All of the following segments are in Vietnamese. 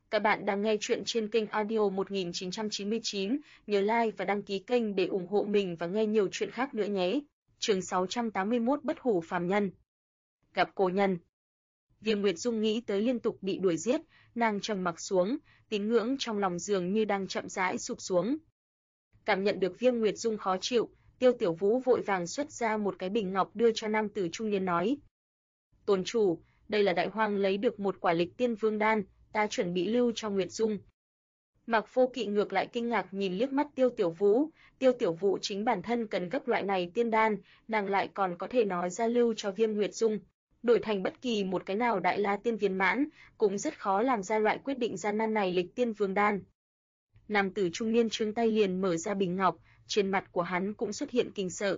Các bạn đang nghe chuyện trên kênh audio 1999, nhớ like và đăng ký kênh để ủng hộ mình và nghe nhiều chuyện khác nữa nhé. Chương 681 Bất hủ phàm nhân. Gặp cổ nhân. Viêm Nguyệt Dung nghĩ tới liên tục bị đuổi giết, nàng trầm mặc xuống, tín ngưỡng trong lòng dường như đang chậm rãi sụp xuống. Cảm nhận được Viêm Nguyệt Dung khó chịu, Tiêu Tiểu Vũ vội vàng xuất ra một cái bình ngọc đưa cho nam tử trung niên nói: "Tôn chủ, đây là Đại Hoang lấy được một quả Lịch Tiên Vương đan, ta chuẩn bị lưu cho Nguyệt Dung." Mạc Vô Kỵ ngược lại kinh ngạc nhìn liếc mắt Tiêu Tiểu Vũ chính bản thân cần gấp loại này tiên đan, nàng lại còn có thể nói ra lưu cho Viêm Nguyệt Dung. Đổi thành bất kỳ một cái nào Đại La Tiên viên mãn, cũng rất khó làm ra loại quyết định gian nan này Lịch Tiên Vương đan. Nam tử trung niên trương tay liền mở ra bình ngọc, trên mặt của hắn cũng xuất hiện kinh sợ.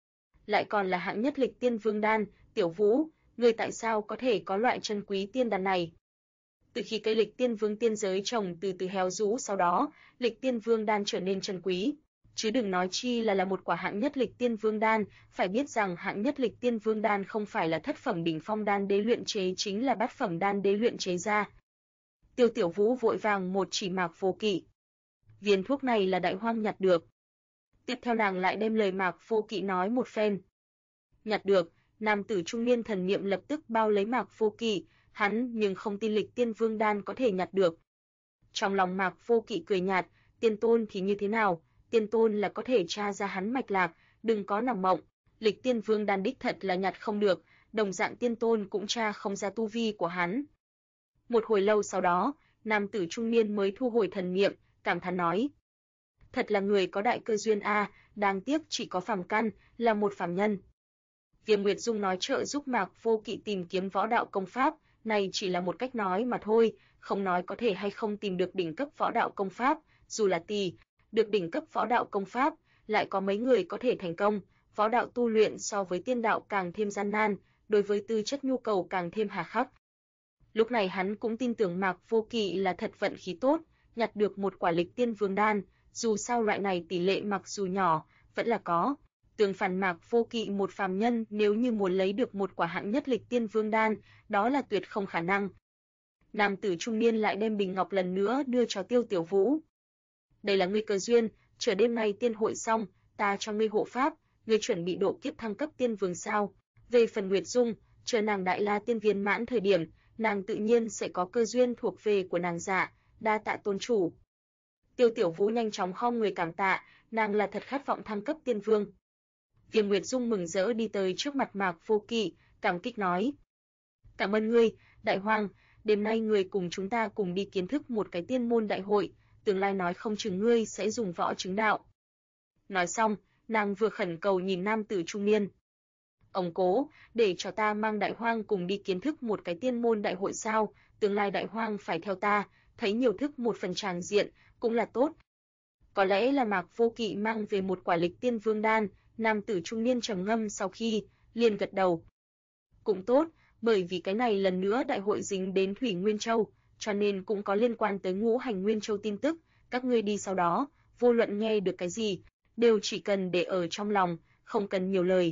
Lại còn là hạng nhất Lịch Tiên Vương đan, Tiểu Vũ, ngươi tại sao có thể có loại chân quý tiên đan này? Từ khi cây Lịch Tiên Vương tiên giới trồng từ từ héo rũ, sau đó, Lịch Tiên Vương đan trở nên chân quý, chứ đừng nói chi là một quả hạng nhất Lịch Tiên Vương đan, phải biết rằng hạng nhất Lịch Tiên Vương đan không phải là thất phẩm đỉnh phong đan đế luyện chế, chính là bát phẩm đan đế luyện chế ra. Tiêu Tiểu Vũ vội vàng một chỉ Mạc Vô Kỵ. Viên thuốc này là Đại Hoang nhặt được. Tiếp theo nàng lại đem lời Mạc Vô Kỵ nói một phen. Nhặt được, nam tử trung niên thần niệm lập tức bao lấy Mạc Vô Kỵ, hắn nhưng không tin Lịch Tiên Vương đan có thể nhặt được. Trong lòng Mạc Vô Kỵ cười nhạt, tiên tôn thì như thế nào, tiên tôn là có thể tra ra hắn mạch lạc, đừng có nằm mộng, Lịch Tiên Vương đan đích thật là nhặt không được, đồng dạng tiên tôn cũng tra không ra tu vi của hắn. Một hồi lâu sau đó, nam tử trung niên mới thu hồi thần niệm, cảm thán nói: "Thật là người có đại cơ duyên a, đáng tiếc chỉ có phàm căn, là một phàm nhân." Viêm Nguyệt Dung nói trợ giúp Mạc Vô Kỵ tìm kiếm võ đạo công pháp, này chỉ là một cách nói mà thôi, không nói có thể hay không tìm được đỉnh cấp võ đạo công pháp, dù là được đỉnh cấp võ đạo công pháp, lại có mấy người có thể thành công, võ đạo tu luyện so với tiên đạo càng thêm gian nan, đối với tư chất nhu cầu càng thêm hà khắc. Lúc này hắn cũng tin tưởng Mạc Vô Kỵ là thật vận khí tốt, nhặt được một quả Lịch Tiên Vương đan, dù sao loại này tỷ lệ mặc dù nhỏ, vẫn là có. Tương phản Mạc Vô Kỵ một phàm nhân nếu như muốn lấy được một quả hạng nhất Lịch Tiên Vương đan, đó là tuyệt không khả năng. Nam tử trung niên lại đem bình ngọc lần nữa đưa cho Tiêu Tiểu Vũ. Đây là ngươi cơ duyên, chờ đêm nay tiên hội xong, ta cho ngươi hộ pháp, ngươi chuẩn bị độ kiếp thăng cấp tiên vương sao? Về phần Nguyệt Dung, chờ nàng Đại La Tiên viên mãn thời điểm, nàng tự nhiên sẽ có cơ duyên thuộc về của nàng. Dạ, đa tạ tôn chủ. Tiêu Tiểu Vũ nhanh chóng khom người cảm tạ, nàng là thật khát vọng thăng cấp tiên vương. Viêm Nguyệt Dung mừng rỡ đi tới trước mặt Mạc Vô Kỵ, cảm kích nói: "Cảm ơn ngươi, Đại Hoang, đêm nay ngươi cùng chúng ta cùng đi kiến thức một cái tiên môn đại hội, tương lai nói không chừng ngươi sẽ dùng võ chứng đạo." Nói xong, nàng vừa khẩn cầu nhìn nam tử trung niên: "Ông cố, để cho ta mang Đại Hoang cùng đi kiến thức một cái tiên môn đại hội sao, tương lai Đại Hoang phải theo ta, thấy nhiều thức một phần tràng diện, cũng là tốt." Có lẽ là Mạc Vô Kỵ mang về một quả Lịch Tiên Vương đan, nam tử trung niên trầm ngâm sau khi, liền gật đầu. Cũng tốt, bởi vì cái này lần nữa đại hội dính đến Thủy Nguyên Châu, cho nên cũng có liên quan tới Ngũ Hành Nguyên Châu tin tức, các ngươi đi sau đó, vô luận nghe được cái gì, đều chỉ cần để ở trong lòng, không cần nhiều lời.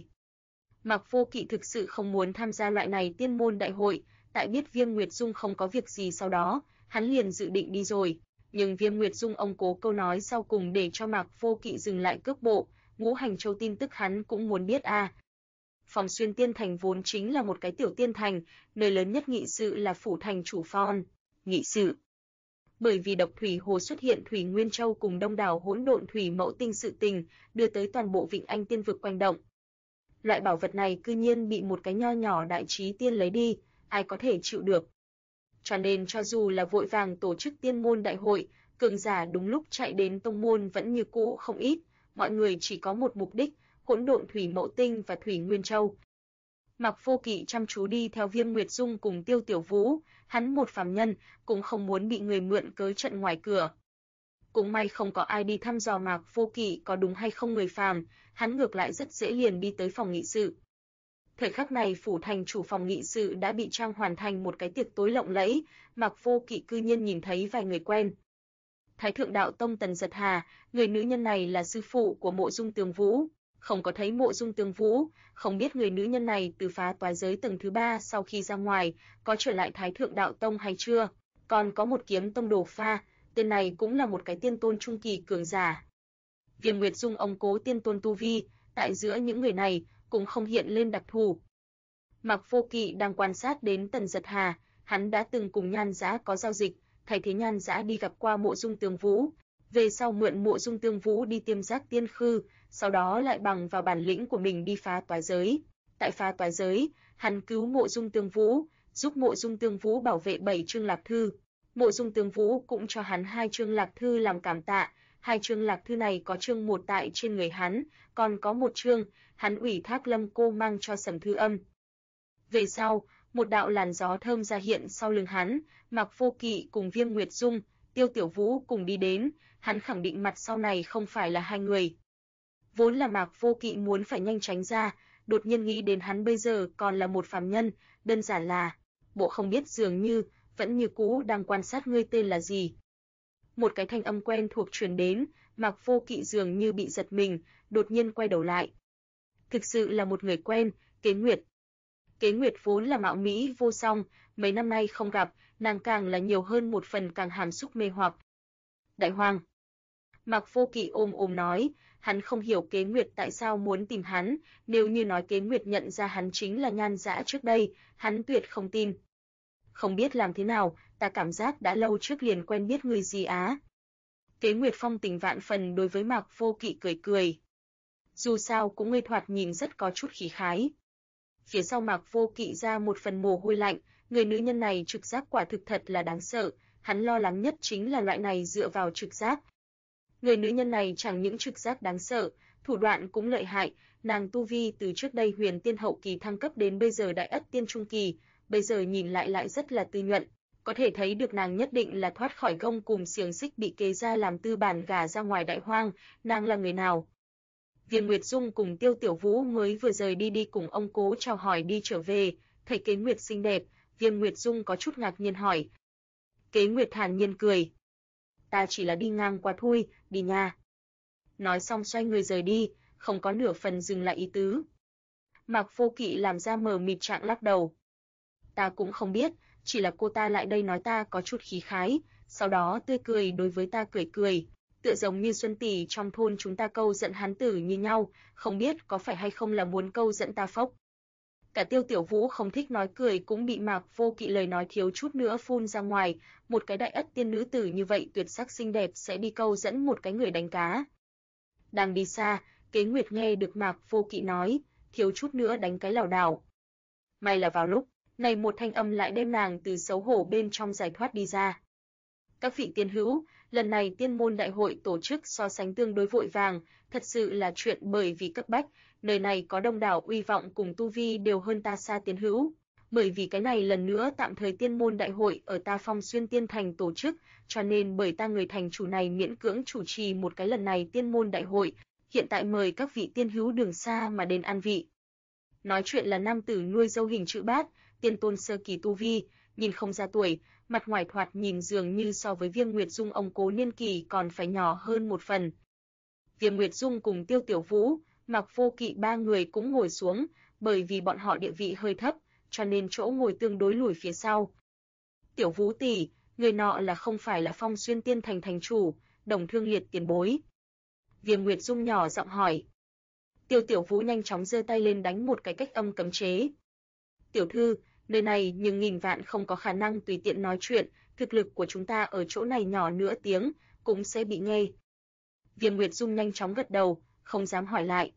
Mạc Vô Kỵ thực sự không muốn tham gia loại này tiên môn đại hội, tại biết Viêm Nguyệt Dung không có việc gì sau đó, hắn liền dự định đi rồi. Nhưng Viêm Nguyệt Dung ông cố câu nói sau cùng để cho Mạc Vô Kỵ dừng lại cước bộ, Ngũ Hành Châu tin tức hắn cũng muốn biết a. Phòng Xuyên Tiên Thành vốn chính là một cái tiểu tiên thành, nơi lớn nhất nghị sự là phủ thành chủ Phong, nghị sự. Bởi vì độc thủy hồ xuất hiện Thủy Nguyên Châu cùng đông đảo hỗn độn thủy mẫu tinh sự tình, đưa tới toàn bộ Vịnh Anh Tiên vực quanh động. Loại bảo vật này cư nhiên bị một cái nho nhỏ đại trí tiên lấy đi, ai có thể chịu được. Cho nên cho dù là vội vàng tổ chức tiên môn đại hội, cường giả đúng lúc chạy đến tông môn vẫn như cũ không ít, mọi người chỉ có một mục đích, hỗn độn thủy mẫu tinh và Thủy Nguyên Châu. Mạc Vô Kỵ chăm chú đi theo Viêm Nguyệt Dung cùng Tiêu Tiểu Vũ, hắn một phàm nhân cũng không muốn bị người mượn cớ trận ngoài cửa. Cũng may không có ai đi thăm dò Mạc Vô Kỵ có đúng hay không người phàm, hắn ngược lại rất dễ liền đi tới phòng nghị sự. Thời khắc này phủ thành chủ phòng nghị sự đã bị trang hoàn thành một cái tiệc tối lộng lẫy, Mạc Vô Kỵ cư nhiên nhìn thấy vài người quen. Thái Thượng Đạo Tông Tần Giật Hà, người nữ nhân này là sư phụ của Mộ Dung Tường Vũ, không có thấy Mộ Dung Tường Vũ, không biết người nữ nhân này từ phá toái giới tầng thứ 3 sau khi ra ngoài, có trở lại Thái Thượng Đạo Tông hay chưa. Còn có một kiếm tông đồ pha, tên này cũng là một cái tiên tôn trung kỳ cường giả. Viêm Nguyệt Dung ông cố tiên tôn tu vi, tại giữa những người này cũng không hiện lên đặc thù. Mạc Vô Kỵ đang quan sát đến Tần Giật Hà, hắn đã từng cùng Nhan Dã có giao dịch, thay thế Nhan Dã đi gặp qua Mộ Dung Tương Vũ, về sau mượn Mộ Dung Tương Vũ đi tiêm giác tiên khư, sau đó lại bằng vào bản lĩnh của mình đi phá toái giới. Tại phá toái giới, hắn cứu Mộ Dung Tương Vũ, giúp Mộ Dung Tương Vũ bảo vệ 7 chương lạc thư. Mộ Dung Tương Vũ cũng cho hắn 2 chương lạc thư làm cảm tạ, 2 chương lạc thư này có chương một tại trên người hắn, còn có một chương hắn ủy thác Lâm Cô mang cho Sầm Thư Âm. Về sau, một đạo làn gió thơm ra hiện sau lưng hắn, Mạc Vô Kỵ cùng Viêm Nguyệt Dung, Tiêu Tiểu Vũ cùng đi đến, hắn khẳng định mặt sau này không phải là hai người. Vốn là Mạc Vô Kỵ muốn phải nhanh tránh ra, đột nhiên nghĩ đến hắn bây giờ còn là một phàm nhân, đơn giản là, bộ không biết dường như, vẫn như cũ đang quan sát ngươi tên là gì. Một cái thanh âm quen thuộc truyền đến, Mạc Vô Kỵ dường như bị giật mình, đột nhiên quay đầu lại. Thực sự là một người quen, Kế Nguyệt. Kế Nguyệt vốn là mạo mỹ vô song, mấy năm nay không gặp, nàng càng là nhiều hơn một phần càng hàm xúc mê hoặc. Đại Hoàng. Mạc Vô Kỵ ôm nói, hắn không hiểu Kế Nguyệt tại sao muốn tìm hắn, nếu như nói Kế Nguyệt nhận ra hắn chính là Nhan Dã trước đây, hắn tuyệt không tin. Không biết làm thế nào, ta cảm giác đã lâu trước liền quen biết người gì á. Kế Nguyệt phong tình vạn phần đối với Mạc Vô Kỵ cười. Dù sao cũng ngây thoạt nhìn rất có chút khí khái. Phía sau Mạc Vô Kỵ ra một phần mồ hôi lạnh, người nữ nhân này trực giác quả thực thật là đáng sợ, hắn lo lắng nhất chính là loại này dựa vào trực giác. Người nữ nhân này chẳng những trực giác đáng sợ, thủ đoạn cũng lợi hại, nàng tu vi từ trước đây huyền tiên hậu kỳ thăng cấp đến bây giờ đại ất tiên trung kỳ, bây giờ nhìn lại rất là tươi nhuận, có thể thấy được nàng nhất định là thoát khỏi gông cùm xiềng xích bị kế ra làm tư bản gả ra ngoài đại hoang, nàng là người nào? Viêm Nguyệt Dung cùng Tiêu Tiểu Vũ mới vừa rời đi cùng ông cố chào hỏi đi trở về, thấy Kế Nguyệt xinh đẹp, Viêm Nguyệt Dung có chút ngạc nhiên hỏi. Kế Nguyệt thản nhiên cười. Ta chỉ là đi ngang qua thôi, đi nha. Nói xong xoay người rời đi, không có nửa phần dừng lại ý tứ. Mạc Vô Kỵ làm ra mờ mịt trạng lắc đầu. Ta cũng không biết, chỉ là cô ta lại đây nói ta có chút khí khái, sau đó tươi cười đối với ta cười, tựa giống như Xuân tỷ trong thôn chúng ta câu dẫn hán tử như nhau, không biết có phải hay không là muốn câu dẫn ta phốc. Cả Tiêu Tiểu Vũ không thích nói cười cũng bị Mạc Vô Kỵ lời nói thiếu chút nữa phun ra ngoài, một cái đại ất tiên nữ tử như vậy tuyệt sắc xinh đẹp sẽ đi câu dẫn một cái người đánh cá. Đang đi xa, Kế Nguyệt nghe được Mạc Vô Kỵ nói, thiếu chút nữa đánh cái lảo đảo. May là vào lúc này một thanh âm lại đem nàng từ xấu hổ bên trong giải thoát đi ra. Các vị tiên hữu, lần này tiên môn đại hội tổ chức so sánh tương đối vội vàng, thật sự là chuyện bởi vì cấp bách, nơi này có đông đảo uy vọng cùng tu vi đều hơn ta xa tiên hữu. Bởi vì cái này lần nữa tạm thời tiên môn đại hội ở ta Phong Xuyên Tiên Thành tổ chức, cho nên bởi ta người thành chủ này miễn cưỡng chủ trì một cái lần này tiên môn đại hội, hiện tại mời các vị tiên hữu đường xa mà đến an vị. Nói chuyện là nam tử nuôi dâu hình chữ bát, tiên tôn sơ kỳ tu vi, nhìn không ra tuổi, mặt ngoài thoạt nhìn dường như so với Viêm Nguyệt Dung ông cố niên kỳ còn phải nhỏ hơn một phần. Viêm Nguyệt Dung cùng Tiêu Tiểu Vũ, Mạc Vô Kỵ ba người cũng ngồi xuống, bởi vì bọn họ địa vị hơi thấp, cho nên chỗ ngồi tương đối lùi phía sau. Tiểu Vũ tỷ, người nọ là không phải là Phong Xuyên Tiên Thành thành chủ, Đồng Thương Liệt tiền bối? Viêm Nguyệt Dung nhỏ giọng hỏi. Tiểu Vũ nhanh chóng giơ tay lên đánh một cái cách âm cấm chế. Tiểu thư, nơi này nhưng nghìn vạn không có khả năng tùy tiện nói chuyện, thực lực của chúng ta ở chỗ này nhỏ nửa tiếng, cũng sẽ bị nghe. Viêm Nguyệt Dung nhanh chóng gật đầu, không dám hỏi lại.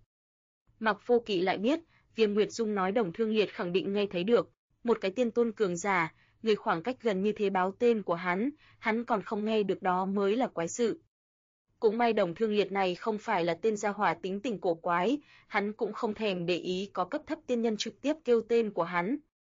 Mạc Vô Kỵ lại biết, Viêm Nguyệt Dung nói Đồng Thương Liệt khẳng định nghe thấy được, một cái tiên tôn cường giả, người khoảng cách gần như thế báo tên của hắn còn không nghe được đó mới là quái sự. Cũng may Đồng Thương Liệt này không phải là tên gia hỏa tính tình cổ quái, hắn cũng không thèm để ý có cấp thấp tiên nhân trực tiếp kêu tên của hắn.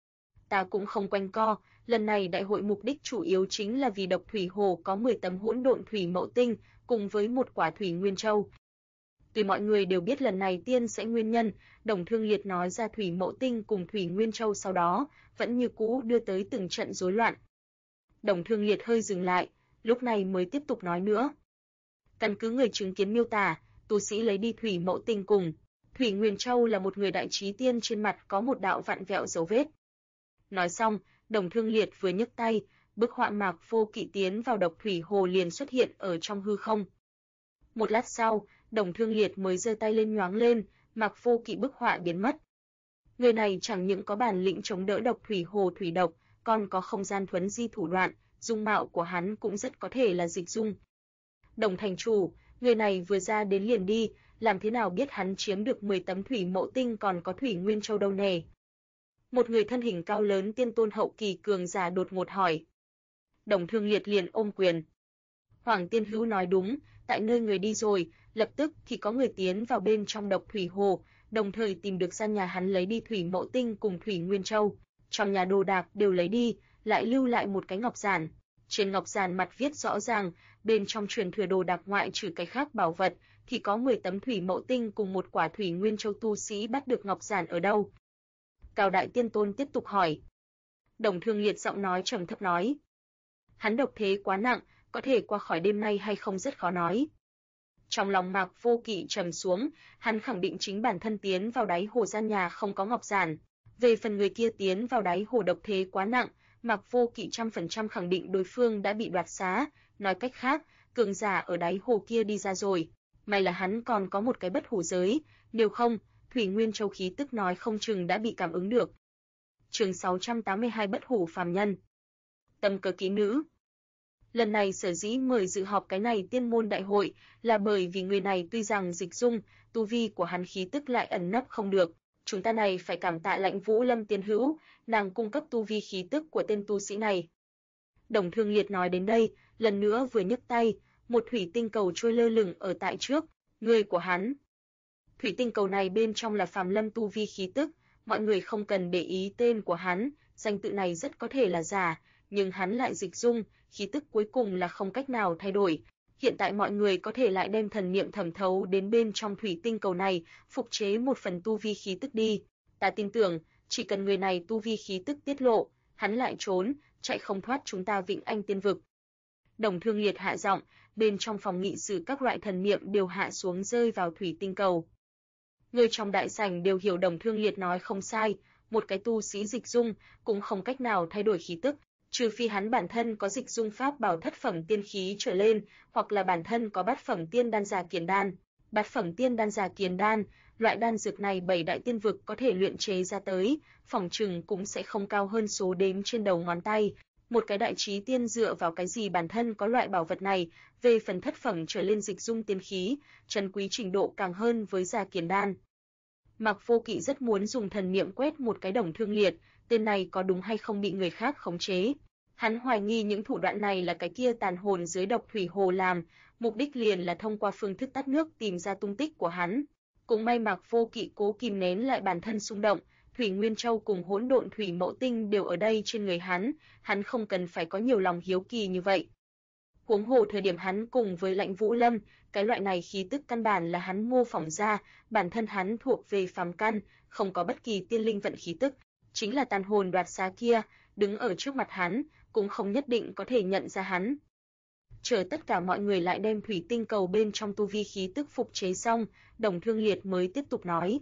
Ta cũng không quanh co, lần này đại hội mục đích chủ yếu chính là vì Độc Thủy Hồ có 10 tấm hỗn độn thủy mậu tinh, cùng với một quả thủy nguyên châu. Tuy mọi người đều biết lần này tiên sẽ nguyên nhân, Đồng Thương Liệt nói ra thủy mậu tinh cùng thủy nguyên châu sau đó, vẫn như cũ đưa tới từng trận rối loạn. Đồng Thương Liệt hơi dừng lại, lúc này mới tiếp tục nói nữa. Căn cứ người chứng kiến miêu tả, tu sĩ lấy đi thủy mậu tinh cùng thủy nguyên châu là một người đại trí tiên trên mặt có một đạo vặn vẹo dấu vết. Nói xong, Đồng Thương Liệt vừa nhấc tay, bức họa Mạc Vô Kỵ tiến vào độc thủy hồ liền xuất hiện ở trong hư không. Một lát sau, Đồng Thương Liệt mới giơ tay lên nhoáng lên, Mạc Vô Kỵ bức họa biến mất. Người này chẳng những có bản lĩnh chống đỡ độc thủy hồ thủy độc, còn có không gian thuấn di thủ đoạn, dung mạo của hắn cũng rất có thể là Dịch Dung. Đồng thành chủ, người này vừa ra đến liền đi, làm thế nào biết hắn chiếm được 10 tấm thủy mẫu tinh còn có thủy nguyên châu đâu nè? Một người thân hình cao lớn tiên tôn hậu kỳ cường giả đột ngột hỏi. Đồng Thương Liệt liền ôm quyền. Hoàng Tiên Hữu nói đúng, tại nơi người đi rồi, lập tức thì có người tiến vào bên trong độc thủy hồ, đồng thời tìm được gian nhà hắn lấy đi thủy mẫu tinh cùng thủy nguyên châu. Trong nhà đồ đạc đều lấy đi, lại lưu lại một cái ngọc giản. Trên ngọc giản mặt viết rõ ràng, bên trong truyền thừa đồ đạc ngoại trừ cái khác bảo vật, thì có 10 tấm thủy mẫu tinh cùng một quả thủy nguyên châu. Tu sĩ bắt được ngọc giản ở đâu? Cao Đại Tiên Tôn tiếp tục hỏi. Đồng Thương Liệt giọng nói trầm thấp nói. Hắn độc thế quá nặng, có thể qua khỏi đêm nay hay không rất khó nói. Trong lòng Mạc Vô Kỵ trầm xuống, hắn khẳng định chính bản thân tiến vào đáy hồ gian nhà không có ngọc giản. Về phần người kia tiến vào đáy hồ độc thế quá nặng, Mạc Vô Kỵ 100% khẳng định đối phương đã bị đoạt xá, nói cách khác, cường giả ở đáy hồ kia đi ra rồi. May là hắn còn có một cái bất hủ giới, nếu không, thủy nguyên châu khí tức nói không chừng đã bị cảm ứng được. Chương 682 bất hủ phàm nhân. Tâm cơ kỹ nữ. Lần này sở dĩ mời dự họp cái này tiên môn đại hội là bởi vì người này tuy rằng Dịch Dung, tu vi của hắn khí tức lại ẩn nấp không được. Chúng ta này phải cảm tạ Lãnh Vũ Lâm tiên hữu, nàng cung cấp tu vi khí tức của tên tu sĩ này. Đồng Thương Liệt nói đến đây, lần nữa vừa nhấc tay, một thủy tinh cầu trôi lơ lửng ở tại trước người của hắn. Thủy tinh cầu này bên trong là phàm lâm tu vi khí tức, mọi người không cần để ý tên của hắn, danh tự này rất có thể là giả, nhưng hắn lại Dịch Dung, khí tức cuối cùng là không cách nào thay đổi. Hiện tại mọi người có thể lại đem thần niệm thẩm thấu đến bên trong thủy tinh cầu này, phục chế một phần tu vi khí tức đi. Ta tin tưởng, chỉ cần người này tu vi khí tức tiết lộ, hắn lại trốn, chạy không thoát chúng ta Vĩnh Anh Tiên Vực. Đồng Thương Liệt hạ giọng, bên trong phòng nghị sự các loại thần niệm đều hạ xuống rơi vào thủy tinh cầu. Người trong đại sảnh đều hiểu Đồng Thương Liệt nói không sai, một cái tu sĩ Dịch Dung cũng không cách nào thay đổi khí tức, trừ phi hắn bản thân có Dịch Dung pháp bảo thất phẩm tiên khí trở lên, hoặc là bản thân có bát phẩm tiên đan già kiền đan. Bát phẩm tiên đan già kiền đan, loại đan dược này 7 đại tiên vực có thể luyện chế ra tới, phỏng chừng cũng sẽ không cao hơn số đếm trên đầu ngón tay. Một cái đại trí tiên dựa vào cái gì bản thân có loại bảo vật này, về phần thất phẩm trở lên Dịch Dung tiên khí, trân quý trình độ càng hơn với già kiền đan. Mạc Vô Kỵ rất muốn dùng thần niệm quét một cái Đồng Thương Liệt, tên này có đúng hay không bị người khác khống chế. Hắn hoài nghi những thủ đoạn này là cái kia tàn hồn dưới độc thủy hồ làm, mục đích liền là thông qua phương thức tắt nước tìm ra tung tích của hắn. Cũng may Mạc Vô Kỵ cố kìm nén lại bản thân xung động, thủy nguyên châu cùng hỗn độn thủy mẫu tinh đều ở đây trên người hắn không cần phải có nhiều lòng hiếu kỳ như vậy. Huống hồ thời điểm hắn cùng với Lãnh Vũ Lâm, cái loại này khí tức căn bản là hắn mô phỏng ra, bản thân hắn thuộc về phàm căn, không có bất kỳ tiên linh vận khí tức, chính là tàn hồn đoạt xá kia, đứng ở trước mặt hắn, cũng không nhất định có thể nhận ra hắn. Chờ tất cả mọi người lại đem thủy tinh cầu bên trong tu vi khí tức phục chế xong, Đồng Thương Liệt mới tiếp tục nói.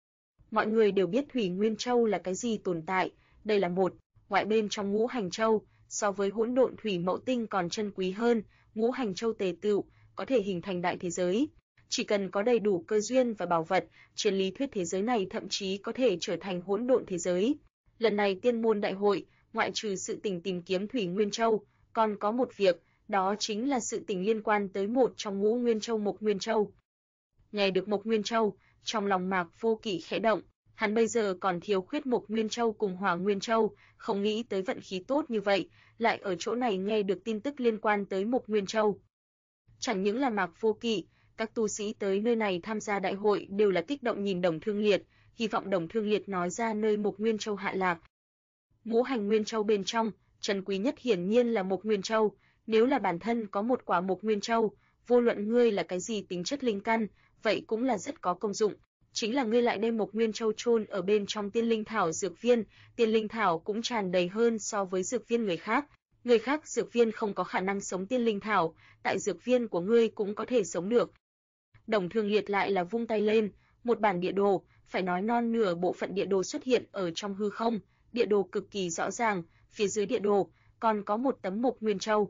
Mọi người đều biết thủy nguyên châu là cái gì tồn tại, đây là một, ngoại bên trong ngũ hành châu, so với hỗn độn thủy mẫu tinh còn chân quý hơn, ngũ hành châu tề tựu, có thể hình thành đại thế giới. Chỉ cần có đầy đủ cơ duyên và bảo vật, trên lý thuyết thế giới này thậm chí có thể trở thành hỗn độn thế giới. Lần này tiên môn đại hội, ngoại trừ sự tình tìm kiếm thủy nguyên châu, còn có một việc, đó chính là sự tình liên quan tới một trong ngũ nguyên châu Mộc Nguyên Châu. Nghe được Mộc Nguyên Châu, trong lòng Mạc Vô Kỵ khẽ động, hắn bây giờ còn thiếu khuyết Mộc Nguyên Châu cùng Hỏa Nguyên Châu, không nghĩ tới vận khí tốt như vậy, lại ở chỗ này nghe được tin tức liên quan tới Mộc Nguyên Châu. Chẳng những là Mạc Vô Kỵ, các tu sĩ tới nơi này tham gia đại hội đều là kích động nhìn Đồng Thương Liệt, hy vọng Đồng Thương Liệt nói ra nơi Mộc Nguyên Châu hạ lạc. Ngũ hành Nguyên Châu bên trong, trân quý nhất hiển nhiên là Mộc Nguyên Châu, nếu là bản thân có một quả Mộc Nguyên Châu, vô luận ngươi là cái gì tính chất linh căn, vậy cũng là rất có công dụng. Chính là ngươi lại đem Mộc Nguyên Châu chôn ở bên trong tiên linh thảo dược viên, tiên linh thảo cũng tràn đầy hơn so với dược viên người khác. Người khác dược viên không có khả năng sống tiên linh thảo, tại dược viên của ngươi cũng có thể sống được. Đồng Thương Liệt lại là vung tay lên, một bản địa đồ, phải nói non nửa bộ phận địa đồ xuất hiện ở trong hư không, địa đồ cực kỳ rõ ràng, phía dưới địa đồ, còn có một tấm Mộc Nguyên Châu.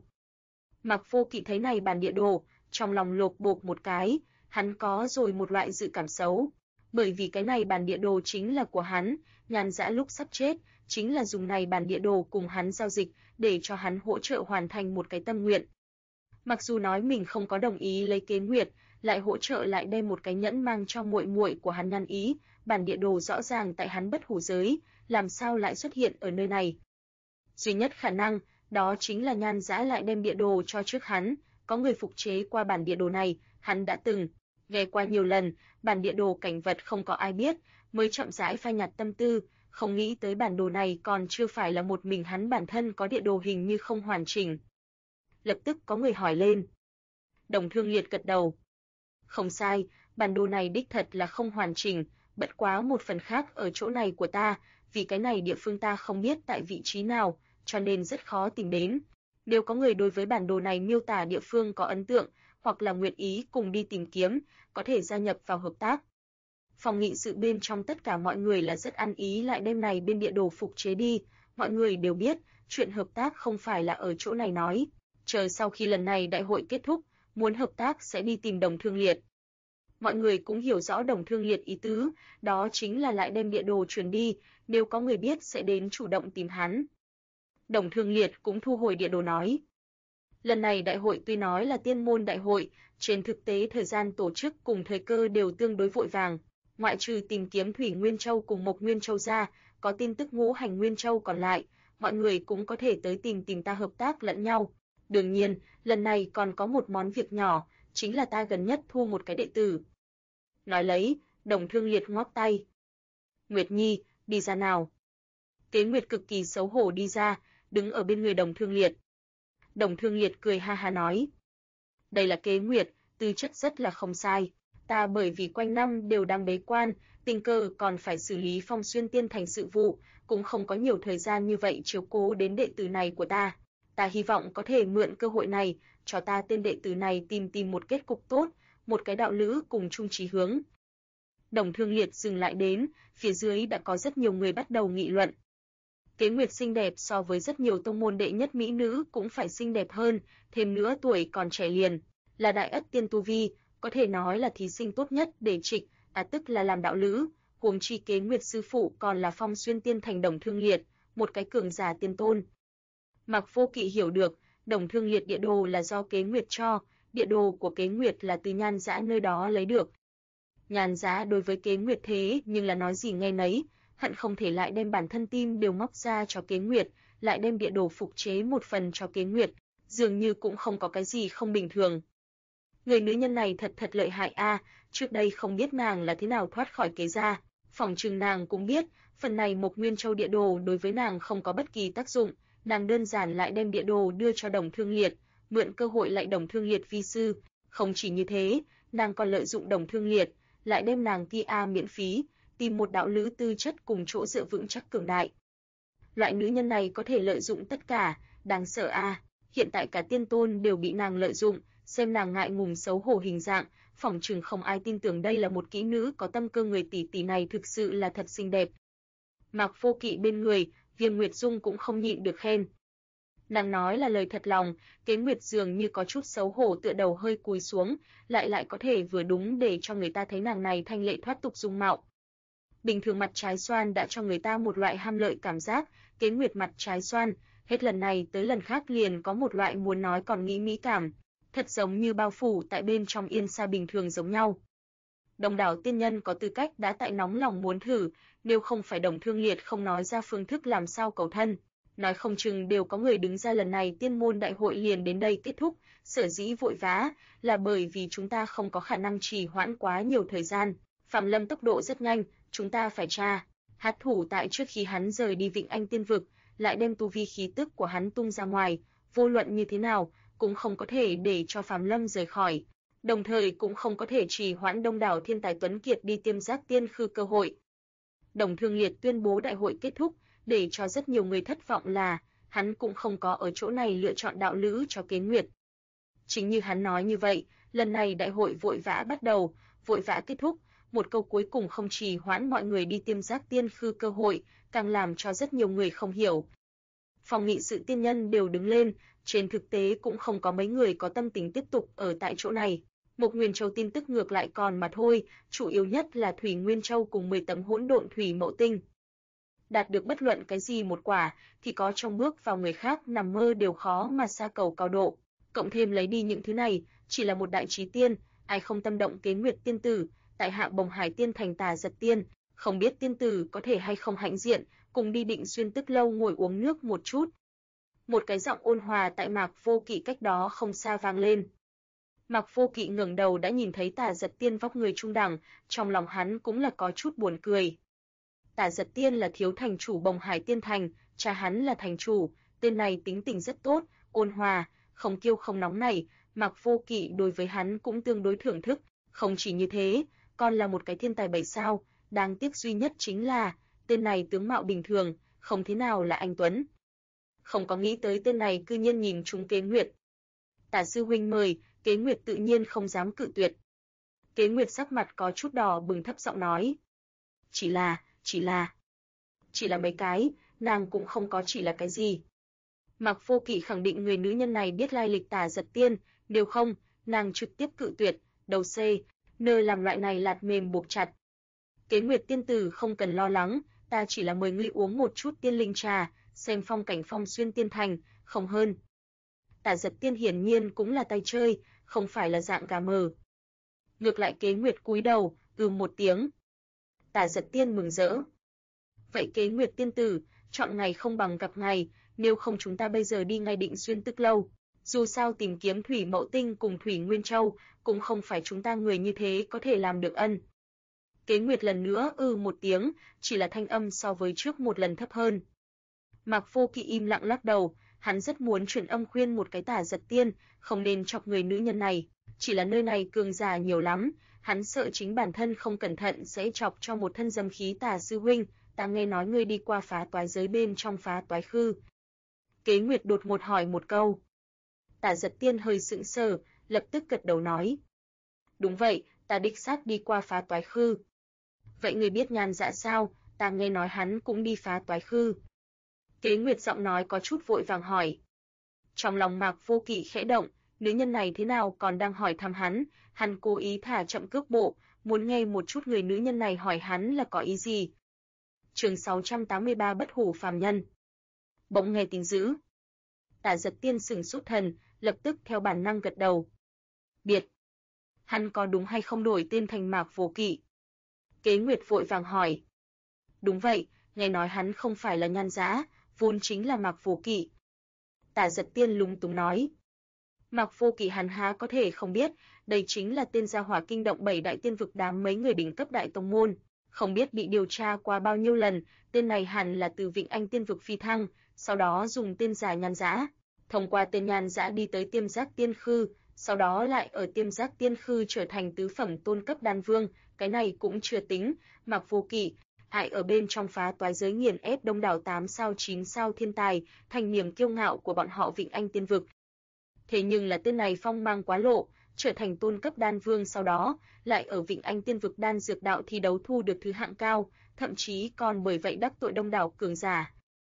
Mạc Vô Kỵ thấy này bản địa đồ, trong lòng lột bột một cái, hắn có rồi một loại dự cảm xấu, bởi vì cái này bản địa đồ chính là của hắn, Nhan Dã lúc sắp chết, chính là dùng này bản địa đồ cùng hắn giao dịch, để cho hắn hỗ trợ hoàn thành một cái tâm nguyện. Mặc dù nói mình không có đồng ý lấy Kế Nguyệt, lại hỗ trợ lại đem một cái nhẫn mang cho muội muội của hắn Nhan Ý, bản địa đồ rõ ràng tại hắn bất hủ giới, làm sao lại xuất hiện ở nơi này? Duy nhất khả năng, đó chính là Nhan Dã lại đem địa đồ cho trước hắn, có người phục chế qua bản địa đồ này, hắn đã từng nghe qua nhiều lần, bản địa đồ cảnh vật không có ai biết, mới chậm rãi phai nhạt tâm tư, không nghĩ tới bản đồ này còn chưa phải là một mình hắn bản thân có địa đồ hình như không hoàn chỉnh. Lập tức có người hỏi lên. Đồng Thương Liệt gật đầu. Không sai, bản đồ này đích thật là không hoàn chỉnh, bất quá một phần khác ở chỗ này của ta, vì cái này địa phương ta không biết tại vị trí nào, cho nên rất khó tìm đến. Nếu có người đối với bản đồ này miêu tả địa phương có ấn tượng, hoặc là nguyện ý cùng đi tìm kiếm, có thể gia nhập vào hợp tác. Phòng nghị sự bên trong tất cả mọi người là rất ăn ý lại đem này bên địa đồ phục chế đi, mọi người đều biết, chuyện hợp tác không phải là ở chỗ này nói. Chờ sau khi lần này đại hội kết thúc, muốn hợp tác sẽ đi tìm Đồng Thương Liệt. Mọi người cũng hiểu rõ Đồng Thương Liệt ý tứ, đó chính là lại đem địa đồ truyền đi, nếu có người biết sẽ đến chủ động tìm hắn. Đồng Thương Liệt cũng thu hồi địa đồ nói. Lần này đại hội tuy nói là tiên môn đại hội, trên thực tế thời gian tổ chức cùng thời cơ đều tương đối vội vàng, ngoại trừ tìm kiếm Thủy Nguyên Châu cùng Mộc Nguyên Châu ra, có tin tức Ngũ Hành Nguyên Châu còn lại, mọi người cũng có thể tới tìm ta hợp tác lẫn nhau. Đương nhiên, lần này còn có một món việc nhỏ, chính là ta gần nhất thu một cái đệ tử. Nói lấy, Đồng Thương Liệt ngoắc tay. Nguyệt Nhi, đi ra nào. Kế Nguyệt cực kỳ xấu hổ đi ra, đứng ở bên người Đồng Thương Liệt. Đồng Thương Liệt cười ha ha nói. Đây là Kế Nguyệt, tư chất rất là không sai. Ta bởi vì quanh năm đều đang bế quan, tình cờ còn phải xử lý Phong Xuyên Tiên Thành sự vụ, cũng không có nhiều thời gian như vậy chiếu cố đến đệ tử này của ta. Ta hy vọng có thể mượn cơ hội này, cho ta tên đệ tử này tìm một kết cục tốt, một cái đạo lữ cùng chung chí hướng. Đồng Thương Liệt dừng lại đến, phía dưới đã có rất nhiều người bắt đầu nghị luận. Kế Nguyệt xinh đẹp so với rất nhiều tông môn đệ nhất mỹ nữ cũng phải xinh đẹp hơn, thêm nữa tuổi còn trẻ liền, là đại ất tiên tu vi, có thể nói là thí sinh tốt nhất để trịch, tức là làm đạo lữ, huống chi Kế Nguyệt sư phụ còn là Phong Xuyên Tiên Thành Đồng Thương Liệt, một cái cường giả tiên tôn. Mạc Vô Kỵ hiểu được, Đồng Thương Liệt địa đồ là do Kế Nguyệt cho, địa đồ của Kế Nguyệt là từ Nhan Dã nơi đó lấy được. Nhan Dã đối với Kế Nguyệt thế nhưng là nói gì nghe nấy, hận không thể lại đem bản thân tim đều móc ra cho Kế Nguyệt, lại đem địa đồ phục chế một phần cho Kế Nguyệt, dường như cũng không có cái gì không bình thường. Người nữ nhân này thật lợi hại a, trước đây không biết nàng là thế nào thoát khỏi Kế gia, phỏng chừng nàng cũng biết, phần này Mộc Nguyên Châu địa đồ đối với nàng không có bất kỳ tác dụng, nàng đơn giản lại đem địa đồ đưa cho Đồng Thương Liệt, mượn cơ hội lại Đồng Thương Liệt vi sư, không chỉ như thế, nàng còn lợi dụng Đồng Thương Liệt, lại đem nàng tia miễn phí, tìm một đạo lữ tư chất cùng chỗ dựa vững chắc cường đại. Loại nữ nhân này có thể lợi dụng tất cả, đáng sợ a, hiện tại cả tiên tôn đều bị nàng lợi dụng, xem nàng ngại ngùng xấu hổ hình dạng, phỏng chừng không ai tin tưởng đây là một kỹ nữ có tâm cơ, người tỷ tỷ này thực sự là thật xinh đẹp. Mạc Vô Kỵ bên người, Viêm Nguyệt Dung cũng không nhịn được khen. Nàng nói là lời thật lòng, Kế Nguyệt dường như có chút xấu hổ tựa đầu hơi cúi xuống, lại có thể vừa đúng để cho người ta thấy nàng này thanh lệ thoát tục dung mạo. Bình thường mặt trái xoan đã cho người ta một loại ham lợi cảm giác, Kế Nguyệt mặt trái xoan, hết lần này tới lần khác liền có một loại muốn nói còn nghĩ mỹ cảm, thật giống như bao phủ tại bên trong yên sa bình thường giống nhau. Đông đảo tiên nhân có tư cách đã tại nóng lòng muốn thử, nếu không phải Đồng Thương Liệt không nói ra phương thức làm sao cầu thân, nói không chừng đều có người đứng ra lần này tiên môn đại hội liền đến đây kết thúc, sở dĩ vội vã là bởi vì chúng ta không có khả năng trì hoãn quá nhiều thời gian, Phạm Lâm tốc độ rất nhanh, chúng ta phải tra, hát thủ tại trước khi hắn rời đi Vịnh Anh Tiên Vực, lại đem tu vi khí tức của hắn tung ra ngoài, vô luận như thế nào, cũng không có thể để cho Phạm Lâm rời khỏi, đồng thời cũng không có thể trì hoãn đông đảo thiên tài tuấn kiệt đi tiêm giác tiên khư cơ hội. Đồng Thương Liệt tuyên bố đại hội kết thúc, để cho rất nhiều người thất vọng là, hắn cũng không có ở chỗ này lựa chọn đạo lữ cho Kế Nguyệt. Chính như hắn nói như vậy, lần này đại hội vội vã bắt đầu, vội vã kết thúc, một câu cuối cùng không trì hoãn mọi người đi tiêm giác tiên khư cơ hội, càng làm cho rất nhiều người không hiểu. Phòng nghị sự tiên nhân đều đứng lên, trên thực tế cũng không có mấy người có tâm tình tiếp tục ở tại chỗ này. Mộc Nguyên Châu tin tức ngược lại còn mà thôi, chủ yếu nhất là Thủy Nguyên Châu cùng 10 tấm hỗn độn thủy mậu tinh. Đạt được bất luận cái gì một quả, thì có trong bước vào người khác nằm mơ đều khó mà xa cầu cao độ. Cộng thêm lấy đi những thứ này, chỉ là một đại trí tiên, ai không tâm động Kế Nguyệt tiên tử, tại hạ Bồng Hải tiên thành Tà Giật tiên, không biết tiên tử có thể hay không hãnh diện, cùng đi Định Xuyên Tức Lâu ngồi uống nước một chút. Một cái giọng ôn hòa tại Mạc Vô Kỵ cách đó không xa vang lên. Mạc Vô Kỵ ngẩng đầu đã nhìn thấy Tà Giật tiên vóc người trung đẳng, trong lòng hắn cũng là có chút buồn cười. Tà Giật tiên là thiếu thành chủ Bồng Hải tiên thành, cha hắn là thành chủ, tên này tính tình rất tốt, ôn hòa, không kiêu không nóng nảy, Mạc Vô Kỵ đối với hắn cũng tương đối thưởng thức, không chỉ như thế, còn là một cái thiên tài 7 sao, đáng tiếc duy nhất chính là, tên này tướng mạo bình thường, không thế nào là anh tuấn. Không có nghĩ tới tên này cư nhiên nhìn trúng Kế Nguyệt. Tả sư huynh mời, Kế Nguyệt tự nhiên không dám cự tuyệt. Kế Nguyệt sắc mặt có chút đỏ bừng thấp giọng nói. Chỉ là mấy cái, nàng cũng không có chỉ là cái gì. Mạc Vô Kỵ khẳng định người nữ nhân này biết lai lịch Tà Giật tiên, nếu không, nàng trực tiếp cự tuyệt, đầu C, nơi làm loại này lạt mềm buộc chặt. Kế Nguyệt tiên tử không cần lo lắng, ta chỉ là mời ngươi uống một chút tiên linh trà, xem phong cảnh Phong Xuyên tiên thành, không hơn. Tà Giật tiên hiển nhiên cũng là tay chơi, không phải là dạng gà mờ. Ngược lại Kế Nguyệt cúi đầu, một tiếng. Tà Giật tiên mừng rỡ. Vậy Kế Nguyệt tiên tử, chọn ngày không bằng gặp ngày, nếu không chúng ta bây giờ đi ngay Định Xuyên Tức Lâu. Dù sao tìm kiếm Thủy Mậu Tinh cùng Thủy Nguyên Châu, cũng không phải chúng ta người như thế có thể làm được ân. Kế Nguyệt lần nữa một tiếng, chỉ là thanh âm so với trước một lần thấp hơn. Mạc Vô Kỵ im lặng lắc đầu, hắn rất muốn truyền âm khuyên một cái Tà Giật tiên, không nên chọc người nữ nhân này, chỉ là nơi này cường giả nhiều lắm, hắn sợ chính bản thân không cẩn thận sẽ chọc cho một thân dâm khí Tà sư huynh, ta nghe nói ngươi đi qua phá toái giới bên trong phá toái khư. Kế Nguyệt đột ngột hỏi một câu. Tà Giật tiên hơi sững sờ, lập tức gật đầu nói. Đúng vậy, ta đích xác đi qua phá toái khư. Vậy người biết Nhan Dạ sao? Ta nghe nói hắn cũng đi phá toái khư. Kế Nguyệt giọng nói có chút vội vàng hỏi. Trong lòng Mạc Vô Kỵ khẽ động, nữ nhân này thế nào còn đang hỏi thăm hắn cố ý thả chậm cước bộ, muốn nghe một chút người nữ nhân này hỏi hắn là có ý gì. Chương 683 Bất hủ phàm nhân. Bỗng nghe tin dữ. Tà Giật tiên sững sốt thần, lập tức theo bản năng gật đầu. Biệt. Hắn có đúng hay không đổi tên thành Mạc Vô Kỵ? Kế Nguyệt vội vàng hỏi. Đúng vậy, nghe nói hắn không phải là Nhan Dã, vốn chính là Mạc Vô Kỵ. Tà Giật tiên lúng túng nói. Mạc Vô Kỵ hắn há có thể không biết, đây chính là tên gia hỏa kinh động 7 đại tiên vực đám mấy người đỉnh cấp đại tông môn, không biết bị điều tra qua bao nhiêu lần, tên này hẳn là từ Vịnh Anh tiên vực phi thăng, sau đó dùng tên giả Nhan Dã, thông qua tên Nhan Dã đi tới Tiêm Giác Tiên Khư, sau đó lại ở Tiêm Giác Tiên Khư trở thành tứ phẩm tôn cấp đan vương, cái này cũng chưa tính, Mạc Vô Kỵ hại ở bên trong phá toái giới nghiền ép đông đảo 8 sao 9 sao thiên tài, thành niềm kiêu ngạo của bọn họ Vịnh Anh tiên vực. Thế nhưng là tên này phong mang quá lộ, trở thành tôn cấp đan vương sau đó, lại ở Vịnh Anh tiên vực đan dược đạo thi đấu thu được thứ hạng cao, thậm chí còn bởi vậy đắc tội đông đảo cường giả.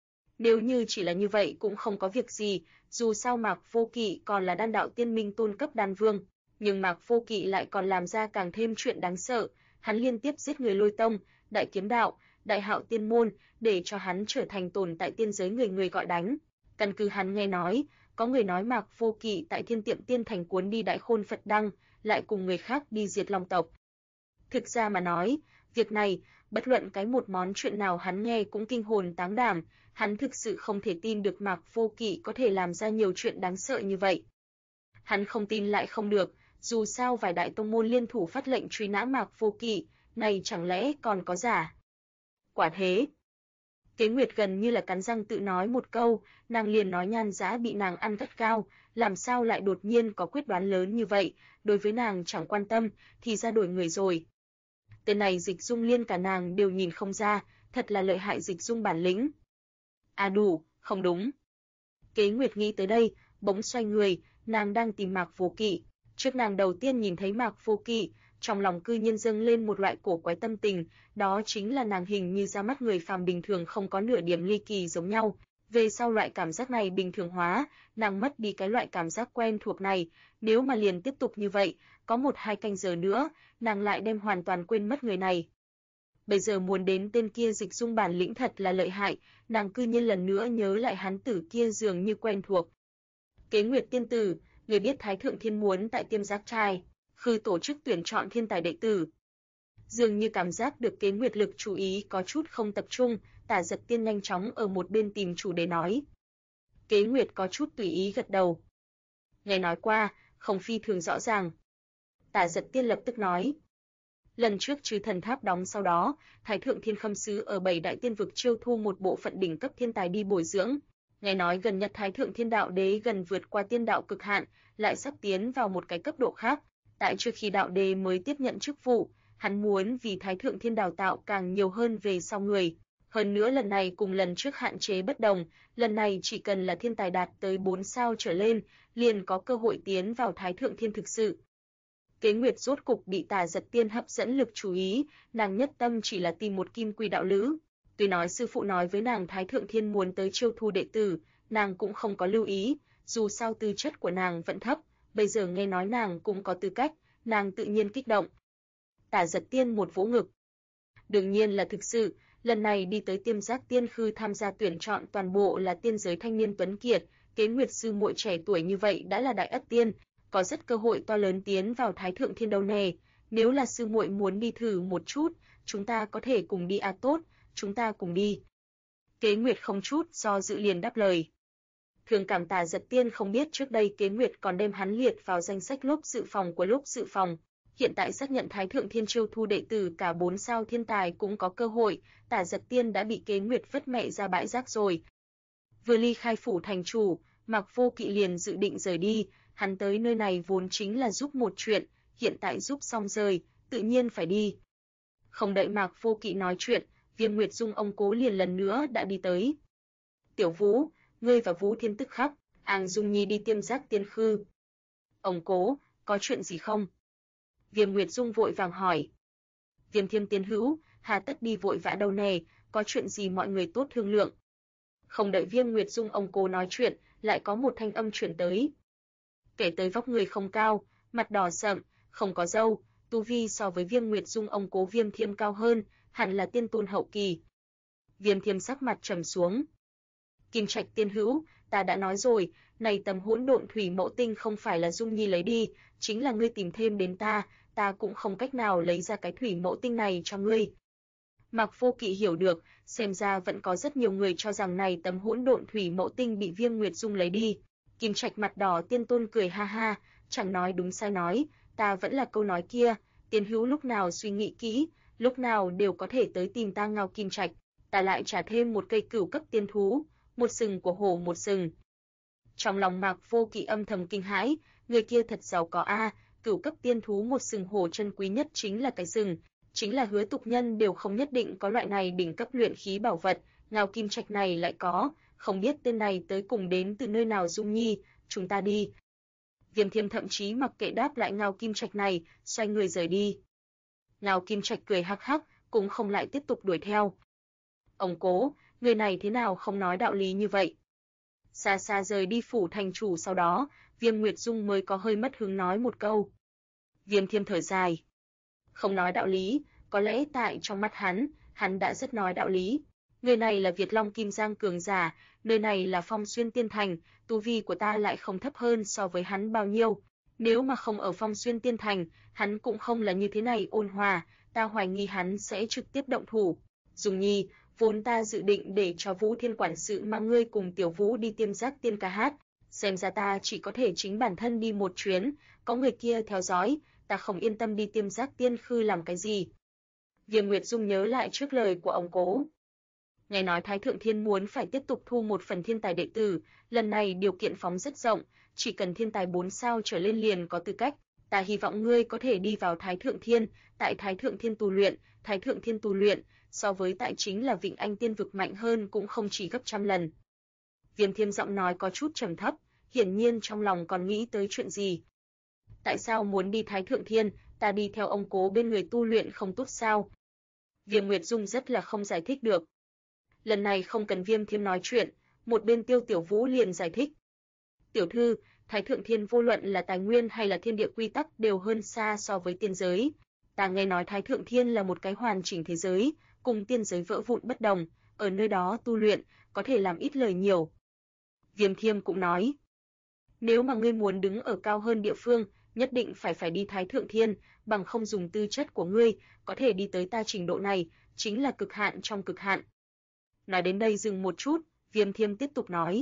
Nếu như chỉ là như vậy cũng không có việc gì, dù sao Mạc Vô Kỵ còn là đan đạo tiên minh tôn cấp đan vương, nhưng Mạc Vô Kỵ lại còn làm ra càng thêm chuyện đáng sợ, hắn liên tiếp giết người Lôi Tông, Đại Kiếm Đạo, Đại Hạo Tiên Môn, để cho hắn trở thành tồn tại tiên giới người người gọi đánh. Căn cứ hắn nghe nói, có người nói Mạc Vô Kỵ tại Thiên Tiệm Tiên thành cuốn đi Đại Khôn Phật Đăng, lại cùng người khác đi diệt Long tộc. Thực ra mà nói, việc này, bất luận cái một món chuyện nào hắn nghe cũng kinh hồn táng đảm, hắn thực sự không thể tin được Mạc Vô Kỵ có thể làm ra nhiều chuyện đáng sợ như vậy. Hắn không tin lại không được, dù sao vài đại tông môn liên thủ phát lệnh truy nã Mạc Vô Kỵ, này chẳng lẽ còn có giả? Quả thế. Kế Nguyệt gần như là cắn răng tự nói một câu, nàng liền nói Nhan Dã bị nàng ăn gắt cao, làm sao lại đột nhiên có quyết đoán lớn như vậy, đối với nàng chẳng quan tâm, thì ra đổi người rồi. Tên này Dịch Dung Liên cả nàng đều nhìn không ra, thật là lợi hại Dịch Dung bản lĩnh. À đủ, không đúng. Kế Nguyệt nghĩ tới đây, bỗng xoay người, nàng đang tìm Mạc Vô Kỵ. Trước nàng đầu tiên nhìn thấy Mạc Vô Kỵ, trong lòng cư nhiên dâng lên một loại cổ quái tâm tình, đó chính là nàng hình như ra mắt người phàm bình thường không có nửa điểm ly kỳ giống nhau, Về sau loại cảm giác này bình thường hóa, nàng mất đi cái loại cảm giác quen thuộc này, nếu mà liền tiếp tục như vậy, có 1-2 canh giờ nữa, nàng lại đem hoàn toàn quên mất người này. Bây giờ muốn đến tên kia Dịch Dung bản lĩnh thật là lợi hại, nàng cư nhiên lần nữa nhớ lại hắn tử kia dường như quen thuộc. Kế Nguyệt tiên tử, người biết Thái Thượng Thiên muốn tại Tiêm Giác Trai, khư tổ chức tuyển chọn thiên tài đệ tử. Dường như cảm giác được Kế Nguyệt lực chú ý có chút không tập trung, Tả Giật Tiên nhanh chóng ở một bên tìm chủ đề nói. Kế Nguyệt có chút tùy ý gật đầu. Nghe nói qua, không phi thường rõ ràng. Tả Giật Tiên lập tức nói. Lần trước Trừ Thần Tháp đóng sau đó, Thái Thượng Thiên Khâm Sứ ở 7 đại tiên vực chiêu thu một bộ phận đỉnh cấp thiên tài đi bồi dưỡng. Nghe nói gần nhất Thái Thượng Thiên Đạo Đế gần vượt qua tiên đạo cực hạn, lại sắp tiến vào một cái cấp độ khác. Tại trước khi đạo đế mới tiếp nhận chức vụ, hắn muốn vì Thái Thượng Thiên đào tạo càng nhiều hơn về sau người. Hơn nữa lần này cùng lần trước hạn chế bất đồng, lần này chỉ cần là thiên tài đạt tới 4 sao trở lên, liền có cơ hội tiến vào Thái Thượng Thiên thực sự. Kế Nguyệt rốt cục bị Tả Giật Tiên hấp dẫn lực chú ý, nàng nhất tâm chỉ là tìm một kim quy đạo lữ. Tuy nói sư phụ nói với nàng Thái Thượng Thiên muốn tới chiêu thu đệ tử, nàng cũng không có lưu ý, dù sao tư chất của nàng vẫn thấp, bây giờ nghe nói nàng cũng có tư cách, nàng tự nhiên kích động. Tả Giật Tiên một vỗ ngực. Đương nhiên là thực sự, lần này đi tới Tiêm Giác Tiên Khư tham gia tuyển chọn toàn bộ là tiên giới thanh niên tuấn kiệt, Kế Nguyệt sư muội trẻ tuổi như vậy đã là đại ất tiên, có rất cơ hội to lớn tiến vào Thái Thượng Thiên đâu nè. Nếu là sư muội muốn đi thử một chút, chúng ta có thể cùng đi à, tốt, chúng ta cùng đi. Kế Nguyệt không chút do dự liền đáp lời. Thường cảm Tả Giật Tiên không biết trước đây Kế Nguyệt còn đem hắn liệt vào danh sách lốp dự phòng của lốp dự phòng. Hiện tại xác nhận Thái Thượng Thiên chiêu thu đệ tử cả 4 sao thiên tài cũng có cơ hội, Tả Giật Tiên đã bị Kế Nguyệt vứt mẹ ra bãi rác rồi. Vừa ly khai phủ thành chủ, Mạc Vô Kỵ liền dự định rời đi, hắn tới nơi này vốn chính là giúp một chuyện, hiện tại giúp xong rời, tự nhiên phải đi. Không đợi Mạc Vô Kỵ nói chuyện, Viêm Nguyệt Dung ông Cố liền lần nữa đã đi tới. Tiểu Vũ, ngươi và Vũ Thiên tức khắc, Dung Nhi đi Tiêm Giác Tiên Khư. Ông Cố, có chuyện gì không? Viêm Nguyệt Dung vội vàng hỏi. Viêm Thiêm Tiên hữu, hà tất đi vội vã đâu nè, có chuyện gì mọi người tốt thương lượng. Không đợi Viêm Nguyệt Dung ông Cố nói chuyện, lại có một thanh âm truyền tới. Kể tới vóc người không cao, mặt đỏ sậm, không có râu, tu vi so với Viêm Nguyệt Dung ông Cố Viêm Thiêm cao hơn, hẳn là tiên tôn hậu kỳ. Viêm Thiêm sắc mặt trầm xuống. Kim Trạch tiên hữu, ta đã nói rồi, này tầm hỗn độn thủy mẫu tinh không phải là Dung Nhi lấy đi, chính là ngươi tìm thêm đến ta cũng không cách nào lấy ra cái thủy mẫu tinh này cho ngươi. Mạc Vô Kỵ hiểu được, xem ra vẫn có rất nhiều người cho rằng này tấm hỗn độn thủy mẫu tinh bị Viêm Nguyệt Dung lấy đi. Kim Trạch mặt đỏ tiên tôn cười ha ha, chẳng nói đúng sai nói, ta vẫn là câu nói kia, tiên hữu lúc nào suy nghĩ kỹ, lúc nào đều có thể tới tìm ta Ngao Kim Trạch, ta lại trả thêm một cây cửu cấp tiên thú, một sừng của hổ một sừng. Trong lòng Mạc Vô Kỵ âm thầm kinh hãi, người kia thật giàu có a, cửu cấp tiên thú một sừng hổ chân quý nhất chính là cái sừng, chính là Hứa tục nhân đều không nhất định có loại này đỉnh cấp luyện khí bảo vật, Ngao Kim Trạch này lại có, không biết tên này tới cùng đến từ nơi nào. Dung Nhi, chúng ta đi. Viêm Thiêm thậm chí mặc kệ đáp lại Ngao Kim Trạch này, xoay người rời đi. Ngao Kim Trạch cười hắc hắc, cũng không lại tiếp tục đuổi theo. Ông Cố, người này thế nào không nói đạo lý như vậy? Xa xa rời đi phủ thành chủ sau đó, Viêm Nguyệt Dung mới có hơi mất hứng nói một câu. Viêm Thiêm thở dài. Không nói đạo lý, có lẽ tại trong mắt hắn đã rất nói đạo lý. Người này là Việt Long Kim Giang cường giả, nơi này là Phong Xuyên Tiên Thành, tu vi của ta lại không thấp hơn so với hắn bao nhiêu. Nếu mà không ở Phong Xuyên Tiên Thành, hắn cũng không là như thế này ôn hòa, ta hoài nghi hắn sẽ trực tiếp động thủ. Dung Nhi, vốn ta dự định để cho Vũ Thiên quản sự mang ngươi cùng Tiểu Vũ đi Tiêm Giác Tiên ca hát, xem ra ta chỉ có thể chính bản thân đi một chuyến, có người kia theo dõi, ta không yên tâm đi Tiêm Giác Tiên Khư làm cái gì. Viêm Nguyệt Dung nhớ lại trước lời của ông Cố. Nghe nói Thái Thượng Thiên muốn phải tiếp tục thu một phần thiên tài đệ tử, lần này điều kiện phóng rất rộng, chỉ cần thiên tài 4 sao trở lên liền có tư cách. Ta hy vọng ngươi có thể đi vào Thái Thượng Thiên, tại Thái Thượng Thiên tu luyện, Thái Thượng Thiên tu luyện, so với tại chính là Vịnh Anh Tiên vực mạnh hơn cũng không chỉ gấp trăm lần. Viêm Thiêm giọng nói có chút trầm thấp, hiển nhiên trong lòng còn nghĩ tới chuyện gì. Tại sao muốn đi Thái Thượng Thiên, ta đi theo ông Cố bên người tu luyện không tốt sao? Viêm Nguyệt Dung rất là không giải thích được. Lần này không cần Viêm Thiêm nói chuyện, Một bên Tiêu Tiểu Vũ liền giải thích. Tiểu thư, Thái Thượng Thiên vô luận là tài nguyên hay là thiên địa quy tắc đều hơn xa so với tiên giới. Ta nghe nói Thái Thượng Thiên là một cái hoàn chỉnh thế giới, cùng tiên giới vỡ vụn bất đồng, ở nơi đó tu luyện, có thể làm ít lời nhiều. Viêm Thiêm cũng nói. Nếu mà ngươi muốn đứng ở cao hơn địa phương, nhất định phải đi Thái Thượng Thiên, bằng không dùng tư chất của ngươi, có thể đi tới ta trình độ này, chính là cực hạn trong cực hạn. Nói đến đây dừng một chút, Viêm Thiêm tiếp tục nói.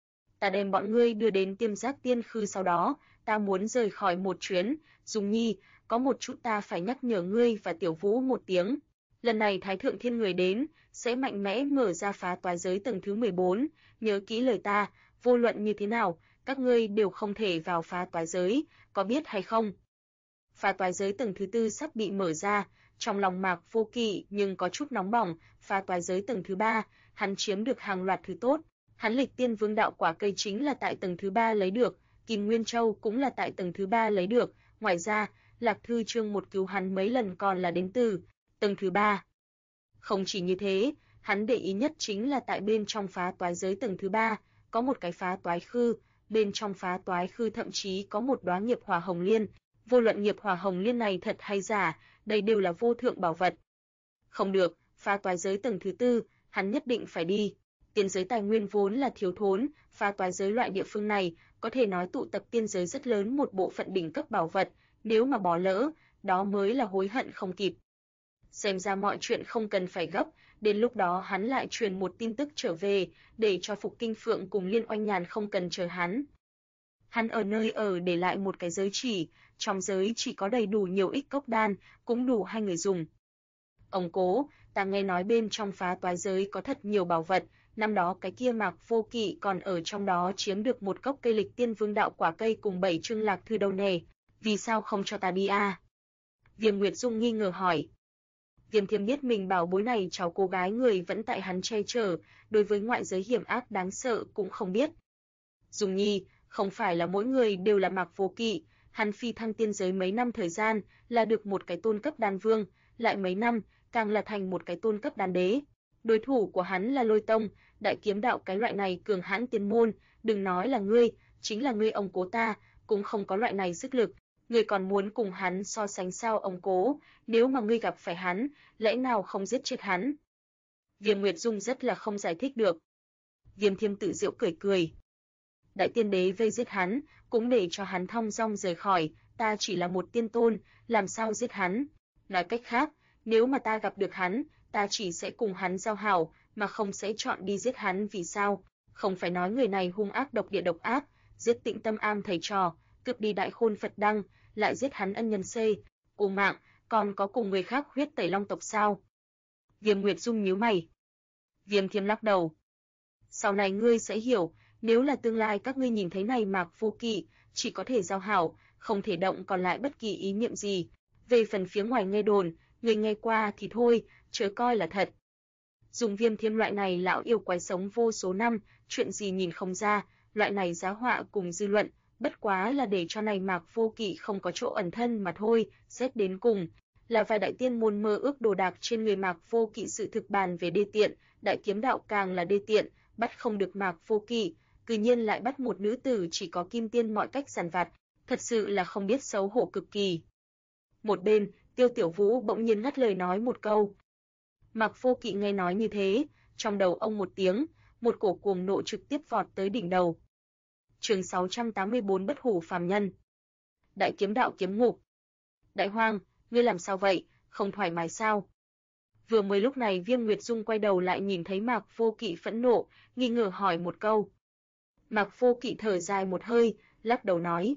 Ta đem bọn ngươi đưa đến Tiêm Giác Tiên Khư, sau đó, ta muốn rời khỏi một chuyến, Dung Nhi, có một chút ta phải nhắc nhở ngươi và Tiểu Vũ một tiếng. Lần này Thái Thượng Thiên người đến, sẽ mạnh mẽ mở ra phá toái giới tầng thứ 14, nhớ kỹ lời ta, vô luận như thế nào, các ngươi đều không thể vào phá toái giới, có biết hay không? Phá toái giới tầng thứ 4 sắp bị mở ra, trong lòng Mạc Vô Kỵ nhưng có chút nóng bỏng, phá toái giới tầng thứ 3, hắn chiếm được hàng loạt thứ tốt, hắn Lịch Tiên Vương đạo quả cây chính là tại tầng thứ 3 lấy được, Kim Nguyên Châu cũng là tại tầng thứ 3 lấy được, ngoài ra, Lạc Thư Chương một cứu hắn mấy lần còn là đến từ tầng thứ 3. Không chỉ như thế, hắn để ý nhất chính là tại bên trong phá toái giới tầng thứ 3, có một cái phá toái khư, bên trong phá toái khư thậm chí có một đóa nghiệp hỏa hồng liên, vô luận nghiệp hỏa hồng liên này thật hay giả, đây đều là vô thượng bảo vật. Không được, phá toái giới tầng thứ 4, hắn nhất định phải đi. Tiên giới tài nguyên vốn là thiếu thốn, phá toái giới loại địa phương này, có thể nói tụ tập tiên giới rất lớn một bộ phận đỉnh cấp bảo vật, nếu mà bỏ lỡ, đó mới là hối hận không kịp. Xem ra mọi chuyện không cần phải gấp, đến lúc đó hắn lại truyền một tin tức trở về, để cho Phục Kinh Phượng cùng Liên Oanh Nhàn không cần chờ hắn. Hắn ở nơi ở để lại một cái giới chỉ, trong giới chỉ có đầy đủ nhiều ít cốc đan, cũng đủ hai người dùng. Ông Cố, ta nghe nói bên trong phá toái giới có thật nhiều bảo vật, năm đó cái kia Mạc Vô Kỵ còn ở trong đó chiếm được một cốc cây Lịch Tiên Vương đạo quả cây cùng 7 chương lạc thư đâu nè, vì sao không cho ta đi à? Viêm Nguyệt Dung nghi ngờ hỏi. Viêm Thiêm biết mình bảo bối này cháu cô gái người vẫn tại hắn che chở, đối với ngoại giới hiểm ác đáng sợ cũng không biết. Dung Nhi, không phải là mỗi người đều là Mạc Vô Kỵ, hắn phi thăng tiên giới mấy năm thời gian, là được một cái tôn cấp đan vương, lại mấy năm, càng là thành một cái tôn cấp đan đế. Đối thủ của hắn là Lôi Tông, Đại Kiếm Đạo cái loại này cường hãn tiên môn, đừng nói là ngươi, chính là ngươi ông Cố ta, cũng không có loại này sức lực. Ngươi còn muốn cùng hắn so sánh sao ông Cố, nếu mà ngươi gặp phải hắn, lẽ nào không giết chết hắn? Viêm Nguyệt Dung rất là không giải thích được. Viêm Thiêm tự giễu cười cười. Đại tiên đế vây giết hắn, cũng để cho hắn thong dong rời khỏi, ta chỉ là một tiên tôn, làm sao giết hắn? Nói cách khác, nếu mà ta gặp được hắn, ta chỉ sẽ cùng hắn giao hảo, mà không sẽ chọn đi giết hắn. Vì sao? Không phải nói người này hung ác độc địa độc ác, giết Tịnh Tâm Am thầy trò, cướp đi Đại Khôn Phật Đăng, lại giết hắn ân nhân C, Cô Mạng, còn có cùng người khác huyết tẩy long tộc sao? Viêm Nguyệt Dung nhíu mày. Viêm Thiêm lắc đầu. Sau này ngươi sẽ hiểu, nếu là tương lai các ngươi nhìn thấy này Mạc Vô Kỵ, chỉ có thể giao hảo, không thể động còn lại bất kỳ ý niệm gì. Về phần phía ngoài nghe đồn, người nghe qua thì thôi, chớ coi là thật. Dùng Viêm Thiêm loại này lão yêu quái sống vô số năm, chuyện gì nhìn không ra, loại này giá họa cùng dư luận, bất quá là để cho này Mạc Vô Kỵ không có chỗ ẩn thân mà thôi. Xét đến cùng, là vài đại tiên môn mơ ước đồ đạc trên người Mạc Vô Kỵ, sự thực bàn về đê tiện, Đại Kiếm Đạo càng là đê tiện, bắt không được Mạc Vô Kỵ, cư nhiên lại bắt một nữ tử chỉ có kim tiên mọi cách giàn vặt, thật sự là không biết xấu hổ cực kỳ. Một bên, Tiêu Tiểu Vũ bỗng nhiên ngắt lời nói một câu. Mạc Vô Kỵ nghe nói như thế, trong đầu ông một tiếng, một cổ cuồng nộ trực tiếp vọt tới đỉnh đầu. Chương 684 Bất hủ phàm nhân. Đại Kiếm Đạo kiếm ngục. Đại Hoang, ngươi làm sao vậy, không thoải mái sao? Vừa mới lúc này Viêm Nguyệt Dung quay đầu lại nhìn thấy Mạc Vô Kỵ phẫn nộ, nghi ngờ hỏi một câu. Mạc Vô Kỵ thở dài một hơi, lắc đầu nói.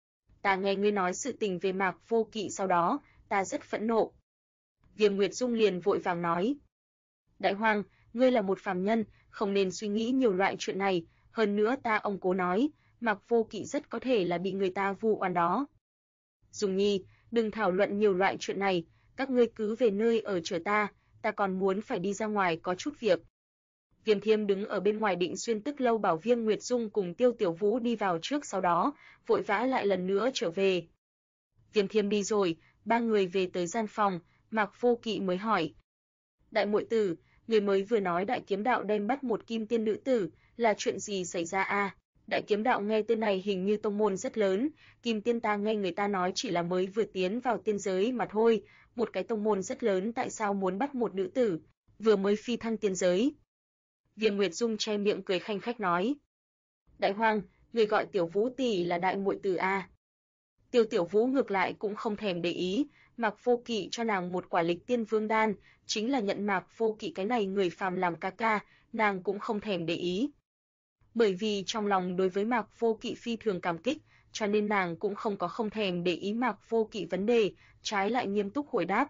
Ta nghe ngươi nói sự tình về Mạc Vô Kỵ sau đó, ta rất phẫn nộ. Viêm Nguyệt Dung liền vội vàng nói. Đại Hoang, ngươi là một phàm nhân, không nên suy nghĩ nhiều loại chuyện này, hơn nữa ta ông Cố nói, Mạc Vô Kỵ rất có thể là bị người ta vu oan đó. Dung Nhi, đừng thảo luận nhiều loại chuyện này, các ngươi cứ về nơi ở chờ ta còn muốn phải đi ra ngoài có chút việc. Viêm Thiêm đứng ở bên ngoài định xuyên tức lâu bảo Viêm Nguyệt Dung cùng Tiêu Tiểu Vũ đi vào trước, sau đó vội vã lại lần nữa trở về. Viêm Thiêm đi rồi, ba người về tới gian phòng, Mạc Vô Kỵ mới hỏi. Đại muội tử, người mới vừa nói Đại Kiếm Đạo đem bắt một kim tiên nữ tử, Là chuyện gì xảy ra a? Đại kiếm đạo nghe tên này hình như tông môn rất lớn, Kim Tiên ta nghe người ta nói chỉ là mới vừa tiến vào tiên giới mà thôi, một cái tông môn rất lớn tại sao muốn bắt một nữ tử, vừa mới phi thăng tiên giới. Viêm Nguyệt Dung che miệng cười khanh khách nói. Đại Hoàng, người gọi Tiểu Vũ tỷ là đại muội tử a. Tiểu Vũ ngược lại cũng không thèm để ý, Mạc Vô Kỵ cho nàng một quả Lịch Tiên Vương đan, chính là nhận Mạc Vô Kỵ cái này người phàm làm ca ca, nàng cũng không thèm để ý. Bởi vì trong lòng đối với Mạc Vô Kỵ phi thường cảm kích, cho nên nàng cũng không thèm để ý Mạc Vô Kỵ vấn đề, trái lại nghiêm túc hồi đáp.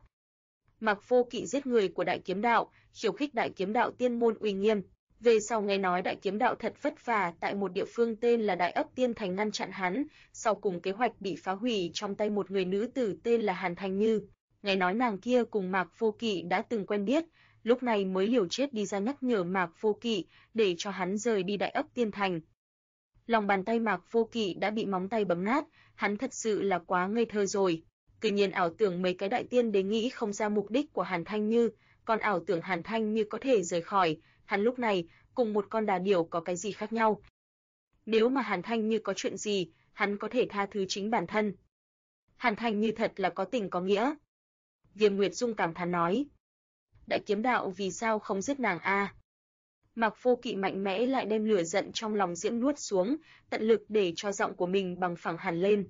Mạc Vô Kỵ giết người của Đại Kiếm Đạo, khiêu khích Đại Kiếm Đạo tiên môn uy nghiêm. Về sau nghe nói Đại Kiếm Đạo thật vất vả tại một địa phương tên là Đại Ấp Tiên Thành ngăn chặn hắn, sau cùng kế hoạch bị phá hủy trong tay một người nữ tử tên là Hàn Thanh Như. Nghe nói nàng kia cùng Mạc Vô Kỵ đã từng quen biết, lúc này mới liều chết đi ra nhắc nhở Mạc Vô Kỵ để cho hắn rời đi Đại Ấp Tiên Thành. Lòng bàn tay Mạc Vô Kỵ đã bị móng tay bấm nát, hắn thật sự là quá ngây thơ rồi. Cứ nhiên ảo tưởng mấy cái đại tiên đế nghĩ không ra mục đích của Hàn Thanh Như, còn ảo tưởng Hàn Thanh Như có thể rời khỏi, hắn lúc này cùng một con đà điểu có cái gì khác nhau. Nếu mà Hàn Thanh Như có chuyện gì, hắn có thể tha thứ chính bản thân. Hàn Thanh Như thật là có tình có nghĩa. Viêm Nguyệt Dung cảm thán nói. Đại Kiếm Đạo vì sao không giết nàng a? Mạc Vô Kỵ mạnh mẽ lại đem lửa giận trong lòng diễm nuốt xuống, tận lực để cho giọng của mình bằng phẳng hẳn lên.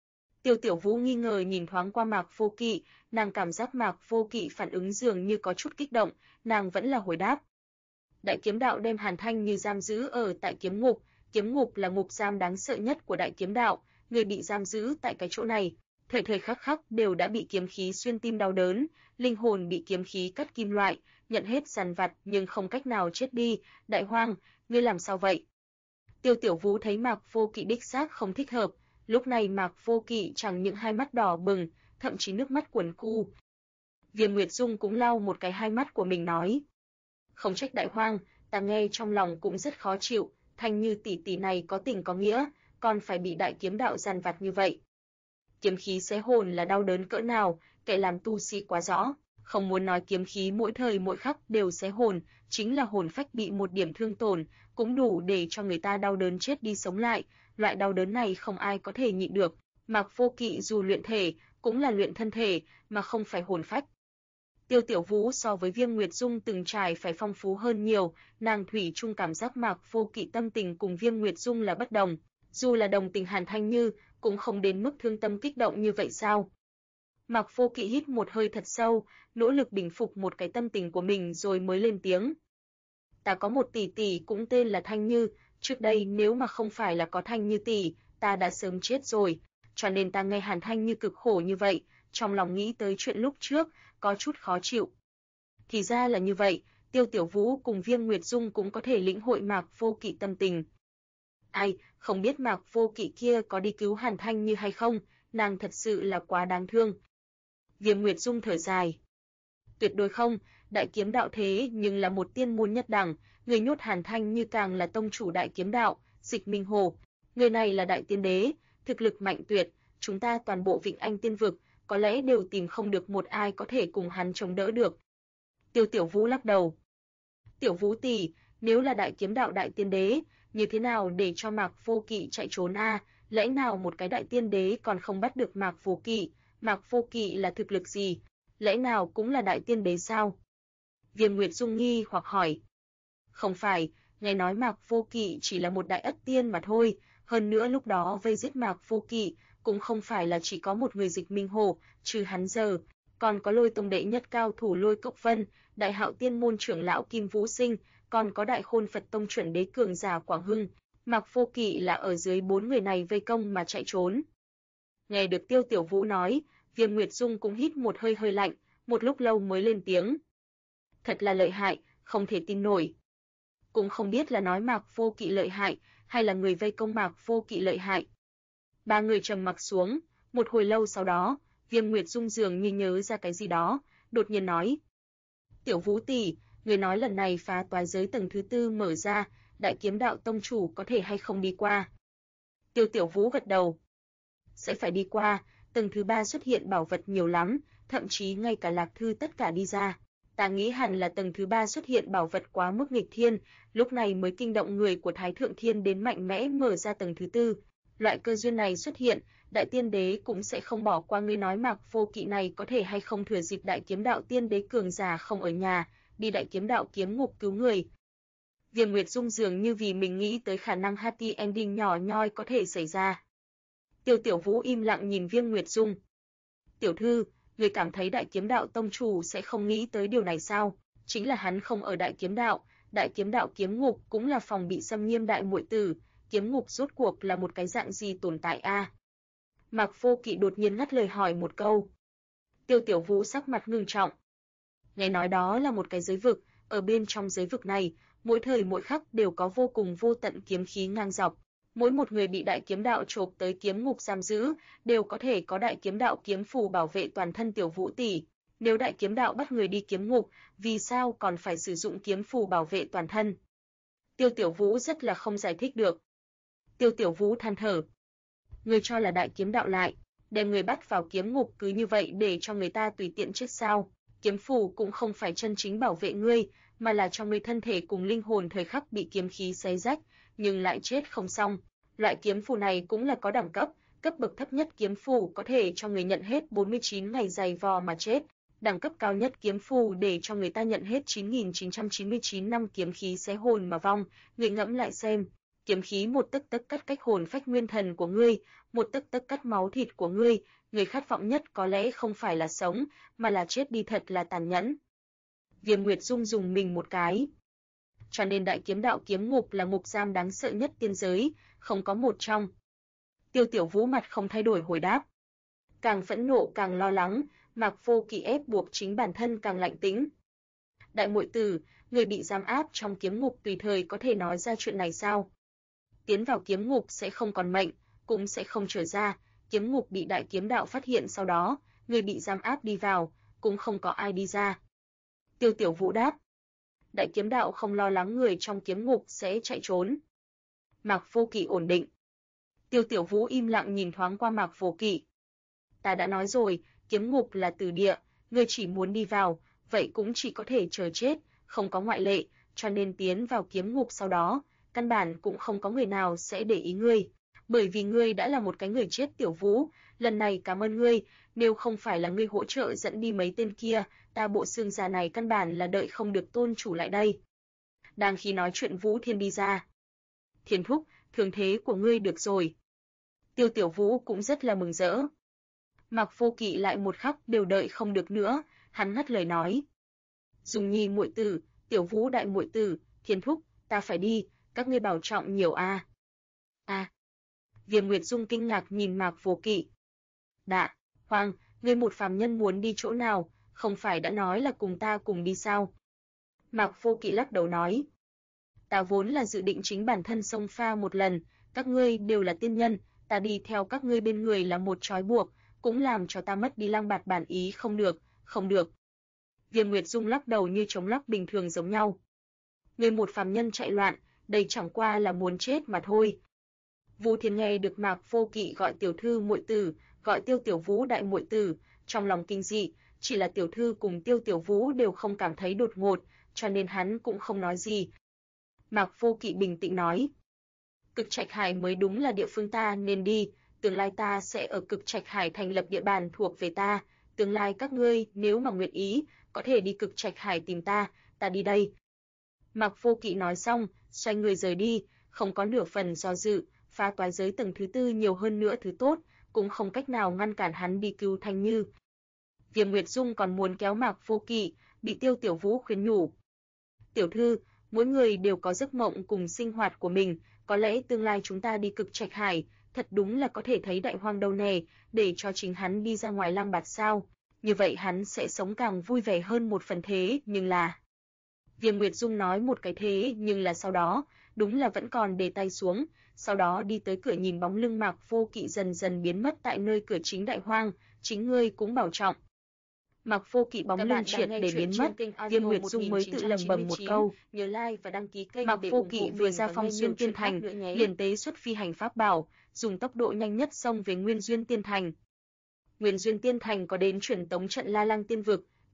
Tiểu Vũ nghi ngờ nhìn thoáng qua Mạc Vô Kỵ, nàng cảm giác Mạc Vô Kỵ phản ứng dường như có chút kích động, nàng vẫn là hồi đáp. Đại Kiếm Đạo đem Hàn Thanh Như giam giữ ở tại kiếm ngục là ngục giam đáng sợ nhất của Đại Kiếm Đạo, người bị giam giữ tại cái chỗ này, thời thời khắc khắc đều đã bị kiếm khí xuyên tim đau đớn, linh hồn bị kiếm khí cắt kim loại, nhận hết dằn vặt nhưng không cách nào chết đi. Đại Hoang, ngươi làm sao vậy? Tiểu Vũ thấy Mạc Vô Kỵ đích xác không thích hợp, lúc này Mạc Vô Kỵ chẳng những hai mắt đỏ bừng, thậm chí nước mắt cuồn cu. Viêm Nguyệt Dung cũng lau một cái hai mắt của mình nói. Không trách Đại Hoang, ta nghe trong lòng cũng rất khó chịu, Thanh Như tỷ tỷ này có tình có nghĩa, còn phải bị Đại Kiếm Đạo dằn vặt như vậy. Kiếm khí xé hồn là đau đớn cỡ nào, kẻ làm tu sĩ quá rõ, không muốn nói kiếm khí mỗi thời mỗi khắc đều xé hồn, chính là hồn phách bị một điểm thương tổn, cũng đủ để cho người ta đau đớn chết đi sống lại, loại đau đớn này không ai có thể nhịn được. Mạc Vô Kỵ dù luyện thể, cũng là luyện thân thể, mà không phải hồn phách. Tiểu Vũ so với Viêm Nguyệt Dung từng trải phải phong phú hơn nhiều, nàng thủy chung cảm giác Mạc Vô Kỵ tâm tình cùng Viêm Nguyệt Dung là bất đồng, dù là đồng tình Hàn Thanh Như, cũng không đến mức thương tâm kích động như vậy sao? Mạc Vô Kỵ hít một hơi thật sâu, nỗ lực bình phục một cái tâm tình của mình rồi mới lên tiếng. Ta có một tỷ tỷ cũng tên là Thanh Như, trước đây nếu mà không phải là có Thanh Như tỷ, ta đã sớm chết rồi, cho nên ta nghe Hàn Thanh Như cực khổ như vậy, trong lòng nghĩ tới chuyện lúc trước, có chút khó chịu. Thì ra là như vậy, Tiểu Vũ cùng Viêm Nguyệt Dung cũng có thể lĩnh hội Mạc Vô Kỵ tâm tình. Ai, không biết Mạc Vô Kỵ kia có đi cứu Hàn Thanh Như hay không, nàng thật sự là quá đáng thương. Viêm Nguyệt Dung thở dài. Tuyệt đối không, Đại Kiếm Đạo thế nhưng là một tiên môn nhất đẳng, người nhốt Hàn Thanh Như càng là tông chủ Đại Kiếm Đạo, Dịch Minh Hồ. Người này là đại tiên đế, thực lực mạnh tuyệt, chúng ta toàn bộ Vịnh Anh tiên vực, có lẽ đều tìm không được một ai có thể cùng hắn chống đỡ được. Tiểu Vũ lắc đầu. Tiểu Vũ tỷ, nếu là Đại Kiếm Đạo đại tiên đế, như thế nào để cho Mạc Vô Kỵ chạy trốn a? Lẽ nào một cái đại tiên đế còn không bắt được Mạc Vô Kỵ? Mạc Vô Kỵ là thực lực gì? Lẽ nào cũng là đại tiên đế sao? Viêm Nguyệt Dung nghi hoặc hỏi. Không phải, nghe nói Mạc Vô Kỵ chỉ là một đại ất tiên mà thôi, hơn nữa lúc đó vây giết Mạc Vô Kỵ cũng không phải là chỉ có một người Dịch Minh Hồ, trừ hắn giờ, còn có Lôi Tông đệ nhất cao thủ Lôi Cốc Vân, Đại Hạo tiên môn trưởng lão Kim Vũ Sinh, còn có Đại Khôn Phật tông chuẩn đế cường giả Quảng Hưng. Mạc Vô Kỵ là ở dưới 4 người này vây công mà chạy trốn. Nghe được Tiểu Vũ nói, Viêm Nguyệt Dung cũng hít một hơi hơi lạnh, một lúc lâu mới lên tiếng. Thật là lợi hại, không thể tin nổi. Cũng không biết là nói Mạc Vô Kỵ lợi hại, hay là người vây công Mạc Vô Kỵ lợi hại. Ba người trầm mặc xuống, một hồi lâu sau đó, Viêm Nguyệt Dung dường như nhớ ra cái gì đó, đột nhiên nói. Tiểu Vũ tỷ, người nói lần này phá toái giới tầng thứ 4 mở ra, Đại Kiếm Đạo tông chủ có thể hay không đi qua? Tiểu Vũ gật đầu. Sẽ phải đi qua, tầng thứ 3 xuất hiện bảo vật nhiều lắm, thậm chí ngay cả lạc thư tất cả đi ra. Ta nghĩ hẳn là tầng thứ 3 xuất hiện bảo vật quá mức nghịch thiên, lúc này mới kinh động người của Thái Thượng Thiên đến mạnh mẽ mở ra tầng thứ 4. Loại cơ duyên này xuất hiện, Đại Tiên Đế cũng sẽ không bỏ qua. Ngươi nói Mạc Vô Kỵ này có thể hay không thừa dịp Đại Kiếm Đạo Tiên Đế cường giả không ở nhà, đi Đại Kiếm Đạo kiếm ngục cứu người. Viêm Nguyệt Dung dường như vì mình nghĩ tới khả năng happy ending nhỏ nhoi có thể xảy ra. Tiêu Tiểu Vũ im lặng nhìn Viêm Nguyệt Dung. Tiểu thư, người cảm thấy Đại Kiếm Đạo tông chủ sẽ không nghĩ tới điều này sao? Chính là hắn không ở Đại Kiếm Đạo kiếm ngục cũng là phòng bị xâm nghiêm đại muội tử, kiếm ngục rốt cuộc là một cái dạng gì tồn tại a? Mạc Vô Kỵ đột nhiên ngắt lời hỏi một câu. Tiêu Tiểu Vũ sắc mặt ngưng trọng. Nghe nói đó là một cái giới vực, ở bên trong giới vực này, mỗi thời mỗi khắc đều có vô cùng vô tận kiếm khí ngang dọc. Mỗi một người bị Đại Kiếm Đạo chộp tới kiếm ngục giam giữ, đều có thể có Đại Kiếm Đạo kiếm phù bảo vệ toàn thân. Tiểu Vũ tỷ, nếu Đại Kiếm Đạo bắt người đi kiếm ngục, vì sao còn phải sử dụng kiếm phù bảo vệ toàn thân? Tiêu Tiểu Vũ rất là không giải thích được. Tiêu Tiểu Vũ than thở. Ngươi cho là Đại Kiếm Đạo lại đem người bắt vào kiếm ngục cứ như vậy để cho người ta tùy tiện chết sao? Kiếm phù cũng không phải chân chính bảo vệ ngươi, mà là cho ngươi thân thể cùng linh hồn thời khắc bị kiếm khí xé rách, nhưng lại chết không xong. Loại kiếm phù này cũng là có đẳng cấp, cấp bậc thấp nhất kiếm phù có thể cho người nhận hết 49 ngày dày vò mà chết. Đẳng cấp cao nhất kiếm phù để cho người ta nhận hết 9.999 năm kiếm khí xé hồn mà vong. Người ngẫm lại xem, kiếm khí một tấc tấc cắt cách hồn phách nguyên thần của ngươi, một tấc tấc cắt máu thịt của ngươi, người khát vọng nhất có lẽ không phải là sống, mà là chết đi, thật là tàn nhẫn. Viêm Nguyệt Dung dùng mình một cái. Cho nên Đại Kiếm Đạo kiếm ngục là ngục giam đáng sợ nhất tiên giới, không có một trong. Tiêu Tiểu Vũ mặt không thay đổi hồi đáp. Càng phẫn nộ càng lo lắng, Mạc Vô Kỵ ép buộc chính bản thân càng lạnh tĩnh. Đại muội tử, người bị giam áp trong kiếm ngục tùy thời có thể nói ra chuyện này sao? Tiến vào kiếm ngục sẽ không còn mệnh, cũng sẽ không trở ra, kiếm ngục bị Đại Kiếm Đạo phát hiện, sau đó, người bị giam áp đi vào, cũng không có ai đi ra. Tiêu Tiểu Vũ đáp. Đại Kiếm Đạo không lo lắng người trong kiếm ngục sẽ chạy trốn. Mạc Vô Kỵ ổn định. Tiêu Tiểu Vũ im lặng nhìn thoáng qua Mạc Vô Kỵ. Ta đã nói rồi, kiếm ngục là tử địa, ngươi chỉ muốn đi vào, vậy cũng chỉ có thể chờ chết, không có ngoại lệ, cho nên tiến vào kiếm ngục sau đó, căn bản cũng không có người nào sẽ để ý ngươi, bởi vì ngươi đã là một cái người chết. Tiểu Vũ, lần này cảm ơn ngươi, nếu không phải là ngươi hỗ trợ dẫn đi mấy tên kia, ta bộ xương già này căn bản là đợi không được tôn chủ lại đây. Đang khi nói chuyện Vũ Thiên đi ra. Thiên thúc, thương thế của ngươi được rồi. Tiêu Tiểu Vũ cũng rất là mừng rỡ. Mạc Vô Kỵ lại một khắc đều đợi không được nữa, hắn ngắt lời nói. Dung Nhi muội tử, Tiểu Vũ đại muội tử, Thiên thúc, ta phải đi, các ngươi bảo trọng nhiều a. Viêm Nguyệt Dung kinh ngạc nhìn Mạc Vô Kỵ. Đạ, Hoàng, ngươi một phàm nhân muốn đi chỗ nào, không phải đã nói là cùng ta cùng đi sao? Mạc Vô Kỵ lắc đầu nói. Ta vốn là dự định chính bản thân xông pha một lần, các ngươi đều là tiên nhân, ta đi theo các ngươi bên người là một trói buộc, cũng làm cho ta mất đi Lăng Bạt bản ý. Không được, không được. Viêm Nguyệt Dung lắc đầu như chống lắc bình thường giống nhau. Ngươi một phàm nhân chạy loạn, đây chẳng qua là muốn chết mà thôi. Vũ Thiên nghe được Mạc Vô Kỵ gọi tiểu thư muội tử, gọi Tiêu Tiểu Vũ đại muội tử, trong lòng kinh dị, chỉ là tiểu thư cùng Tiêu Tiểu Vũ đều không cảm thấy đột ngột, cho nên hắn cũng không nói gì. Mạc Vô Kỵ bình tĩnh nói. Cực Trạch Hải mới đúng là địa phương ta nên đi, tương lai ta sẽ ở Cực Trạch Hải thành lập địa bàn thuộc về ta, tương lai các ngươi nếu mà nguyện ý, có thể đi Cực Trạch Hải tìm ta, ta đi đây. Mạc Vô Kỵ nói xong, xoay người rời đi, không có nửa phần do dự, phá toái giới tầng thứ 4 nhiều hơn nữa thứ tốt, cũng không cách nào ngăn cản hắn đi cứu Thanh Như. Viêm Nguyệt Dung còn muốn kéo Mạc Vô Kỵ, bị Tiêu Tiểu Vũ khuyên nhủ. Tiểu thư, mỗi người đều có giấc mộng cùng sinh hoạt của mình, có lẽ tương lai chúng ta đi Cực Trạch Hải, thật đúng là có thể thấy Đại Hoang đâu nè, để cho chính hắn đi ra ngoài Lăng Bạt sao, như vậy hắn sẽ sống càng vui vẻ hơn một phần. Thế nhưng là... Viêm Nguyệt Dung nói một cái thế nhưng là sau đó, đúng là vẫn còn để tay xuống, sau đó đi tới cửa nhìn bóng lưng Mạc Vô Kỵ dần dần biến mất tại nơi cửa chính Đại Hoang, chính ngươi cũng bảo trọng. Mạc Vô Kỵ bóng lưng triệt để biến mất, Viêm Nguyệt Dung mới tự lẩm bẩm một câu. Nhớ like và đăng ký kênh. Mạc Vô Kỵ vừa ra Phong Xuyên Tiên Thành, liền tế xuất phi hành pháp bảo, dùng tốc độ nhanh nhất xông về Nguyên Duyên Tiên Thành. Nguyên Duyên Tiên Thành có đến truyền tống trận La Lăng Tiên Vực,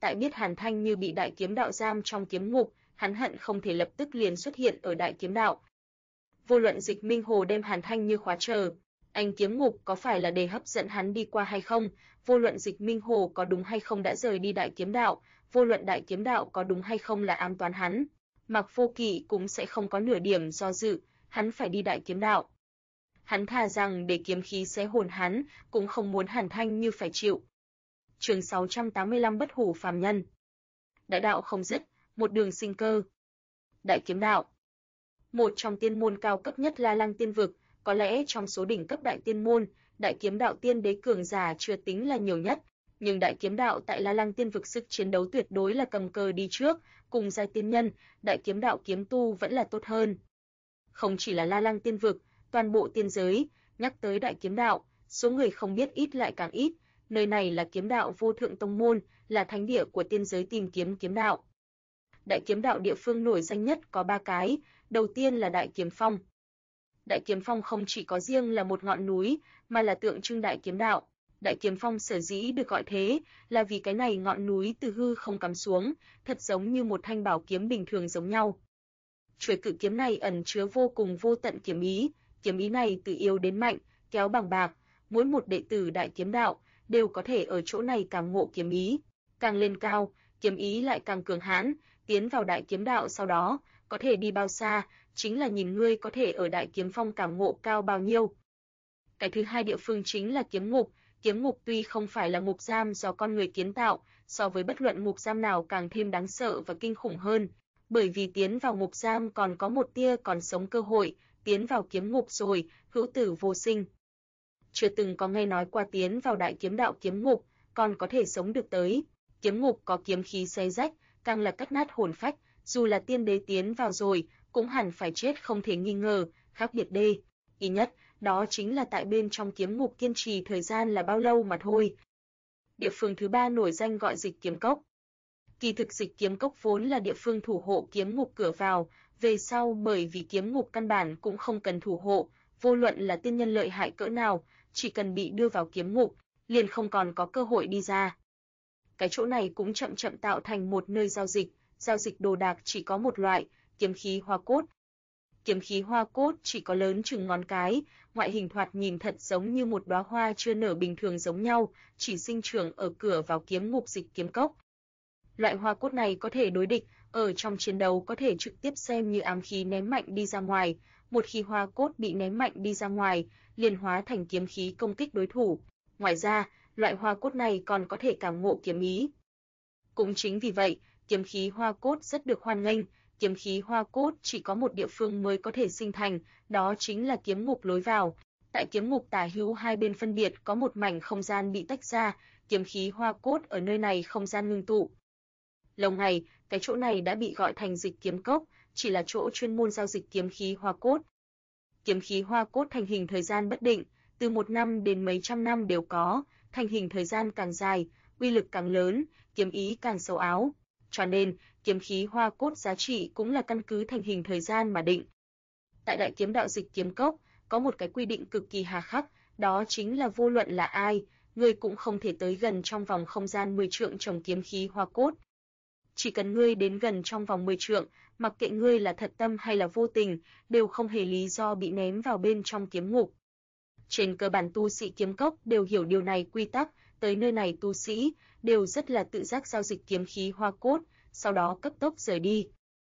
tại biết Hàn Thanh Như bị Đại Kiếm Đạo giam trong kiếm ngục, hắn hận không thể lập tức liền xuất hiện ở Đại Kiếm Đạo. Vô luận Dịch Minh Hồ đem Hàn Thanh Như khóa chờ, anh kiếm ngục có phải là để hấp dẫn hắn đi qua hay không, vô luận Dịch Minh Hồ có đúng hay không đã rời đi Đại Kiếm Đạo, vô luận Đại Kiếm Đạo có đúng hay không là ám toán hắn, Mạc Vô Kỵ cũng sẽ không có nửa điểm do dự, hắn phải đi Đại Kiếm Đạo. Hắn thà rằng để kiếm khí xé hồn hắn, cũng không muốn Hàn Thanh Như phải chịu. Chương 685 Bất hủ phàm nhân. Đại đạo không dứt, một đường sinh cơ. Đại Kiếm Đạo, một trong tiên môn cao cấp nhất La Lăng Tiên vực, có lẽ trong số đỉnh cấp đại tiên môn, Đại Kiếm Đạo tiên đế cường giả chưa tính là nhiều nhất, nhưng Đại Kiếm Đạo tại La Lăng Tiên vực sức chiến đấu tuyệt đối là cầm cờ đi trước, cùng giai tiên nhân, Đại Kiếm Đạo kiếm tu vẫn là tốt hơn. Không chỉ là La Lăng Tiên vực, toàn bộ tiên giới, nhắc tới Đại Kiếm Đạo, số người không biết ít lại càng ít, nơi này là kiếm đạo vô thượng tông môn, là thánh địa của tiên giới tìm kiếm kiếm đạo. Đại Kiếm Đạo địa phương nổi danh nhất có 3 cái, đầu tiên là Đại Kiếm Phong. Đại Kiếm Phong không chỉ có riêng là một ngọn núi, mà là tượng trưng Đại Kiếm Đạo. Đại Kiếm Phong sở dĩ được gọi thế, là vì cái này ngọn núi từ hư không cắm xuống, thật giống như một thanh bảo kiếm bình thường giống nhau. Chuôi cự kiếm này ẩn chứa vô cùng vô tận kiếm ý này từ yếu đến mạnh, kéo bằng bạc, mỗi một đệ tử Đại Kiếm Đạo đều có thể ở chỗ này cảm ngộ kiếm ý, càng lên cao, kiếm ý lại càng cường hãn, tiến vào Đại Kiếm Đạo sau đó, có thể đi bao xa, chính là nhìn ngươi có thể ở Đại Kiếm Phong cảm ngộ cao bao nhiêu. Cái thứ hai địa phương chính là kiếm ngục tuy không phải là ngục giam do con người kiến tạo, so với bất luận ngục giam nào càng thêm đáng sợ và kinh khủng hơn, bởi vì tiến vào ngục giam còn có một tia còn sống cơ hội, tiến vào kiếm ngục rồi, hữu tử vô sinh. Chưa từng có nghe nói qua tiến vào Đại Kiếm Đạo kiếm ngục, còn có thể sống được tới. Kiếm ngục có kiếm khí xé rách, càng là cắt nát hồn phách, dù là tiên đế tiến vào rồi, cũng hẳn phải chết không thể nghi ngờ, khác biệt đê. Ý nhất, đó chính là tại bên trong kiếm ngục kiên trì thời gian là bao lâu mà thôi. Địa phương thứ ba nổi danh gọi Dịch Kiếm Cốc. Kỳ thực Dịch Kiếm Cốc vốn là địa phương thủ hộ kiếm ngục cửa vào, về sau bởi vì kiếm ngục căn bản cũng không cần thủ hộ, vô luận là tiên nhân lợi hại cỡ nào, chỉ cần bị đưa vào kiếm ngục, liền không còn có cơ hội đi ra. Cái chỗ này cũng chậm chậm tạo thành một nơi giao dịch đồ đạc chỉ có một loại, kiếm khí hoa cốt. Kiếm khí hoa cốt chỉ có lớn chừng ngón cái, ngoại hình thoạt nhìn thật giống như một đóa hoa chưa nở bình thường giống nhau, chỉ sinh trưởng ở cửa vào kiếm ngục Dịch Kiếm Cốc. Loại hoa cốt này có thể đối địch, ở trong chiến đấu có thể trực tiếp xem như ám khí ném mạnh đi ra ngoài, một khi hoa cốt bị ném mạnh đi ra ngoài, liền hóa thành kiếm khí công kích đối thủ. Ngoài ra, loại hoa cốt này còn có thể cảm ngộ kiếm ý. Cũng chính vì vậy, kiếm khí hoa cốt rất được hoan nghênh, kiếm khí hoa cốt chỉ có một địa phương mới có thể sinh thành, đó chính là kiếm ngục lối vào. Tại kiếm ngục tả hữu hai bên phân biệt có một mảnh không gian bị tách ra, kiếm khí hoa cốt ở nơi này không gian ngưng tụ. Lâu ngày, cái chỗ này đã bị gọi thành Dịch Kiếm Cốc, chỉ là chỗ chuyên môn giao dịch kiếm khí hoa cốt. Kiếm khí hoa cốt thành hình thời gian bất định, từ 1 năm đến mấy trăm năm đều có, thành hình thời gian càng dài, uy lực càng lớn, kiếm ý càng sâu áo. Cho nên, kiếm khí hoa cốt giá trị cũng là căn cứ thành hình thời gian mà định. Tại Đại Kiếm Đạo Dịch Kiếm Cốc, có một cái quy định cực kỳ hà khắc, đó chính là vô luận là ai, ngươi cũng không thể tới gần trong vòng không gian 10 trượng trồng kiếm khí hoa cốt. Chỉ cần ngươi đến gần trong vòng 10 trượng, mặc kệ ngươi là thật tâm hay là vô tình, đều không hề lý do bị ném vào bên trong kiếm ngục. Trên cơ bản tu sĩ kiếm cốc đều hiểu điều này quy tắc, tới nơi này tu sĩ đều rất là tự giác giao dịch kiếm khí hoa cốt, sau đó cấp tốc rời đi.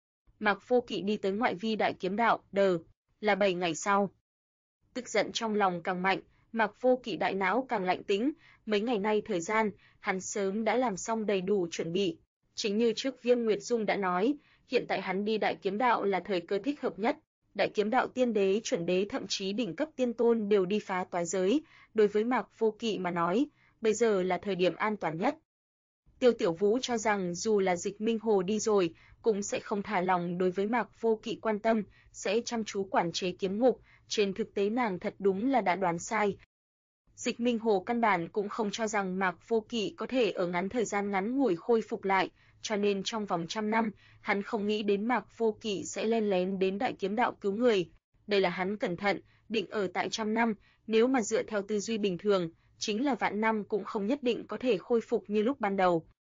Mạc Vô Kỵ đi tới ngoại vi Đại Kiếm Đạo, là 7 ngày sau. Tức giận trong lòng càng mạnh, Mạc Vô Kỵ đại não càng lạnh tĩnh, mấy ngày nay thời gian, hắn sớm đã làm xong đầy đủ chuẩn bị. Chính như trước Viêm Nguyệt Dung đã nói, hiện tại hắn đi Đại Kiếm Đạo là thời cơ thích hợp nhất. Đại Kiếm Đạo tiên đế, chuẩn đế thậm chí đỉnh cấp tiên tôn đều đi phá toái giới, đối với Mạc Vô Kỵ mà nói, bây giờ là thời điểm an toàn nhất. Tiêu Tiểu Vũ cho rằng dù là Dịch Minh Hồ đi rồi, cũng sẽ không thả lòng đối với Mạc Vô Kỵ quan tâm, sẽ chăm chú quản chế kiếm ngục, trên thực tế nàng thật đúng là đã đoán sai. Dịch Minh Hồ căn bản cũng không cho rằng Mạc Vô Kỵ có thể ở ngắn thời gian ngắn ngủi khôi phục lại, cho nên trong vòng 100 năm, hắn không nghĩ đến Mạc Vô Kỵ sẽ len lén đến Đại Kiếm Đạo cứu người. Đây là hắn cẩn thận, định ở tại 100 năm, nếu mà dựa theo tư duy bình thường, chính là vạn năm cũng không nhất định có thể khôi phục như lúc ban đầu.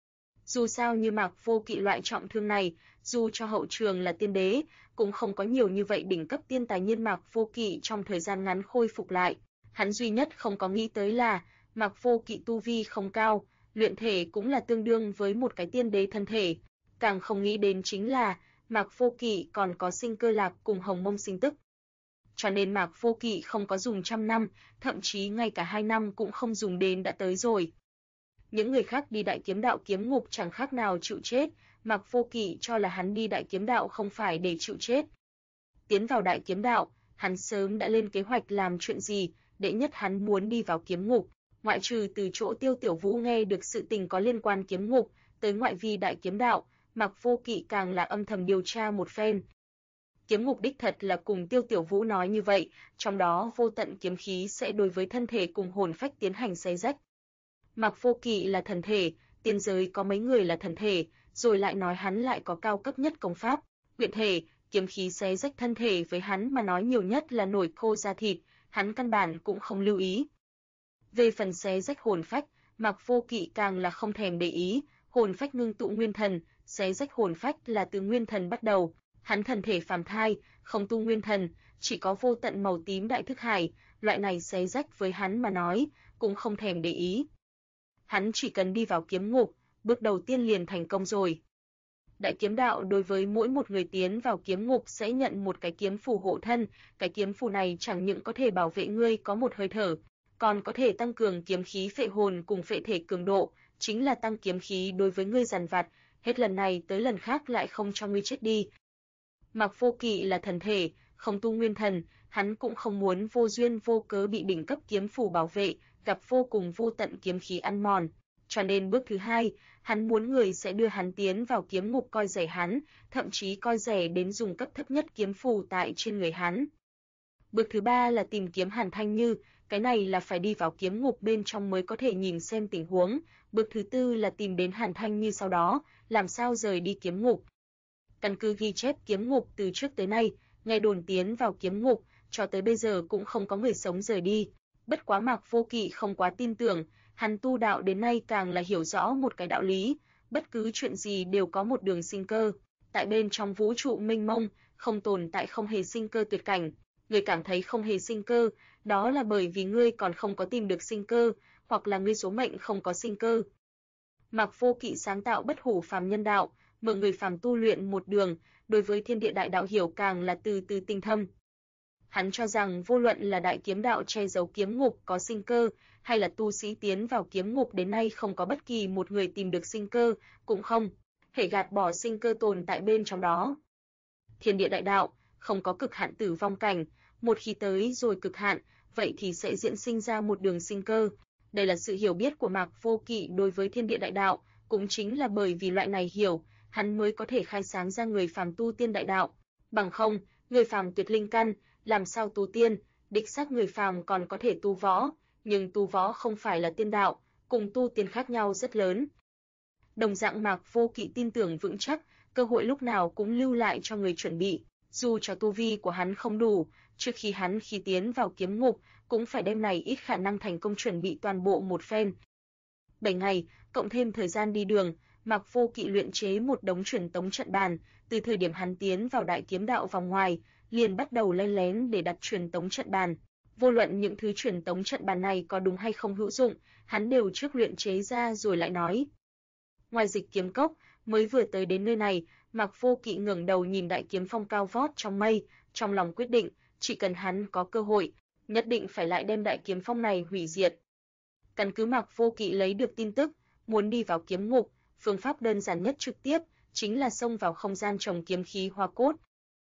Dù sao như Mạc Vô Kỵ loại trọng thương này, dù cho hậu trường là tiên đế, cũng không có nhiều như vậy đỉnh cấp tiên tài nhiên Mạc Vô Kỵ trong thời gian ngắn khôi phục lại. Hắn duy nhất không có nghĩ tới là Mạc Vô Kỵ tu vi không cao, luyện thể cũng là tương đương với một cái tiên đế thân thể. Càng không nghĩ đến chính là Mạc Vô Kỵ còn có sinh cơ lạc cùng hồng mông sinh tức. Cho nên Mạc Vô Kỵ không có dùng trăm năm, thậm chí ngay cả 2 năm cũng không dùng đến đã tới rồi. Những người khác đi đại kiếm đạo kiếm ngục chẳng khác nào chịu chết, Mạc Vô Kỵ cho là hắn đi đại kiếm đạo không phải để chịu chết. Tiến vào đại kiếm đạo, hắn sớm đã lên kế hoạch làm chuyện gì, đệ nhất hắn muốn đi vào kiếm ngục, ngoại trừ từ chỗ Tiêu Tiểu Vũ nghe được sự tình có liên quan kiếm ngục, tới ngoại vi đại kiếm đạo, Mạc Vô Kỵ càng là âm thầm điều tra một phen. Kiếm ngục đích thật là cùng Tiêu Tiểu Vũ nói như vậy, trong đó vô tận kiếm khí sẽ đối với thân thể cùng hồn phách tiến hành xé rách. Mạc Vô Kỵ là thần thể, tiên giới có mấy người là thần thể, rồi lại nói hắn lại có cao cấp nhất công pháp, luyện thể, kiếm khí xé rách thân thể với hắn mà nói nhiều nhất là nổi khô da thịt, hắn căn bản cũng không lưu ý. Về phần xé rách hồn phách, Mạc Vô Kỵ càng là không thèm để ý, hồn phách ngưng tụ nguyên thần, xé rách hồn phách là từ nguyên thần bắt đầu, hắn thần thể phàm thai, không tu nguyên thần, chỉ có vô tận màu tím đại thức hải, loại này xé rách với hắn mà nói, cũng không thèm để ý. Hắn chỉ cần đi vào kiếm ngục, bước đầu tiên liền thành công rồi. Đại kiếm đạo đối với mỗi một người tiến vào kiếm ngục sẽ nhận một cái kiếm phù hộ thân, cái kiếm phù này chẳng những có thể bảo vệ ngươi có một hơi thở, còn có thể tăng cường kiếm khí phệ hồn cùng phệ thể cường độ, chính là tăng kiếm khí đối với ngươi dằn vặt, hết lần này tới lần khác lại không cho ngươi chết đi. Mạc Vô Kỵ là thần thể, không tu nguyên thần, hắn cũng không muốn vô duyên vô cớ bị đỉnh cấp kiếm phù bảo vệ, gặp vô cùng vô tận kiếm khí ăn mòn. Cho nên bước thứ hai, hắn muốn người sẽ đưa hắn tiến vào kiếm ngục coi rẻ hắn, thậm chí coi rẻ đến dùng cấp thấp nhất kiếm phù tại trên người hắn. Bước thứ ba là tìm kiếm Hàn Thanh Như, cái này là phải đi vào kiếm ngục bên trong mới có thể nhìn xem tình huống. Bước thứ tư là tìm đến Hàn Thanh Như, sau đó làm sao rời đi kiếm ngục. Căn cứ ghi chép kiếm ngục từ trước tới nay, nghe đồn tiến vào kiếm ngục, cho tới bây giờ cũng không có người sống rời đi. Bất quá Mạc Vô Kỵ không quá tin tưởng, hắn tu đạo đến nay càng là hiểu rõ một cái đạo lý, bất cứ chuyện gì đều có một đường sinh cơ. Tại bên trong vũ trụ mênh mông, không tồn tại không hề sinh cơ tuyệt cảnh. Ngươi cảm thấy không hề sinh cơ, đó là bởi vì ngươi còn không có tìm được sinh cơ, hoặc là ngươi số mệnh không có sinh cơ. Mạc Vô Kỵ sáng tạo bất hủ phàm nhân đạo, mở người phàm tu luyện một đường, đối với thiên địa đại đạo hiểu càng là từ từ tinh thâm. Hắn cho rằng vô luận là đại kiếm đạo che giấu kiếm ngục có sinh cơ, hay là tu sĩ tiến vào kiếm ngục đến nay không có bất kỳ một người tìm được sinh cơ, cũng không thể gạt bỏ sinh cơ tồn tại bên trong đó. Thiên địa đại đạo không có cực hạn tử vong cảnh, một khi tới rồi cực hạn, vậy thì sẽ diễn sinh ra một đường sinh cơ. Đây là sự hiểu biết của Mạc Vô Kỵ đối với thiên địa đại đạo, cũng chính là bởi vì loại này hiểu, hắn mới có thể khai sáng ra người phàm tu tiên đại đạo. Bằng không, người phàm tuyệt linh căn, làm sao tu tiên? Đích xác người phàm còn có thể tu võ, nhưng tu võ không phải là tiên đạo, cùng tu tiên khác nhau rất lớn. Đồng dạng Mạc Vô Kỵ tin tưởng vững chắc, cơ hội lúc nào cũng lưu lại cho người chuẩn bị, dù cho tu vi của hắn không đủ, trước khi hắn tiến vào kiếm ngục, cũng phải đem này ít khả năng thành công chuẩn bị toàn bộ một phen. 7 ngày, cộng thêm thời gian đi đường, Mạc Vô Kỵ luyện chế một đống truyền tống trận bàn, từ thời điểm hắn tiến vào đại kiếm đạo vòng ngoài, liền bắt đầu len lén để đặt truyền tống trận bàn. Vô luận những thứ truyền tống trận bàn này có đúng hay không hữu dụng, hắn đều trước luyện chế ra rồi lại nói. Ngoài Dịch Kiếm Cốc, mới vừa tới đến nơi này, Mạc Vô Kỵ ngẩng đầu nhìn đại kiếm phong cao vót trong mây, trong lòng quyết định, chỉ cần hắn có cơ hội, nhất định phải lại đem đại kiếm phong này hủy diệt. Căn cứ Mạc Vô Kỵ lấy được tin tức, muốn đi vào kiếm ngục, phương pháp đơn giản nhất trực tiếp chính là xông vào không gian trồng kiếm khí hoa cốt.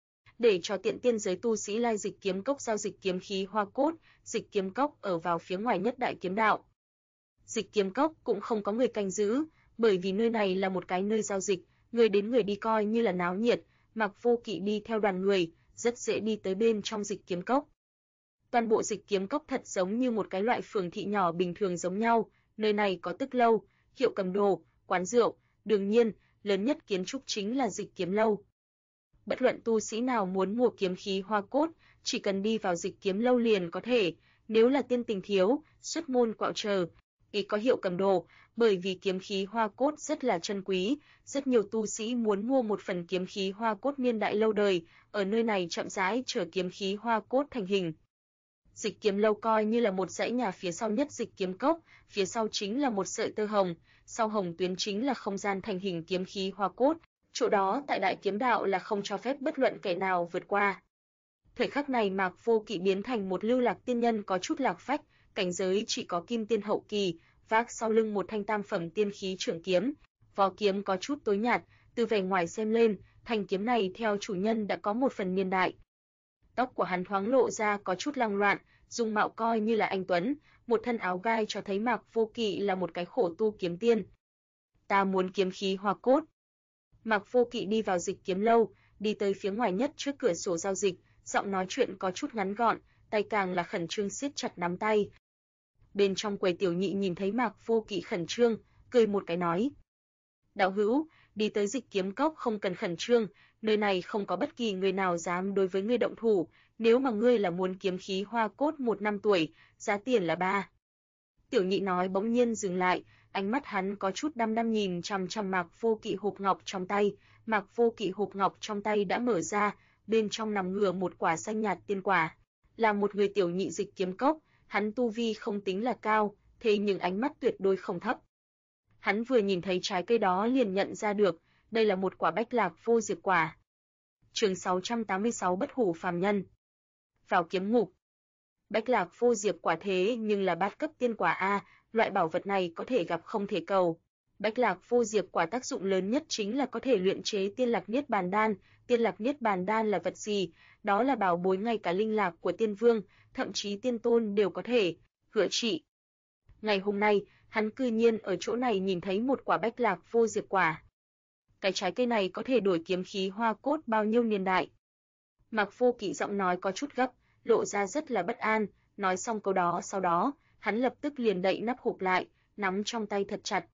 Để cho tiện tiên giới tu sĩ lai Dịch Kiếm Cốc giao dịch kiếm khí hoa cốt, Dịch Kiếm Cốc ở vào phía ngoài nhất đại kiếm đạo. Dịch Kiếm Cốc cũng không có người canh giữ, bởi vì nơi này là một cái nơi giao dịch, người đến người đi coi như là náo nhiệt, Mạc Vô Kỵ đi theo đoàn người, rất dễ đi tới bên trong Dịch Kiếm Cốc. Toàn bộ Dịch Kiếm Cốc thật giống như một cái loại phường thị nhỏ bình thường giống nhau, nơi này có tức lâu, hiệu cầm đồ, quán rượu, đương nhiên, lớn nhất kiến trúc chính là Dịch Kiếm lâu. Bất luận tu sĩ nào muốn mua kiếm khí hoa cốt, chỉ cần đi vào Dịch Kiếm lâu liền có thể, nếu là tiên tình thiếu, xuất môn quạo chờ, ý có hiệu cầm đồ, bởi vì kiếm khí hoa cốt rất là chân quý, rất nhiều tu sĩ muốn mua một phần kiếm khí hoa cốt niên đại lâu đời, ở nơi này chậm rãi chờ kiếm khí hoa cốt thành hình. Dịch Kiếm Lâu coi như là một dãy nhà phía sau nhất Dịch Kiếm Cốc, phía sau chính là một sợi tơ hồng, sau hồng tuyến chính là không gian thành hình kiếm khí hoa cốt, chỗ đó tại Đại Kiếm Đạo là không cho phép bất luận kẻ nào vượt qua. Thời khắc này Mạc Vô Kỵ biến thành một lưu lạc tiên nhân có chút lạc phách, cảnh giới chỉ có kim tiên hậu kỳ, vác sau lưng một thanh tam phẩm tiên khí trưởng kiếm, vỏ kiếm có chút tối nhạt, từ vẻ ngoài xem lên, thanh kiếm này theo chủ nhân đã có một phần niên đại. Tóc của hắn thoáng lộ ra có chút lăng loạn, dung mạo coi như là anh tuấn, một thân áo gai cho thấy Mạc Vô Kỵ là một cái khổ tu kiếm tiên. Ta muốn kiếm khí hoa cốt. Mạc Vô Kỵ đi vào Dịch Kiếm Lâu, đi tới phía ngoài nhất trước cửa sổ giao dịch, giọng nói chuyện có chút ngắn gọn, tay càng là khẩn trương siết chặt nắm tay. Bên trong quầy Tiểu Nhị nhìn thấy Mạc Vô Kỵ khẩn trương, cười một cái nói: "Đạo hữu, đi tới Dịch Kiếm Cốc không cần khẩn trương, nơi này không có bất kỳ người nào dám đối với ngươi động thủ, nếu mà ngươi là muốn kiếm khí hoa cốt 1 năm tuổi, giá tiền là 3." Tiểu Nhị nói bỗng nhiên dừng lại, ánh mắt hắn có chút đăm đăm nhìn chằm chằm Mạc Vô Kỵ hộp ngọc trong tay, Mạc Vô Kỵ hộp ngọc trong tay đã mở ra, bên trong nằm ngửa một quả xanh nhạt tiên quả. Là một người tiểu nhị Dịch Kiếm Cốc, hắn tu vi không tính là cao, thế nhưng ánh mắt tuyệt đối không thấp. Hắn vừa nhìn thấy trái cây đó liền nhận ra được, đây là một quả Bách Lạc Vô Diệp quả. Chương 686 Bất Hủ phàm nhân. Vào kiếm ngục. Bách Lạc Vô Diệp quả thế nhưng là bát cấp tiên quả a, loại bảo vật này có thể gặp không thể cầu. Bách Lạc Vô Diệp quả tác dụng lớn nhất chính là có thể luyện chế Tiên Lạc Niết Bàn Đan. Tiên Lạc Niết Bàn Đan là vật gì? Đó là bảo bối ngay cả linh lạc của tiên vương, thậm chí tiên tôn đều có thể hựa trị. Ngày hôm nay, hắn cư nhiên ở chỗ này nhìn thấy một quả Bách Lạc Vô Diệp quả. Cái trái cây này có thể đổi kiếm khí hoa cốt bao nhiêu niên đại? Mạc Vô Kỵ giọng nói có chút gấp, lộ ra rất là bất an, nói xong câu đó sau đó, hắn lập tức liền đậy nắp hộp lại, nắm trong tay thật chặt.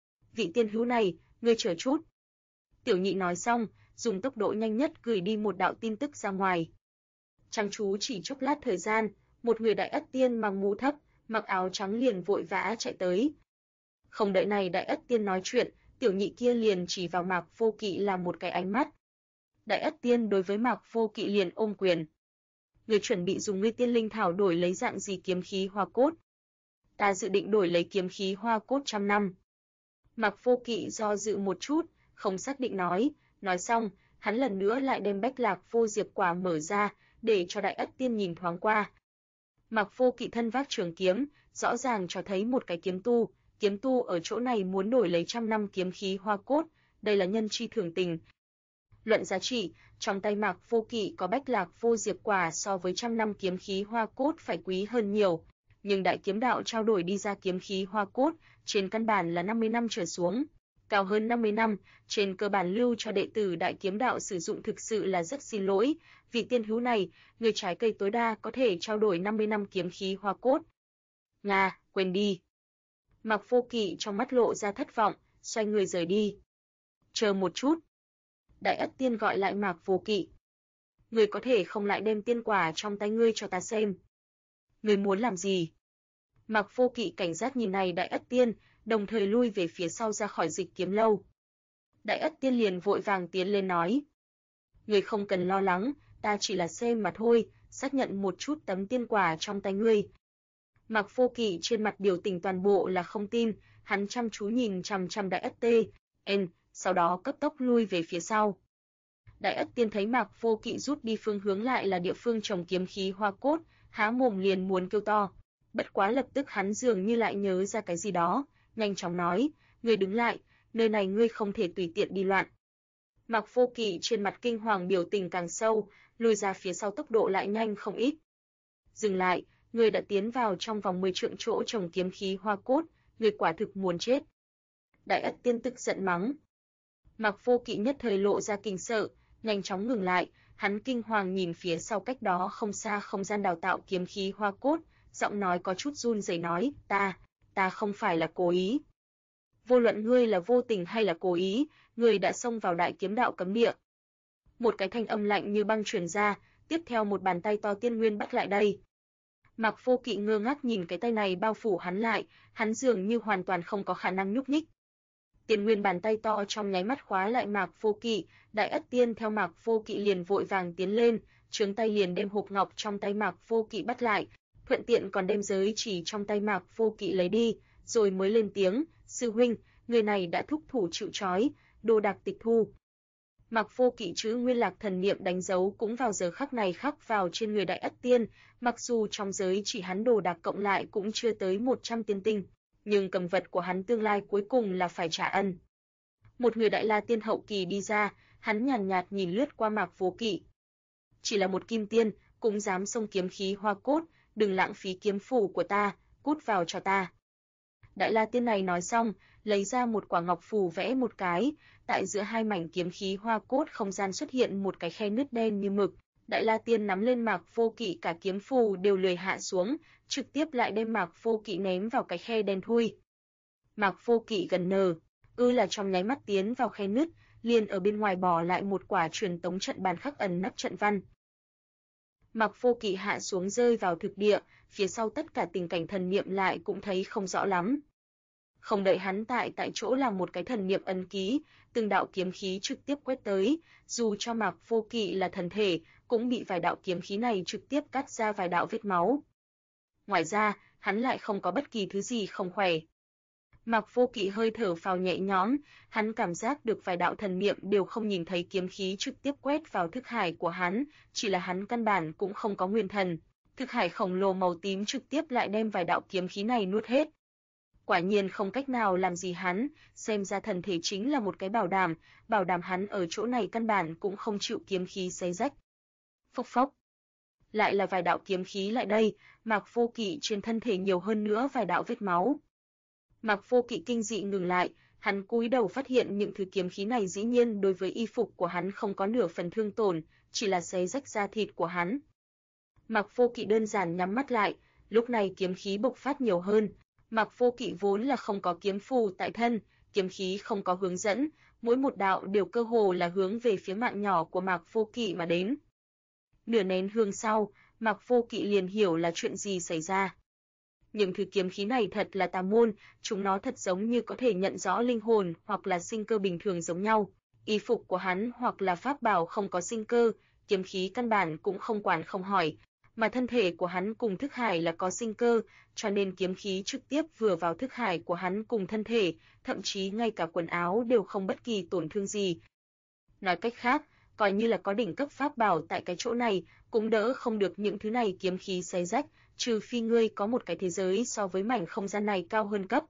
Vị tiên hữu này, ngươi chờ chút. Tiểu Nhị nói xong, dùng tốc độ nhanh nhất gửi đi một đạo tin tức ra ngoài. Chăm chú chỉ chốc lát thời gian, một người Đại Ất Tiên mặc mũ thấp, mặc áo trắng liền vội vã chạy tới. Không đợi này Đại Ất Tiên nói chuyện, Tiểu Nhị kia liền chỉ vào Mạc Vô Kỵ làm một cái ánh mắt. Đại Ất Tiên đối với Mạc Vô Kỵ liền ôm quyền. Người chuẩn bị dùng ngươi tiên linh thảo đổi lấy dạng gì kiếm khí hoa cốt? Ta dự định đổi lấy kiếm khí hoa cốt 100 năm. Mạc Vô Kỵ do dự một chút, không xác định nói xong, hắn lần nữa lại đem Bách Lạc Vô Diệp quả mở ra, để cho Đại Ất Tiên nhìn thoáng qua. Mạc Vô Kỵ thân vác trường kiếm, rõ ràng cho thấy một cái kiếm tu ở chỗ này muốn đổi lấy 100 năm kiếm khí hoa cốt, đây là nhân chi thường tình. Luận giá trị, trong tay Mạc Vô Kỵ có Bách Lạc Vô Diệp quả so với 100 năm kiếm khí hoa cốt phải quý hơn nhiều, nhưng Đại Kiếm Đạo trao đổi đi ra kiếm khí hoa cốt, trên căn bản là 50 năm trở xuống, cao hơn 50 năm, trên cơ bản lưu cho đệ tử Đại Kiếm Đạo sử dụng thực sự là rất xin lỗi, vị tiên hữu này, người trái cây tối đa có thể trao đổi 50 năm kiếm khí hoa cốt. Nga, quên đi. Mạc Vô Kỵ trong mắt lộ ra thất vọng, xoay người rời đi. Chờ một chút. Đại Ất Tiên gọi lại Mạc Vô Kỵ. Ngươi có thể không lại đem tiên quả trong tay ngươi cho ta xem. Ngươi muốn làm gì? Mạc Vô Kỵ cảnh giác nhìn này Đại Ất Tiên, đồng thời lui về phía sau ra khỏi Dịch Kiếm Lâu. Đại Ất Tiên liền vội vàng tiến lên nói. Ngươi không cần lo lắng, ta chỉ là xem mà thôi, xác nhận một chút tấm tiên quả trong tay ngươi. Mạc Vô Kỵ trên mặt biểu tình toàn bộ là không tin, hắn chăm chú nhìn chằm chằm Đại Ất Tiên, sau đó cấp tốc lui về phía sau. Đại Ất Tiên thấy Mạc Vô Kỵ rút đi phương hướng lại là địa phương trồng kiếm khí hoa cốt, há mồm liền muốn kêu to. Bất quá lập tức hắn dường như lại nhớ ra cái gì đó, nhanh chóng nói, ngươi đứng lại, nơi này ngươi không thể tùy tiện đi loạn. Mạc Vô Kỵ trên mặt kinh hoàng biểu tình càng sâu, lùi ra phía sau tốc độ lại nhanh không ít. Dừng lại, ngươi đã tiến vào trong vòng 10 trượng chỗ trồng kiếm khí hoa cốt, ngươi quả thực muốn chết. Đại Ất Tiên tức giận mắng. Mạc Vô Kỵ nhất thời lộ ra kinh sợ, nhanh chóng ngừng lại, hắn kinh hoàng nhìn phía sau cách đó không xa không gian đào tạo kiếm khí hoa cốt, giọng nói có chút run rẩy nói, ta không phải là cố ý. Vô luận ngươi là vô tình hay là cố ý, ngươi đã xông vào Đại Kiếm Đạo cấm địa. Một cái thanh âm lạnh như băng truyền ra, tiếp theo một bàn tay to tiên nguyên bắt lại đây. Mạc Vô Kỵ ngơ ngác nhìn cái tay này bao phủ hắn lại, hắn dường như hoàn toàn không có khả năng nhúc nhích. Tiền Nguyên bàn tay to trong nháy mắt khóa lại Mạc Vô Kỵ, Đại Ất Tiên theo Mạc Vô Kỵ liền vội vàng tiến lên, chướng tay liền đem hộp ngọc trong tay Mạc Vô Kỵ bắt lại, thuận tiện còn đem giới chỉ trong tay Mạc Vô Kỵ lấy đi, rồi mới lên tiếng, "Sư huynh, người này đã thúc thủ chịu trói, đồ đạc tịch thu." Mạc Vô Kỵ chữ Nguyên Lạc thần niệm đánh dấu cũng vào giờ khắc này khắc vào trên người Đại Ất Tiên, mặc dù trong giới chỉ hắn đồ đạc cộng lại cũng chưa tới 100 tiên tinh, nhưng cầm vật của hắn tương lai cuối cùng là phải trả ân. Một người Đại La Tiên hậu kỳ đi ra, hắn nhàn nhạt nhìn lướt qua Mạc Vô Kỵ. "Chỉ là một kim tiên, cũng dám xông kiếm khí hoa cốt, đừng lãng phí kiếm phù của ta, cút vào cho ta." Đại La Tiên này nói xong, lấy ra một quả ngọc phù vẽ một cái, tại giữa hai mảnh kiếm khí hoa cốt không gian xuất hiện một cái khe nứt đen như mực. Đại La Tiên nắm lên Mạc Vô Kỵ cả kiếm phù đều lười hạ xuống, trực tiếp lại đem Mạc Vô Kỵ ném vào cái khe đen thui. Mạc Vô Kỵ gần nờ, là trong nháy mắt tiến vào khe nứt, liền ở bên ngoài bỏ lại một quả truyền tống trận bàn khắc ẩn nấp trận văn. Mạc Vô Kỵ hạ xuống rơi vào thực địa, phía sau tất cả tình cảnh thần niệm lại cũng thấy không rõ lắm. Không đợi hắn tại chỗ làm một cái thần niệm ấn ký, từng đạo kiếm khí trực tiếp quét tới, dù cho Mạc Vô Kỵ là thần thể, cũng bị vài đạo kiếm khí này trực tiếp cắt ra vài đạo vết máu. Ngoài ra, hắn lại không có bất kỳ thứ gì không khỏe. Mạc Vô Kỵ hơi thở phào nhẹ nhõm, hắn cảm giác được vài đạo thần niệm đều không nhìn thấy kiếm khí trực tiếp quét vào thức hải của hắn, chỉ là hắn căn bản cũng không có nguyên thần. Thức hải khổng lồ màu tím trực tiếp lại đem vài đạo kiếm khí này nuốt hết. Quả nhiên không cách nào làm gì hắn, xem ra thần thể chính là một cái bảo đảm hắn ở chỗ này căn bản cũng không chịu kiếm khí xé rách. Phốc phốc. Lại là vài đạo kiếm khí lại đây, Mạc Vô Kỵ trên thân thể nhiều hơn nữa vài đạo vết máu. Mạc Vô Kỵ kinh dị ngừng lại, hắn cúi đầu phát hiện những thứ kiếm khí này dĩ nhiên đối với y phục của hắn không có nửa phần thương tổn, chỉ là xé rách da thịt của hắn. Mạc Vô Kỵ đơn giản nhắm mắt lại, lúc này kiếm khí bộc phát nhiều hơn. Mạc Vô Kỵ vốn là không có kiếm phù tại thân, kiếm khí không có hướng dẫn, mỗi một đạo đều cơ hồ là hướng về phía mạng nhỏ của Mạc Vô Kỵ mà đến. Nửa nén hương sau, Mạc Vô Kỵ liền hiểu là chuyện gì xảy ra. Những thứ kiếm khí này thật là tà môn, chúng nó thật giống như có thể nhận rõ linh hồn hoặc là sinh cơ bình thường giống nhau. Y phục của hắn hoặc là pháp bảo không có sinh cơ, kiếm khí căn bản cũng không quản không hỏi, mà thân thể của hắn cùng thức hải là có sinh cơ, cho nên kiếm khí trực tiếp vừa vào thức hải của hắn cùng thân thể, thậm chí ngay cả quần áo đều không bất kỳ tổn thương gì. Nói cách khác, coi như là có đỉnh cấp pháp bảo tại cái chỗ này, cũng đỡ không được những thứ này kiếm khí xé rách, trừ phi ngươi có một cái thế giới so với mảnh không gian này cao hơn cấp,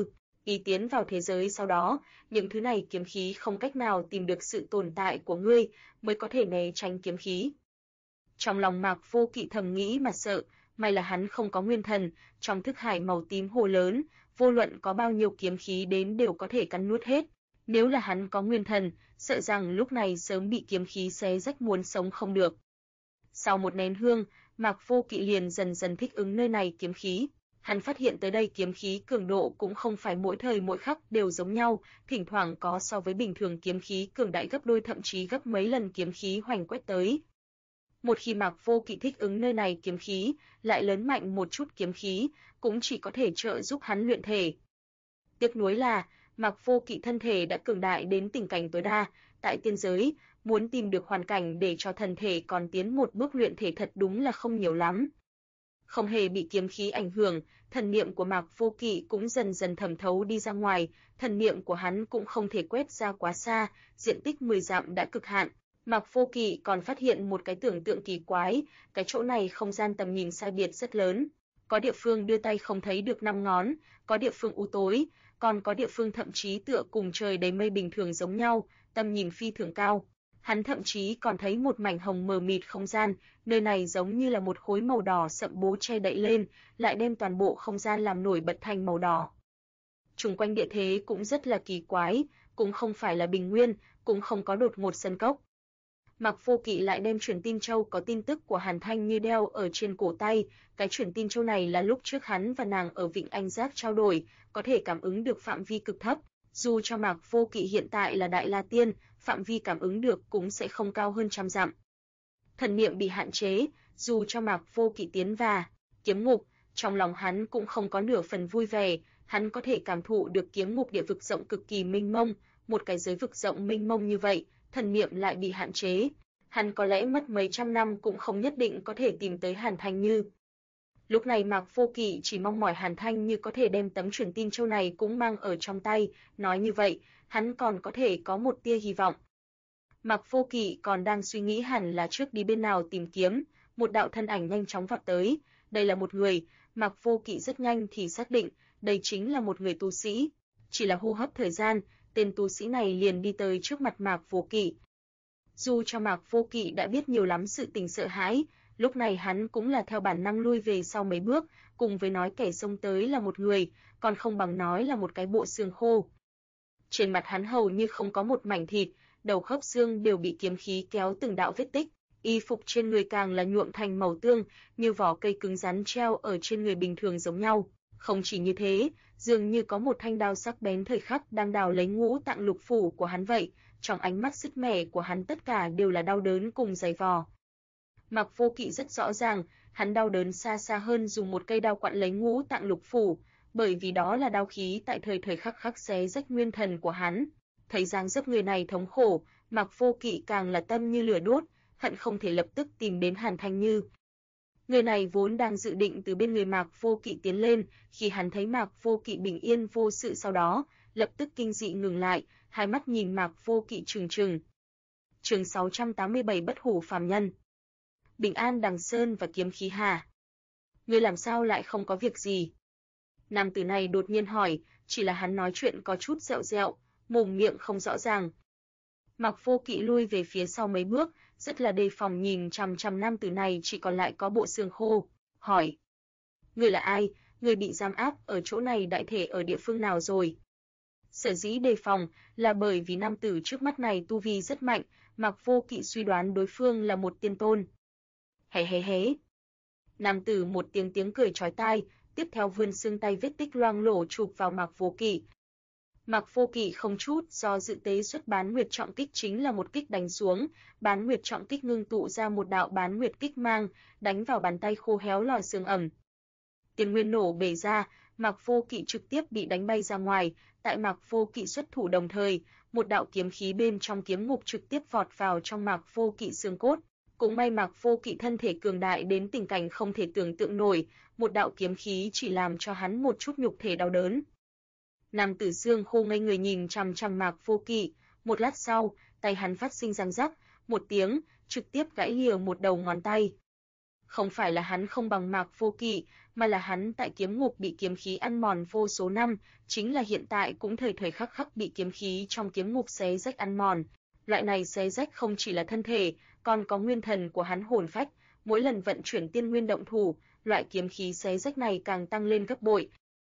ý tiến vào thế giới sau đó, những thứ này kiếm khí không cách nào tìm được sự tồn tại của ngươi, mới có thể né tránh kiếm khí. Trong lòng Mạc Vô Kỵ thầm nghĩ mà sợ, may là hắn không có nguyên thần, trong thức hải màu tím hồ lớn, vô luận có bao nhiêu kiếm khí đến đều có thể cắn nuốt hết. Nếu là hắn có nguyên thần, sợ rằng lúc này sớm bị kiếm khí xé rách muốn sống không được. Sau một nén hương, Mạc Vô Kỵ liền dần dần thích ứng nơi này kiếm khí. Hắn phát hiện tới đây kiếm khí cường độ cũng không phải mỗi thời mỗi khắc đều giống nhau, thỉnh thoảng có so với bình thường kiếm khí cường đại gấp đôi thậm chí gấp mấy lần kiếm khí hoành quét tới. Một khi Mạc Vô Kỵ thích ứng nơi này kiếm khí, lại lớn mạnh một chút kiếm khí, cũng chỉ có thể trợ giúp hắn luyện thể. Tiếc nuối là, Mạc Vô Kỵ thân thể đã cường đại đến tình cảnh tối đa, tại tiên giới, muốn tìm được hoàn cảnh để cho thân thể còn tiến một bước luyện thể thật đúng là không nhiều lắm. Không hề bị kiếm khí ảnh hưởng, thần niệm của Mạc Vô Kỵ cũng dần dần thẩm thấu đi ra ngoài, thần niệm của hắn cũng không thể quét ra quá xa, diện tích 10 dặm đã cực hạn. Mạc Vô Kỵ còn phát hiện một cái tưởng tượng kỳ quái, cái chỗ này không gian tầm nhìn sai biệt rất lớn. Có địa phương đưa tay không thấy được 5 ngón, có địa phương u tối, còn có địa phương thậm chí tựa cùng trời đầy mây bình thường giống nhau, tầm nhìn phi thường cao. Hắn thậm chí còn thấy một mảnh hồng mờ mịt không gian, nơi này giống như là một khối màu đỏ sậm bố che đậy lên, lại đem toàn bộ không gian làm nổi bật thành màu đỏ. Xung quanh địa thế cũng rất là kỳ quái, cũng không phải là bình nguyên, cũng không có đột ngột sân cốc. Mạc Vô Kỵ lại đem truyền tin châu có tin tức của Hàn Thanh Như đeo ở trên cổ tay, cái truyền tin châu này là lúc trước hắn và nàng ở Vịnh Anh Giác trao đổi, có thể cảm ứng được phạm vi cực thấp, dù cho Mạc Vô Kỵ hiện tại là Đại La Tiên, phạm vi cảm ứng được cũng sẽ không cao hơn trăm dặm. Thần niệm bị hạn chế, dù cho Mạc Vô Kỵ tiến Kiếm ngục, trong lòng hắn cũng không có nửa phần vui vẻ, hắn có thể cảm thụ được kiếm ngục địa vực rộng cực kỳ mênh mông, một cái giới vực rộng mênh mông như vậy, thần niệm lại bị hạn chế. Hắn có lẽ mất mấy trăm năm cũng không nhất định có thể tìm tới Hàn Thanh Như. Lúc này Mạc Vô Kỵ chỉ mong mỏi Hàn Thanh Như có thể đem tấm truyền tin châu này cũng mang ở trong tay, nói như vậy, hắn còn có thể có một tia hy vọng. Mạc Vô Kỵ còn đang suy nghĩ hẳn là trước đi bên nào tìm kiếm, một đạo thân ảnh nhanh chóng vọt tới, đây là một người, Mạc Vô Kỵ rất nhanh thì xác định, đây chính là một người tu sĩ. Chỉ là hô hấp thời gian, tên tu sĩ này liền đi tới trước mặt Mạc Vô Kỵ. Dù cho Mạc Vô Kỵ đã biết nhiều lắm sự tình sợ hãi, lúc này hắn cũng là theo bản năng lui về sau mấy bước, cùng với nói kẻ xông tới là một người, còn không bằng nói là một cái bộ xương khô. Trên mặt hắn hầu như không có một mảnh thịt, đầu khớp xương đều bị kiếm khí kéo từng đạo vết tích, y phục trên người càng là nhuộm thành màu tương, như vỏ cây cứng rắn treo ở trên người bình thường giống nhau. Không chỉ như thế, dường như có một thanh đao sắc bén thời khắc đang đào lấy ngũ tạng lục phủ của hắn vậy, trong ánh mắt sứt mẻ của hắn tất cả đều là đau đớn cùng giày vò. Mạc Vô Kỵ rất rõ ràng, hắn đau đớn xa xa hơn dùng một cây đao quặn lấy ngũ tạng lục phủ, bởi vì đó là đao khí tại thời khắc khắc xé rách nguyên thần của hắn. Thấy dáng dấp người này thống khổ, Mạc Vô Kỵ càng là tâm như lửa đốt, hận không thể lập tức tìm đến Hàn Thanh Như. Người này vốn đang dự định từ bên người Mạc Vô Kỵ tiến lên, khi hắn thấy Mạc Vô Kỵ bình yên vô sự sau đó, lập tức kinh dị ngừng lại, hai mắt nhìn Mạc Vô Kỵ trừng trừng. Chương 687 Bất hủ phàm nhân. Bình an Đằng Sơn và kiếm khí hà. Ngươi làm sao lại không có việc gì? Nam tử này đột nhiên hỏi, chỉ là hắn nói chuyện có chút dẹo dẹo, mồm miệng không rõ ràng. Mạc Vô Kỵ lui về phía sau mấy bước, rất là đề phòng nhìn chằm chằm nam tử này chỉ còn lại có bộ xương khô, hỏi: "Ngươi là ai? Ngươi bị giam áp ở chỗ này đại thể ở địa phương nào rồi?" Sở dĩ đề phòng là bởi vì nam tử trước mắt này tu vi rất mạnh, Mạc Vô Kỵ suy đoán đối phương là một tiên tôn. Hé hé hé. Nam tử một tiếng cười chói tai, tiếp theo vươn xương tay vết tích loang lổ chụp vào Mạc Vô Kỵ. Mạc Vô Kỵ không chút do dự tế xuất Bán Nguyệt Trọng Kích chính là một kích đánh xuống, Bán Nguyệt Trọng Kích ngưng tụ ra một đạo Bán Nguyệt Kích mang, đánh vào bàn tay khô héo lòi xương ẩm. Tiền nguyên nổ bể ra, Mạc Vô Kỵ trực tiếp bị đánh bay ra ngoài, tại Mạc Vô Kỵ xuất thủ đồng thời, một đạo kiếm khí bên trong kiếm ngục trực tiếp vọt vào trong Mạc Vô Kỵ xương cốt. Cũng may Mạc Vô Kỵ thân thể cường đại đến tình cảnh không thể tưởng tượng nổi, một đạo kiếm khí chỉ làm cho hắn một chút nhục thể đau đớn. Nam tử xương khô ngây người nhìn chằm chằm Mạc Vô Kỵ, một lát sau, tay hắn phát sinh răng rắc, một tiếng, trực tiếp gãy lìa một đầu ngón tay. Không phải là hắn không bằng Mạc Vô Kỵ, mà là hắn tại kiếm ngục bị kiếm khí ăn mòn vô số năm, chính là hiện tại cũng thời khắc khắc bị kiếm khí trong kiếm ngục xé rách ăn mòn. Loại này xé rách không chỉ là thân thể, còn có nguyên thần của hắn hồn phách, mỗi lần vận chuyển tiên nguyên động thủ, loại kiếm khí xé rách này càng tăng lên gấp bội.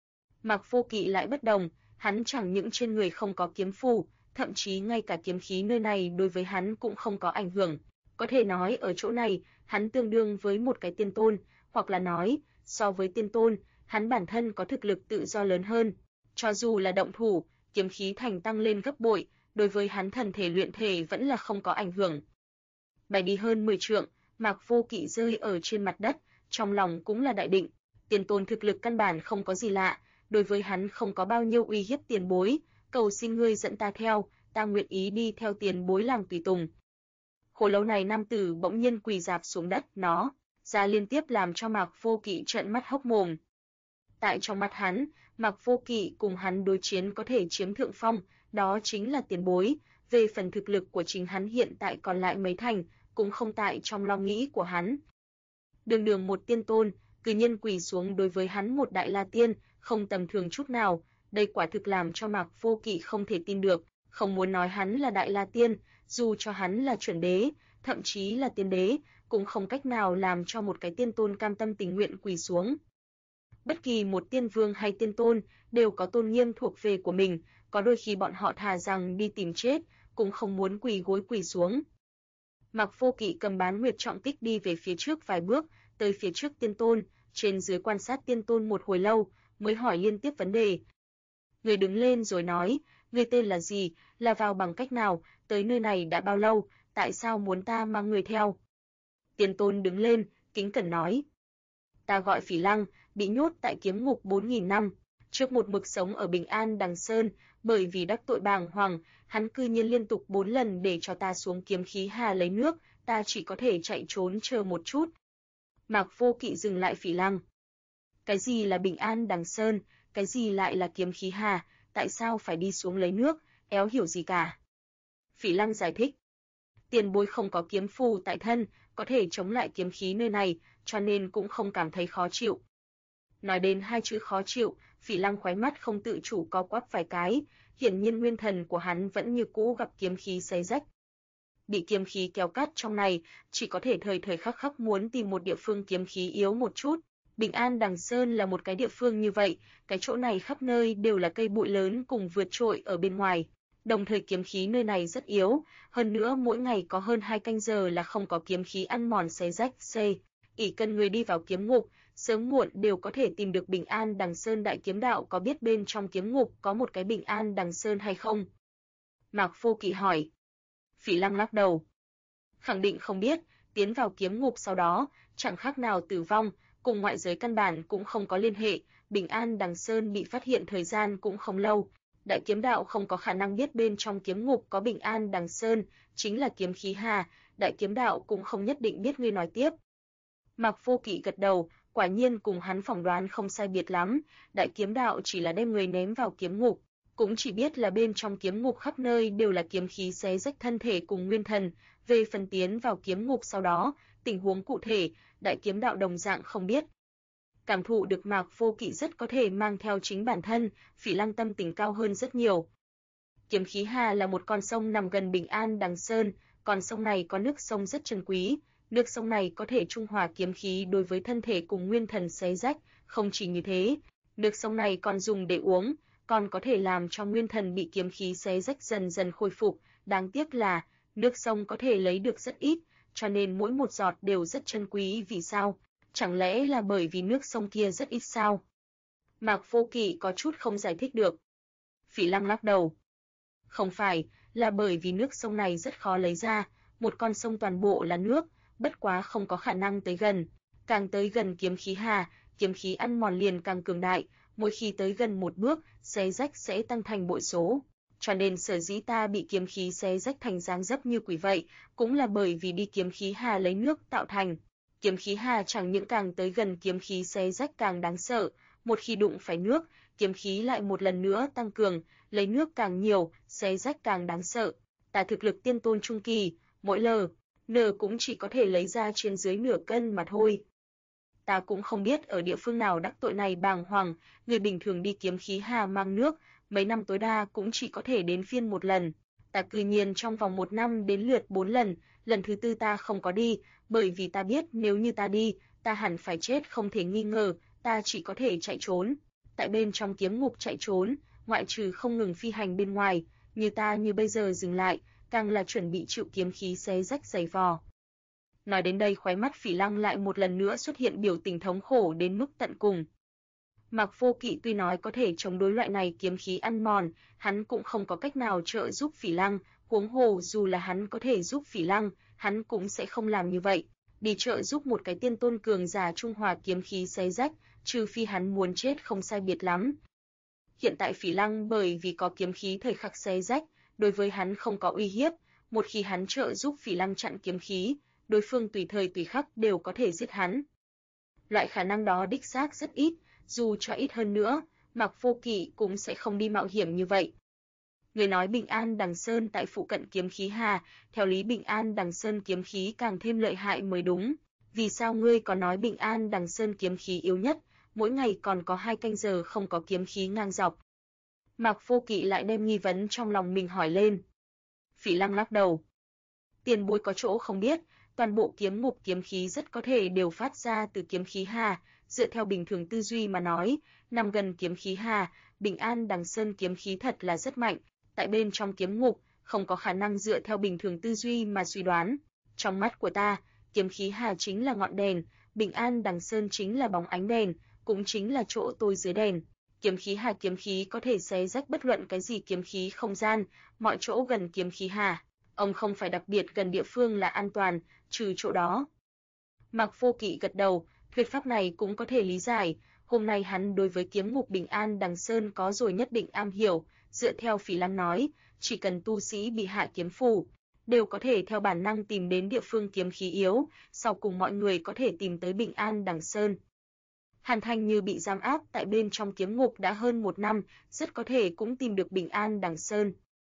Mạc Vô Kỵ lại bất đồng, hắn chẳng những trên người không có kiếm phù, thậm chí ngay cả kiếm khí nơi này đối với hắn cũng không có ảnh hưởng. Có thể nói ở chỗ này, hắn tương đương với một cái tiên tôn, hoặc là nói, so với tiên tôn, hắn bản thân có thực lực tự do lớn hơn. Cho dù là động thủ, kiếm khí thành tăng lên gấp bội, đối với hắn thần thể luyện thể vẫn là không có ảnh hưởng. Bay đi hơn 10 trượng, Mạc Vô Kỵ rơi ở trên mặt đất, trong lòng cũng là đại định. Tiên tôn thực lực căn bản không có gì lạ, đối với hắn không có bao nhiêu uy hiếp tiền bối, cầu xin ngươi dẫn ta theo, ta nguyện ý đi theo tiền bối làm tùy tùng. Khổ lâu này nam tử bỗng nhiên quỳ rạp xuống đất, nó ra liên tiếp làm cho Mạc Vô Kỵ trợn mắt hốc mồm. Tại trong mắt hắn, Mạc Vô Kỵ cùng hắn đối chiến có thể chiếm thượng phong, đó chính là tiền bối, về phần thực lực của chính hắn hiện tại còn lại mấy thành, cũng không tại trong lòng nghĩ của hắn. Đường đường một tiên tôn, cư nhiên quỳ xuống đối với hắn một đại la tiên, không tầm thường chút nào, đây quả thực làm cho Mạc Vô Kỵ không thể tin được, không muốn nói hắn là đại la tiên, dù cho hắn là chuẩn đế, thậm chí là tiên đế, cũng không cách nào làm cho một cái tiên tôn cam tâm tình nguyện quỳ xuống. Bất kỳ một tiên vương hay tiên tôn đều có tôn nghiêm thuộc về của mình, có đôi khi bọn họ thà rằng đi tìm chết, cũng không muốn quỳ gối quỳ xuống. Mạc Vô Kỵ cầm Bán Nguyệt Trọng Kích đi về phía trước vài bước, tới phía trước tiên tôn, trên dưới quan sát tiên tôn một hồi lâu, mới hỏi liên tiếp vấn đề. Người đứng lên rồi nói, người tên là gì, là vào bằng cách nào, tới nơi này đã bao lâu, tại sao muốn ta mang người theo? Tiên tôn đứng lên, kính cẩn nói. Ta gọi Phỉ Lăng, bị nhốt tại kiếm ngục 4.000 năm, trước một mực sống ở Bình An Đằng Sơn, bởi vì đắc tội bàng hoàng, hắn cư nhiên liên tục 4 lần để cho ta xuống kiếm khí hà lấy nước, ta chỉ có thể chạy trốn chờ một chút. Mạc Vô Kỵ dừng lại Phỉ Lăng. Cái gì là Bình An Đằng Sơn, cái gì lại là kiếm khí hà, tại sao phải đi xuống lấy nước, éo hiểu gì cả. Phỉ Lăng giải thích. Tiền bối không có kiếm phù tại thân, có thể chống lại kiếm khí nơi này, cho nên cũng không cảm thấy khó chịu. Nói đến hai chữ khó chịu, Phỉ Lăng khóe mắt không tự chủ co quắp vài cái, hiển nhiên nguyên thần của hắn vẫn như cũ gặp kiếm khí xé rách. Bị kiếm khí kéo cắt trong này, chỉ có thể thời thời khắc khắc muốn tìm một địa phương kiếm khí yếu một chút. Bình An Đằng Sơn là một cái địa phương như vậy, cái chỗ này khắp nơi đều là cây bụi lớn cùng vượt trội ở bên ngoài. Đồng thời kiếm khí nơi này rất yếu, hơn nữa mỗi ngày có hơn 2 canh giờ là không có kiếm khí ăn mòn xé rách. Ỷ cần người đi vào kiếm ngục, sớm muộn đều có thể tìm được Bình An Đằng Sơn. Đại kiếm đạo có biết bên trong kiếm ngục có một cái Bình An Đằng Sơn hay không? Mạc Vô Kỵ hỏi. Phỉ Lăng lắc đầu. Khẳng định không biết, tiến vào kiếm ngục sau đó, chẳng khác nào tử vong, cùng ngoại giới căn bản cũng không có liên hệ, Bình An Đằng Sơn bị phát hiện thời gian cũng không lâu. Đại kiếm đạo không có khả năng biết bên trong kiếm ngục có Bình An Đằng Sơn, chính là kiếm khí hà, đại kiếm đạo cũng không nhất định biết. Ngươi nói tiếp. Mạc Vô Kỵ gật đầu, quả nhiên cùng hắn phỏng đoán không sai biệt lắm, đại kiếm đạo chỉ là đem người ném vào kiếm ngục, cũng chỉ biết là bên trong kiếm ngục khắp nơi đều là kiếm khí xé rách thân thể cùng nguyên thần, về phần tiến vào kiếm ngục sau đó, tình huống cụ thể, đại kiếm đạo đồng dạng không biết. Cảm thụ được Mạc Vô Kỵ rất có thể mang theo chính bản thân, Phỉ Lăng tâm tình cao hơn rất nhiều. Kiếm khí hà là một con sông nằm gần Bình An Đằng Sơn, con sông này có nước sông rất trân quý, nước sông này có thể trung hòa kiếm khí đối với thân thể cùng nguyên thần xé rách, không chỉ như thế, nước sông này còn dùng để uống, còn có thể làm cho nguyên thần bị kiếm khí xé rách dần dần khôi phục, đáng tiếc là nước sông có thể lấy được rất ít, cho nên mỗi một giọt đều rất trân quý. Vì sao? Chẳng lẽ là bởi vì nước sông kia rất ít sao? Mạc Vô Kỵ có chút không giải thích được. Phỉ Lăng lắc đầu. Không phải, là bởi vì nước sông này rất khó lấy ra, một con sông toàn bộ là nước, bất quá không có khả năng tới gần. Càng tới gần kiếm khí hà, kiếm khí ăn mòn liền càng cường đại, mỗi khi tới gần một bước, xé rách sẽ tăng thành bội số. Cho nên sở dĩ ta bị kiếm khí xé rách thành dáng dấp như quỷ vậy, cũng là bởi vì đi kiếm khí hà lấy nước tạo thành. Kiếm khí hà chẳng những càng tới gần kiếm khí xé rách càng đáng sợ, một khi đụng phải nước, kiếm khí lại một lần nữa tăng cường, lấy nước càng nhiều, xé rách càng đáng sợ. Ta thực lực tiên tôn trung kỳ, mỗi N cũng chỉ có thể lấy ra trên dưới nửa cân mà thôi. Ta cũng không biết ở địa phương nào đắc tội này bàng hoàng, người bình thường đi kiếm khí hà mang nước, mấy năm tối đa cũng chỉ có thể đến phiên một lần. Ta cư nhiên trong vòng 1 năm đến lượt 4 lần, lần thứ tư ta không có đi, bởi vì ta biết nếu như ta đi, ta hẳn phải chết không thể nghi ngờ, ta chỉ có thể chạy trốn. Tại bên trong kiếm ngục chạy trốn, ngoại trừ không ngừng phi hành bên ngoài, như ta như bây giờ dừng lại, càng là chuẩn bị chịu kiếm khí xé rách giày vò. Nói đến đây khóe mắt Phỉ Lăng lại một lần nữa xuất hiện biểu tình thống khổ đến mức tận cùng. Mạc Vô Kỵ tuy nói có thể chống đối loại này kiếm khí ăn mòn, hắn cũng không có cách nào trợ giúp Phỉ Lăng, huống hồ dù là hắn có thể giúp Phỉ Lăng, hắn cũng sẽ không làm như vậy, đi trợ giúp một cái tiên tôn cường giả trung hòa kiếm khí xé rách, trừ phi hắn muốn chết không sai biệt lắm. Hiện tại Phỉ Lăng bởi vì có kiếm khí thời khắc xé rách, đối với hắn không có uy hiếp, một khi hắn trợ giúp Phỉ Lăng chặn kiếm khí, đối phương tùy thời tùy khắc đều có thể giết hắn. Loại khả năng đó đích xác rất ít, dù cho ít hơn nữa, Mạc Vô Kỵ cũng sẽ không đi mạo hiểm như vậy. Người nói Bình An Đằng Sơn tại phụ cận kiếm khí hà, theo lý Bình An Đằng Sơn kiếm khí càng thêm lợi hại mới đúng. Vì sao ngươi có nói Bình An Đằng Sơn kiếm khí yếu nhất, mỗi ngày còn có 2 canh giờ không có kiếm khí ngang dọc? Mạc Vô Kỵ lại đem nghi vấn trong lòng mình hỏi lên. Phỉ Lăng lắc đầu. Tiền bối có chỗ không biết, toàn bộ kiếm ngục kiếm khí rất có thể đều phát ra từ kiếm khí hà, dựa theo bình thường tư duy mà nói, nằm gần kiếm khí hà, Bình An Đằng Sơn kiếm khí thật là rất mạnh, tại bên trong kiếm ngục, không có khả năng dựa theo bình thường tư duy mà suy đoán. Trong mắt của ta, kiếm khí hà chính là ngọn đèn, Bình An Đằng Sơn chính là bóng ánh đèn, cũng chính là chỗ tôi dưới đèn. Kiếm khí hà kiếm khí có thể xé rách bất luận cái gì kiếm khí không gian, mọi chỗ gần kiếm khí hà. Ông không phải đặc biệt gần địa phương là an toàn, trừ chỗ đó. Mạc Vô Kỵ gật đầu, Thuyết pháp này cũng có thể lý giải, hôm nay hắn đối với kiếm ngục Bình An Đằng Sơn có rồi nhất định am hiểu, dựa theo Phỉ Lăng nói, chỉ cần tu sĩ bị hạ kiếm phù, đều có thể theo bản năng tìm đến địa phương kiếm khí yếu, sau cùng mọi người có thể tìm tới Bình An Đằng Sơn. Hàn Thanh Như bị giam áp tại bên trong kiếm ngục đã hơn 1 năm, rất có thể cũng tìm được Bình An Đằng Sơn.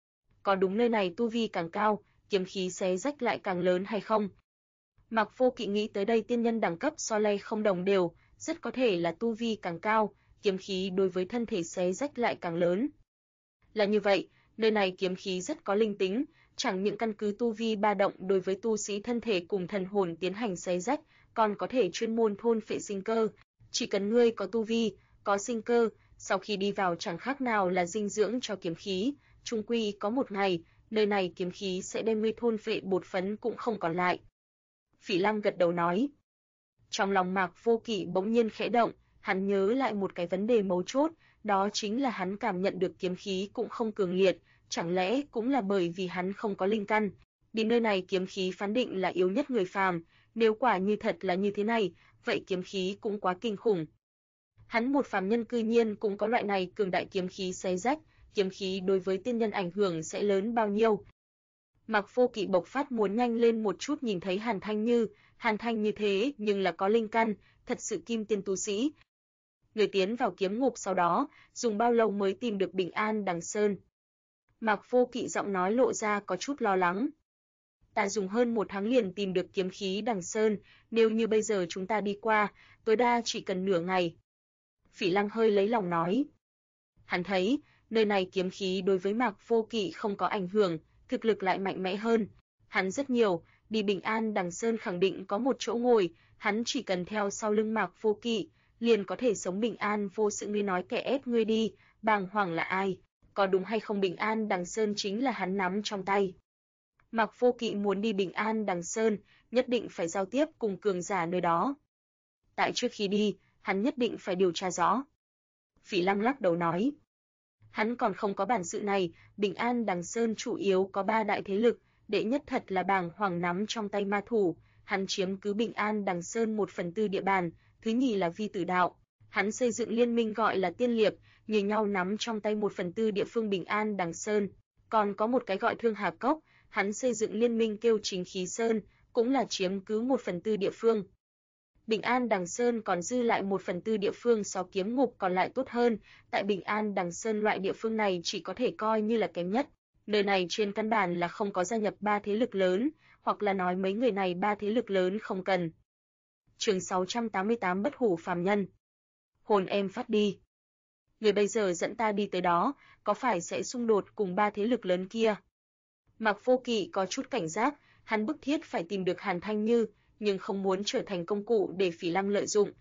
Có đúng nơi này tu vi càng cao, kiếm khí xé rách lại càng lớn hay không? Mạc Vô Kỵ nghĩ tới đây tiên nhân đẳng cấp so lay không đồng đều, rất có thể là tu vi càng cao, kiếm khí đối với thân thể xé rách lại càng lớn. Là như vậy, nơi này kiếm khí rất có linh tính, chẳng những căn cứ tu vi ba động đối với tu sĩ thân thể cùng thần hồn tiến hành xé rách, còn có thể chuyên môn thôn phệ sinh cơ. Chỉ cần ngươi có tu vi, có sinh cơ, sau khi đi vào chẳng khác nào là dinh dưỡng cho kiếm khí, chung quy có một ngày, nơi này kiếm khí sẽ đem ngươi thôn phệ bột phấn cũng không còn lại. Phỉ Lăng gật đầu nói. Trong lòng Mạc Vô Kỵ bỗng nhiên khẽ động, hắn nhớ lại một cái vấn đề mấu chốt, đó chính là hắn cảm nhận được kiếm khí cũng không cường liệt, chẳng lẽ cũng là bởi vì hắn không có linh căn. Đi nơi này kiếm khí phán định là yếu nhất người phàm, nếu quả như thật là như thế này, vậy kiếm khí cũng quá kinh khủng. Hắn một phàm nhân cư nhiên cũng có loại này cường đại kiếm khí xé rách, kiếm khí đối với tiên nhân ảnh hưởng sẽ lớn bao nhiêu. Mạc Vô Kỵ bộc phát muốn nhanh lên một chút nhìn thấy Hàn Thanh như thế nhưng là có linh căn, thật sự kim tiên tu sĩ. Người tiến vào kiếm ngục sau đó, dùng bao lâu mới tìm được Bình An Đằng Sơn? Mạc Vô Kỵ giọng nói lộ ra có chút lo lắng. Ta dùng hơn 1 tháng liền tìm được kiếm khí Đằng Sơn, nếu như bây giờ chúng ta đi qua, tối đa chỉ cần nửa ngày. Phỉ Lăng hơi lấy lòng nói. Hắn thấy, nơi này kiếm khí đối với Mạc Vô Kỵ không có ảnh hưởng, thực lực lại mạnh mẽ hơn. Hắn rất nhiều, đi Bình An Đằng Sơn khẳng định có một chỗ ngồi, hắn chỉ cần theo sau lưng Mạc Vô Kỵ, liền có thể sống bình an vô sự. Ngươi nói kẻ ép ngươi đi, bàng hoàng là ai? Có đúng hay không Bình An Đằng Sơn chính là hắn nắm trong tay. Mạc Vô Kỵ muốn đi Bình An Đằng Sơn, nhất định phải giao tiếp cùng cường giả nơi đó. Tại trước khi đi, hắn nhất định phải điều tra rõ. Phỉ Lăng lắc đầu nói. Hắn còn không có bản sự này, Bình An Đằng Sơn chủ yếu có 3 đại thế lực, đệ nhất thật là bàng hoàng nắm trong tay ma thủ, hắn chiếm cứ Bình An Đằng Sơn 1/4 địa bàn, thứ nhì là Vi Tử Đạo, hắn xây dựng liên minh gọi là Tiên Liệp, như nhau nắm trong tay 1/4 địa phương Bình An Đằng Sơn, còn có một cái gọi Thương Hà Cốc, hắn xây dựng liên minh kêu Chính Khí Sơn, cũng là chiếm cứ 1/4 địa phương. Bình An Đằng Sơn còn dư lại 1/4 địa phương so kiếm ngục còn lại tốt hơn, tại Bình An Đằng Sơn loại địa phương này chỉ có thể coi như là kém nhất. Nơi này trên căn bản là không có gia nhập 3 thế lực lớn, hoặc là nói mấy người này 3 thế lực lớn không cần. Chương 688 Bất hủ phàm nhân. Hồn em phát đi. Người bây giờ dẫn ta đi tới đó, có phải sẽ xung đột cùng 3 thế lực lớn kia? Mạc Vô Kỵ có chút cảnh giác, hắn bức thiết phải tìm được Hàn Thanh Như, nhưng không muốn trở thành công cụ để Phỉ Lăng lợi dụng.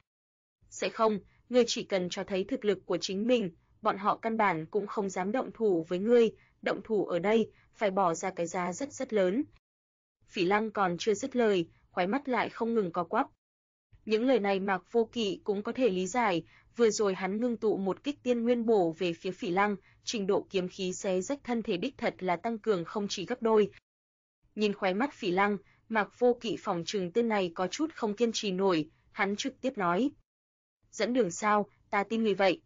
Sẽ không, ngươi chỉ cần cho thấy thực lực của chính mình, bọn họ căn bản cũng không dám động thủ với ngươi, động thủ ở đây, phải bỏ ra cái giá rất rất lớn. Phỉ Lăng còn chưa dứt lời, khóe mắt lại không ngừng co quắp. Những lời này Mạc Vô Kỵ cũng có thể lý giải, vừa rồi hắn ngưng tụ một kích tiên nguyên bổ về phía Phỉ Lăng, trình độ kiếm khí xé rách thân thể đích thật là tăng cường không chỉ gấp đôi. Nhìn khóe mắt Phỉ Lăng, Mạc Vô Kỵ phỏng chừng tên này có chút không kiên trì nổi, hắn trực tiếp nói. Dẫn đường sao, ta tin người vậy.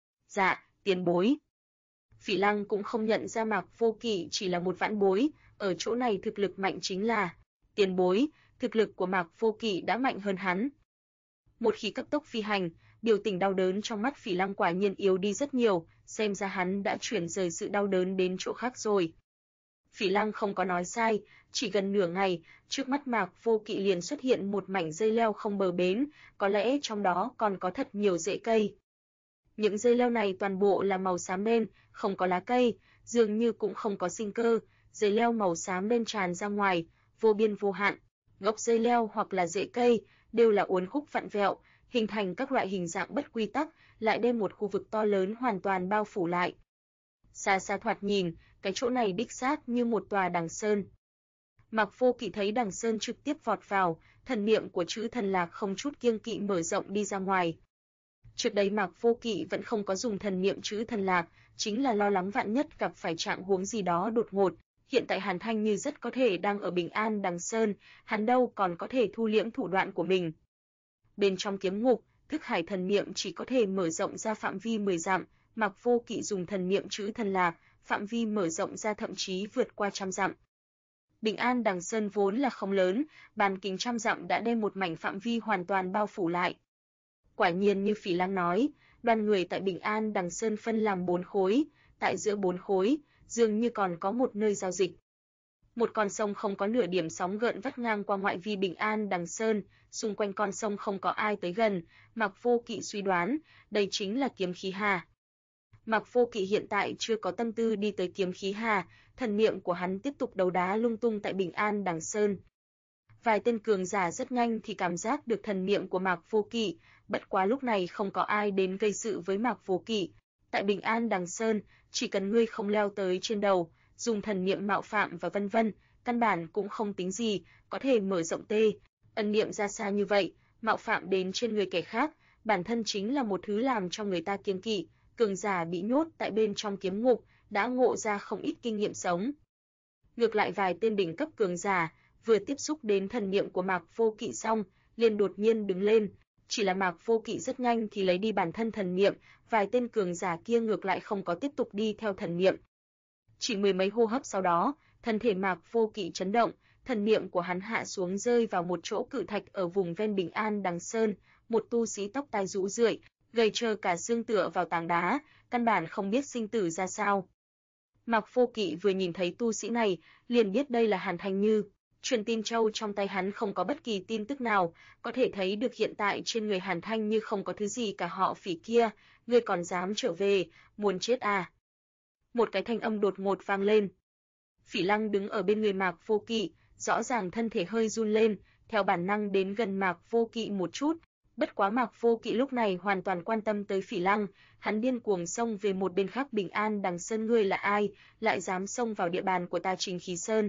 Dạ, tiền bối. Phỉ Lăng cũng không nhận ra Mạc Vô Kỵ chỉ là một vãn bối, ở chỗ này thực lực mạnh chính là tiền bối, thực lực của Mạc Vô Kỵ đã mạnh hơn hắn. Một khi cấp tốc phi hành, biểu tình đau đớn trong mắt Phỉ Lăng quả nhiên yếu đi rất nhiều, xem ra hắn đã chuyển rời sự đau đớn đến chỗ khác rồi. Phỉ Lăng không có nói sai, chỉ gần nửa ngày, trước mắt Mạc Vô Kỵ liền xuất hiện một mảnh dây leo không bờ bến, có lẽ trong đó còn có thật nhiều rễ cây. Những dây leo này toàn bộ là màu xám đen, không có lá cây, dường như cũng không có sinh cơ, dây leo màu xám đen tràn ra ngoài, vô biên vô hạn. Gốc dây leo hoặc là rễ cây đều là uốn khúc vặn vẹo, hình thành các loại hình dạng bất quy tắc, lại đem một khu vực to lớn hoàn toàn bao phủ lại. Xa xa thoạt nhìn, cái chỗ này đích xác như một tòa đằng sơn. Mạc Vô Kỵ thấy đằng sơn trực tiếp vọt vào, thần niệm của chữ thần lạc không chút kiêng kỵ mở rộng đi ra ngoài. Trước đây Mạc Vô Kỵ vẫn không có dùng thần niệm chữ thần lạc, chính là lo lắng vạn nhất gặp phải trạng huống gì đó đột ngột. Hiện tại Hàn Thanh Như rất có thể đang ở Bình An Đằng Sơn, hắn đâu còn có thể thu liễm thủ đoạn của mình. Bên trong kiếm ngục, thức hải thần niệm chỉ có thể mở rộng ra phạm vi 10 dặm, Mạc Vô Kỵ dùng thần niệm chữ thần lạc, phạm vi mở rộng ra thậm chí vượt qua trăm dặm. Bình An Đằng Sơn vốn là không lớn, bán kính trăm dặm đã đem một mảnh phạm vi hoàn toàn bao phủ lại. Quả nhiên như Phỉ Lăng nói, đoàn người tại Bình An Đằng Sơn phân làm 4 khối, tại giữa 4 khối, dường như còn có một nơi giao dịch. Một con sông không có nửa điểm sóng gợn vắt ngang qua ngoại vi Bình An Đằng Sơn, xung quanh con sông không có ai tới gần, Mạc Vô Kỵ suy đoán, đây chính là kiếm khí hà. Mạc Vô Kỵ hiện tại chưa có tâm tư đi tới kiếm khí hà, thần niệm của hắn tiếp tục đấu đá lung tung tại Bình An Đằng Sơn. Vài tên cường giả rất nhanh thì cảm giác được thần niệm của Mạc Vô Kỵ, bất quá lúc này không có ai đến gây sự với Mạc Vô Kỵ. Tại Bình An Đằng Sơn, chỉ cần ngươi không leo tới trên đầu, dùng thần niệm mạo phạm và vân vân, căn bản cũng không tính gì, có thể mở rộng tê, ân niệm ra xa như vậy, mạo phạm đến trên người kẻ khác, bản thân chính là một thứ làm cho người ta kiêng kỵ, cường giả bị nhốt tại bên trong kiếm ngục, đã ngộ ra không ít kinh nghiệm sống. Ngược lại vài tên đỉnh cấp cường giả, vừa tiếp xúc đến thần niệm của Mạc Vô Kỵ xong, liền đột nhiên đứng lên, chỉ là Mạc Vô Kỵ rất nhanh thì lấy đi bản thân thần niệm, vài tên cường giả kia ngược lại không có tiếp tục đi theo thần niệm. Chỉ mười mấy hô hấp sau đó, thân thể Mạc Vô Kỵ chấn động, thần niệm của hắn hạ xuống rơi vào một chỗ cự thạch ở vùng ven Bình An Đằng Sơn, một tu sĩ tóc tai rũ rượi, gầy trơ cả xương tựa vào tảng đá, căn bản không biết sinh tử ra sao. Mạc Vô Kỵ vừa nhìn thấy tu sĩ này, liền biết đây là Hàn Thanh Như. Truyền tin châu trong tay hắn không có bất kỳ tin tức nào, có thể thấy được hiện tại trên người Hàn Thanh Như không có thứ gì cả. Họ Phỉ kia, ngươi còn dám trở về, muốn chết à? Một cái thanh âm đột ngột vang lên. Phỉ Lăng đứng ở bên người Mạc Vô Kỵ, rõ ràng thân thể hơi run lên, theo bản năng đến gần Mạc Vô Kỵ một chút. Bất quá Mạc Vô Kỵ lúc này hoàn toàn quan tâm tới Phỉ Lăng, hắn điên cuồng xông về một bên khác. Bình An Đằng Sơn, ngươi là ai, lại dám xông vào địa bàn của ta Trình Khí Sơn?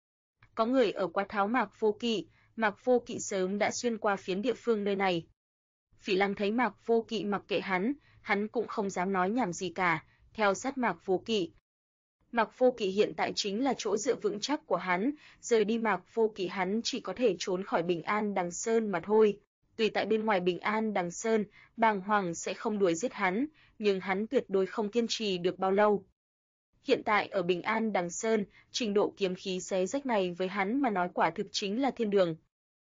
Có người ở quát tháo Mạc Vô Kỵ, Mạc Vô Kỵ sớm đã xuyên qua phiến địa phương nơi này. Phỉ Lăng thấy Mạc Vô Kỵ mặc kệ hắn cũng không dám nói nhảm gì cả, theo sát Mạc Vô Kỵ. Mạc Vô Kỵ hiện tại chính là chỗ dựa vững chắc của hắn, rời đi Mạc Vô Kỵ hắn chỉ có thể trốn khỏi Bình An Đằng Sơn mà thôi. Tuy tại bên ngoài Bình An Đằng Sơn, Bàng Hoàng sẽ không đuổi giết hắn, nhưng hắn tuyệt đối không kiên trì được bao lâu. Hiện tại ở Bình An Đằng Sơn, trình độ kiếm khí xé rách này với hắn mà nói quả thực chính là thiên đường.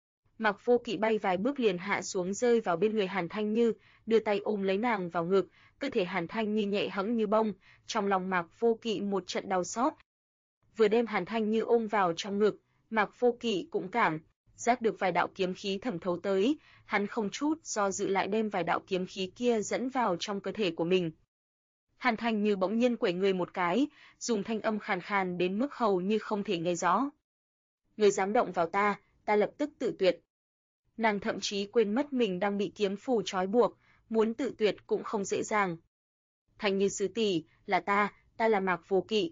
Mạc Vô Kỵ bay vài bước liền hạ xuống rơi vào bên người Hàn Thanh Như, đưa tay ôm lấy nàng vào ngực, cơ thể Hàn Thanh Như nhẹ hẫng như bông, trong lòng Mạc Vô Kỵ một trận đau xót. Vừa đem Hàn Thanh Như ôm vào trong ngực, Mạc Vô Kỵ cũng cảm giác được vài đạo kiếm khí thẩm thấu tới, hắn không chút do dự lại đem vài đạo kiếm khí kia dẫn vào trong cơ thể của mình. Hàn Thanh Như bỗng nhiên quẩy người một cái, dùng thanh âm khàn khàn đến mức hầu như không thể nghe rõ. Ngươi dám động vào ta, ta lập tức tự tuyệt. Nàng thậm chí quên mất mình đang bị kiếm phù trói buộc, muốn tự tuyệt cũng không dễ dàng. Thanh Như sư tỷ, là ta là Mạc Vô Kỵ.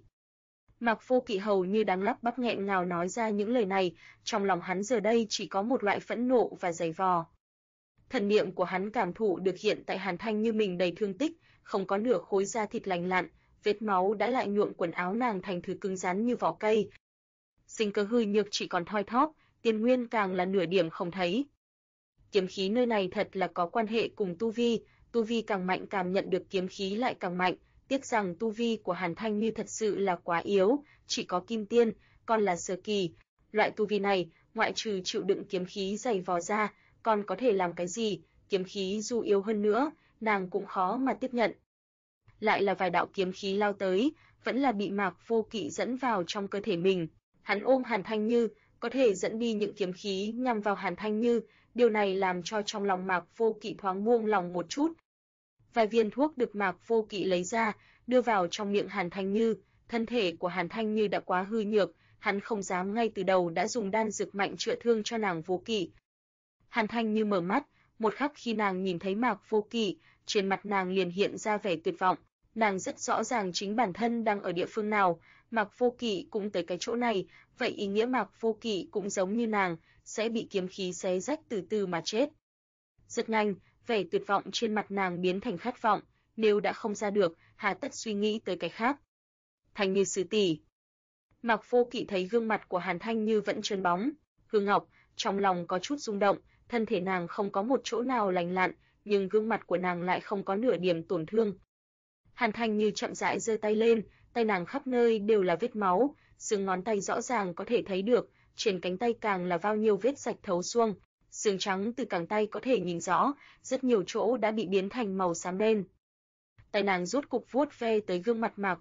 Mạc Vô Kỵ hầu như đang lắp bắp nghẹn ngào nói ra những lời này, trong lòng hắn giờ đây chỉ có một loại phẫn nộ và giày vò. Thần niệm của hắn cảm thụ được hiện tại Hàn Thanh Như mình đầy thương tích, không có nửa khối da thịt lành lặn, vết máu đã lại nhuộm quần áo nàng thành thứ cứng rắn như vỏ cây. Sinh cơ hư nhược chỉ còn thoi thóp, tiên nguyên càng là nửa điểm không thấy. Kiếm khí nơi này thật là có quan hệ cùng tu vi càng mạnh cảm nhận được kiếm khí lại càng mạnh, tiếc rằng tu vi của Hàn Thanh Như thật sự là quá yếu, chỉ có kim tiên, còn là sơ kỳ. Loại tu vi này, ngoại trừ chịu đựng kiếm khí dày vò ra, còn có thể làm cái gì? Kiếm khí dù yếu hơn nữa, nàng cũng khó mà tiếp nhận. Lại là vài đạo kiếm khí lao tới, vẫn là bị Mạc Vô Kỵ dẫn vào trong cơ thể mình. Hắn ôm Hàn Thanh Như, có thể dẫn đi những kiếm khí nhằm vào Hàn Thanh Như, điều này làm cho trong lòng Mạc Vô Kỵ thoáng buông lòng một chút. Vài viên thuốc được Mạc Vô Kỵ lấy ra, đưa vào trong miệng Hàn Thanh Như, thân thể của Hàn Thanh Như đã quá hư nhược, hắn không dám ngay từ đầu đã dùng đan dược mạnh chữa thương cho nàng Vô Kỵ. Hàn Thanh Như mở mắt, một khắc khi nàng nhìn thấy Mạc Vô Kỵ, trên mặt nàng liền hiện ra vẻ tuyệt vọng, nàng rất rõ ràng chính bản thân đang ở địa phương nào, Mạc Vô Kỵ cũng tới cái chỗ này, vậy ý nghĩa Mạc Vô Kỵ cũng giống như nàng, sẽ bị kiếm khí xé rách từ từ mà chết. Rất nhanh, vẻ tuyệt vọng trên mặt nàng biến thành khát vọng, nếu đã không ra được, hà tất suy nghĩ tới cái khác. Thanh Như sư tỷ. Mạc Vô Kỵ thấy gương mặt của Hàn Thanh Như vẫn trơn bóng, hương ngọc, trong lòng có chút rung động, thân thể nàng không có một chỗ nào lành lặn, nhưng gương mặt của nàng lại không có nửa điểm tổn thương. Hàn Thanh Như chậm rãi giơ tay lên, tay nàng khắp nơi đều là vết máu, xương ngón tay rõ ràng có thể thấy được, trên cánh tay càng là bao nhiêu vết rạch thấu xuông, xương trắng từ cẳng tay có thể nhìn rõ, rất nhiều chỗ đã bị biến thành màu xám đen. Tay nàng rút cục vuốt ve tới gương mặt Mạc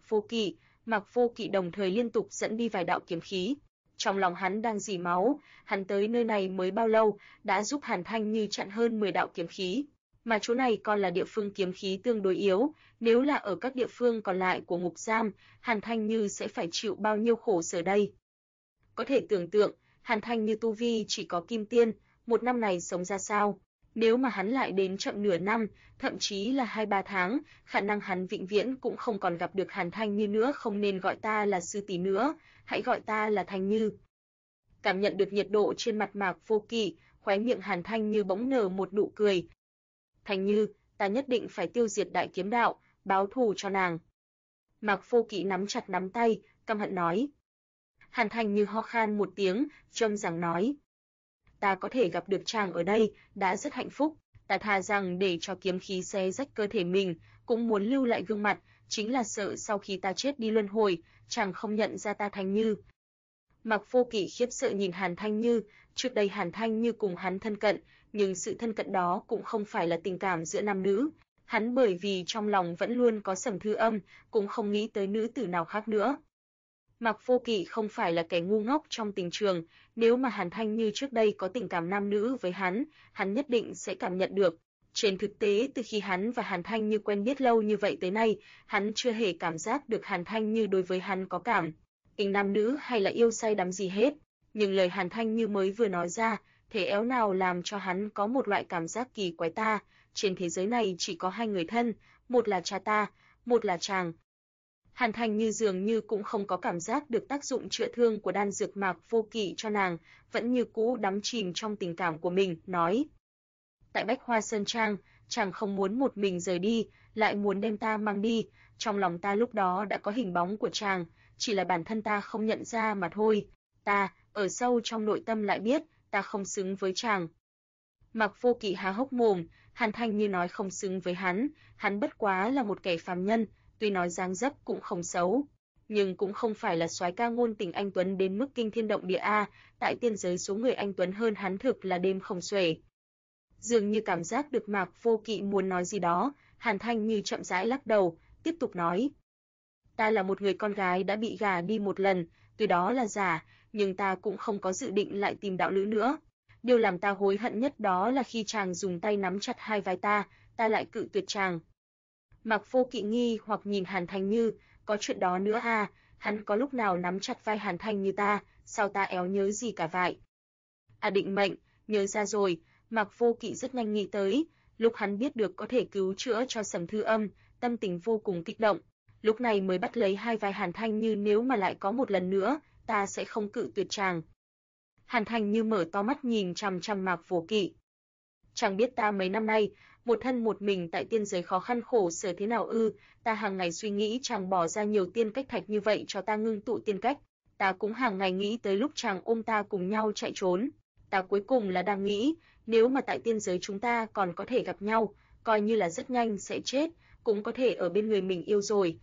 Vô Kỵ đồng thời liên tục dẫn đi vài đạo kiếm khí. Trong lòng hắn đang rỉ máu, hắn tới nơi này mới bao lâu, đã giúp Hàn Thanh Như chặn hơn 10 đạo kiếm khí, mà chỗ này còn là địa phương kiếm khí tương đối yếu, nếu là ở các địa phương còn lại của ngục giam, Hàn Thanh Như sẽ phải chịu bao nhiêu khổ sở đây. Có thể tưởng tượng, Hàn Thanh Như tu vi chỉ có kim tiên, một năm này sống ra sao? Nếu mà hắn lại đến chậm nửa năm, thậm chí là 2-3 tháng, khả năng hắn vĩnh viễn cũng không còn gặp được Hàn Thanh Như nữa. Không nên gọi ta là sư tỷ nữa, hãy gọi ta là Thanh Như. Cảm nhận được nhiệt độ trên mặt Mạc Vô Kỵ, khóe miệng Hàn Thanh Như bỗng nở một nụ cười. Thanh Như, ta nhất định phải tiêu diệt Đại Kiếm Đạo, báo thù cho nàng. Mạc Vô Kỵ nắm chặt nắm tay, căm hận nói. Hàn Thanh Như ho khan một tiếng, trông rằng nói. Ta có thể gặp được chàng ở đây, đã rất hạnh phúc, ta thà rằng để cho kiếm khí xé rách cơ thể mình, cũng muốn lưu lại gương mặt, chính là sợ sau khi ta chết đi luân hồi, chàng không nhận ra ta Thanh Như. Mạc Vô Kỵ khiếp sợ nhìn Hàn Thanh Như, trước đây Hàn Thanh Như cùng hắn thân cận, nhưng sự thân cận đó cũng không phải là tình cảm giữa nam nữ, hắn bởi vì trong lòng vẫn luôn có Sầm Thư Âm, cũng không nghĩ tới nữ tử nào khác nữa. Mạc Vô Kỵ không phải là kẻ ngu ngốc trong tình trường, nếu mà Hàn Thanh Như trước đây có tình cảm nam nữ với hắn nhất định sẽ cảm nhận được. Trên thực tế, từ khi hắn và Hàn Thanh Như quen biết lâu như vậy tới nay, hắn chưa hề cảm giác được Hàn Thanh Như đối với hắn có cảm tình nam nữ hay là yêu say đắm gì hết. Nhưng lời Hàn Thanh Như mới vừa nói ra, thế éo nào làm cho hắn có một loại cảm giác kỳ quái ta, trên thế giới này chỉ có hai người thân, một là cha ta, một là chàng. Hàn Thanh Như dường như cũng không có cảm giác được tác dụng chữa thương của đan dược Mạc Vô Kỵ cho nàng, vẫn như cũ đắm chìm trong tình cảm của mình, nói. Tại Bách Hoa Sơn Trang, chàng không muốn một mình rời đi, lại muốn đem ta mang đi, trong lòng ta lúc đó đã có hình bóng của chàng, chỉ là bản thân ta không nhận ra mà thôi, ta, ở sâu trong nội tâm lại biết, ta không xứng với chàng. Mạc Vô Kỵ há hốc mồm, Hàn Thanh Như nói không xứng với hắn bất quá là một kẻ phàm nhân, tuy nói dáng dấp cũng không xấu, nhưng cũng không phải là soái ca ngôn tình anh tuấn đến mức kinh thiên động địa a, tại tiên giới số người anh tuấn hơn hắn thực là đêm không xuể. Dường như cảm giác được Mạc Vô Kỵ muốn nói gì đó, Hàn Thanh Như chậm rãi lắc đầu, tiếp tục nói. Ta là một người con gái đã bị gả đi một lần, tuy đó là giả, nhưng ta cũng không có dự định lại tìm đạo lữ nữa. Điều làm ta hối hận nhất đó là khi chàng dùng tay nắm chặt hai vai ta lại cự tuyệt chàng. Mạc Vô Kỵ nghi hoặc nhìn Hàn Thanh Như, có chuyện đó nữa à, hắn có lúc nào nắm chặt vai Hàn Thanh Như ta, sao ta éo nhớ gì cả vậy? À định mệnh, nhớ ra rồi, Mạc Vô Kỵ rất nhanh nghĩ tới, lúc hắn biết được có thể cứu chữa cho Sầm Thư Âm, tâm tình vô cùng kích động, lúc này mới bắt lấy hai vai Hàn Thanh Như, nếu mà lại có một lần nữa, ta sẽ không cự tuyệt chàng. Hàn Thanh Như mở to mắt nhìn chằm chằm Mạc Vô Kỵ. Chàng biết ta mấy năm nay, một thân một mình tại tiên giới khó khăn khổ sở thế nào ư, ta hàng ngày suy nghĩ chàng bỏ ra nhiều tiên cách thạch như vậy cho ta ngưng tụ tiên cách, ta cũng hàng ngày nghĩ tới lúc chàng ôm ta cùng nhau chạy trốn, ta cuối cùng là đang nghĩ, nếu mà tại tiên giới chúng ta còn có thể gặp nhau, coi như là rất nhanh sẽ chết, cũng có thể ở bên người mình yêu rồi.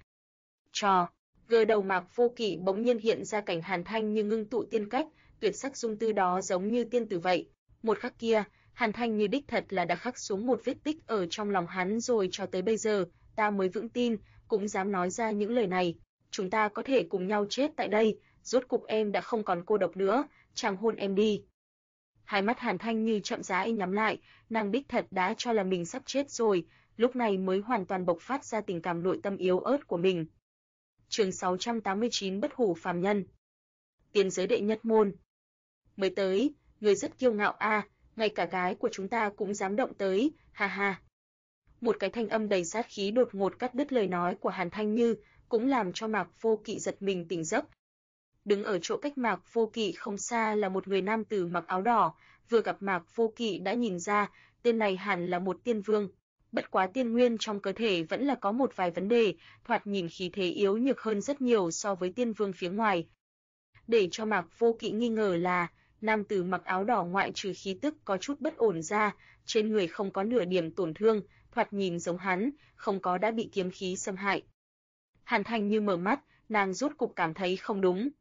Gờ đầu Mạc Vô Kỵ bỗng nhiên hiện ra cảnh Hàn Thanh Như ngưng tụ tiên cách, tuyệt sắc dung tư đó giống như tiên tử vậy. Một khắc kia, Hàn Thanh Như đích thật là đã khắc xuống một vết tích ở trong lòng hắn rồi, cho tới bây giờ, ta mới vững tin, cũng dám nói ra những lời này. Chúng ta có thể cùng nhau chết tại đây, rốt cục em đã không còn cô độc nữa, chàng hôn em đi. Hai mắt Hàn Thanh Như chậm rãi nhắm lại, nàng đích thật đã cho là mình sắp chết rồi, lúc này mới hoàn toàn bộc phát ra tình cảm nội tâm yếu ớt của mình. Chương 689 Bất hủ phàm nhân. Tiên giới đệ nhất môn. Mới tới, người rất kiêu ngạo a, ngay cả gái của chúng ta cũng dám động tới, ha ha. Một cái thanh âm đầy sát khí đột ngột cắt đứt lời nói của Hàn Thanh Như, cũng làm cho Mạc Vô Kỵ giật mình tỉnh giấc. Đứng ở chỗ cách Mạc Vô Kỵ không xa là một người nam tử mặc áo đỏ, vừa gặp Mạc Vô Kỵ đã nhìn ra, tên này hẳn là một tiên vương. Bất quá tiên nguyên trong cơ thể vẫn là có một vài vấn đề, thoạt nhìn khí thế yếu nhược hơn rất nhiều so với tiên vương phía ngoài. Để cho Mạc Vô Kỵ nghi ngờ là, Nam tử mặc áo đỏ ngoại trừ khí tức có chút bất ổn ra, trên người không có nửa điểm tổn thương, thoạt nhìn giống hắn, không có đã bị kiếm khí xâm hại. Hàn Thanh Như mở mắt, nàng rốt cục cảm thấy không đúng.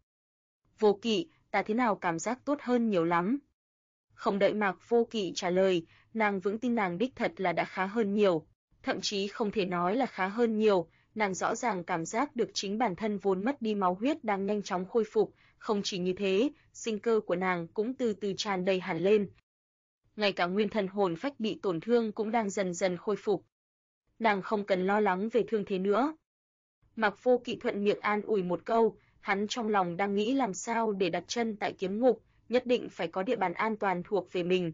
Vô Kỵ, ta thế nào cảm giác tốt hơn nhiều lắm. Không đợi Mạc Vô Kỵ trả lời, nàng vững tin nàng đích thật là đã khá hơn nhiều, thậm chí không thể nói là khá hơn nhiều, nàng rõ ràng cảm giác được chính bản thân vốn mất đi máu huyết đang nhanh chóng khôi phục, không chỉ như thế, sinh cơ của nàng cũng từ từ tràn đầy hẳn lên. Ngay cả nguyên thần hồn phách bị tổn thương cũng đang dần dần khôi phục. Nàng không cần lo lắng về thương thế nữa. Mạc Vô Kỵ thuận miệng an ủi một câu, hắn trong lòng đang nghĩ làm sao để đặt chân tại kiếm ngục, nhất định phải có địa bàn an toàn thuộc về mình.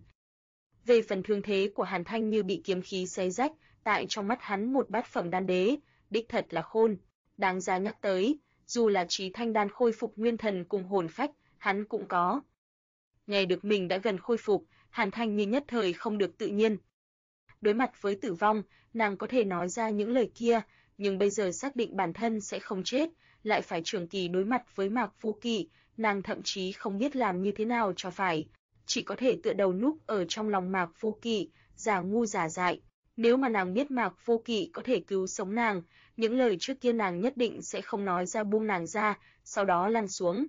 Về phần thương thế của Hàn Thanh Như bị kiếm khí xé rách, tại trong mắt hắn một bát phẩm đan đế, đích thật là khôn, đáng giá nhắc tới, dù là Chí Thanh đan khôi phục nguyên thần cùng hồn phách, hắn cũng có. Nghe được mình đã gần khôi phục, Hàn Thanh Như nhất thời không được tự nhiên. Đối mặt với tử vong, nàng có thể nói ra những lời kia, nhưng bây giờ xác định bản thân sẽ không chết, lại phải trường kỳ đối mặt với Mạc Vô Kỵ, nàng thậm chí không biết làm như thế nào cho phải, chỉ có thể tựa đầu núp ở trong lòng Mạc Vô Kỵ, giả ngu giả dại. Nếu mà nàng biết Mạc Vô Kỵ có thể cứu sống nàng, những lời trước kia nàng nhất định sẽ không nói ra, buông nàng ra, sau đó lăn xuống.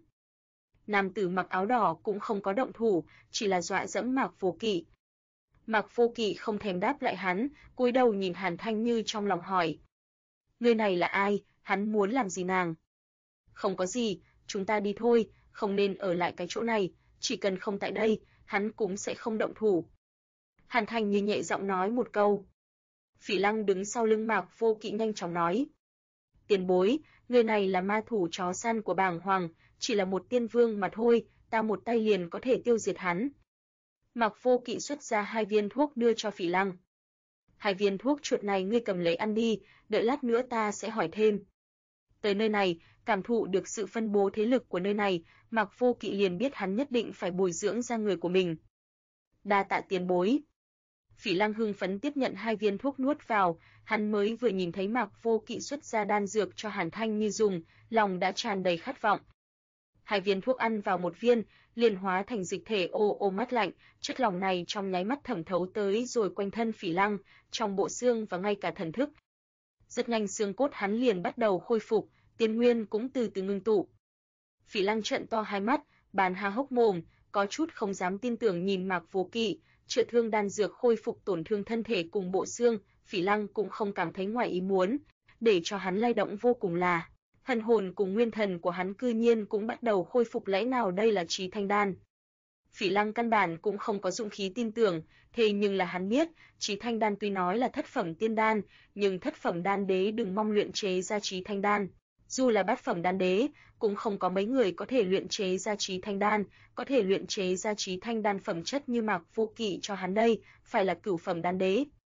Nam tử mặc áo đỏ cũng không có động thủ, chỉ là dọa dẫm Mạc Vô Kỵ. Mạc Vô Kỵ không thèm đáp lại hắn, cúi đầu nhìn Hàn Thanh Như trong lòng hỏi: người này là ai, hắn muốn làm gì nàng? Không có gì, chúng ta đi thôi, không nên ở lại cái chỗ này, chỉ cần không tại đây, hắn cũng sẽ không động thủ. Hàn Thanh Như nhẹ giọng nói một câu. Phỉ Lăng đứng sau lưng Mạc Vô Kỵ nhanh chóng nói: tiền bối, người này là ma thủ chó săn của bàng hoàng, chỉ là một tiên vương mà thôi, ta một tay liền có thể tiêu diệt hắn. Mạc Vô Kỵ xuất ra 2 viên thuốc đưa cho Phỉ Lăng. 2 viên thuốc chuột này ngươi cầm lấy ăn đi, đợi lát nữa ta sẽ hỏi thêm. Tới nơi này, cảm thụ được sự phân bố thế lực của nơi này, Mạc Vô Kỵ liền biết hắn nhất định phải bồi dưỡng ra người của mình. Đa tạ tiền bối. Phỉ Lăng hưng phấn tiếp nhận 2 viên thuốc nuốt vào, hắn mới vừa nhìn thấy Mạc Vô Kỵ xuất ra đan dược cho Hàn Thanh Như dùng, lòng đã tràn đầy khát vọng. 2 viên thuốc ăn vào một viên, liền hóa thành dịch thể ô ô mát lạnh, chất lỏng này trong nháy mắt thẩm thấu tới rồi quanh thân Phỉ Lăng, trong bộ xương và ngay cả thần thức. Rất nhanh xương cốt hắn liền bắt đầu khôi phục, tiên nguyên cũng từ từ ngưng tụ. Phỉ Lăng trợn to hai mắt, bàn há hốc mồm, có chút không dám tin tưởng nhìn Mạc Vô Kỵ, chữa thương đan dược khôi phục tổn thương thân thể cùng bộ xương, Phỉ Lăng cũng không cảm thấy ngoài ý muốn, để cho hắn lay động vô cùng là thần hồn cùng nguyên thần của hắn cư nhiên cũng bắt đầu khôi phục, lẽ nào đây là Chí Thanh đan? Phỉ Lăng căn bản cũng không có dũng khí tin tưởng, thế nhưng là hắn biết, Chí Thanh đan tuy nói là thất phẩm tiên đan, nhưng thất phẩm đan đế đừng mong luyện chế ra Chí Thanh đan. Dù là bát phẩm đan đế, cũng không có mấy người có thể luyện chế ra Chí Thanh đan, có thể luyện chế ra Chí Thanh đan phẩm chất như Mạc Vô Kỵ cho hắn đây, phải là cửu phẩm đan đế.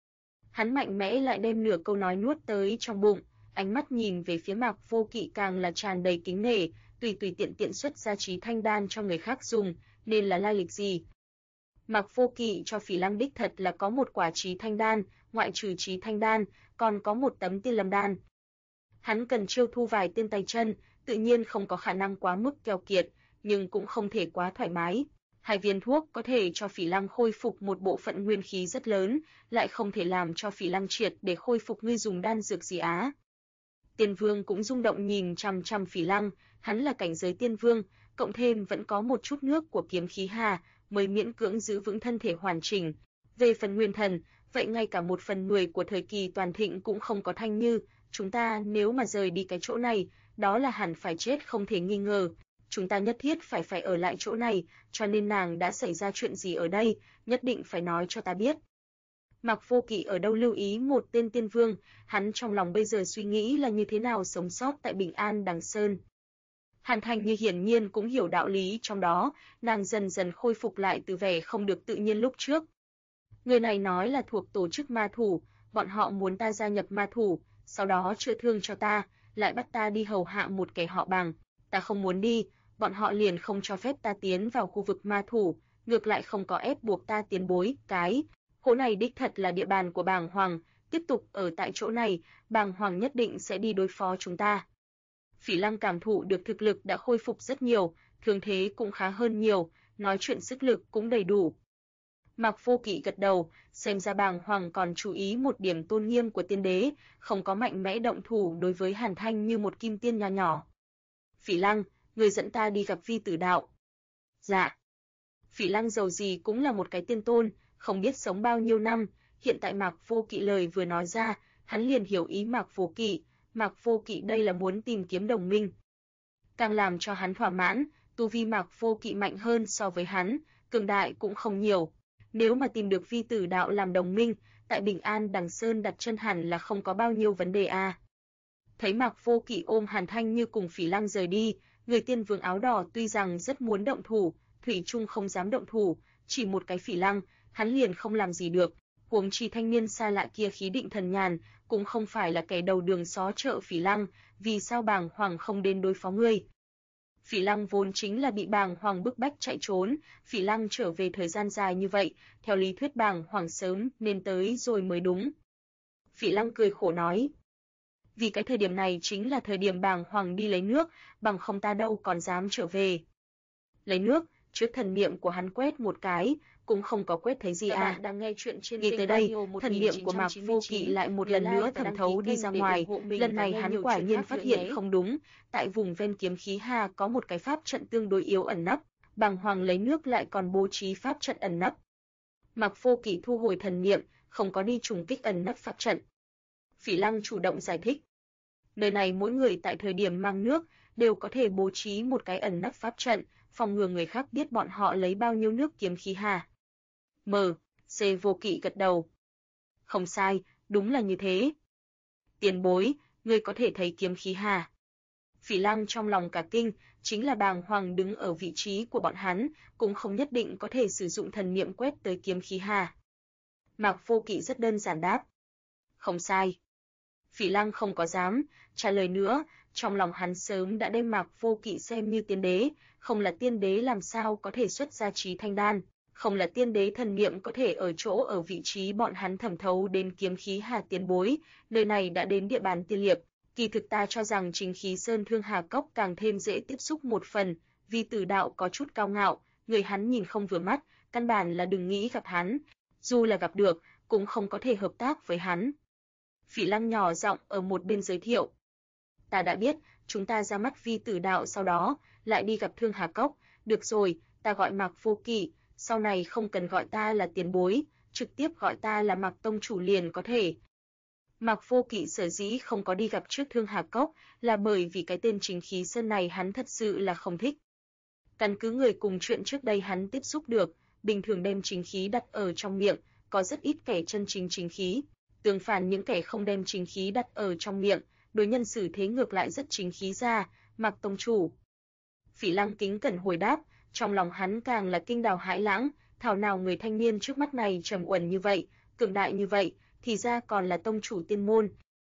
Hắn mạnh mẽ lại đem nửa câu nói nuốt tới trong bụng, ánh mắt nhìn về phía Mạc Vô Kỵ càng là tràn đầy kính nể, tùy tiện tiện xuất ra Chí Thanh đan cho người khác dùng, nên là lai lịch gì? Mạc Vô Kỵ cho Phỉ Lăng đích thật là có một quả Chí Thanh đan, ngoại trừ Chí Thanh đan, còn có một tấm Tiên Lâm đan. Hắn cần chiêu thu vài tên tay chân, tự nhiên không có khả năng quá mức keo kiệt, nhưng cũng không thể quá thoải mái. 2 viên thuốc có thể cho Phỉ Lăng khôi phục một bộ phận nguyên khí rất lớn, lại không thể làm cho Phỉ Lăng triệt để khôi phục, ngươi dùng đan dược gì á? Tiên Vương cũng rung động nhìn chằm chằm Phỉ Lăng, hắn là cảnh giới Tiên Vương, cộng thêm vẫn có một chút nước của kiếm khí hà, mới miễn cưỡng giữ vững thân thể hoàn chỉnh. Về phần nguyên thần, vậy ngay cả 1/10 của thời kỳ toàn thịnh cũng không có. Thanh Như, chúng ta nếu mà rời đi cái chỗ này, đó là hẳn phải chết không thể nghi ngờ. Chúng ta nhất thiết phải ở lại chỗ này, cho nên nàng đã xảy ra chuyện gì ở đây, nhất định phải nói cho ta biết. Mạc Vô Kỵ ở đâu lưu ý một tên tiên vương, hắn trong lòng bây giờ suy nghĩ là như thế nào sống sót tại Bình An Đằng Sơn. Hàn Thanh Như hiển nhiên cũng hiểu đạo lý trong đó, nàng dần dần khôi phục lại từ vẻ không được tự nhiên lúc trước. Người này nói là thuộc tổ chức ma thủ, bọn họ muốn ta gia nhập ma thủ, sau đó chữa thương cho ta, lại bắt ta đi hầu hạ một kẻ họ Bàng. Ta không muốn đi, bọn họ liền không cho phép ta tiến vào khu vực ma thủ, ngược lại không có ép buộc ta tiến bối. Cái chỗ này đích thật là địa bàn của Bàng Hoàng, tiếp tục ở tại chỗ này, Bàng Hoàng nhất định sẽ đi đối phó chúng ta. Phỉ Lăng cảm thụ được thực lực đã khôi phục rất nhiều, thương thế cũng khá hơn nhiều, nói chuyện sức lực cũng đầy đủ. Mạc Vô Kỵ gật đầu, xem ra bàng hoàng còn chú ý một điểm tôn nghiêm của tiên đế, không có mạnh mẽ động thủ đối với Hàn Thanh như một kim tiên nho nhỏ. Phỉ Lăng, người dẫn ta đi gặp Vi Tử Đạo. Dạ. Phỉ Lăng dầu gì cũng là một cái tiên tôn, không biết sống bao nhiêu năm, hiện tại Mạc Vô Kỵ lời vừa nói ra, hắn liền hiểu ý Mạc Vô Kỵ, Mạc Vô Kỵ đây là muốn tìm kiếm đồng minh. Càng làm cho hắn thỏa mãn, tu vi Mạc Vô Kỵ mạnh hơn so với hắn, cường đại cũng không nhiều. Nếu mà tìm được Vi Tử Đạo làm đồng minh, tại Bình An Đằng Sơn đặt chân hẳn là không có bao nhiêu vấn đề a. Thấy Mạc Vô Kỵ ôm Hàn Thanh Như cùng Phỉ Lăng rời đi, người tiên vương áo đỏ tuy rằng rất muốn động thủ, thủy chung không dám động thủ, chỉ một cái Phỉ Lăng, hắn liền không làm gì được. Huống chi thanh niên xa lạ kia khí định thần nhàn, cũng không phải là kẻ đầu đường xó chợ Phỉ Lăng, vì sao bàng hoàng không đến đối phó ngươi? Phỉ Lăng vốn chính là bị bàng hoàng bức bách chạy trốn, Phỉ Lăng trở về thời gian dài như vậy, theo lý thuyết bàng hoàng sớm nên tới rồi mới đúng. Phỉ Lăng cười khổ nói, vì cái thời điểm này chính là thời điểm bàng hoàng đi lấy nước, bằng không ta đâu còn dám trở về. Lấy nước, trước thần niệm của hắn quét một cái, cũng không có quét thấy gì à. Đang nghe chuyện trên nghe tới đây, thần niệm của Mạc Vô Kỵ lại một lần nữa thẩm thấu đi ra ngoài, lần này hắn quả nhiên phát hiện không đúng, tại vùng ven kiếm khí hà có một cái pháp trận tương đối yếu ẩn nấp, bàng hoàng lấy nước lại còn bố trí pháp trận ẩn nấp. Mạc Vô Kỵ thu hồi thần niệm, không có đi trùng kích ẩn nấp pháp trận. Phỉ Lăng chủ động giải thích, nơi này mỗi người tại thời điểm mang nước đều có thể bố trí một cái ẩn nấp pháp trận, phòng ngừa người khác biết bọn họ lấy bao nhiêu nước kiếm khí hà. C. Vô Kỵ gật đầu. Không sai, đúng là như thế. Tiền bối, ngươi có thể thấy kiếm khí hà. Phỉ Lăng trong lòng cả kinh, chính là bàng hoàng đứng ở vị trí của bọn hắn, cũng không nhất định có thể sử dụng thần niệm quét tới kiếm khí hà. Mạc Vô Kỵ rất đơn giản đáp. Không sai. Phỉ Lăng không có dám trả lời nữa, trong lòng hắn sớm đã đem Mạc Vô Kỵ xem như tiên đế, không là tiên đế làm sao có thể xuất ra Chí Thanh Đan, không là tiên đế thần niệm có thể ở chỗ ở vị trí bọn hắn thẩm thấu đến kiếm khí hà tiền bối, nơi này đã đến địa bàn tiên liệp, kỳ thực ta cho rằng chính khí sơn thương hà cốc càng thêm dễ tiếp xúc một phần, vì Tử Đạo có chút cao ngạo, người hắn nhìn không vừa mắt, căn bản là đừng nghĩ gặp hắn, dù là gặp được, cũng không có thể hợp tác với hắn. Phỉ Lăng nhỏ giọng ở một bên giới thiệu. Ta đã biết, chúng ta ra mắt Vi Tử Đạo sau đó, lại đi gặp Thương Hà Cốc, được rồi, ta gọi Mạc Vô Kỵ, sau này không cần gọi ta là tiền bối, trực tiếp gọi ta là Mạc Tông Chủ liền có thể. Mạc Vô Kỵ sở dĩ không có đi gặp trước Thương Hà Cốc, là bởi vì cái tên chính khí sơn này hắn thật sự là không thích. Căn cứ người cùng chuyện trước đây hắn tiếp xúc được, bình thường đem chính khí đặt ở trong miệng, có rất ít kẻ chân chính chính khí. Tương phản những kẻ không đem chính khí đặt ở trong miệng, đối nhân xử thế ngược lại rất chính khí ra, Mạc Tông Chủ. Phỉ Lăng kính cẩn hồi đáp, trong lòng hắn càng là kinh đào hãi lãng, thảo nào người thanh niên trước mắt này trầm uẩn như vậy, cường đại như vậy, thì ra còn là tông chủ tiên môn.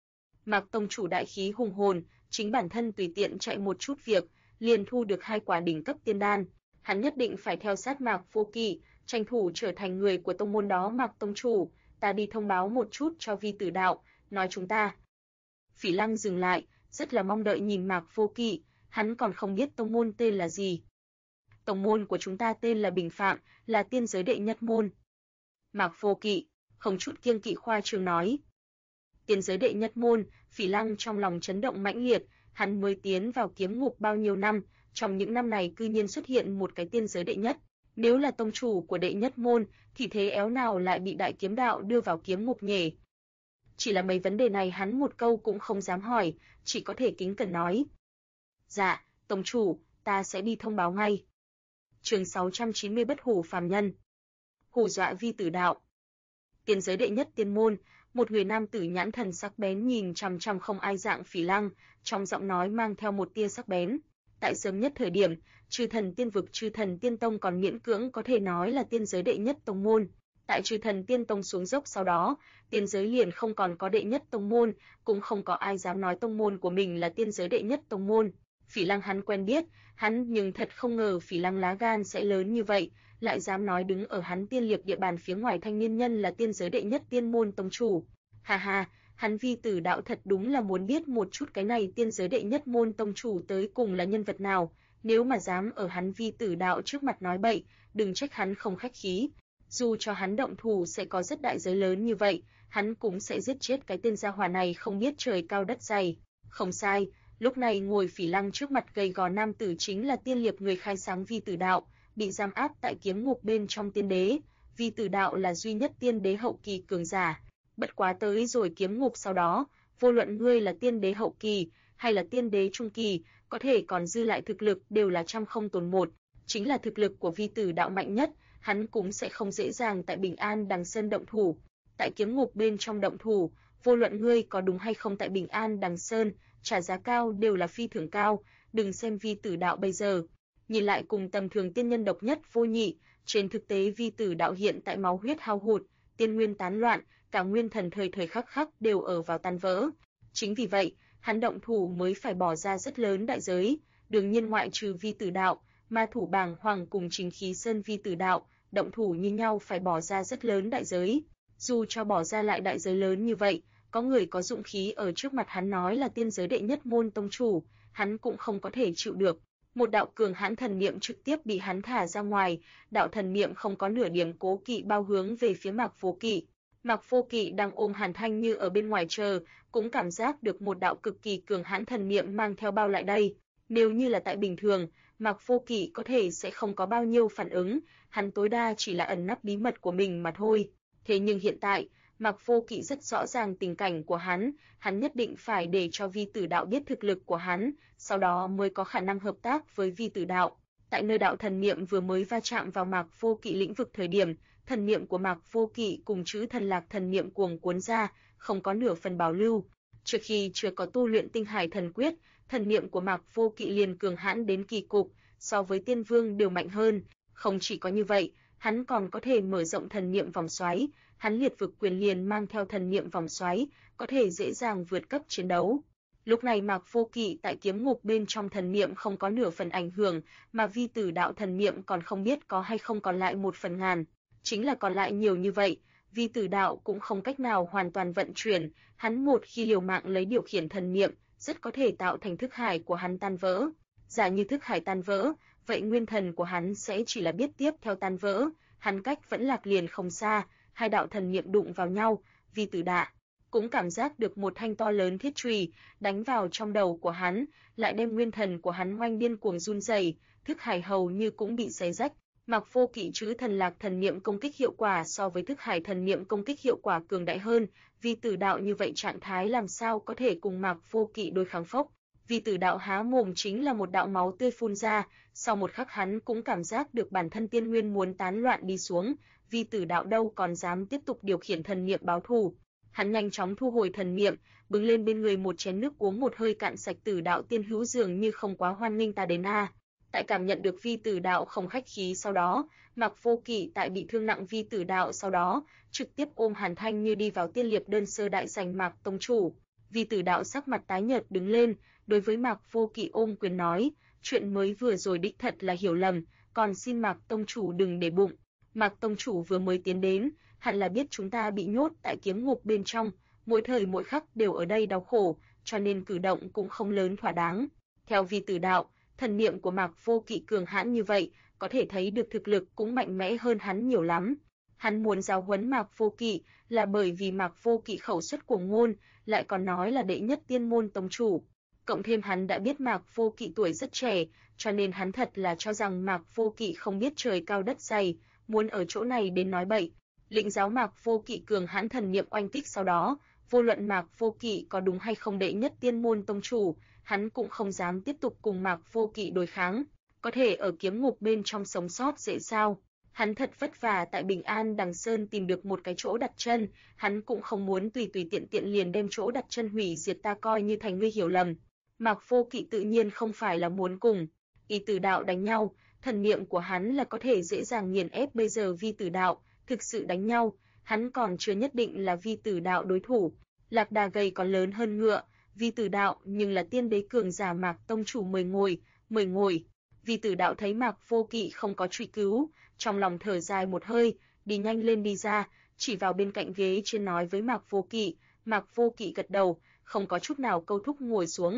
Mạc Tông Chủ đại khí hùng hồn, chính bản thân tùy tiện chạy một chút việc, liền thu được 2 quả đỉnh cấp tiên đan, hắn nhất định phải theo sát Mạc Vô Kỵ, tranh thủ trở thành người của tông môn đó. Mạc Tông Chủ, ta đi thông báo một chút cho Vi Tử Đạo, nói chúng ta. Phỉ Lăng dừng lại, rất là mong đợi nhìn Mạc Vô Kỵ, hắn còn không biết tông môn tên là gì. Tông môn của chúng ta tên là Bình Phạm, là tiên giới đệ nhất môn. Mạc Vô Kỵ không chút kiêng kỵ khoa trương nói. Tiên giới đệ nhất môn, Phỉ Lăng trong lòng chấn động mãnh liệt, hắn mới tiến vào kiếm ngục bao nhiêu năm, trong những năm này cư nhiên xuất hiện một cái tiên giới đệ nhất. Nếu là tông chủ của đệ nhất môn, thì thế éo nào lại bị đại kiếm đạo đưa vào kiếm ngục nhỉ? Chỉ là mấy vấn đề này hắn một câu cũng không dám hỏi, chỉ có thể kính cẩn nói. Dạ, tông chủ, ta sẽ đi thông báo ngay. Chương 690 Bất hủ phàm nhân. Hù dọa Vi Tử Đạo. Tiên giới đệ nhất tiên môn, một người nam tử nhãn thần sắc bén nhìn chằm chằm không ai dạng Phỉ Lăng, trong giọng nói mang theo một tia sắc bén. Tại sớm nhất thời điểm, Chư Thần Tiên vực Chư Thần Tiên Tông còn miễn cưỡng có thể nói là tiên giới đệ nhất tông môn. Tại Chư Thần Tiên Tông xuống dốc sau đó, tiên giới liền không còn có đệ nhất tông môn, cũng không có ai dám nói tông môn của mình là tiên giới đệ nhất tông môn. Phỉ Lăng hắn quen biết, hắn nhưng thật không ngờ Phỉ Lăng lá gan sẽ lớn như vậy, lại dám nói đứng ở hắn tiên liệt địa bàn phía ngoài thanh niên nhân là tiên giới đệ nhất tiên môn tông chủ. Ha ha, hắn Vi Tử Đạo thật đúng là muốn biết một chút cái này tiên giới đệ nhất môn tông chủ tới cùng là nhân vật nào, Nếu mà dám ở hắn Vi Tử Đạo trước mặt nói bậy, đừng trách hắn không khách khí. Dù cho hắn động thủ sẽ có rất đại giới lớn như vậy, hắn cũng sẽ giết chết cái tên gia hỏa này không biết trời cao đất dày. Không sai, lúc này ngồi phỉ lăng trước mặt gầy gò nam tử chính là tiên liệp người khai sáng Vi Tử Đạo, bị giam áp tại kiếm ngục bên trong tiên đế. Vi Tử Đạo là duy nhất tiên đế hậu kỳ cường giả. Bất quá tới rồi kiếm ngục sau đó, vô luận ngươi là tiên đế hậu kỳ hay là tiên đế trung kỳ, có thể còn dư lại thực lực đều là trăm không tồn một, chính là thực lực của Vi Tử Đạo mạnh nhất, hắn cũng sẽ không dễ dàng tại Bình An Đằng Sơn động thủ. Tại kiếm ngục bên trong động thủ, vô luận ngươi có đúng hay không tại Bình An Đằng Sơn, trả giá cao đều là phi thường cao, đừng xem Vi Tử Đạo bây giờ, nhìn lại cùng tầm thường tiên nhân độc nhất vô nhị, trên thực tế Vi Tử Đạo hiện tại máu huyết hao hụt, tiên nguyên tán loạn, cả nguyên thần thời thời khắc khắc đều ở vào tan vỡ. Chính vì vậy, hắn động thủ mới phải bỏ ra rất lớn đại giới, đương nhiên ngoại trừ Vi Tử Đạo, Ma Thủ Bàng Hoàng cùng Chính Khí Sơn Vi Tử Đạo, động thủ như nhau phải bỏ ra rất lớn đại giới. Dù cho bỏ ra lại đại giới lớn như vậy, có người có dụng khí ở trước mặt hắn nói là tiên giới đệ nhất môn tông chủ, hắn cũng không có thể chịu được. Một đạo cường hãn thần niệm trực tiếp bị hắn thả ra ngoài, đạo thần niệm không có nửa điểm cố kỵ bao hướng về phía Mạc Vô Kỵ. Mạc Vô Kỵ đang ôm Hàn Thanh Như ở bên ngoài chờ, cũng cảm giác được một đạo cực kỳ cường hãn thần niệm mang theo bao lại đây. Nếu như là tại bình thường, Mạc Vô Kỵ có thể sẽ không có bao nhiêu phản ứng, hắn tối đa chỉ là ẩn nấp bí mật của mình mà thôi. Thế nhưng hiện tại, Mạc Vô Kỵ rất rõ ràng tình cảnh của hắn nhất định phải để cho Vi Tử Đạo biết thực lực của hắn, sau đó mới có khả năng hợp tác với Vi Tử Đạo. Tại nơi đạo thần niệm vừa mới va chạm vào Mạc Vô Kỵ lĩnh vực thời điểm, thần niệm của Mạc Vô Kỵ cùng chữ thần lạc thần niệm cuồng cuốn ra, không có nửa phần bảo lưu. Trước khi chưa có tu luyện Tinh Hải Thần Quyết, thần niệm của Mạc Vô Kỵ liền cường hãn đến kỳ cục, so với tiên vương đều mạnh hơn. Không chỉ có như vậy, hắn còn có thể mở rộng thần niệm vòng xoáy, hắn liệt vực quyền liền mang theo thần niệm vòng xoáy, có thể dễ dàng vượt cấp chiến đấu. Lúc này Mạc Vô Kỵ tại kiếm ngục bên trong thần niệm không có nửa phần ảnh hưởng, mà Vi Tử Đạo thần niệm còn không biết có hay không còn lại 1/1000, chính là còn lại nhiều như vậy, Vi Tử Đạo cũng không cách nào hoàn toàn vận chuyển, hắn một khi liều mạng lấy điều khiển thần niệm, rất có thể tạo thành thức hải của hắn tan vỡ. Giả như thức hải tan vỡ, vậy nguyên thần của hắn sẽ chỉ là biết tiếp theo tan vỡ, hắn cách vẫn lạc liền không xa, hai đạo thần niệm đụng vào nhau, Vi Tử Đạo cũng cảm giác được một thanh to lớn thiết chùy đánh vào trong đầu của hắn, lại đem nguyên thần của hắn oanh điên cuồng run rẩy, thức hải hầu như cũng bị xé rách. Mạc Vô Kỵ chữ thần lạc thần niệm công kích hiệu quả so với thức hải thần niệm công kích hiệu quả cường đại hơn, Vi Tử Đạo như vậy trạng thái làm sao có thể cùng Mạc Vô Kỵ đối kháng phốc. Vi Tử Đạo há mồm chính là một đạo máu tươi phun ra, sau một khắc hắn cũng cảm giác được bản thân tiên nguyên muốn tán loạn đi xuống, Vi Tử Đạo đâu còn dám tiếp tục điều khiển thần niệm báo thù. Hắn nhanh chóng thu hồi thần niệm, bưng lên bên người một chén nước uống một hơi cạn sạch. Tử Đạo tiên hữu dường như không quá hoan nghênh ta đến a. Tại cảm nhận được Vi Tử Đạo không khách khí sau đó, Mạc Vô Kỵ tại bị thương nặng Vi Tử Đạo sau đó, trực tiếp ôm Hàn Thanh Như đi vào tiên liệp đơn sơ đại sảnh Mạc tông chủ. Vi Tử Đạo sắc mặt tái nhợt đứng lên, đối với Mạc Vô Kỵ ôm quyền nói, chuyện mới vừa rồi đích thật là hiểu lầm, còn xin Mạc tông chủ đừng để bụng. Mạc tông chủ vừa mới tiến đến, hẳn là biết chúng ta bị nhốt tại kiếm ngục bên trong, mỗi thời mỗi khắc đều ở đây đau khổ, cho nên cử động cũng không lớn thỏa đáng. Theo Vi Tử Đạo, thần niệm của Mạc Vô Kỵ cường hãn như vậy, có thể thấy được thực lực cũng mạnh mẽ hơn hắn nhiều lắm. Hắn muốn giáo huấn Mạc Vô Kỵ là bởi vì Mạc Vô Kỵ khẩu xuất cuồng ngôn, lại còn nói là đệ nhất tiên môn tông chủ. Cộng thêm hắn đã biết Mạc Vô Kỵ tuổi rất trẻ, cho nên hắn thật là cho rằng Mạc Vô Kỵ không biết trời cao đất dày, muốn ở chỗ này đến nói bậy. Lĩnh giáo Mạc Vô Kỵ cường hãn thần niệm oanh kích sau đó, vô luận Mạc Vô Kỵ có đúng hay không đệ nhất tiên môn tông chủ, hắn cũng không dám tiếp tục cùng Mạc Vô Kỵ đối kháng, có thể ở kiếm ngục bên trong sống sót dễ sao? Hắn thật vất vả tại Bình An Đằng Sơn tìm được một cái chỗ đặt chân, hắn cũng không muốn tùy tùy tiện tiện liền đem chỗ đặt chân hủy diệt, ta coi như thành ngươi hiểu lầm. Mạc Vô Kỵ tự nhiên không phải là muốn cùng Vi Tử Đạo đánh nhau, thần niệm của hắn là có thể dễ dàng nghiền ép bây giờ Vi Tử Đạo, thực sự đánh nhau, hắn còn chưa nhất định là Vi Tử Đạo đối thủ. Lạc đà gầy còn lớn hơn ngựa, Vi Tử Đạo nhưng là tiên đế cường giả Mạc tông chủ mời ngồi. Vi Tử Đạo thấy Mạc Vô Kỵ không có truy cứu, trong lòng thở dài một hơi, đi nhanh lên đi ra, chỉ vào bên cạnh ghế trên nói với Mạc Vô Kỵ. Mạc Vô Kỵ gật đầu, không có chút nào câu thúc ngồi xuống.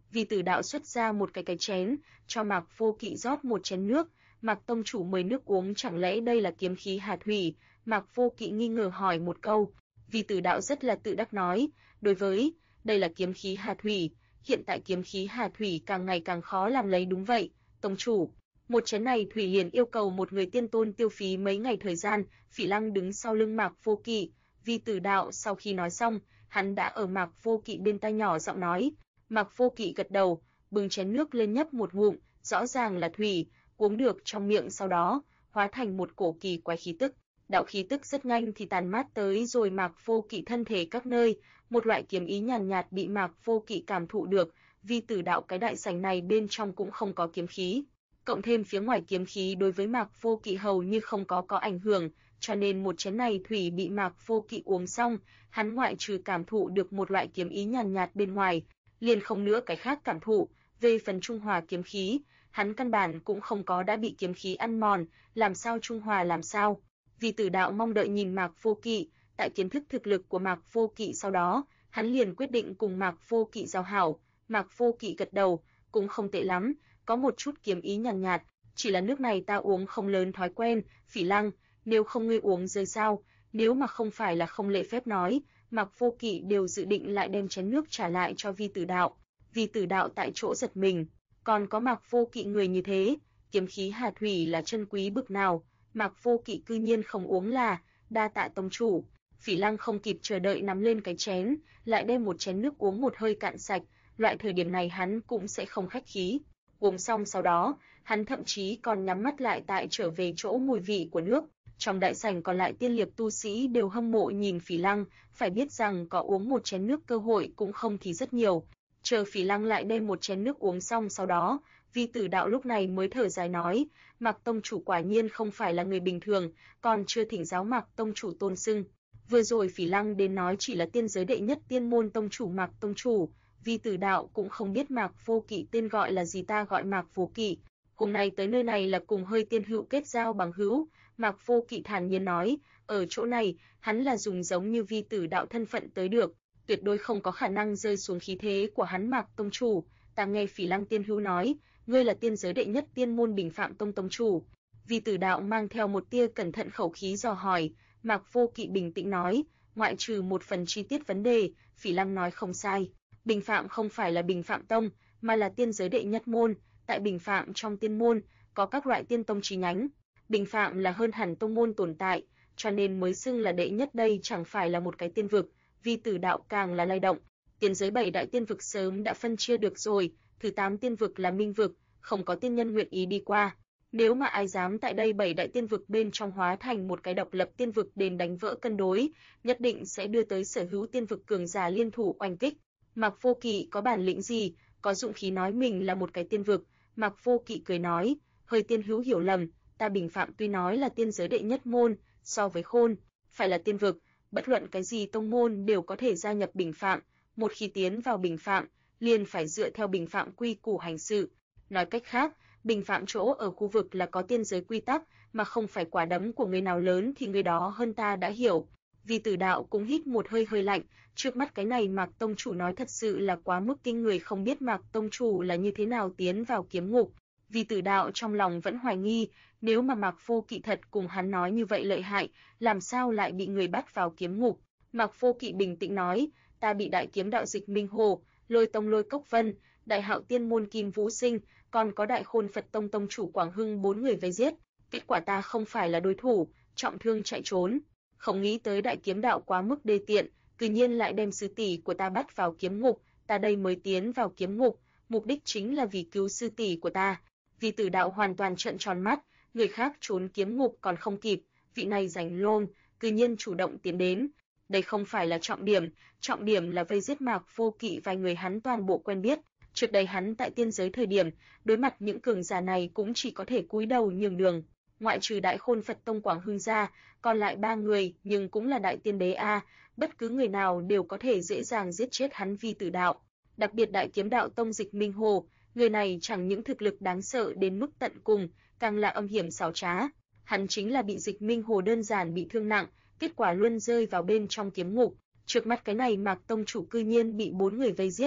Vi Tử Đạo xuất ra một cái chén, cho Mạc Vô Kỵ rót một chén nước. Mạc tông chủ mời nước uống, chẳng lẽ đây là kiếm khí hà thủy? Mạc Vô Kỵ nghi ngờ hỏi một câu. Vi Tử Đạo rất là tự đắc nói, đối với, đây là kiếm khí hà thủy, hiện tại kiếm khí hà thủy càng ngày càng khó làm lấy. Đúng vậy, tông chủ. Một chén này thủy liền yêu cầu một người tiên tôn tiêu phí mấy ngày thời gian. Phỉ Lăng đứng sau lưng Mạc Vô Kỵ. Vi Tử Đạo sau khi nói xong, hắn đã ở Mạc Vô Kỵ bên tai nhỏ giọng nói. Mạc Vô Kỵ gật đầu, bưng chén nước lên nhấp một ngụm, rõ ràng là thủy, uống được trong miệng sau đó, hóa thành một cổ kỳ quái khí tức. Đạo khí tức rất nhanh thì tàn mát tới rồi Mạc Vô Kỵ thân thể các nơi, một loại kiếm ý nhàn nhạt bị Mạc Vô Kỵ cảm thụ được. Vi Tử Đạo cái đại sảnh này bên trong cũng không có kiếm khí, cộng thêm phía ngoài kiếm khí đối với Mạc Vô Kỵ hầu như không có ảnh hưởng, cho nên một chén này thủy bị Mạc Vô Kỵ uống xong, hắn ngoại trừ cảm thụ được một loại kiếm ý nhàn nhạt bên ngoài, liền không nữa cái khác cảm thụ. Về phần trung hòa kiếm khí, hắn căn bản cũng không có đã bị kiếm khí ăn mòn, làm sao trung hòa làm sao? Vi Tử Đạo mong đợi nhìn Mạc Vô Kỵ, tại kiến thức thực lực của Mạc Vô Kỵ sau đó, hắn liền quyết định cùng Mạc Vô Kỵ giao hảo. Mạc Vô Kỵ gật đầu, cũng không tệ lắm, có một chút kiếm ý nhàn nhạt, chỉ là nước này ta uống không lớn thói quen. Phỉ Lăng, nếu không ngươi uống rơi sao? Nếu mà không phải là không lễ phép nói, Mạc Vô Kỵ đều dự định lại đem chén nước trả lại cho Vi Tử Đạo. Vi Tử Đạo tại chỗ giật mình, còn có Mạc Vô Kỵ người như thế, kiếm khí hà thủy là chân quý bực nào, Mạc Vô Kỵ cư nhiên không uống là, đa tạ tông chủ. Phỉ Lăng không kịp chờ đợi nắm lên cái chén, lại đem một chén nước uống một hơi cạn sạch, loại thời điểm này hắn cũng sẽ không khách khí. Uống xong sau đó, hắn thậm chí còn nhắm mắt lại tại trở về chỗ mùi vị của nước. Trong đại sảnh còn lại tiên liệt tu sĩ đều hâm mộ nhìn Phỉ Lăng, phải biết rằng có uống một chén nước cơ hội cũng không thì rất nhiều. Chờ Phỉ Lăng lại đem một chén nước uống xong sau đó, Vi Tử Đạo lúc này mới thở dài nói, Mạc tông chủ quả nhiên không phải là người bình thường, còn chưa thỉnh giáo Mạc tông chủ tôn xưng. Vừa rồi Phỉ Lăng đến nói chỉ là tiên giới đệ nhất tiên môn tông chủ Mạc tông chủ, Vi Tử Đạo cũng không biết Mạc Vô Kỵ tên gọi là gì, ta gọi Mạc Vô Kỵ. Hôm nay tới nơi này là cùng hơi tiên hữu kết giao bằng hữu. Mạc Vô Kỵ thản nhiên nói, ở chỗ này, hắn là dùng giống như Vi Tử Đạo thân phận tới được, tuyệt đối không có khả năng rơi xuống khí thế của hắn. Mạc tông chủ, ta nghe Phỉ Lăng tiên hữu nói, ngươi là tiên giới đệ nhất tiên môn Bình Phạm tông tông chủ. Vi Tử Đạo mang theo một tia cẩn thận khẩu khí dò hỏi. Mạc Vô Kỵ bình tĩnh nói, ngoại trừ một phần chi tiết vấn đề, Phỉ Lăng nói không sai. Bình Phạm không phải là Bình Phạm tông, mà là tiên giới đệ nhất môn. Tại Bình Phạm trong tiên môn, có các loại tiên tông chi nhánh. Bình Phạm là hơn hẳn tông môn tồn tại, cho nên mới xưng là đệ nhất. Đây chẳng phải là một cái tiên vực. Vi Tử Đạo càng là lay động. Tiên giới 7 đại tiên vực sớm đã phân chia được rồi, thứ 8 tiên vực là minh vực, không có tiên nhân nguyện ý đi qua. Nếu mà ai dám tại đây 7 đại tiên vực bên trong hóa thành một cái độc lập tiên vực đến đánh vỡ cân đối, nhất định sẽ đưa tới sở hữu tiên vực cường giả liên thủ oanh kích. Mạc Vô Kỵ có bản lĩnh gì, có dụng khí nói mình là một cái tiên vực? Mạc Vô Kỵ cười nói, hơi tiên hữu hiểu lầm, ta Bình Phạm tuy nói là tiên giới đệ nhất môn, so với Khôn, phải là tiên vực, bất luận cái gì tông môn đều có thể gia nhập Bình Phạm, một khi tiến vào Bình Phạm, liền phải dựa theo Bình Phạm quy củ hành sự. Nói cách khác, Bình Phạm chỗ ở khu vực là có tiên giới quy tắc, mà không phải quả đấm của người nào lớn thì người đó hơn. Ta đã hiểu. Vi Tử Đạo cũng hít một hơi lạnh, trước mắt cái này Mạc tông chủ nói thật sự là quá mức kinh người, không biết Mạc tông chủ là như thế nào tiến vào kiếm ngục. Vi Tử Đạo trong lòng vẫn hoài nghi, nếu mà Mạc Vô Kỵ thật cùng hắn nói như vậy lợi hại, làm sao lại bị người bắt vào kiếm ngục? Mạc Vô Kỵ bình tĩnh nói, ta bị Đại Kiếm Đạo Dịch Minh Hồ, Lôi Tông Lôi Cốc Vân, Đại Hạo Tiên môn Kim Vũ Sinh, còn có Đại Khôn Phật Tông tông chủ Quảng Hưng 4 người vây giết, kết quả ta không phải là đối thủ, trọng thương chạy trốn. Không nghĩ tới Đại Kiếm Đạo quá mức đê tiện, tự nhiên lại đem sư tỷ của ta bắt vào kiếm ngục, ta đây mới tiến vào kiếm ngục, mục đích chính là vì cứu sư tỷ của ta. Vi Tử Đạo hoàn toàn trợn tròn mắt, người khác trốn kiếm ngục còn không kịp, vị này rảnh rỗi, tự nhiên chủ động tiến đến. Đây không phải là trọng điểm là vây giết Mạc Vô Kỵ vài người hắn toàn bộ quen biết. Trước đây hắn tại tiên giới thời điểm, đối mặt những cường giả này cũng chỉ có thể cúi đầu nhường đường. Ngoại trừ Đại Khôn Phật Tông Quảng Hưng ra, còn lại 3 người nhưng cũng là đại tiên đế a, bất cứ người nào đều có thể dễ dàng giết chết hắn. Vi Tử Đạo, đặc biệt Đại Kiếm Đạo Tông Dịch Minh Hồ, người này chẳng những thực lực đáng sợ đến mức tận cùng, càng là âm hiểm xảo trá. Hắn chính là bị Dịch Minh Hồ đơn giản bị thương nặng, kết quả luôn rơi vào bên trong kiếm ngục. Trước mắt cái này Mạc tông chủ cư nhiên bị 4 người vây giết,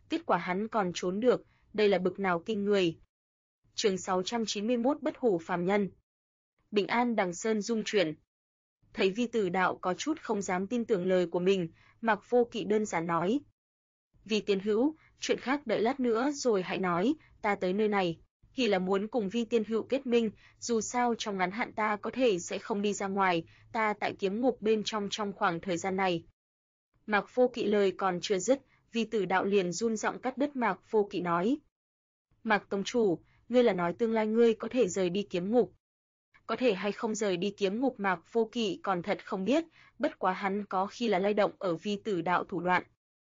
kết quả hắn còn trốn được, đây là bực nào kinh người. Chương 691 Bất hủ phàm nhân. Bình An Đằng Sơn rung chuyển. Thấy Vi Tử Đạo có chút không dám tin tưởng lời của mình, Mạc Vô Kỵ đơn giản nói: "Vi tiên hữu, chuyện khác đợi lát nữa rồi hãy nói, ta tới nơi này thì là muốn cùng Vi tiên hữu kết minh, dù sao trong ngắn hạn ta có thể sẽ không đi ra ngoài, ta tại kiếm ngục bên trong khoảng thời gian này." Mạc Vô Kỵ lời còn chưa dứt, Vi Tử Đạo liền run giọng cắt đứt Mạc Vô Kỵ nói: "Mạc tông chủ, ngươi là nói tương lai ngươi có thể rời đi kiếm ngục?" Có thể hay không rời đi kiếm ngục Mạc Vô Kỵ còn thật không biết, bất quá hắn có khi là lay động ở Vi Tử Đạo thủ đoạn.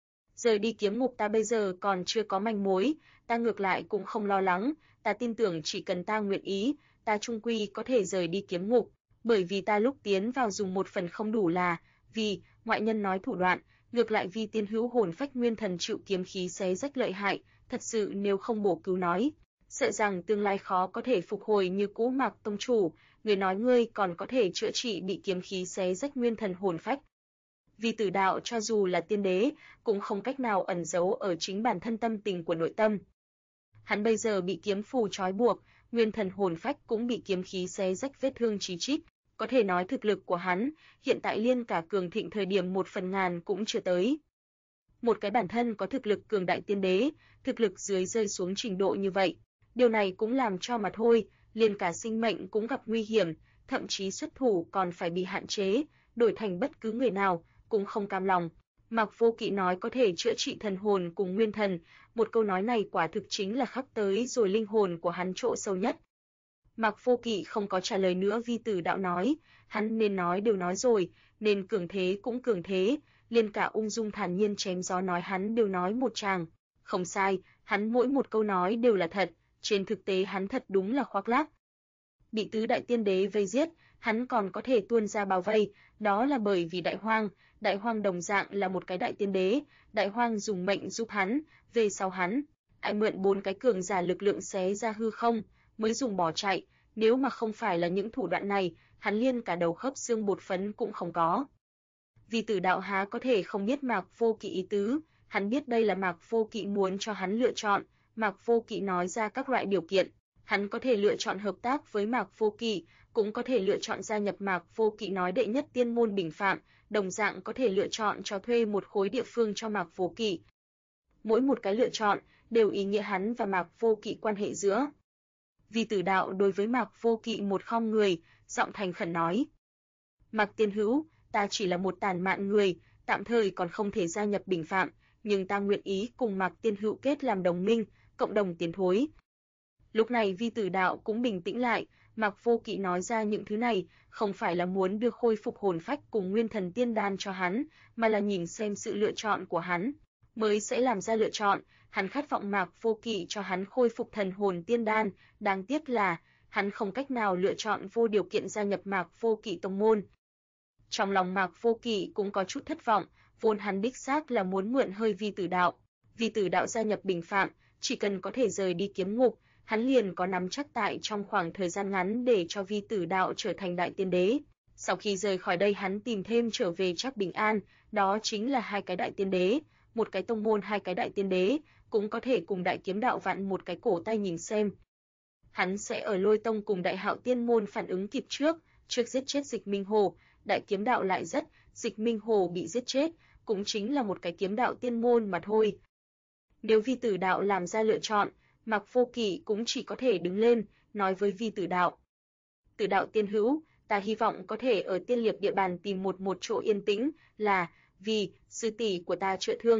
Rời đi kiếm ngục ta bây giờ còn chưa có manh mối, ta ngược lại cũng không lo lắng, ta tin tưởng chỉ cần ta nguyện ý, ta chung quy có thể rời đi kiếm ngục, bởi vì ta lúc tiến vào dùng một phần không đủ là vì ngoại nhân nói thủ đoạn, ngược lại Vi tiên hữu hồn phách nguyên thần chịu kiếm khí xé rách lợi hại, thật sự nếu không bổ cứu nói, sợ rằng tương lai khó có thể phục hồi như cũ. Mạc tông chủ, người nói ngươi còn có thể chữa trị bị kiếm khí xé rách nguyên thần hồn phách. Vi Tử Đạo cho dù là tiên đế, cũng không cách nào ẩn giấu ở chính bản thân tâm tình của nội tâm. Hắn bây giờ bị kiếm phù trói buộc, nguyên thần hồn phách cũng bị kiếm khí xé rách vết thương chí chít, có thể nói thực lực của hắn hiện tại liên cả cường thịnh thời điểm 1/1000 cũng chưa tới. Một cái bản thân có thực lực cường đại tiên đế, thực lực dưới rơi xuống trình độ như vậy, điều này cũng làm cho mà thôi, liền cả sinh mệnh cũng gặp nguy hiểm, thậm chí xuất thủ còn phải bị hạn chế, đổi thành bất cứ người nào cũng không cam lòng. Mạc Vô Kỵ nói có thể chữa trị thần hồn cùng nguyên thần, một câu nói này quả thực chính là khắc tới rồi linh hồn của hắn chỗ sâu nhất. Mạc Vô Kỵ không có trả lời nữa. Vi Tử Đạo nói, hắn nên nói đều nói rồi, nên cường thế cũng cường thế, liền cả ung dung thản nhiên chém gió nói hắn đều nói một tràng. Không sai, hắn mỗi một câu nói đều là thật, trên thực tế hắn thật đúng là khoác lác. Bị tứ đại tiên đế vây giết, hắn còn có thể tuôn ra bao vây, đó là bởi vì Đại Hoang đồng dạng là một cái đại tiên đế, Đại Hoang dùng mệnh giúp hắn, về sau hắn lại mượn 4 cái cường giả lực lượng xé ra hư không, mới dùng bỏ chạy, nếu mà không phải là những thủ đoạn này, hắn liên cả đầu khớp xương bột phấn cũng không có. Vi Tử Đạo há có thể không biết Mạc Vô Kỵ ý tứ, hắn biết đây là Mạc Vô Kỵ muốn cho hắn lựa chọn, Mạc Vô Kỵ nói ra các loại điều kiện, hắn có thể lựa chọn hợp tác với Mạc Vô Kỵ, cũng có thể lựa chọn gia nhập Mạc Vô Kỵ nói đệ nhất tiên môn bình phạm, đồng dạng có thể lựa chọn cho thuê một khối địa phương cho Mạc Vô Kỵ. Mỗi một cái lựa chọn đều ý nghĩa hắn và Mạc Vô Kỵ quan hệ giữa. Vi Tử Đạo đối với Mạc Vô Kỵ một khom người, giọng thành khẩn nói: "Mạc tiên hữu, ta chỉ là một tàn mạn người, tạm thời còn không thể gia nhập bình phạm, nhưng ta nguyện ý cùng Mạc tiên hữu kết làm đồng minh, cộng đồng tiến thối." Lúc này Vi Tử Đạo cũng bình tĩnh lại, Mạc Vô Kỵ nói ra những thứ này, không phải là muốn đưa khôi phục hồn phách cùng nguyên thần tiên đan cho hắn, mà là nhìn xem sự lựa chọn của hắn, mới sẽ làm ra lựa chọn, hắn khát vọng Mạc Vô Kỵ cho hắn khôi phục thần hồn tiên đan, đáng tiếc là hắn không cách nào lựa chọn vô điều kiện gia nhập Mạc Vô Kỵ tông môn. Trong lòng Mạc Vô Kỵ cũng có chút thất vọng, vốn hắn đích xác là muốn mượn hơi Vi Tử Đạo. Vi Tử Đạo gia nhập bình phạm, chỉ cần có thể rời đi kiếm ngục, hắn liền có nắm chắc tại trong khoảng thời gian ngắn để cho Vi Tử Đạo trở thành đại tiên đế. Sau khi rời khỏi đây hắn tìm thêm trở về chắc Bình An, đó chính là 2 cái đại tiên đế, một cái tông môn 2 cái đại tiên đế, cũng có thể cùng Đại Kiếm Đạo vạn một cái cổ tay nhìn xem. Hắn sẽ ở Lôi Tông cùng Đại Hạo tiên môn phản ứng kịp trước giết chết Dịch Minh Hồ, Đại Kiếm Đạo lại rất, Dịch Minh Hồ bị giết chết, cũng chính là một cái kiếm đạo tiên môn mà thôi. Nếu Vi Tử Đạo làm ra lựa chọn, Mạc Vô Kỵ cũng chỉ có thể đứng lên, nói với Vi Tử Đạo: "Tử Đạo tiên hữu, ta hy vọng có thể ở Tiên Liệp địa bàn tìm một chỗ yên tĩnh, là vì sư tỷ của ta chữa thương,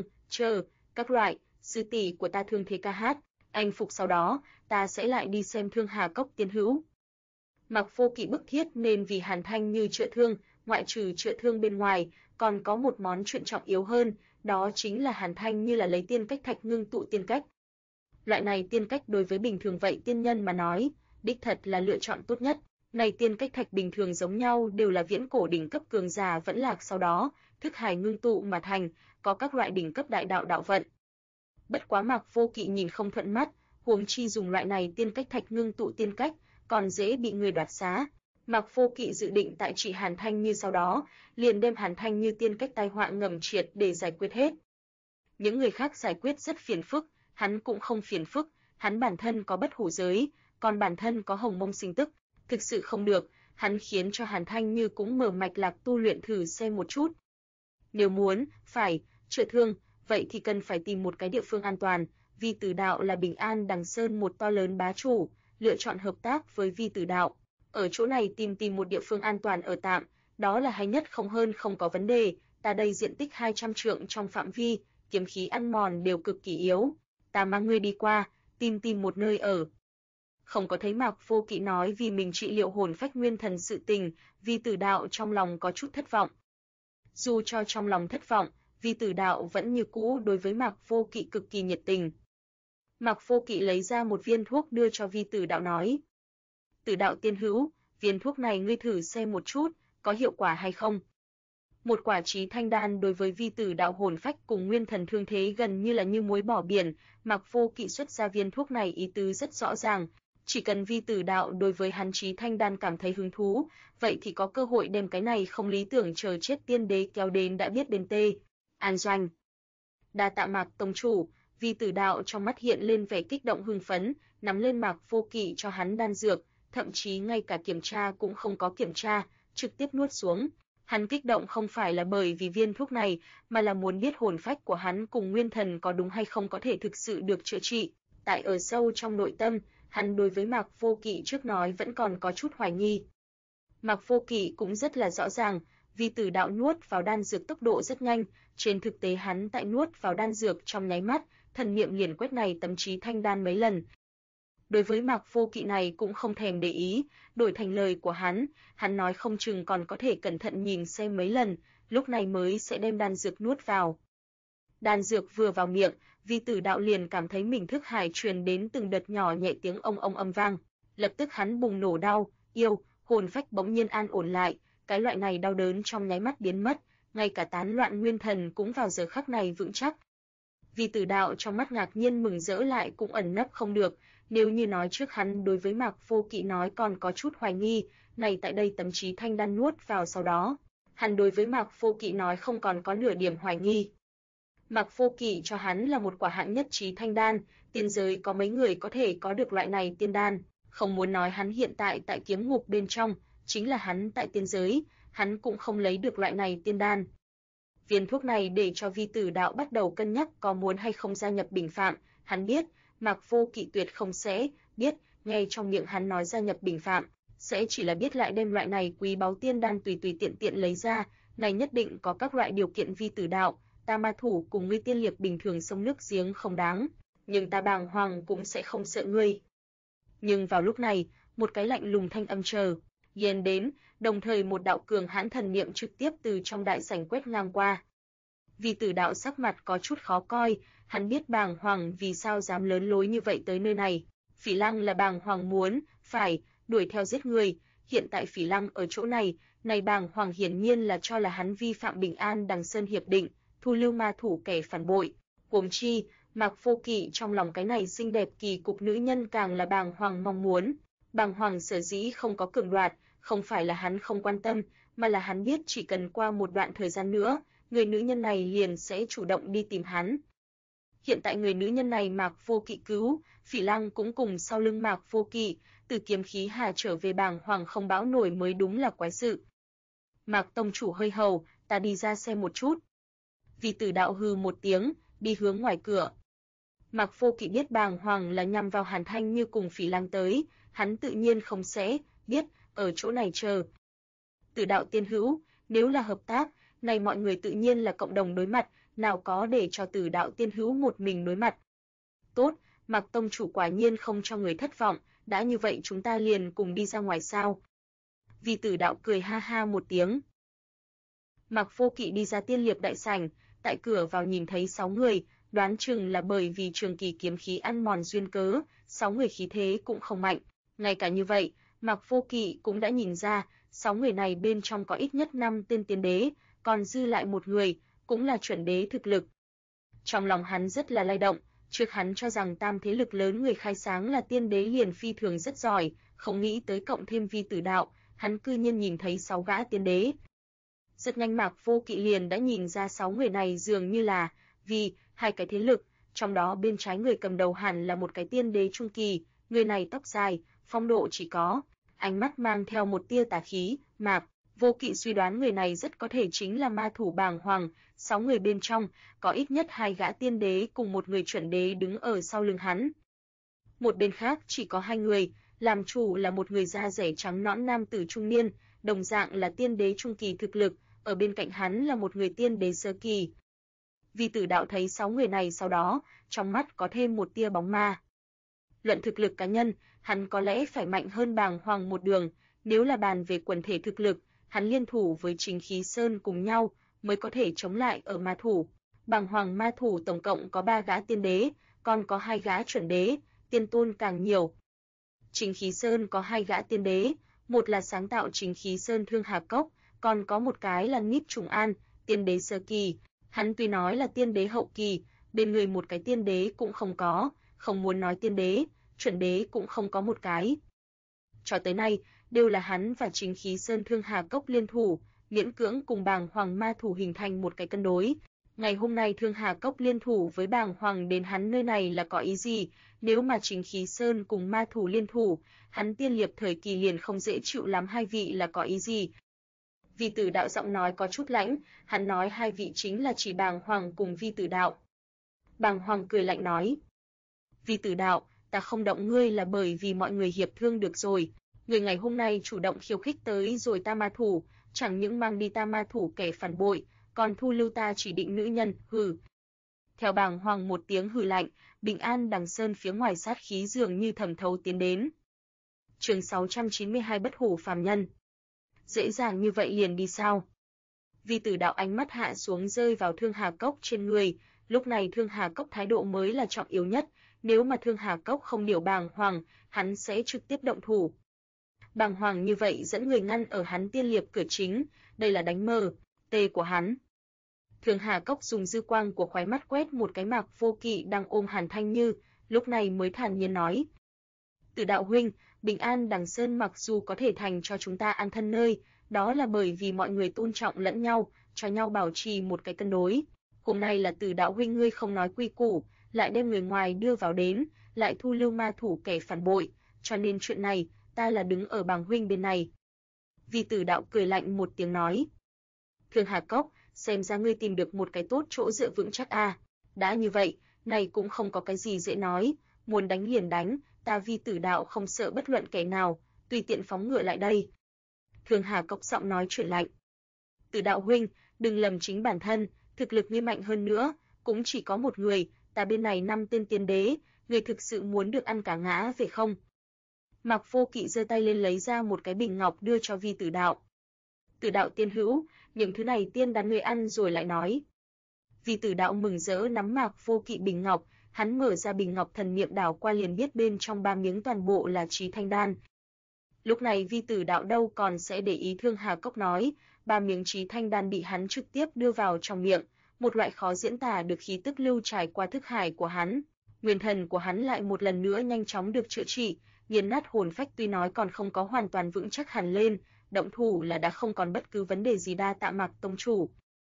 các loại, sư tỷ của ta thương thế ca hát, anh phục sau đó, ta sẽ lại đi xem Thương Hà Cốc tiên hữu." Mạc Vô Kỵ bức thiết nên vì Hàn Thanh Như chữa thương, ngoại trừ chữa thương bên ngoài, còn có một món chuyện trọng yếu hơn, đó chính là Hàn Thanh Như là lấy tiên cách thạch ngưng tụ tiên cách. Loại này tiên cách đối với bình thường vậy tiên nhân mà nói, đích thật là lựa chọn tốt nhất. Này tiên cách thạch bình thường giống nhau đều là viễn cổ đỉnh cấp cường giả vẫn lạc sau đó, thức hải ngưng tụ mà thành, có các loại đỉnh cấp đại đạo đạo vận. Bất quá Mạc Vô Kỵ nhìn không thuận mắt, huống chi dùng loại này tiên cách thạch ngưng tụ tiên cách, còn dễ bị người đoạt xá. Mạc Vô Kỵ dự định tại trị Hàn Thanh Như sau đó, liền đem Hàn Thanh Như tiên cách tai họa ngầm triệt để giải quyết hết. Những người khác giải quyết rất phiền phức, hắn cũng không phiền phức, hắn bản thân có bất hủ giới, còn bản thân có hồng mông sinh tức, thực sự không được, hắn khiến cho Hàn Thanh Như cũng mở mạch lạc tu luyện thử xem một chút. Nếu muốn, phải, chữa thương, vậy thì cần phải tìm một cái địa phương an toàn, Vi Tử Đạo là Bình An Đằng Sơn một to lớn bá chủ, lựa chọn hợp tác với Vi Tử Đạo. Ở chỗ này tìm một địa phương an toàn ở tạm, đó là hay nhất không hơn không có vấn đề, ta đây diện tích 200 trượng trong phạm vi, kiếm khí ăn mòn đều cực kỳ yếu, ta mang ngươi đi qua, tìm một nơi ở. Không có thấy Mạc Vô Kỵ nói vì mình trị liệu hồn phách nguyên thần sự tình, Vi Tử Đạo trong lòng có chút thất vọng. Dù cho trong lòng thất vọng, Vi Tử Đạo vẫn như cũ đối với Mạc Vô Kỵ cực kỳ nhiệt tình. Mạc Vô Kỵ lấy ra một viên thuốc đưa cho Vi Tử Đạo nói: "Tử Đạo tiên hữu, viên thuốc này ngươi thử xem một chút, có hiệu quả hay không?" Một quả chí thanh đan đối với Vi Tử Đạo hồn phách cùng nguyên thần thương thế gần như là như muối bỏ biển, Mạc Vô Kỵ xuất ra viên thuốc này ý tứ rất rõ ràng, chỉ cần Vi Tử Đạo đối với hắn chí thanh đan cảm thấy hứng thú, vậy thì có cơ hội đem cái này không lý tưởng chờ chết tiên đế kéo đến đã biết đến tê. An doanh. Đa tạ Mạc tông chủ, Vi Tử Đạo trong mắt hiện lên vẻ kích động hưng phấn, nắm lên Mạc Vô Kỵ cho hắn đan dược, thậm chí ngay cả kiểm tra cũng không có kiểm tra, trực tiếp nuốt xuống. Hắn kích động không phải là bởi vì viên thuốc này, mà là muốn biết hồn phách của hắn cùng nguyên thần có đúng hay không có thể thực sự được chữa trị. Tại ở sâu trong nội tâm, hắn đối với Mạc Vô Kỵ trước nói vẫn còn có chút hoài nghi. Mạc Vô Kỵ cũng rất là rõ ràng, Vi Tử Đạo nuốt vào đan dược tốc độ rất nhanh, trên thực tế hắn tại nuốt vào đan dược trong nháy mắt, thần niệm liền quét này tấm chí thanh đan mấy lần. Đối với Mạc Vô Kỵ này cũng không thèm để ý, đổi thành lời của hắn nói không chừng còn có thể cẩn thận nhìn xem mấy lần, lúc này mới sẽ đem đan dược nuốt vào. Đan dược vừa vào miệng, Vi Tử Đạo liền cảm thấy mình thức hải truyền đến từng đợt nhỏ nhẹ tiếng ông âm vang, lập tức hắn bùng nổ đau, hồn phách bỗng nhiên an ổn lại, cái loại này đau đớn trong nháy mắt biến mất, ngay cả tán loạn nguyên thần cũng vào giờ khắc này vững chắc. Vi Tử Đạo trong mắt ngạc nhiên mừng rỡ lại cũng ẩn nấp không được, nếu như nói trước hắn đối với Mạc Vô Kỵ nói còn có chút hoài nghi, này tại đây tấm chí thanh đan nuốt vào sau đó, hắn đối với Mạc Vô Kỵ nói không còn có nửa điểm hoài nghi. Mạc Vô Kỵ cho hắn là một quả hạng nhất chí thanh đan, tiên giới có mấy người có thể có được loại này tiên đan, không muốn nói hắn hiện tại tại kiếm ngục bên trong, chính là hắn tại tiên giới, hắn cũng không lấy được loại này tiên đan. Viên thuốc này để cho Vi Tử Đạo bắt đầu cân nhắc có muốn hay không gia nhập Bình Phạm, hắn biết, Mạc Vô Kỵ tuyệt không sẽ biết, nghe trong miệng hắn nói gia nhập Bình Phạm, sẽ chỉ là biết lại đem loại này quý báu tiên đan tùy tiện lấy ra, này nhất định có các loại điều kiện. Vi Tử Đạo, ta ma thủ cùng ngươi tiên liệt bình thường sông nước giếng không đáng, nhưng ta bàng hoàng cũng sẽ không sợ ngươi. Nhưng vào lúc này, một cái lạnh lùng thanh âm Yen đến, đồng thời một đạo cường hãn thần niệm trực tiếp từ trong đại sảnh quét ngang qua. Vi Tử Đạo sắc mặt có chút khó coi, hắn biết bàng hoàng vì sao dám lớn lối như vậy tới nơi này. Phỉ Lăng là bàng hoàng muốn, phải, đuổi theo giết người, hiện tại Phỉ Lăng ở chỗ này, này bàng hoàng hiển nhiên là cho là hắn vi phạm Bình An Đằng Sơn hiệp định, thu lưu ma thủ kẻ phản bội. Huống chi, Mạc Vô Kỵ trong lòng cái này xinh đẹp kỳ cục nữ nhân càng là bàng hoàng mong muốn. Bàng hoàng sở dĩ không có cường đoạt, không phải là hắn không quan tâm, mà là hắn biết chỉ cần qua một đoạn thời gian nữa, người nữ nhân này liền sẽ chủ động đi tìm hắn. Hiện tại người nữ nhân này Mạc Vô Kỵ cứu, Phỉ Lăng cũng cùng sau lưng Mạc Vô Kỵ, từ kiếm khí hà trở về bàng hoàng không bão nổi mới đúng là quái sự. Mạc tông chủ hơi hầu, ta đi ra xem một chút. Vi Tử Đạo hừ một tiếng, đi hướng ngoài cửa. Mạc Vô Kỵ biết bàng hoàng là nhằm vào Hàn Thanh Như cùng Phỉ Lăng tới, hắn tự nhiên không sẽ biết ở chỗ này chờ. Tử Đạo tiên hữu, nếu là hợp tác, này mọi người tự nhiên là cộng đồng đối mặt, nào có để cho Tử Đạo tiên hữu một mình đối mặt. Tốt, Mạc tông chủ quả nhiên không cho người thất vọng, đã như vậy chúng ta liền cùng đi ra ngoài sao? Vi Tử Đạo cười ha ha một tiếng. Mạc Vô Kỵ đi ra tiên liệp đại sảnh, tại cửa vào nhìn thấy 6 người, đoán chừng là bởi vì trường kỳ kiếm khí ăn mòn duyên cớ, 6 người khí thế cũng không mạnh. Ngay cả như vậy, Mạc Vô Kỵ cũng đã nhìn ra, 6 người này bên trong có ít nhất 5 tên tiên đế, còn dư lại một người, cũng là chuẩn đế thực lực. Trong lòng hắn rất là lay động, trước hắn cho rằng tam thế lực lớn người khai sáng là tiên đế liền phi thường rất giỏi, không nghĩ tới cộng thêm Vi Tử Đạo, hắn cư nhiên nhìn thấy 6 gã tiên đế. Rất nhanh Mạc Vô Kỵ liền đã nhìn ra 6 người này dường như là, vì hai cái thế lực, trong đó bên trái người cầm đầu hẳn là một cái tiên đế trung kỳ, người này tóc dài, phong độ chỉ có, ánh mắt mang theo một tia tà khí, Mạc Vô Kỵ suy đoán người này rất có thể chính là ma thủ Bàng Hoàng, 6 người bên trong, có ít nhất 2 gã tiên đế cùng một người chuẩn đế đứng ở sau lưng hắn. Một bên khác chỉ có 2 người, làm chủ là một người da dẻ trắng nõn nam tử trung niên, đồng dạng là tiên đế trung kỳ thực lực, ở bên cạnh hắn là một người tiên đế sơ kỳ. Vi Tử Đạo thấy 6 người này sau đó, trong mắt có thêm một tia bóng ma. Luận thực lực cá nhân, hắn có lẽ phải mạnh hơn Bàng Hoàng một đường, nếu là bàn về quần thể thực lực, hắn liên thủ với Chính Khí Sơn cùng nhau mới có thể chống lại ở ma thủ. Bàng Hoàng ma thủ tổng cộng có 3 gã tiên đế, còn có 2 gã chuẩn đế, tiên tôn càng nhiều. Chính Khí Sơn có 2 gã tiên đế, một là sáng tạo Chính Khí Sơn Thương Hà Cốc, còn có một cái là Niếp Trùng An, tiên đế sơ kỳ. Hắn tuy nói là tiên đế hậu kỳ, bên người một cái tiên đế cũng không có, không muốn nói tiên đế, chuẩn đế cũng không có một cái. Cho tới nay, đều là hắn và Chính Khí Sơn Thương Hà Cốc liên thủ, miễn cưỡng cùng Bàng Hoàng ma thủ hình thành một cái cân đối. Ngày hôm nay Thương Hà Cốc liên thủ với Bàng Hoàng đến hắn nơi này là có ý gì? Nếu mà Chính Khí Sơn cùng ma thủ liên thủ, hắn tiên liệp thời kỳ liền không dễ chịu lắm, hai vị là có ý gì? Vi Tử Đạo giọng nói có chút lãnh, hắn nói hai vị chính là chỉ Bàng Hoàng cùng Vi Tử Đạo. Bàng Hoàng cười lạnh nói: Vi Tử Đạo, ta không động ngươi là bởi vì mọi người hiệp thương được rồi. Người ngày hôm nay chủ động khiêu khích tới rồi ta ma thủ, chẳng những mang đi ta ma thủ kẻ phản bội, còn thu lưu ta chỉ định nữ nhân, hừ. Theo Bàng Hoàng một tiếng hừ lạnh, Bình An Đằng Sơn phía ngoài sát khí dường như thẩm thấu tiến đến. Chương 692 Bất Hủ phàm nhân. Dễ dàng như vậy liền đi sao? Vi Tử Đạo ánh mắt hạ xuống rơi vào Thương Hà Cốc trên người, lúc này Thương Hà Cốc thái độ mới là trọng yếu nhất, nếu mà Thương Hà Cốc không điều Bàng Hoàng, hắn sẽ trực tiếp động thủ. Bàng Hoàng như vậy dẫn người ngăn ở hắn tiên liệp cửa chính, đây là đánh mờ, tê của hắn. Thương Hà Cốc dùng dư quang của khóe mắt quét một cái Mạc Vô Kỵ đang ôm Hàn Thanh Như, lúc này mới thản nhiên nói: Tử Đạo huynh, Bình An Đằng Sơn mặc dù có thể thành cho chúng ta an thân nơi, đó là bởi vì mọi người tôn trọng lẫn nhau, cho nhau bảo trì một cái cân đối. Hôm nay là Tử Đạo huynh ngươi không nói quy củ, lại đem người ngoài đưa vào đến, lại thu lưu ma thủ kẻ phản bội, cho nên chuyện này, ta là đứng ở Bàng huynh bên này. Vi Tử Đạo cười lạnh một tiếng nói: Thương Hà Cốc, xem ra ngươi tìm được một cái tốt chỗ dựa vững chắc a. Đã như vậy, này cũng không có cái gì dễ nói, muốn đánh liền đánh, ta Vi Tử Đạo không sợ bất luận kẻ nào, tùy tiện phóng ngựa lại đây. Thương Hà Cốc giọng nói chuyển lạnh: Tử Đạo huynh, đừng lầm chính bản thân, thực lực ngươi mạnh hơn nữa, cũng chỉ có một người, ta bên này 5 tên tiên đế, ngươi thực sự muốn được ăn cả ngã về không? Mạc Vô Kỵ giơ tay lên lấy ra một cái bình ngọc đưa cho Vi Tử Đạo. Tử Đạo tiên hữu, những thứ này tiên đan ngươi ăn rồi lại nói. Vi Tử Đạo mừng rỡ nắm Mạc Vô Kỵ bình ngọc, hắn mở ra bình ngọc thần niệm đảo qua liền biết bên trong 3 miếng toàn bộ là Chí Thanh đan. Lúc này Vi Tử Đạo đâu còn sẽ để ý Thương Hà Cốc nói, 3 miếng Chí Thanh đan bị hắn trực tiếp đưa vào trong miệng, một loại khó diễn tả được khí tức lưu trải qua thức hải của hắn. Nguyên thần của hắn lại một lần nữa nhanh chóng được chữa trị, nghiền nát hồn phách tuy nói còn không có hoàn toàn vững chắc hẳn lên, động thủ là đã không còn bất cứ vấn đề gì, đa tạ Mạc tông chủ.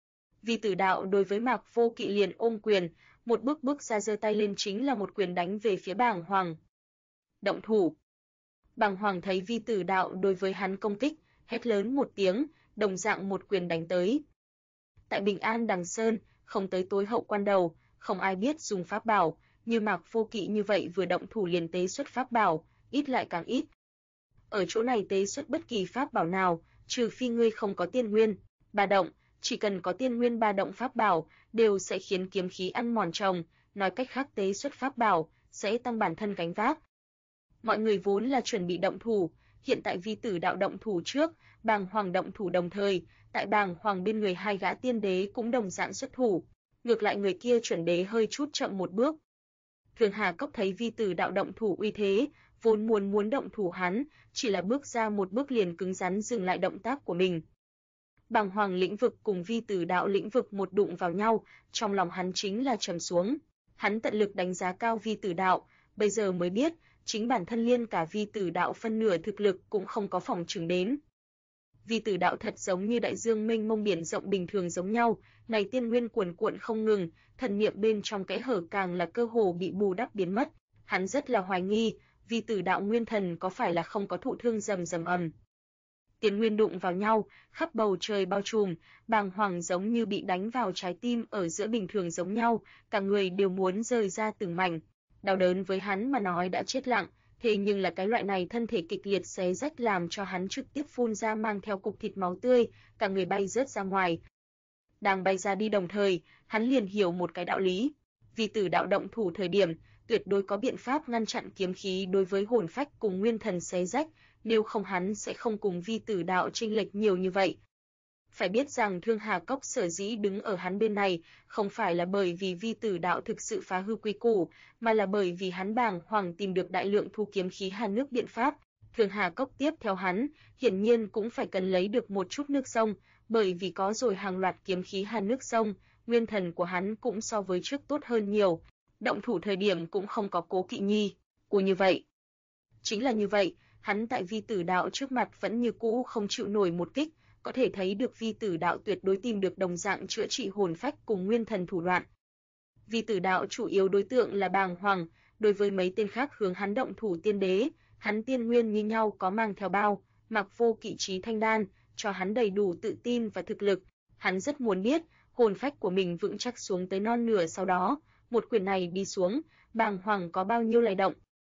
Vi Tử Đạo đối với Mạc Vô Kỵ liền ôm quyền, một bước ra giơ tay lên chính là một quyền đánh về phía Bàng Hoàng. Động thủ. Bàng Hoàng thấy Vi Tử Đạo đối với hắn công kích, hét lớn một tiếng, đồng dạng một quyền đánh tới. Tại Bình An Đằng Sơn, không tới tối hậu quan đầu, không ai biết dùng pháp bảo, như Mạc Vô Kỵ như vậy vừa động thủ liền tế xuất pháp bảo, ít lại càng ít. Ở chỗ này tế xuất bất kỳ pháp bảo nào, trừ phi ngươi không có tiên nguyên, ba động, chỉ cần có tiên nguyên ba động pháp bảo, đều sẽ khiến kiếm khí ăn mòn chồng, nói cách khác tế xuất pháp bảo, sẽ tăng bản thân gánh vác. Mọi người vốn là chuẩn bị động thủ, hiện tại Vi Tử Đạo động thủ trước, Bàng Hoàng động thủ đồng thời, tại Bàng Hoàng bên người 2 gã tiên đế cũng đồng dạng xuất thủ, ngược lại người kia chuẩn đế hơi chút chậm một bước. Thương Hà Cốc thấy Vi Tử Đạo động thủ uy thế, vốn muốn động thủ hắn, chỉ là bước ra một bước liền cứng rắn dừng lại động tác của mình. Bàng Hoàng lĩnh vực cùng Vi Tử Đạo lĩnh vực một đụng vào nhau, trong lòng hắn chính là trầm xuống. Hắn tận lực đánh giá cao Vi Tử Đạo, bây giờ mới biết, chính bản thân liên cả Vi Tử Đạo phân nửa thực lực cũng không có phòng chừng đến. Vi tử đạo thật giống như đại dương mênh mông biển rộng bình thường giống nhau, này tiên nguyên cuồn cuộn không ngừng, thần niệm bên trong kẽ hở càng là cơ hồ bị bù đắp biến mất. Hắn rất là hoài nghi, vi tử đạo nguyên thần có phải là không có thụ thương rầm rầm ầm. Tiên nguyên đụng vào nhau, khắp bầu trời bao trùm, bàng hoàng giống như bị đánh vào trái tim ở giữa bình thường giống nhau, cả người đều muốn rời ra từng mảnh. Đau đớn với hắn mà nói đã chết lặng, thế nhưng là cái loại này thân thể kịch liệt xé rách làm cho hắn trực tiếp phun ra mang theo cục thịt máu tươi, cả người bay rớt ra ngoài. Đang bay ra đi đồng thời, hắn liền hiểu một cái đạo lý. Vi tử đạo động thủ thời điểm, tuyệt đối có biện pháp ngăn chặn kiếm khí đối với hồn phách cùng nguyên thần xé rách, nếu không hắn sẽ không cùng vi tử đạo chênh lệch nhiều như vậy. Phải biết rằng Thương Hà Cốc sở dĩ đứng ở hắn bên này, không phải là bởi vì vi tử đạo thực sự phá hư quy củ, mà là bởi vì hắn bàng hoàng tìm được đại lượng thu kiếm khí Hàn nước biện pháp. Thương Hà Cốc tiếp theo hắn, hiển nhiên cũng phải cần lấy được một chút nước sông, bởi vì có rồi hàng loạt kiếm khí Hàn nước sông, nguyên thần của hắn cũng so với trước tốt hơn nhiều. Động thủ thời điểm cũng không có cố kỵ nhi, như vậy. Chính là như vậy, hắn tại vi tử đạo trước mặt vẫn như cũ không chịu nổi một kích, có thể thấy được vi tử đạo tuyệt đối tìm được đồng dạng chữa trị hồn phách cùng nguyên thần thủ đoạn. Vi tử đạo chủ yếu đối tượng là bàng hoàng, đối với mấy tên khác hướng hắn động thủ tiên đế, hắn tiên nguyên như nhau có mang theo bao, mặc vô kỵ trí thanh đan, cho hắn đầy đủ tự tin và thực lực. Hắn rất muốn biết, hồn phách của mình vững chắc xuống tới non nửa sau đó, một quyền này đi xuống, bàng hoàng có bao nhiêu lay động.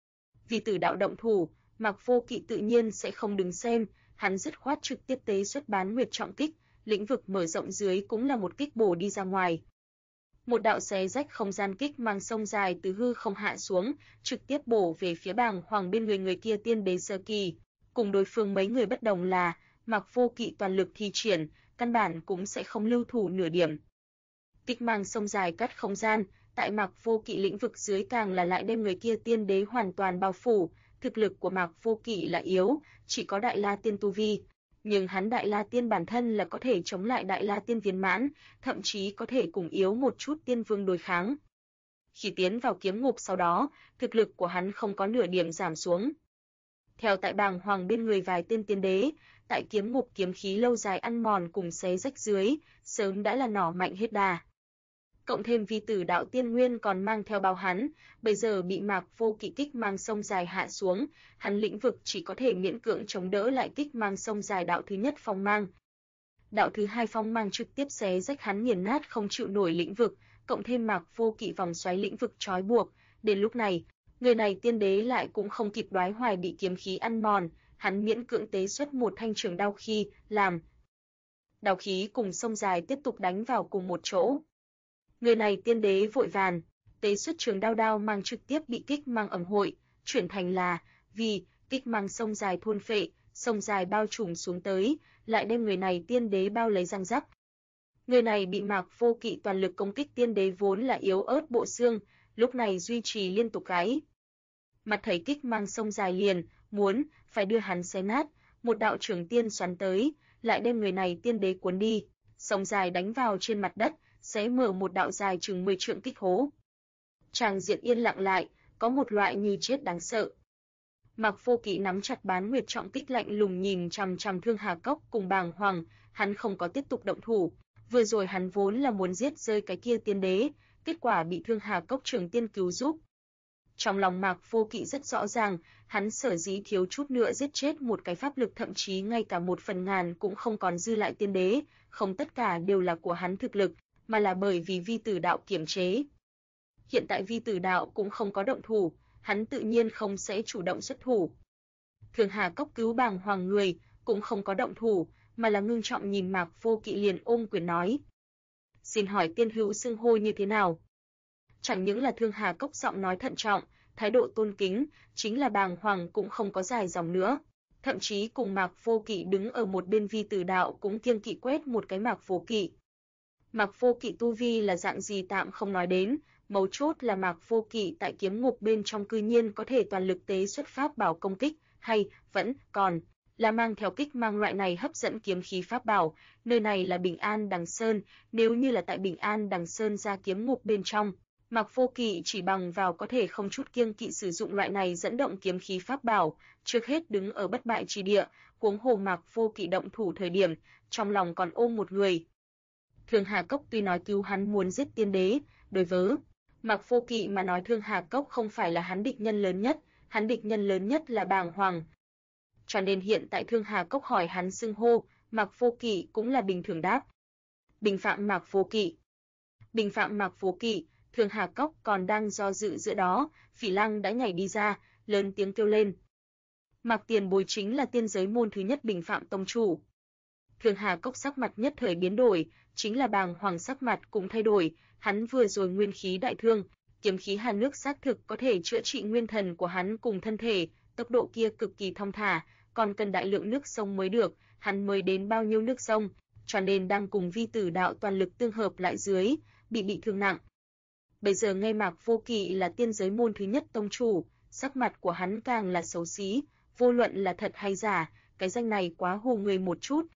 Vi tử đạo động thủ, Mặc Vô Kỵ tự nhiên sẽ không đứng xem, hắn dứt khoát trực tiếp tế xuất bán nguyệt trọng kích, lĩnh vực mở rộng dưới cũng là một kích bổ đi ra ngoài. Một đạo xé rách không gian kích mang sông dài từ hư không hạ xuống, trực tiếp bổ về phía bàng hoàng bên người kia tiên đế sơ kỳ. Cùng đối phương mấy người bất đồng là, Mặc Vô Kỵ toàn lực thi triển, căn bản cũng sẽ không lưu thủ nửa điểm. Kích mang sông dài cắt không gian, tại Mặc Vô Kỵ lĩnh vực dưới càng là lại đem người kia tiên đế hoàn toàn bao phủ. Thực lực của Mạc Vô Kỵ là yếu, chỉ có Đại La Tiên tu vi, nhưng hắn Đại La Tiên bản thân là có thể chống lại Đại La Tiên viên mãn, thậm chí có thể cùng yếu một chút tiên vương đối kháng. Khi tiến vào kiếm ngục sau đó, thực lực của hắn không có nửa điểm giảm xuống. Theo tại bàng hoàng bên người vài tên tiên đế, tại kiếm ngục kiếm khí lâu dài ăn mòn cùng xé rách dưới, sớm đã là nỏ mạnh hết đà. Cộng thêm vi tử đạo tiên nguyên còn mang theo bao hắn, bây giờ bị Mạc Vô Kỵ kích mang sông dài hạ xuống, hắn lĩnh vực chỉ có thể miễn cưỡng chống đỡ lại kích mang sông dài đạo thứ nhất phong mang. Đạo thứ hai phong mang trực tiếp xé rách hắn nghiền nát không chịu nổi lĩnh vực, cộng thêm Mạc Vô Kỵ vòng xoáy lĩnh vực trói buộc, đến lúc này, người này tiên đế lại cũng không kịp đoái hoài bị kiếm khí ăn mòn, hắn miễn cưỡng tế xuất một thanh trường đao khi làm. Đao khí cùng sông dài tiếp tục đánh vào cùng một chỗ. Người này tiên đế vội vàng, tế xuất trường đao mang trực tiếp bị kích mang ẩm hội, chuyển thành là vì kích mang sông dài thôn phệ, sông dài bao trùm xuống tới, lại đem người này tiên đế bao lấy răng rắc. Người này bị Mạc Vô Kỵ toàn lực công kích tiên đế vốn là yếu ớt bộ xương, lúc này duy trì liên tục gáy. Mặt thấy kích mang sông dài liền, muốn phải đưa hắn xé nát, một đạo trưởng tiên xoắn tới, lại đem người này tiên đế cuốn đi, sông dài đánh vào trên mặt đất, xé mở một đạo dài chừng 10 trượng kích hố. Tràng diện yên lặng lại, có một loại như chết đáng sợ. Mạc Vô Kỵ nắm chặt bán nguyệt trọng kích lạnh lùng nhìn chằm chằm Thương Hà Cốc cùng bàng hoàng, hắn không có tiếp tục động thủ. Vừa rồi hắn vốn là muốn giết rơi cái kia tiên đế, kết quả bị Thương Hà Cốc trưởng tiên cứu giúp. Trong lòng Mạc Vô Kỵ rất rõ ràng, hắn sở dĩ thiếu chút nữa giết chết một cái pháp lực thậm chí ngay cả 1/1000 cũng không còn dư lại tiên đế, không tất cả đều là của hắn thực lực, mà là bởi vì vi tử đạo kiểm chế. Hiện tại vi tử đạo cũng không có động thủ, hắn tự nhiên không sẽ chủ động xuất thủ. Thương Hà Cốc cứu bàng hoàng người, cũng không có động thủ, mà là ngưng trọng nhìn Mạc Vô Kỵ liền ôm quyền nói. Xin hỏi tiên hữu xưng hô như thế nào? Chẳng những là Thương Hà Cốc giọng nói thận trọng, thái độ tôn kính, chính là bàng hoàng cũng không có dài dòng nữa. Thậm chí cùng Mạc Vô Kỵ đứng ở một bên vi tử đạo cũng kiêng kỵ quét một cái Mạc Vô Kỵ. Mạc Vô Kỵ tu vi là dạng gì tạm không nói đến, mấu chốt là Mạc Vô Kỵ tại kiếm ngục bên trong cư nhiên có thể toàn lực tế xuất pháp bảo công kích, hay vẫn còn là mang theo kích mang loại này hấp dẫn kiếm khí pháp bảo, nơi này là Bình An Đằng Sơn, nếu như là tại Bình An Đằng Sơn ra kiếm ngục bên trong, Mạc Vô Kỵ chỉ bằng vào có thể không chút kiêng kỵ sử dụng loại này dẫn động kiếm khí pháp bảo, trước hết đứng ở bất bại chi địa, huống hồ Mạc Vô Kỵ động thủ thời điểm, trong lòng còn ôm một người. Thương Hà Cốc tuy nói cứu hắn muốn giết tiên đế, đối với Mạc Vô Kỵ mà nói Thương Hà Cốc không phải là hắn địch nhân lớn nhất, hắn địch nhân lớn nhất là Bàng Hoàng. Cho nên hiện tại Thương Hà Cốc hỏi hắn xưng hô, Mạc Vô Kỵ cũng là bình thường đáp. Bình phạm Mạc Vô Kỵ. Bình phạm Mạc Vô Kỵ, Thương Hà Cốc còn đang do dự giữa đó, Phỉ Lăng đã nhảy đi ra, lớn tiếng kêu lên. Mạc Tiền Bối chính là tiên giới môn thứ nhất bình phạm tông chủ. Thương Hà Cốc sắc mặt nhất thời biến đổi, chính là Bàng Hoàng sắc mặt cũng thay đổi, hắn vừa rồi nguyên khí đại thương, kiếm khí hàn nước xác thực có thể chữa trị nguyên thần của hắn cùng thân thể, tốc độ kia cực kỳ thong thả, còn cần đại lượng nước sông mới được, hắn mới đến bao nhiêu nước sông, cho nên đang cùng vi tử đạo toàn lực tương hợp lại dưới, bị thương nặng. Bây giờ nghe Mạc Vô Kỵ là tiên giới môn thứ nhất tông chủ, sắc mặt của hắn càng là xấu xí, vô luận là thật hay giả, cái danh này quá hù người một chút.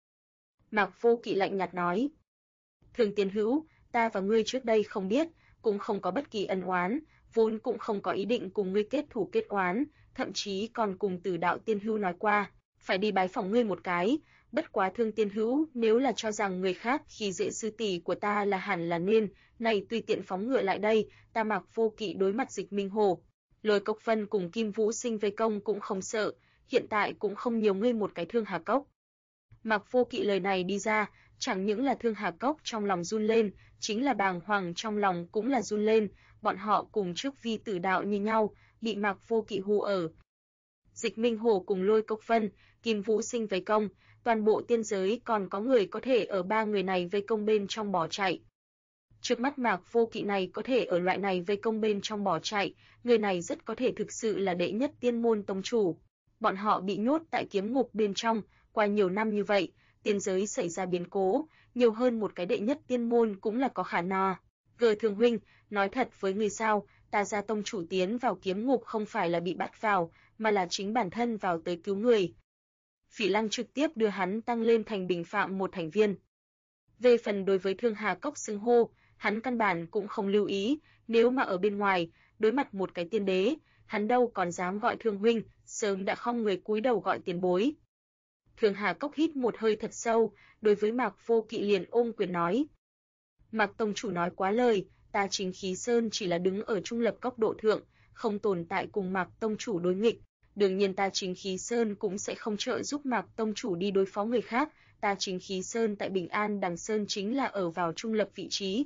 Mạc Vô Kỵ lạnh nhạt nói, Thương Tiên Hữu, ta và ngươi trước đây không biết, cũng không có bất kỳ ân oán, vốn cũng không có ý định cùng ngươi kết thù kết oán, thậm chí còn cùng Tử Đạo Tiên Hữu nói qua, phải đi bái phỏng ngươi một cái, bất quá Thương Tiên Hữu, nếu là cho rằng người khác khi dễ sư tỷ của ta là hẳn là nên, này tùy tiện phóng ngựa lại đây, ta Mạc Vô Kỵ đối mặt Dịch Minh Hồ, Lôi Cốc Vân cùng Kim Vũ Sinh vây công cũng không sợ, hiện tại cũng không nhiều ngươi một cái Thương Hà Cốc. Mạc Vô Kỵ lời này đi ra, chẳng những là Thương Hà Cốc trong lòng run lên, chính là Bàng Hoàng trong lòng cũng là run lên, bọn họ cùng trước vi tử đạo như nhau, bị Mạc Vô Kỵ hù ở. Dịch Minh Hồ cùng Lôi Cốc Vân, Kim Vũ Sinh vây công, toàn bộ tiên giới còn có người có thể ở ba người này vây công bên trong bỏ chạy. Trước mắt Mạc Vô Kỵ này có thể ở loại này vây công bên trong bỏ chạy, người này rất có thể thực sự là đệ nhất tiên môn tông chủ. Bọn họ bị nhốt tại kiếm ngục bên trong, qua nhiều năm như vậy, tiên giới xảy ra biến cố, nhiều hơn một cái đệ nhất tiên môn cũng là có khả năng. Gờ Thường huynh, nói thật với người sao, ta gia tông chủ tiến vào kiếm ngục không phải là bị bắt vào, mà là chính bản thân vào tới cứu người. Phỉ Lăng trực tiếp đưa hắn tăng lên thành bình phạm một thành viên. Về phần đối với Thương Hà Cốc xưng hô, hắn căn bản cũng không lưu ý, nếu mà ở bên ngoài, đối mặt một cái tiên đế, hắn đâu còn dám gọi Thương huynh, sớm đã không người cúi đầu gọi tiền bối. Thương Hà Cốc hít một hơi thật sâu, đối với Mạc Vô Kỵ liền ôm quyền nói. Mạc tông chủ nói quá lời, ta Chính Khí Sơn chỉ là đứng ở trung lập góc độ thượng, không tồn tại cùng Mạc tông chủ đối nghịch. Đương nhiên ta Chính Khí Sơn cũng sẽ không trợ giúp Mạc tông chủ đi đối phó người khác, ta Chính Khí Sơn tại Bình An Đằng Sơn chính là ở vào trung lập vị trí.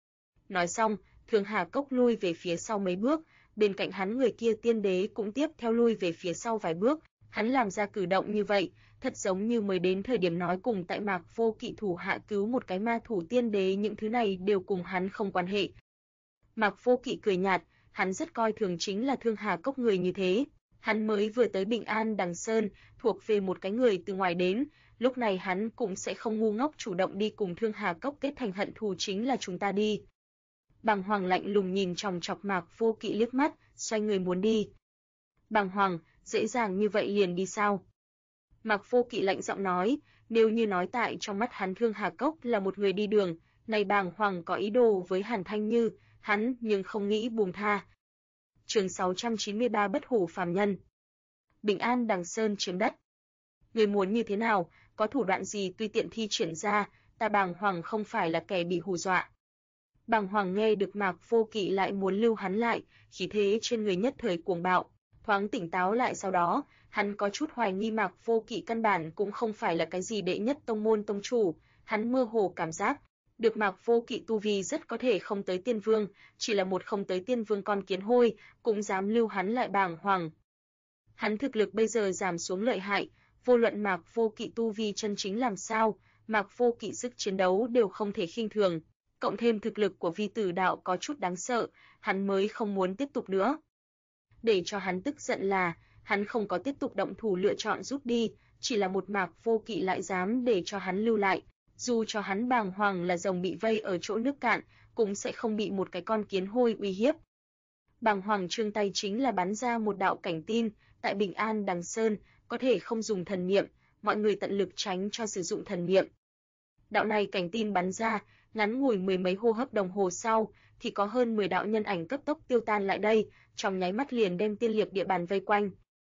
Nói xong, Thương Hà Cốc lui về phía sau mấy bước, bên cạnh hắn người kia tiên đế cũng tiếp theo lui về phía sau vài bước, hắn làm ra cử động như vậy, thật giống như mới đến thời điểm nói cùng tại Mạc Vô Kỵ thủ hạ cứu một cái ma thủ tiên đế, những thứ này đều cùng hắn không quan hệ. Mạc Vô Kỵ cười nhạt, hắn rất coi thường chính là Thương Hà Cốc người như thế. Hắn mới vừa tới Bình An Đằng Sơn, thuộc về một cái người từ ngoài đến, lúc này hắn cũng sẽ không ngu ngốc chủ động đi cùng Thương Hà Cốc kết thành hận thù, chính là chúng ta đi. Bàng Hoàng lạnh lùng nhìn chòng chọc Mạc Vô Kỵ liếc mắt, xoay người muốn đi. Bàng Hoàng, dễ dàng như vậy liền đi sao? Mạc Vô Kỵ lạnh giọng nói, nếu như nói tại trong mắt hắn Thương Hà Cốc là một người đi đường, này Bàng Hoàng có ý đồ với Hàn Thanh Như, hắn nhưng không nghĩ buông tha. Chương 693 Bất hủ phàm nhân. Bình An Đằng Sơn chiếm đất. Người muốn như thế nào, có thủ đoạn gì tùy tiện thi triển ra, ta Bàng Hoàng không phải là kẻ bị hù dọa. Bàng Hoàng nghe được Mạc Vô Kỵ lại muốn lưu hắn lại, khí thế trên người nhất thời cuồng bạo, thoáng tỉnh táo lại, sau đó, hắn có chút hoài nghi Mạc Vô Kỵ căn bản cũng không phải là cái gì đệ nhất tông môn tông chủ, hắn mơ hồ cảm giác được Mạc Vô Kỵ tu vi rất có thể không tới tiên vương, chỉ là một không tới tiên vương con kiến hôi, cũng dám lưu hắn lại. Bàng Hoàng. Hắn thực lực bây giờ giảm xuống lợi hại, vô luận Mạc Vô Kỵ tu vi chân chính làm sao, Mạc Vô Kỵ sức chiến đấu đều không thể khinh thường, cộng thêm thực lực của vi tử đạo có chút đáng sợ, hắn mới không muốn tiếp tục nữa. Để cho hắn tức giận là, hắn không có tiếp tục động thủ lựa chọn rút đi, chỉ là một Mạc Vô Kỵ lại dám để cho hắn lưu lại. Dù cho hắn Bàng Hoàng là rồng bị vây ở chỗ nước cạn, cũng sẽ không bị một cái con kiến hôi uy hiếp. Bàng Hoàng trương tay chính là bắn ra một đạo cảnh tin, tại Bình An Đằng Sơn, có thể không dùng thần niệm, mọi người tận lực tránh cho sử dụng thần niệm. Đạo này cảnh tin bắn ra, Ngắn ngủi mười mấy hô hấp đồng hồ sau, thì có hơn 10 đạo nhân ảnh cấp tốc tiêu tan lại đây, trong nháy mắt liền đem Tiên Liệp địa bàn vây quanh.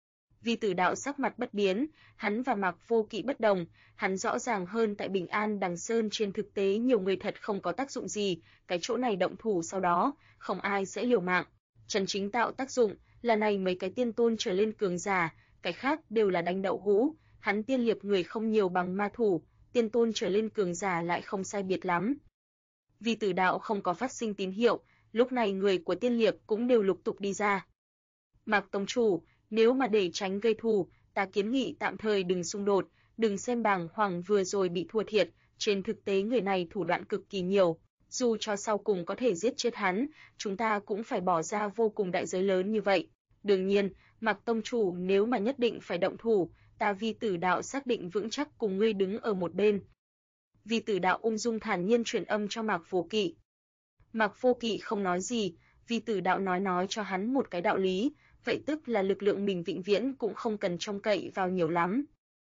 Vi Tử Đạo sắc mặt bất biến, hắn và Mạc Vô Kỵ bất đồng, hắn rõ ràng hơn tại Bình An Đằng Sơn trên thực tế nhiều người thật không có tác dụng gì, cái chỗ này động thủ sau đó, không ai sẽ liều mạng. Chân chính tạo tác dụng là này mấy cái tiên tôn trở lên cường giả, cái khác đều là đánh đậu hũ, hắn Tiên Liệp người không nhiều bằng ma thủ, tiên tôn trở lên cường giả lại không sai biệt lắm. Vi Tử Đạo không có phát sinh tín hiệu, lúc này người của Tiên Liệp cũng đều lục tục đi ra. Mạc tông chủ, nếu mà để tránh gây thù, ta kiến nghị tạm thời đừng xung đột, đừng xem Bàng Hoàng vừa rồi bị thua thiệt, trên thực tế người này thủ đoạn cực kỳ nhiều, dù cho sau cùng có thể giết chết hắn, chúng ta cũng phải bỏ ra vô cùng đại giới lớn như vậy. Đương nhiên, Mạc tông chủ nếu mà nhất định phải động thủ, ta Vi Tử Đạo xác định vững chắc cùng ngươi đứng ở một bên. Vi Tử Đạo ung dung thản nhiên truyền âm cho Mạc Vô Kỵ. Mạc Vô Kỵ không nói gì, Vi Tử Đạo nói cho hắn một cái đạo lý, vậy tức là lực lượng mình vĩnh viễn cũng không cần trông cậy vào nhiều lắm.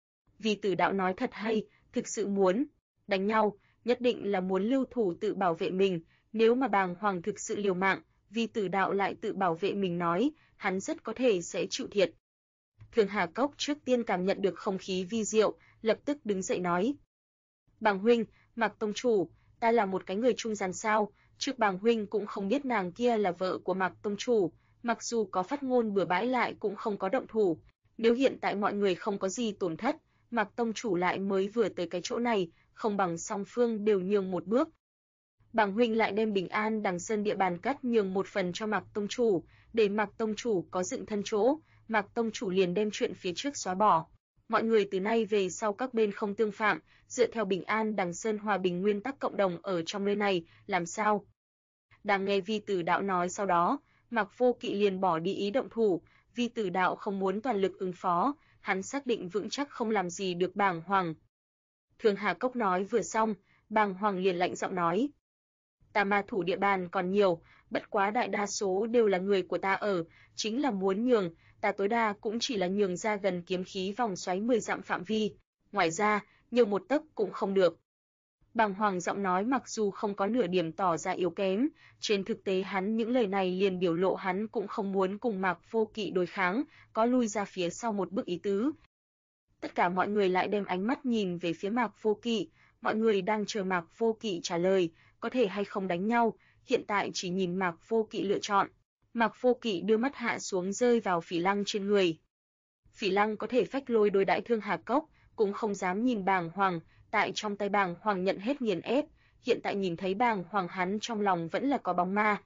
Vi Tử Đạo nói thật hay, thực sự muốn đánh nhau, nhất định là muốn lưu thủ tự bảo vệ mình, nếu mà Bàng Hoàng thực sự liều mạng, Vi Tử Đạo lại tự bảo vệ mình nói, hắn rất có thể sẽ chịu thiệt. Thường Hà Cốc trước tiên cảm nhận được không khí vi diệu, lập tức đứng dậy nói: "Bàng huynh, Mạc tông chủ, ta là một cái người trung gian sao? Trước Bàng huynh cũng không biết nàng kia là vợ của Mạc tông chủ, mặc dù có phát ngôn bừa bãi lại cũng không có động thủ. Nếu hiện tại mọi người không có gì tổn thất, Mạc tông chủ lại mới vừa tới cái chỗ này, không bằng song phương đều nhường một bước. Bàng huynh lại đem Bình An Đằng Sơn địa bàn cắt nhường một phần cho Mạc tông chủ, để Mạc tông chủ có dựng thân chỗ, Mạc tông chủ liền đem chuyện phía trước xóa bỏ. Mọi người từ nay về sau các bên không tương phạm, dựa theo Bình An Đằng Sơn hòa bình nguyên tắc cộng đồng ở trong nơi này, làm sao?" Đang nghe Vi Tử Đạo nói sau đó, Mạc Vô Kỵ liền bỏ đi ý động thủ, Vi Tử Đạo không muốn toàn lực ứng phó, hắn xác định vững chắc không làm gì được Bàng Hoàng. Thường Hà Cốc nói vừa xong, Bàng Hoàng liền lạnh giọng nói: "Ta ma thủ địa bàn còn nhiều, bất quá đại đa số đều là người của ta ở, chính là muốn nhường, ta tối đa cũng chỉ là nhường ra gần kiếm khí vòng xoáy 10 dặm phạm vi, ngoài ra, nhiều một tấc cũng không được." Bàng Hoàng giọng nói mặc dù không có nửa điểm tỏ ra yếu kém, trên thực tế hắn những lời này liền biểu lộ hắn cũng không muốn cùng Mạc Vô Kỵ đối kháng, có lui ra phía sau một bước ý tứ. Tất cả mọi người lại đem ánh mắt nhìn về phía Mạc Vô Kỵ, mọi người đang chờ Mạc Vô Kỵ trả lời, có thể hay không đánh nhau, hiện tại chỉ nhìn Mạc Vô Kỵ lựa chọn. Mạc Vô Kỵ đưa mắt hạ xuống rơi vào Phỉ Lăng trên người. Phỉ Lăng có thể phách lôi đối đãi Thương Hà Cốc, cũng không dám nhìn Bàng Hoàng, tại trong tay Bàng Hoàng nhận hết nghiền ép, hiện tại nhìn thấy Bàng Hoàng hắn trong lòng vẫn là có bóng ma.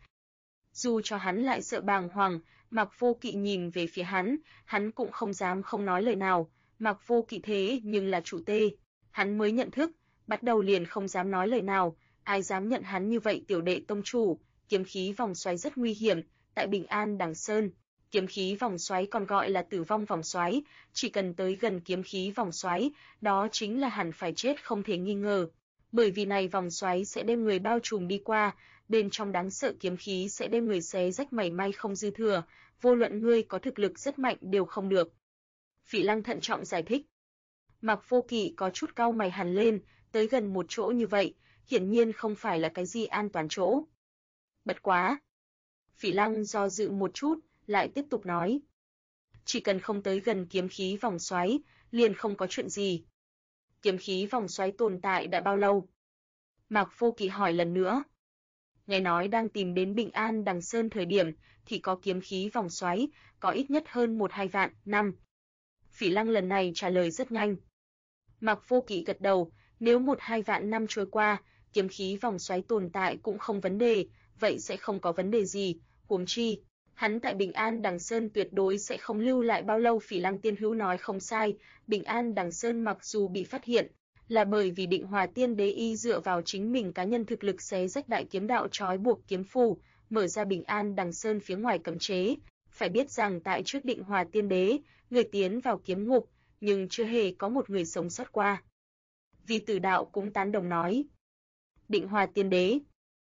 Dù cho hắn lại sợ Bàng Hoàng, Mạc Vô Kỵ nhìn về phía hắn cũng không dám không nói lời nào, Mạc Vô Kỵ thế nhưng là chủ tê, hắn mới nhận thức, bắt đầu liền không dám nói lời nào, ai dám nhận hắn như vậy tiểu đệ tông chủ, kiếm khí vòng xoáy rất nguy hiểm, tại Bình An Đằng Sơn. Kiếm khí vòng xoáy còn gọi là tử vong vòng xoáy, chỉ cần tới gần kiếm khí vòng xoáy, đó chính là hẳn phải chết không thể nghi ngờ. Bởi vì này vòng xoáy sẽ đem người bao trùm đi qua, bên trong đáng sợ kiếm khí sẽ đem người xé rách mảy may không dư thừa, vô luận ngươi có thực lực rất mạnh đều không được. Phỉ Lăng thận trọng giải thích. Mạc Vô Kỵ có chút cau mày hằn lên, tới gần một chỗ như vậy, hiển nhiên không phải là cái gì an toàn chỗ. Bất quá. Phỉ Lăng do dự một chút, lại tiếp tục nói: "Chỉ cần không tới gần kiếm khí vòng xoáy, liền không có chuyện gì." "Kiếm khí vòng xoáy tồn tại đã bao lâu?" Mạc Vô Kỵ hỏi lần nữa. "Nghe nói đang tìm đến Bình An Đằng Sơn thời điểm thì có kiếm khí vòng xoáy, có ít nhất hơn 1-2 vạn năm." Phỉ Lăng lần này trả lời rất nhanh. Mạc Vô Kỵ gật đầu, nếu 1-2 vạn năm trôi qua, kiếm khí vòng xoáy tồn tại cũng không vấn đề, vậy sẽ không có vấn đề gì, huống chi hắn tại Bình An Đằng Sơn tuyệt đối sẽ không lưu lại bao lâu. Phỉ Lăng tiên hữu nói không sai, Bình An Đằng Sơn mặc dù bị phát hiện, là bởi vì Định Hòa Tiên Đế y dựa vào chính mình cá nhân thực lực xé rách đại kiếm đạo trói buộc kiếm phù, mở ra Bình An Đằng Sơn phía ngoài cấm chế. Phải biết rằng tại trước Định Hòa Tiên Đế, người tiến vào kiếm ngục, nhưng chưa hề có một người sống sót qua. Vi Tử Đạo cũng tán đồng nói. Định Hòa Tiên Đế.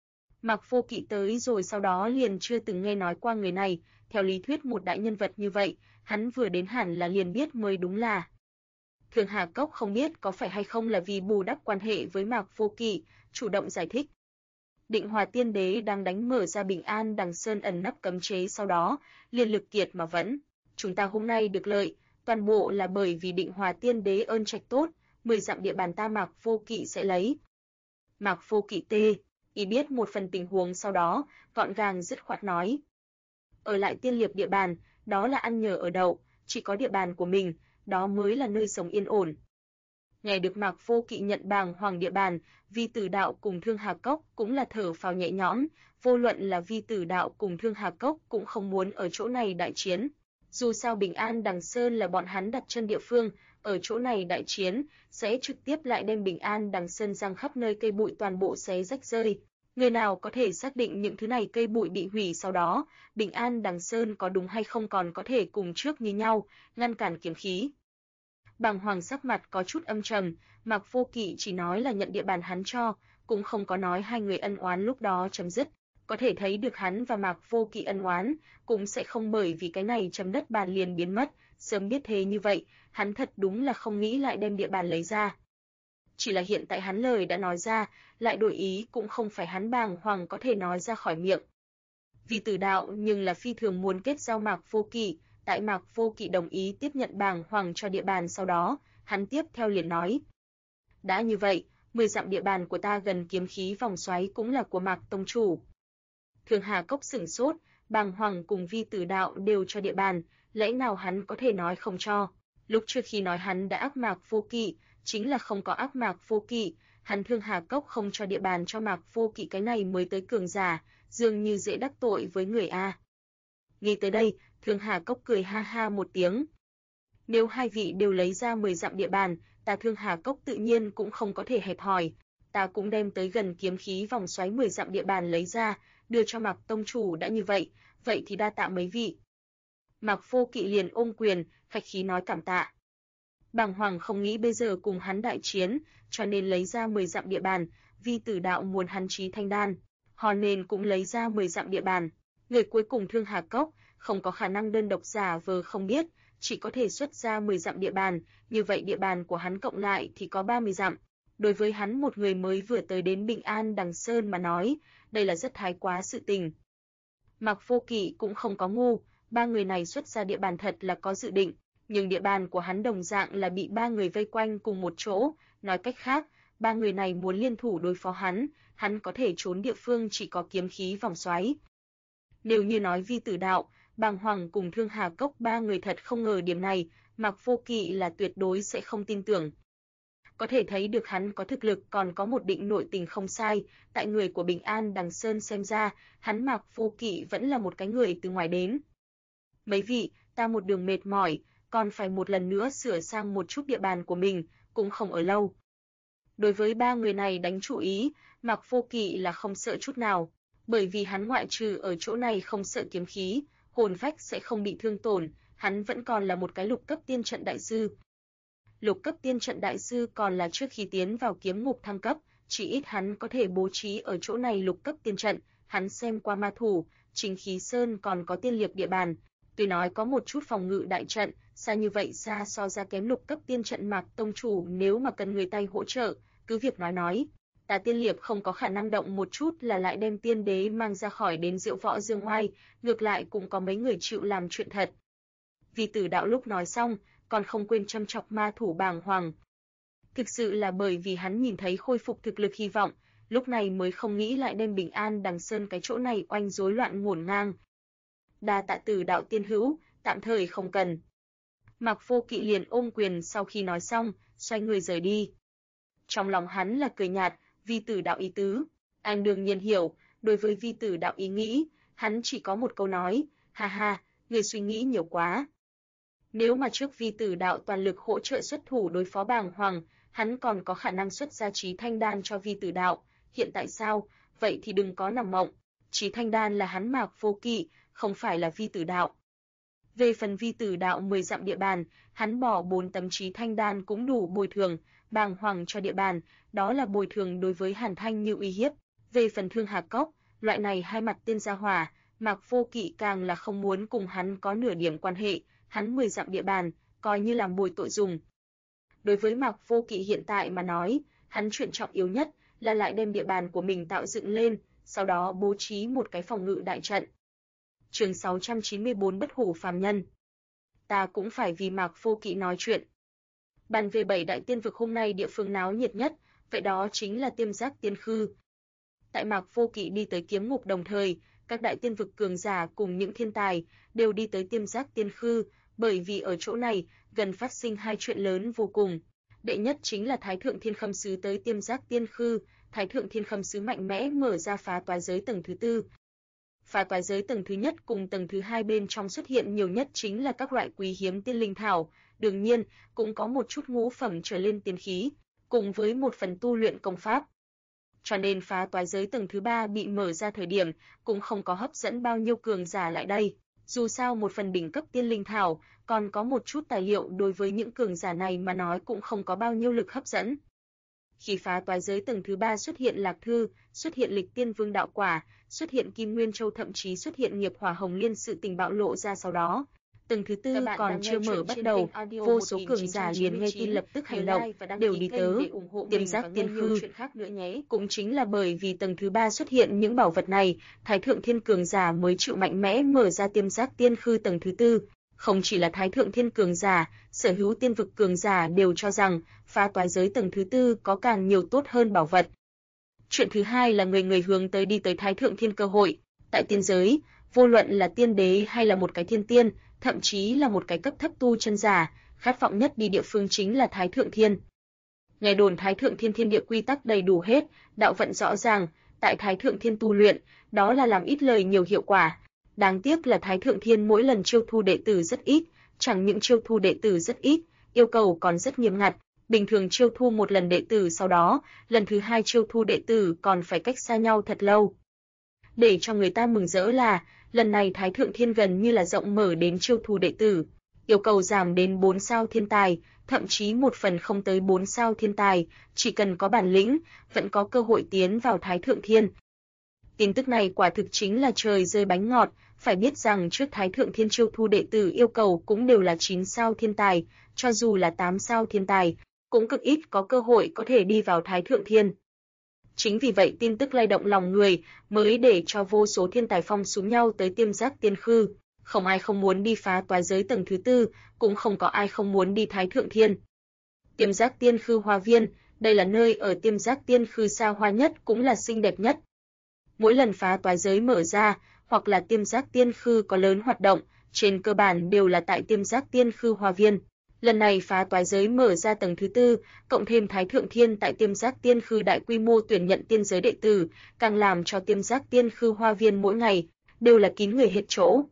Mạc Vô Kỵ tới rồi sau đó liền chưa từng nghe nói qua người này, theo lý thuyết một đại nhân vật như vậy, hắn vừa đến hẳn là liền biết mới đúng là. Thường Hà Cốc không biết có phải hay không là vì bù đắp quan hệ với Mạc Vô Kỵ, chủ động giải thích. Định Hòa Tiên Đế đang đánh mở ra Bình An Đằng Sơn ẩn nấp cấm chế, sau đó liền lực kiệt mà vẫn. Chúng ta hôm nay được lợi, toàn bộ là bởi vì Định Hòa Tiên Đế ơn trạch tốt, 10 dặm địa bàn ta Mạc Vô Kỵ sẽ lấy. Mạc Vô Kỵ ý biết một phần tình huống, sau đó gọn gàng dứt khoát nói: ở lại Tiên Liệp địa bàn, đó là ăn nhờ ở đậu, chỉ có địa bàn của mình, đó mới là nơi sống yên ổn. Nghe được Mạc Vô Kỵ nhận Bàng Hoàng địa bàn, Vi Tử Đạo cùng Thương Hà Cốc cũng là thở phào nhẹ nhõm, vô luận là Vi Tử Đạo cùng Thương Hà Cốc cũng không muốn ở chỗ này đại chiến. Dù sao Bình An Đằng Sơn là bọn hắn đặt chân địa phương, ở chỗ này đại chiến sẽ trực tiếp lại đem Bình An Đằng Sơn giăng khắp nơi cây bụi toàn bộ xé rách rơi. Người nào có thể xác định những thứ này cây bụi bị hủy sau đó, Bình An Đằng Sơn có đúng hay không còn có thể cùng trước như nhau, ngăn cản kiếm khí. Bàng Hoàng sắc mặt có chút âm trầm, Mạc Vô Kỵ chỉ nói là nhận địa bàn hắn cho, cũng không có nói hai người ân oán lúc đó chấm dứt. Có thể thấy được hắn và Mạc Vô Kỵ ân oán, cũng sẽ không bởi vì cái này chấm đất bàn liền biến mất, sớm biết thế như vậy, hắn thật đúng là không nghĩ lại đem địa bàn lấy ra. Chỉ là hiện tại hắn lời đã nói ra, lại đổi ý cũng không phải hắn Bàng Hoàng có thể nói ra khỏi miệng. Vì Tử Đạo nhưng là phi thường muốn kết giao Mạc Vô Kỵ, tại Mạc Vô Kỵ đồng ý tiếp nhận Bàng Hoàng cho địa bàn sau đó, hắn tiếp theo liền nói: đã như vậy, 10 dặm địa bàn của ta gần kiếm khí vòng xoáy cũng là của Mạc tông chủ. Thường Hà Cốc sửng sốt, Bàng Hoàng cùng Vi Tử Đạo đều cho địa bàn, lẽ nào hắn có thể nói không cho? Lúc trước khi nói hắn đã ác Mạc Vô Kỵ, chính là không có ác Mạc Vô Kỵ, hắn Thương Hà Cốc không cho địa bàn cho Mạc Vô Kỵ, cái này mới tới cường giả, dường như dễ đắc tội với người a. Nghĩ tới đây, Thương Hà Cốc cười ha ha một tiếng. Nếu hai vị đều lấy ra 10 dặm địa bàn, ta Thương Hà Cốc tự nhiên cũng không có thể hẹp hòi, ta cũng đem tới gần kiếm khí vòng xoáy 10 dặm địa bàn lấy ra, đưa cho Mạc tông chủ. Đã như vậy, vậy thì đa tạ mấy vị. Mạc Vô Kỵ liền ôm quyền, khách khí nói cảm tạ. Bàng Hoàng không nghĩ bây giờ cùng hắn đại chiến, cho nên lấy ra 10 dặm địa bàn, Vi Tử Đạo muốn hắn chí thanh đan, họ nên cũng lấy ra 10 dặm địa bàn. Người cuối cùng Thương Hà Cốc không có khả năng đơn độc giả vờ không biết, chỉ có thể xuất ra 10 dặm địa bàn, như vậy địa bàn của hắn cộng lại thì có 30 dặm. Đối với hắn một người mới vừa tới đến Bình An Đằng Sơn mà nói, đây là rất thái quá sự tình. Mạc Vô Kỵ cũng không có ngu, ba người này xuất ra địa bàn thật là có dự định, nhưng địa bàn của hắn đồng dạng là bị ba người vây quanh cùng một chỗ, nói cách khác, ba người này muốn liên thủ đối phó hắn có thể trốn địa phương chỉ có kiếm khí vòng xoáy. Nếu như nói Vi Tử Đạo, Bàng Hoàng cùng Thương Hà Cốc ba người thật không ngờ điểm này, Mạc Vô Kỵ là tuyệt đối sẽ không tin tưởng. Có thể thấy được hắn có thực lực, còn có một định nội tình không sai, tại người của Bình An Đằng Sơn xem ra, hắn Mạc Vô Kỵ vẫn là một cái người từ ngoài đến. Mấy vị, ta một đường mệt mỏi, còn phải một lần nữa sửa sang một chút địa bàn của mình, cũng không ở lâu. Đối với ba người này đánh chủ ý, Mạc Vô Kỵ là không sợ chút nào, bởi vì hắn ngoại trừ ở chỗ này không sợ kiếm khí, hồn phách sẽ không bị thương tổn, hắn vẫn còn là một cái lục cấp tiên trận đại sư. Lục cấp tiên trận đại sư còn là trước khi tiến vào kiếm ngục thăng cấp, chỉ ít hắn có thể bố trí ở chỗ này lục cấp tiên trận, hắn xem qua ma thủ, Chính Khí Sơn còn có Tiên Liệp địa bàn, tuy nói có một chút phòng ngự đại trận, xa như vậy xa so ra kém lục cấp tiên trận. Mạc tông chủ nếu mà cần người tay hỗ trợ, cứ việc nói. Ta Tiên Liệp không có khả năng động một chút là lại đem tiên đế mang ra khỏi đến diệu võ dương oai, ngược lại cũng có mấy người chịu làm chuyện thật. Vi Tử Đạo lúc nói xong, còn không quên châm chọc ma thủ Bàng Hoàng. Thực sự là bởi vì hắn nhìn thấy khôi phục thực lực hy vọng, lúc này mới không nghĩ lại đem Bình An Đằng Sơn cái chỗ này oanh rối loạn ngổn ngang. Đa tạ Tử Đạo tiên hữu, tạm thời không cần. Mạc Vô Kỵ liền ôm quyền, sau khi nói xong, xoay người rời đi. Trong lòng hắn là cười nhạt, Vi Tử Đạo ý tứ, anh đương nhiên hiểu, đối với Vi Tử Đạo ý nghĩ, hắn chỉ có một câu nói, ha ha, người suy nghĩ nhiều quá. Nếu mà trước Vi Tử Đạo toàn lực hỗ trợ xuất thủ đối phó Bàng Hoàng, hắn còn có khả năng xuất ra Chí Thanh Đan cho Vi Tử Đạo, hiện tại sao, vậy thì đừng có nằm mộng, Chí Thanh Đan là hắn Mạc Vô Kỵ, không phải là Vi Tử Đạo. Về phần Vi Tử Đạo 10 dặm địa bàn, hắn bỏ 4 tấm Chí Thanh Đan cũng đủ bồi thường, Bàng Hoàng cho địa bàn, đó là bồi thường đối với Hàn Thanh như uy hiếp. Về phần Thương Hà Cốc, loại này hai mặt tên gia hỏa, Mạc Vô Kỵ càng là không muốn cùng hắn có nửa điểm quan hệ, hắn 10 dặm địa bàn, coi như làm bồi tội dùng. Đối với Mạc Vô Kỵ hiện tại mà nói, hắn chuyện trọng yếu nhất là lại đem địa bàn của mình tạo dựng lên, sau đó bố trí một cái phòng ngự đại trận. Chương 694 Bất hủ phàm nhân. Ta cũng phải vì Mạc Vô Kỵ nói chuyện. Bàn về 7 đại tiên vực hôm nay địa phương náo nhiệt nhất, vậy đó chính là Tiêm Giác Tiên Khư. Tại Mạc Vô Kỵ đi tới kiếm ngục đồng thời, các đại tiên vực cường giả cùng những thiên tài đều đi tới Tiêm Giác Tiên Khư, bởi vì ở chỗ này gần phát sinh hai chuyện lớn vô cùng. Đệ nhất chính là Thái Thượng Thiên Khâm Sứ tới Tiêm Giác Tiên Khư, Thái Thượng Thiên Khâm Sứ mạnh mẽ mở ra phá toái giới tầng thứ tư. Phá toái giới tầng thứ nhất cùng tầng thứ hai bên trong xuất hiện nhiều nhất chính là các loại quý hiếm tiên linh thảo, đương nhiên cũng có một chút ngũ phẩm trở lên tiên khí, cùng với một phần tu luyện công pháp. Cho nên phá toái giới tầng thứ ba bị mở ra thời điểm cũng không có hấp dẫn bao nhiêu cường giả lại đây. Dù sao một phần đỉnh cấp tiên linh thảo, còn có một chút tài liệu đối với những cường giả này mà nói cũng không có bao nhiêu lực hấp dẫn. Khi phá toái giới tầng thứ ba xuất hiện Lạc Thư, xuất hiện Lịch Tiên Vương đạo quả, xuất hiện Kim Nguyên Châu, thậm chí xuất hiện Nghiệp Hỏa Hồng Liên, sự tình bạo lộ ra sau đó. Tầng thứ tư còn chưa mở bắt đầu, vô số cường giả liền nghe tin lập tức hành động, đều đi tới Tiêm Giác Tiên Khư. Cũng chính là bởi vì tầng thứ ba xuất hiện những bảo vật này, Thái Thượng Thiên cường giả mới chịu mạnh mẽ mở ra Tiêm Giác Tiên Khư tầng thứ tư. Không chỉ là Thái Thượng Thiên cường giả, sở hữu tiên vực cường giả đều cho rằng phá toái giới tầng thứ tư có càng nhiều tốt hơn bảo vật. Chuyện thứ hai là người người hướng tới đi tới Thái Thượng Thiên cơ hội. Tại tiên giới, vô luận là tiên đế hay là một cái thiên tiên, thậm chí là một cái cấp thấp tu chân giả, khát vọng nhất đi địa phương chính là Thái Thượng Thiên. Nghe đồn Thái Thượng Thiên thiên địa quy tắc đầy đủ hết, đạo vận rõ ràng, tại Thái Thượng Thiên tu luyện, đó là làm ít lời nhiều hiệu quả. Đáng tiếc là Thái Thượng Thiên mỗi lần chiêu thu đệ tử rất ít, chẳng những chiêu thu đệ tử rất ít, yêu cầu còn rất nghiêm ngặt. Bình thường chiêu thu một lần đệ tử, sau đó, lần thứ hai chiêu thu đệ tử còn phải cách xa nhau thật lâu. Để cho người ta mừng rỡ là, lần này Thái Thượng Thiên gần như là rộng mở đến chiêu thu đệ tử, yêu cầu giảm đến 4 sao thiên tài, thậm chí một phần không tới 4 sao thiên tài, chỉ cần có bản lĩnh, vẫn có cơ hội tiến vào Thái Thượng Thiên. Tin tức này quả thực chính là trời rơi bánh ngọt, phải biết rằng trước Thái Thượng Thiên chiêu thu đệ tử yêu cầu cũng đều là 9 sao thiên tài, cho dù là 8 sao thiên tài, cũng cực ít có cơ hội có thể đi vào Thái Thượng Thiên. Chính vì vậy tin tức lay động lòng người, mới để cho vô số thiên tài phong xuống nhau tới Tiêm Giác Tiên Khư. Không ai không muốn đi phá toái giới tầng thứ tư, cũng không có ai không muốn đi Thái Thượng Thiên. Tiêm Giác Tiên Khư Hoa Viên, đây là nơi ở Tiêm Giác Tiên Khư xa hoa nhất, cũng là xinh đẹp nhất. Mỗi lần phá toái giới mở ra, hoặc là Tiêm Giác Tiên Khư có lớn hoạt động, trên cơ bản đều là tại Tiêm Giác Tiên Khư Hoa Viên. Lần này phá toái giới mở ra tầng thứ tư, cộng thêm Thái Thượng Thiên tại Tiêm Giác Tiên Khư đại quy mô tuyển nhận tiên giới đệ tử, càng làm cho Tiêm Giác Tiên Khư Hoa Viên mỗi ngày đều là kín người hết chỗ.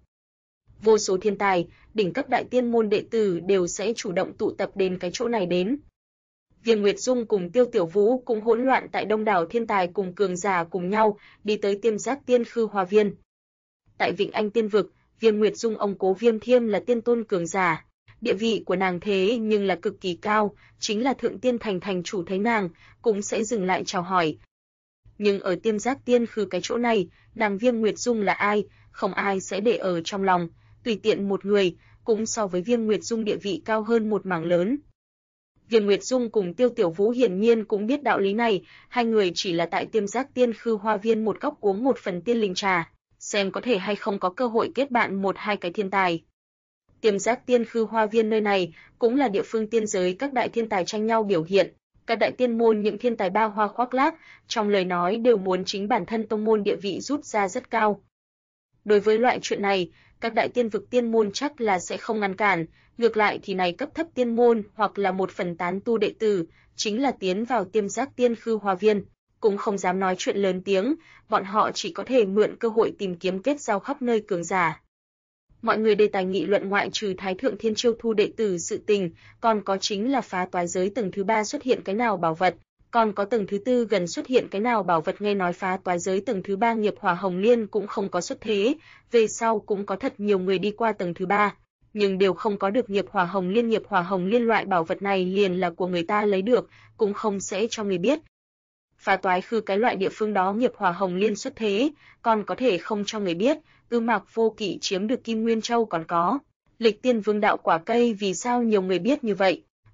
Vô số thiên tài, đỉnh cấp đại tiên môn đệ tử đều sẽ chủ động tụ tập đến cái chỗ này đến. Viêm Nguyệt Dung cùng Tiêu Tiểu Vũ cũng hỗn loạn tại đông đảo thiên tài cùng cường giả cùng nhau đi tới Tiêm Giác Tiên Khư Hoa Viên. Tại Vịnh Anh Tiên Vực, Viêm Nguyệt Dung ông cố Viêm Thiêm là tiên tôn cường giả. Địa vị của nàng thế nhưng là cực kỳ cao, chính là Thượng Tiên Thành thành chủ thấy nàng, cũng sẽ dừng lại chào hỏi. Nhưng ở Tiêm Giác Tiên Khư cái chỗ này, nàng Viêm Nguyệt Dung là ai, không ai sẽ để ở trong lòng, tùy tiện một người, cũng so với Viêm Nguyệt Dung địa vị cao hơn một mảng lớn. Viêm Nguyệt Dung cùng Tiêu Tiểu Vũ hiển nhiên cũng biết đạo lý này, hai người chỉ là tại Tiêm Giác Tiên Khư Hoa Viên một góc uống một phần tiên linh trà, xem có thể hay không có cơ hội kết bạn một hai cái thiên tài. Tiêm Giác Tiên Khư Hoa Viên nơi này cũng là địa phương tiên giới các đại thiên tài tranh nhau biểu hiện, các đại tiên môn những thiên tài ba hoa khoác lác, trong lời nói đều muốn chính bản thân tông môn địa vị rút ra rất cao. Đối với loại chuyện này, các đại tiên vực tiên môn chắc là sẽ không ngăn cản, ngược lại thì này cấp thấp tiên môn hoặc là một phần tán tu đệ tử, chính là tiến vào Tiêm Giác Tiên Khư Hoa Viên, cũng không dám nói chuyện lớn tiếng, bọn họ chỉ có thể mượn cơ hội tìm kiếm kết giao khắp nơi cường giả. Mọi người đề tài nghị luận ngoại trừ Thái Thượng Thiên chiêu thu đệ tử sự tình, còn có chính là phá toái giới tầng thứ ba xuất hiện cái nào bảo vật, còn có tầng thứ tư gần xuất hiện cái nào bảo vật. Nghe nói phá toái giới tầng thứ ba Nghiệp Hỏa Hồng Liên cũng không có xuất thế, về sau cũng có thật nhiều người đi qua tầng thứ ba, nhưng đều không có được Nghiệp Hỏa Hồng Liên. Nghiệp Hỏa Hồng Liên loại bảo vật này liền là của người ta lấy được, cũng không sẽ cho người biết. Phá toái khư cái loại địa phương đó Nghiệp Hỏa Hồng Liên xuất thế, còn có thể không cho người biết. Mạc Vô Kỵ chiếm được Kim Nguyên Châu, còn có Lịch Tiên Vương đạo quả cây, vì sao nhiều người biết như vậy?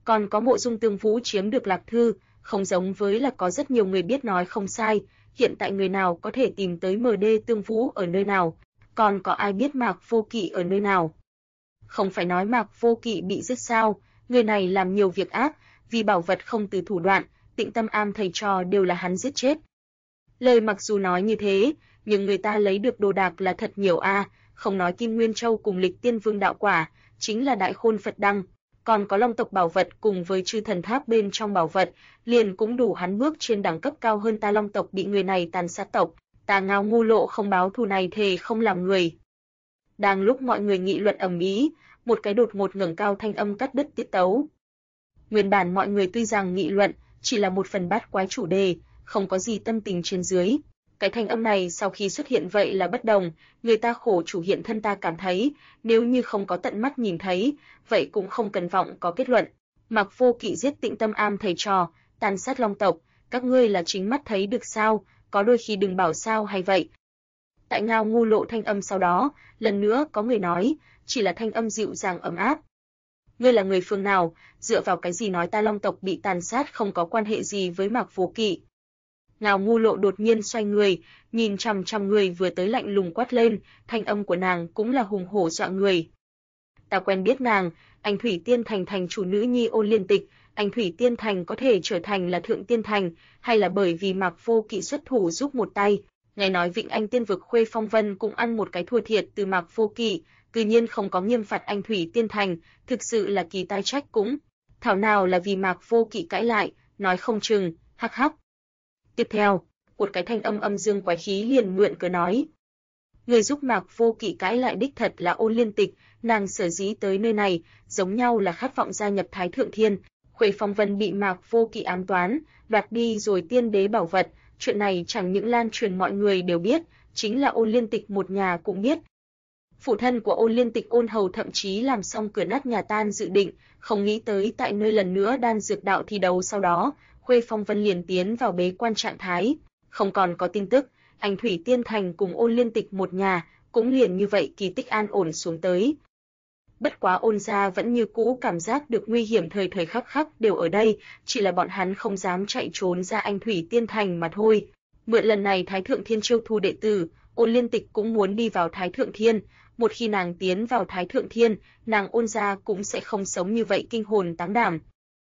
Còn có Mộ Dung Tương Vũ chiếm được Lạc Thư, không giống với là có rất nhiều người biết nói không sai, hiện tại người nào có thể tìm tới MD Tương Vũ ở nơi nào, còn có ai biết Mạc Vô Kỵ ở nơi nào. Không phải nói Mạc Vô Kỵ bị giết sao, người này làm nhiều việc ác, vì bảo vật không từ thủ đoạn, Tịnh Tâm Am thầy trò đều là hắn giết chết. Lời mặc dù nói như thế, nhưng người ta lấy được đồ đạc là thật nhiều a, không nói Kim Nguyên Châu cùng Lịch Tiên Vương đạo quả, chính là Đại Khôn Phật đăng, còn có Long tộc bảo vật cùng với Chư Thần Tháp bên trong bảo vật, liền cũng đủ hắn bước trên đẳng cấp cao hơn ta Long tộc bị người này tàn sát tộc, ta Ngao Ngu Lộ không báo thù này thề không làm người. Đang lúc mọi người nghị luận ầm ĩ, một cái đột ngột ngẩng cao thanh âm cắt đứt tiết tấu. Nguyên bản mọi người tuy rằng nghị luận chỉ là một phần bát quái chủ đề, không có gì tâm tình trên dưới. Cái thanh âm này sau khi xuất hiện vậy là bất đồng, người ta khổ chủ hiện thân ta cảm thấy, nếu như không có tận mắt nhìn thấy, vậy cũng không cần vọng có kết luận. Mạc Vô Kỵ giết Tịnh Tâm Am thầy trò, tàn sát Long tộc, các ngươi là chính mắt thấy được sao, có đôi khi đừng bảo sao hay vậy. Tại Ngao Ngu Lộ thanh âm sau đó, lần nữa có người nói, chỉ là thanh âm dịu dàng ấm áp. Ngươi là người phương nào, dựa vào cái gì nói ta Long tộc bị tàn sát không có quan hệ gì với Mạc Vô Kỵ? Ngao Ngu Lộ đột nhiên xoay người, nhìn chằm chằm người vừa tới lạnh lùng quát lên, thanh âm của nàng cũng là hùng hổ dọa người. Ta quen biết nàng, Anh Thủy Tiên Thành thành chủ nữ nhi Ôn Liên Tịch, Anh Thủy Tiên Thành có thể trở thành là Thượng Tiên Thành, hay là bởi vì Mạc Vô Kỵ xuất thủ giúp một tay. Nghe nói Vịnh Anh Tiên vực Khuê Phong Vân cũng ăn một cái thua thiệt từ Mạc Vô Kỵ, cư nhiên không có nghiêm phạt Anh Thủy Tiên Thành, thực sự là kỳ tai trách cũng. Thảo nào là vì Mạc Vô Kỵ cãi lại, nói không chừng, hắc hắc. Tiếp theo, một cái thanh âm âm dương quái khí liền mượn cớ nói. Người giúp Mạc Vô Kỵ cãi lại đích thật là Ôn Liên Tịch, nàng sở dĩ tới nơi này, giống nhau là khát vọng gia nhập Thái Thượng Thiên. Khuê Phong Vân bị Mạc Vô Kỵ ám toán, đoạt đi rồi tiên đế bảo vật, chuyện này chẳng những lan truyền mọi người đều biết, chính là Ôn Liên Tịch một nhà cũng biết. Phụ thân của Ôn Liên Tịch Ôn Hầu thậm chí làm xong cửa nát nhà tan dự định, không nghĩ tới tại nơi lần nữa đan dược đạo thi đấu sau đó, Khuê Phong Vân liền tiến vào bế quan trạng thái, không còn có tin tức, Anh Thủy Tiên Thành cùng Ôn Liên Tịch một nhà, cũng liền như vậy kỳ tích an ổn xuống tới. Bất quá Ôn gia vẫn như cũ cảm giác được nguy hiểm thời thời khắc khắc đều ở đây, chỉ là bọn hắn không dám chạy trốn ra Anh Thủy Tiên Thành mà thôi. Mượn lần này Thái Thượng Thiên chiêu thu đệ tử, Ôn Liên Tịch cũng muốn đi vào Thái Thượng Thiên, một khi nàng tiến vào Thái Thượng Thiên, nàng Ôn gia cũng sẽ không sống như vậy kinh hồn táng đảm.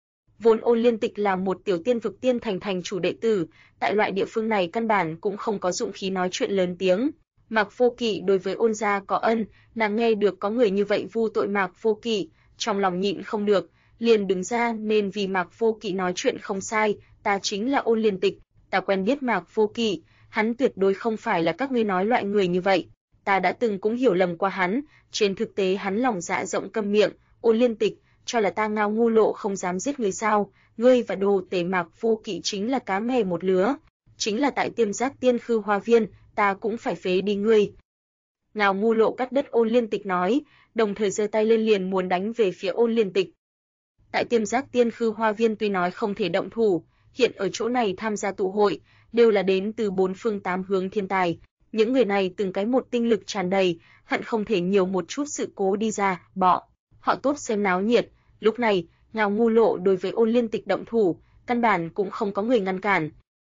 Vốn Ôn Liên Tịch là một tiểu tiên vực tiên thành thành chủ đệ tử, tại loại địa phương này căn bản cũng không có dụng khí nói chuyện lớn tiếng. Mạc Vô Kỵ đối với Ôn gia có ân, nàng nghe được có người như vậy vu tội Mạc Vô Kỵ, trong lòng nhịn không được, liền đứng ra nên vì Mạc Vô Kỵ nói chuyện không sai, ta chính là Ôn Liên Tịch, ta quen biết Mạc Vô Kỵ, hắn tuyệt đối không phải là các ngươi nói loại người như vậy. Ta đã từng cũng hiểu lầm qua hắn, trên thực tế hắn lòng dạ rộng câm miệng, Ôn Liên Tịch, cho là ta Ngao Ngu Lộ không dám giết người sao, ngươi và đồ tể Mạc Vô Kỵ chính là cá mè một lứa, chính là tại Tiêm Giác Tiên Khư Hoa Viên, ta cũng phải phế đi ngươi. Ngao Ngu Lộ cắt đứt Ôn Liên Tịch nói, đồng thời giơ tay lên liền muốn đánh về phía Ôn Liên Tịch. Tại Tiêm Giác Tiên Khư Hoa Viên tuy nói không thể động thủ, hiện ở chỗ này tham gia tụ hội, đều là đến từ bốn phương tám hướng thiên tài. Những người này từng cái một tinh lực tràn đầy, hận không thể nhiều một chút sự cố đi ra, họ tốt xem náo nhiệt. Lúc này, Ngao Ngu Lộ đối với Ôn Liên Tịch động thủ, căn bản cũng không có người ngăn cản.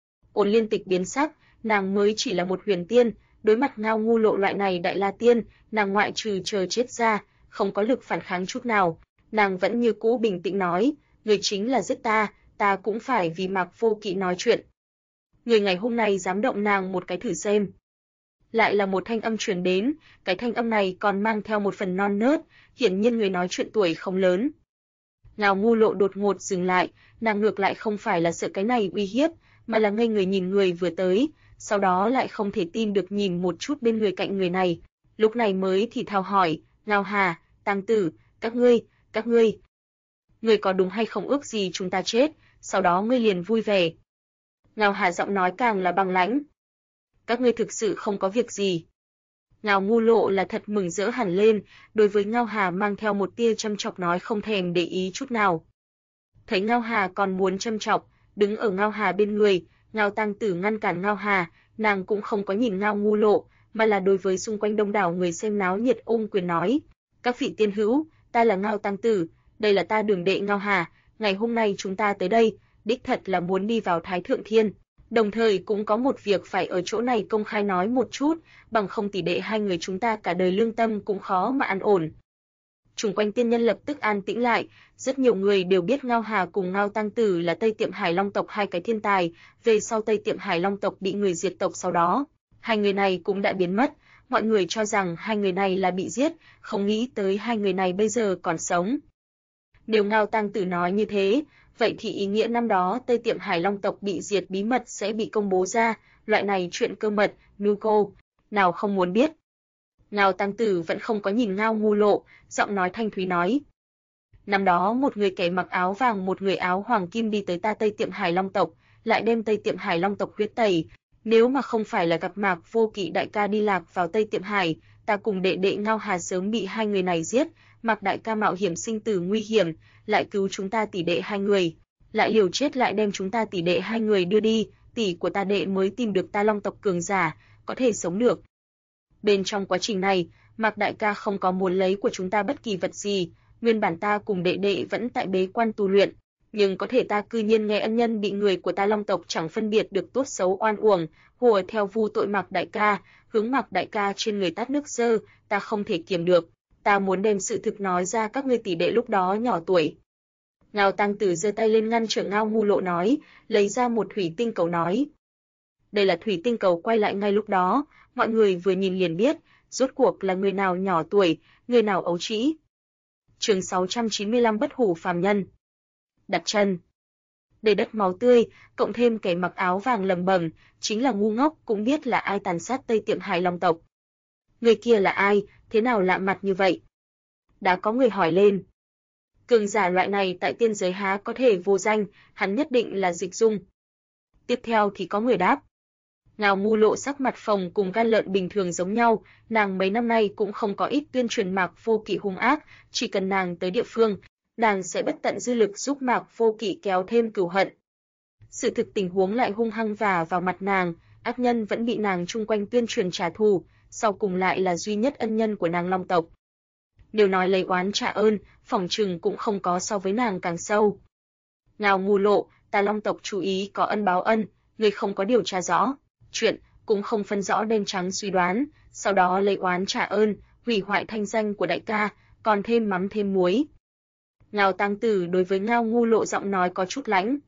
Ôn Liên Tịch biến sắc, nàng mới chỉ là một huyền tiên, đối mặt Ngao Ngu Lộ loại này đại la tiên, nàng ngoại trừ chờ chết ra, không có lực phản kháng chút nào. Nàng vẫn như cũ bình tĩnh nói, người chính là giết ta, ta cũng phải vì Mạc Vô Kỵ nói chuyện. Người ngày hôm nay dám động nàng một cái thử xem. Lại là một thanh âm truyền đến, cái thanh âm này còn mang theo một phần non nớt, hiển nhiên người nói chuyện tuổi không lớn. Ngao Ngu Lộ đột ngột dừng lại, nàng ngược lại không phải là sợ cái này uy hiếp, mà là ngây người nhìn người vừa tới, sau đó lại không thể tin được nhìn một chút bên người cạnh người này, lúc này mới thì thào hỏi, Ngao Hà, Tăng Tử, các ngươi, người có đúng hay không ước gì chúng ta chết, sau đó ngươi liền vui vẻ. Ngao Hà giọng nói càng là băng lãnh. Các ngươi thực sự không có việc gì. Ngao Ngu Lộ là thật mừng rỡ hẳn lên, đối với Ngao Hà mang theo một tia châm chọc nói không thèm để ý chút nào. Thấy Ngao Hà còn muốn châm chọc, đứng ở Ngao Hà bên người, Ngao Tăng Tử ngăn cản Ngao Hà, nàng cũng không có nhìn Ngao Ngu Lộ, mà là đối với xung quanh đông đảo người xem náo nhiệt ôm quyền nói, các vị tiên hữu, ta là Ngao Tăng Tử, đây là ta đường đệ Ngao Hà, Ngày hôm nay chúng ta tới đây, đích thật là muốn đi vào Thái Thượng Thiên. Đồng thời cũng có một việc phải ở chỗ này công khai nói một chút, bằng không tỷ đệ hai người chúng ta cả đời lương tâm cũng khó mà an ổn. Xung quanh tiên nhân lập tức an tĩnh lại, rất nhiều người đều biết Ngao Hà cùng Ngao Tăng Tử là Tây Tiệm Hải Long tộc hai cái thiên tài, về sau Tây Tiệm Hải Long tộc bị người diệt tộc sau đó, hai người này cũng đã biến mất, mọi người cho rằng hai người này là bị giết, không nghĩ tới hai người này bây giờ còn sống. Nếu Ngao Tăng Tử nói như thế, vậy thì ý nghĩa năm đó Tây Tiệm Hải Long tộc bị diệt bí mật sẽ bị công bố ra, loại này chuyện cơ mật, Nuko, nào không muốn biết. Ngao Tăng Tử vẫn không có nhìn Ngao Ngu Lộ, giọng nói thanh thúy nói. Năm đó một người kẻ mặc áo vàng một người áo hoàng kim đi tới ta Tây Tiệm Hải Long tộc, lại đem Tây Tiệm Hải Long tộc huyết tẩy. Nếu mà không phải là gặp Mạc Vô Kỵ đại ca đi lạc vào Tây Tiệm Hải, ta cùng đệ đệ Ngao Hà sớm bị hai người này giết. Mạc đại ca mạo hiểm sinh tử nguy hiểm, lại cứu chúng ta tỷ đệ hai người, lại liều chết lại đem chúng ta tỷ đệ hai người đưa đi, tỷ của ta đệ mới tìm được ta Long tộc cường giả, có thể sống được. Bên trong quá trình này, Mạc đại ca không có muốn lấy của chúng ta bất kỳ vật gì, nguyên bản ta cùng đệ đệ vẫn tại bế quan tu luyện, nhưng có thể ta cư nhiên nghe ân nhân bị người của ta Long tộc chẳng phân biệt được tốt xấu oan uổng, hùa theo vu tội Mạc đại ca, hướng Mạc đại ca trên người tát nước dơ, ta không thể kiềm được. Ta muốn đem sự thực nói ra các ngươi tỷ đệ lúc đó nhỏ tuổi. Ngao Tăng Tử giơ tay lên ngăn trở Ngao Ngu Lộ nói, lấy ra một thủy tinh cầu nói. Đây là thủy tinh cầu quay lại ngay lúc đó, mọi người vừa nhìn liền biết, rốt cuộc là người nào nhỏ tuổi, người nào ấu trĩ. Chương 695 Bất hủ phàm nhân. Đặt chân. Đầy đất máu tươi, cộng thêm kẻ mặc áo vàng lầm bầm, chính là ngu ngốc cũng biết là ai tàn sát Tây Tiệm Hải Long tộc. Người kia là ai, thế nào lạ mặt như vậy? Đã có người hỏi lên. Cường giả loại này tại tiên giới há có thể vô danh, hắn nhất định là Dịch Dung. Tiếp theo thì có người đáp. Ngao Ngu Lộ sắc mặt phồng cùng gan lợn bình thường giống nhau, nàng mấy năm nay cũng không có ít tuyên truyền Mạc Vô Kỵ hung ác, chỉ cần nàng tới địa phương, nàng sẽ bất tận dư lực giúp Mạc Vô Kỵ kéo thêm cừu hận. Sự thực tình huống lại hung hăng vả vào mặt nàng, ác nhân vẫn bị nàng chung quanh tuyên truyền trả thù, sau cùng lại là duy nhất ân nhân của nàng Long tộc. Nếu nói lấy oán trả ơn, phỏng chừng cũng không có so với nàng càng sâu. Ngao Ngu Lộ, ta Long tộc chú ý có ân báo ân, người không có điều tra rõ chuyện, cũng không phân rõ đen trắng suy đoán, sau đó lấy oán trả ơn, hủy hoại thanh danh của đại ca, còn thêm mắm thêm muối. Ngao Tăng Tử đối với Ngao Ngu Lộ giọng nói có chút lãnh.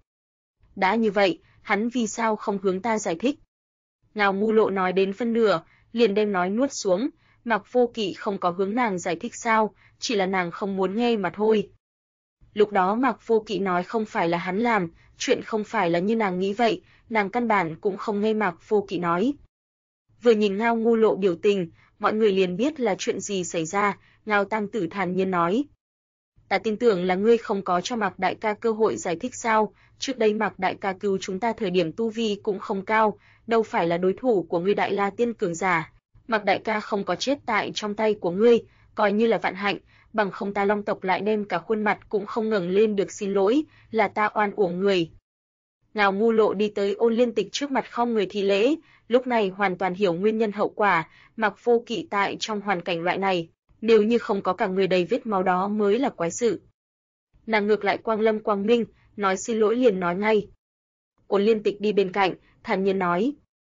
Đã như vậy, hắn vì sao không hướng ta giải thích? Ngao Ngu Lộ nói đến phân nửa, liền đem nói nuốt xuống, Mạc Vô Kỵ không có hướng nàng giải thích sao, chỉ là nàng không muốn nghe mà thôi. Lúc đó Mạc Vô Kỵ nói không phải là hắn làm, chuyện không phải là như nàng nghĩ vậy, nàng căn bản cũng không nghe Mạc Vô Kỵ nói. Vừa nhìn Ngao Ngu Lộ biểu tình, mọi người liền biết là chuyện gì xảy ra, Ngao Tăng Tử thản nhiên nói. Ta tin tưởng là ngươi không có cho Mạc đại ca cơ hội giải thích sao, trước đây Mạc đại ca cứu chúng ta thời điểm tu vi cũng không cao, đâu phải là đối thủ của ngươi Đại La Tiên cường giả. Mạc đại ca không có chết tại trong tay của ngươi, coi như là vạn hạnh, bằng không ta Long tộc lại đem cả khuôn mặt cũng không ngẩng lên được xin lỗi, là ta oan uổng người. Ngao Ngu Lộ đi tới Ôn Liên Tịch trước mặt không người thi lễ, lúc này hoàn toàn hiểu nguyên nhân hậu quả, Mạc Vô Kỵ tại trong hoàn cảnh loại này, nếu như không có cả người đầy vết máu đó mới là quái sự. Nàng ngược lại quang lâm quang minh, nói xin lỗi liền nói ngay. Ôn Liên Tịch đi bên cạnh, thản nhiên nói.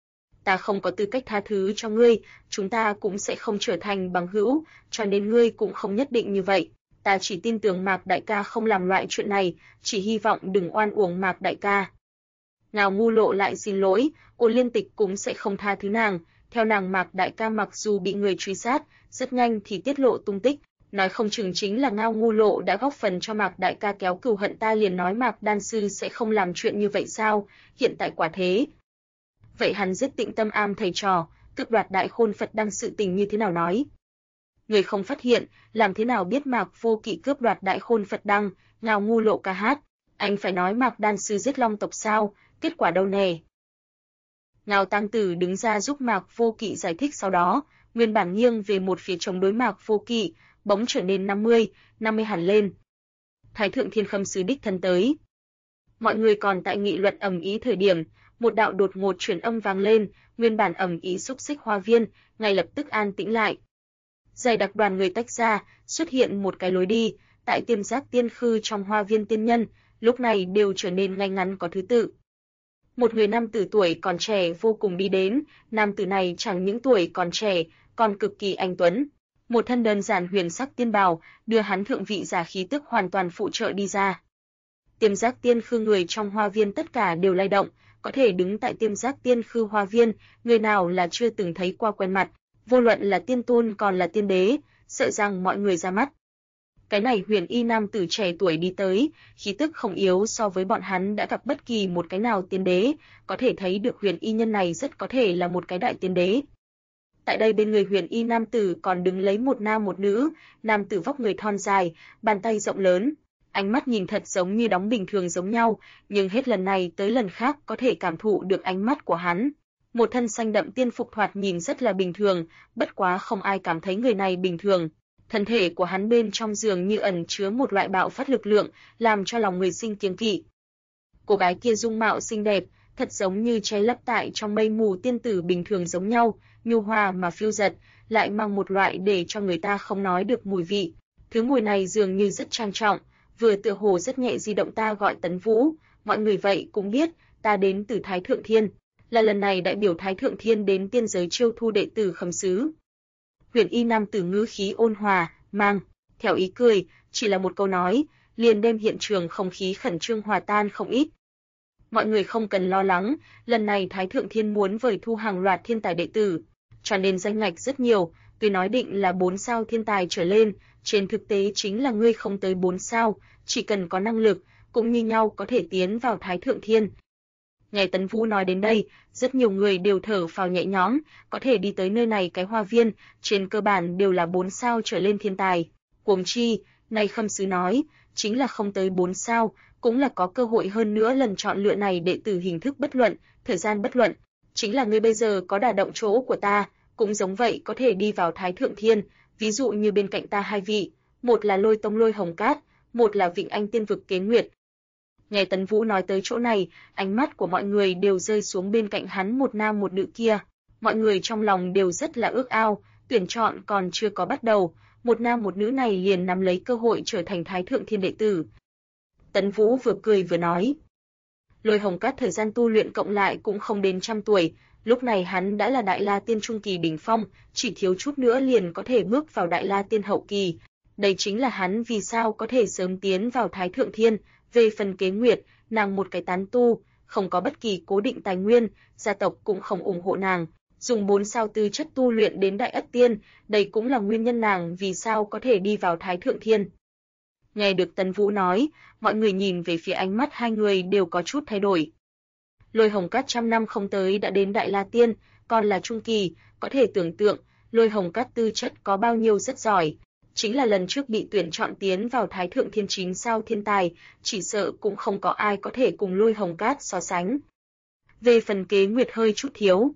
Ta không có tư cách tha thứ cho ngươi, chúng ta cũng sẽ không trở thành bằng hữu, cho nên ngươi cũng không nhất định như vậy. Ta chỉ tin tưởng Mạc đại ca không làm loại chuyện này, chỉ hy vọng đừng oan uổng Mạc đại ca. Ngao Ngu Lộ lại xin lỗi, Ôn Liên Tịch cũng sẽ không tha thứ nàng, theo nàng Mạc đại ca mặc dù bị người truy sát, rất nhanh thì tiết lộ tung tích, nói không chừng chính là Ngao Ngu Lộ đã góp phần cho Mạc đại ca kéo cừu hận, ta liền nói Mạc đan sư sẽ không làm chuyện như vậy sao, hiện tại quả thế. Vậy hắn giết Tịnh Tâm Am thầy trò, cướp đoạt Đại Khôn Phật Đăng sự tình như thế nào nói? Người không phát hiện, làm thế nào biết Mạc Vô Kỵ cướp đoạt Đại Khôn Phật Đăng? Ngao Ngu Lộ ca hát, anh phải nói Mạc đan sư giết Long tộc sao, kết quả đâu nè? Ngao Tăng Tử đứng ra giúp Mạc Vô Kỵ giải thích, sau đó, nguyên bản nghiêng về một phía chống đối Mạc Vô Kỵ, bỗng trở nên 50 hẳn lên. Thái Thượng Thiên Khâm Sứ đích thân tới. Mọi người còn tại nghị luận ầm ĩ thời điểm, một đạo đột ngột truyền âm vang lên, nguyên bản ầm ĩ xúc xích hoa viên, ngay lập tức an tĩnh lại. Dày đặc đoàn người tách ra, xuất hiện một cái lối đi, tại Tiêm Giác Tiên Khư trong Hoa Viên Tiên Nhân, lúc này đều trở nên ngay ngắn có thứ tự. Một người nam tử tuổi còn trẻ vô cùng đi đến, nam tử này chẳng những tuổi còn trẻ, còn cực kỳ anh tuấn. Một thân đơn giản huyền sắc tiên bào, đưa hắn thượng vị giả khí tức hoàn toàn phụ trợ đi ra. Tiêm Giác Tiên Khư người trong hoa viên tất cả đều lay động, có thể đứng tại Tiêm Giác Tiên Khư hoa viên, người nào là chưa từng thấy qua quen mặt, vô luận là tiên tôn còn là tiên đế, sợ rằng mọi người ra mắt. Cái này huyền y nam tử trẻ tuổi đi tới, khí tức không yếu so với bọn hắn đã gặp bất kỳ một cái nào tiên đế, có thể thấy được huyền y nhân này rất có thể là một cái đại tiên đế. Tại đây bên người huyền y nam tử còn đứng lấy một nam một nữ, nam tử vóc người thon dài, bàn tay rộng lớn, ánh mắt nhìn thật giống như đóng bình thường giống nhau, nhưng hết lần này tới lần khác có thể cảm thụ được ánh mắt của hắn. Một thân xanh đậm tiên phục thoạt nhìn rất là bình thường, bất quá không ai cảm thấy người này bình thường. Thân thể của hắn bên trong dường như ẩn chứa một loại bạo phát lực lượng, làm cho lòng người sinh kiêng kỵ. Cô gái kia dung mạo xinh đẹp, thật giống như cháy lấp tại trong mây mù tiên tử bình thường giống nhau, nhu hòa mà phiêu dật, lại mang một loại để cho người ta không nói được mùi vị. Thứ mùi này dường như rất trang trọng, vừa tựa hồ rất nhẹ di động. Ta gọi Tấn Vũ, mọi người vậy cũng biết, ta đến từ Thái Thượng Thiên, là lần này đại biểu Thái Thượng Thiên đến tiên giới chiêu thu đệ tử khâm sứ. Huyền y nam tử ngữ khí ôn hòa, mang theo ý cười, chỉ là một câu nói, liền đem hiện trường không khí khẩn trương hòa tan không ít. Mọi người không cần lo lắng, lần này Thái Thượng Thiên muốn vời thu hàng loạt thiên tài đệ tử, cho nên danh ngạch rất nhiều, tuy nói định là 4 sao thiên tài trở lên, trên thực tế chính là ngươi không tới 4 sao, chỉ cần có năng lực, cũng như nhau có thể tiến vào Thái Thượng Thiên. Nghe Tấn Vũ nói đến đây, rất nhiều người đều thở phào nhẹ nhõm, có thể đi tới nơi này cái hoa viên, trên cơ bản đều là 4 sao trở lên thiên tài. Huống chi, này khâm sứ nói, chính là không tới 4 sao, cũng là có cơ hội hơn nữa lần chọn lựa này đệ tử hình thức bất luận, thời gian bất luận. Chính là ngươi bây giờ có đả động chỗ của ta, cũng giống vậy có thể đi vào Thái Thượng Thiên, ví dụ như bên cạnh ta hai vị, một là Lôi Tông Lôi Hồng Cát, một là Vịnh Anh Tiên Vực Kế Nguyệt. Nghe Tấn Vũ nói tới chỗ này, ánh mắt của mọi người đều rơi xuống bên cạnh hắn một nam một nữ kia. Mọi người trong lòng đều rất là ước ao, tuyển chọn còn chưa có bắt đầu, một nam một nữ này liền nắm lấy cơ hội trở thành Thái Thượng Thiên đệ tử. Tấn Vũ vừa cười vừa nói. Lôi Hồng Cát thời gian tu luyện cộng lại cũng không đến 100 tuổi, lúc này hắn đã là Đại La Tiên trung kỳ đỉnh phong, chỉ thiếu chút nữa liền có thể bước vào Đại La Tiên hậu kỳ. Đây chính là hắn vì sao có thể sớm tiến vào Thái Thượng Thiên. Về phần Kế Nguyệt, nàng một cái tán tu, không có bất kỳ cố định tài nguyên, gia tộc cũng không ủng hộ nàng, dùng 4 sao tư chất tu luyện đến Đại Ất Tiên, đây cũng là nguyên nhân nàng vì sao có thể đi vào Thái Thượng Thiên. Nghe được Tấn Vũ nói, mọi người nhìn về phía ánh mắt hai người đều có chút thay đổi. Lôi Hồng Cát 100 năm không tới đã đến Đại La Tiên, còn là trung kỳ, có thể tưởng tượng, Lôi Hồng Cát tư chất có bao nhiêu rất giỏi. Chính là lần trước bị tuyển chọn tiến vào Thái Thượng Thiên 9 sao thiên tài, chỉ sợ cũng không có ai có thể cùng Lôi Hồng Cát so sánh. Về phần Kế Nguyệt hơi chút thiếu,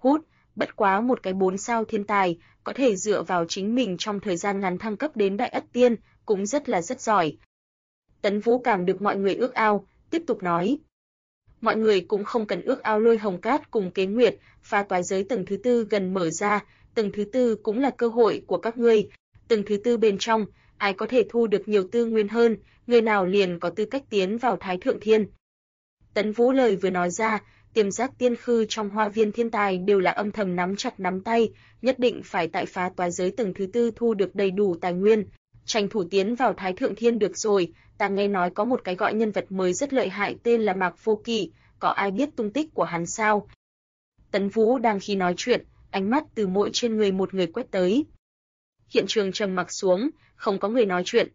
bất quá một cái 4 sao thiên tài, có thể dựa vào chính mình trong thời gian ngắn thăng cấp đến Đại Ất Tiên, cũng rất giỏi. Tấn Vũ cảm được mọi người ước ao, tiếp tục nói. Mọi người cũng không cần ước ao Lôi Hồng Cát cùng Kế Nguyệt, pha toái giới tầng thứ 4 gần mở ra, tầng thứ 4 cũng là cơ hội của các ngươi. Tầng thứ 4 bên trong, ai có thể thu được nhiều tư nguyên hơn, người nào liền có tư cách tiến vào Thái Thượng Thiên. Tấn Vũ lời vừa nói ra, Tiêm Giác Tiên Khư trong hoa viên thiên tài đều là âm thầm nắm chặt nắm tay, nhất định phải tại phá toái giới tầng thứ 4 thu được đầy đủ tài nguyên, tranh thủ tiến vào Thái Thượng Thiên được rồi. Ta nghe nói có một cái gọi nhân vật mới rất lợi hại tên là Mạc Vô Kỵ, có ai biết tung tích của hắn sao? Tấn Vũ đang khi nói chuyện, ánh mắt từ mỗi trên người một người quét tới. Hiện trường trầm mặc xuống, không có người nói chuyện.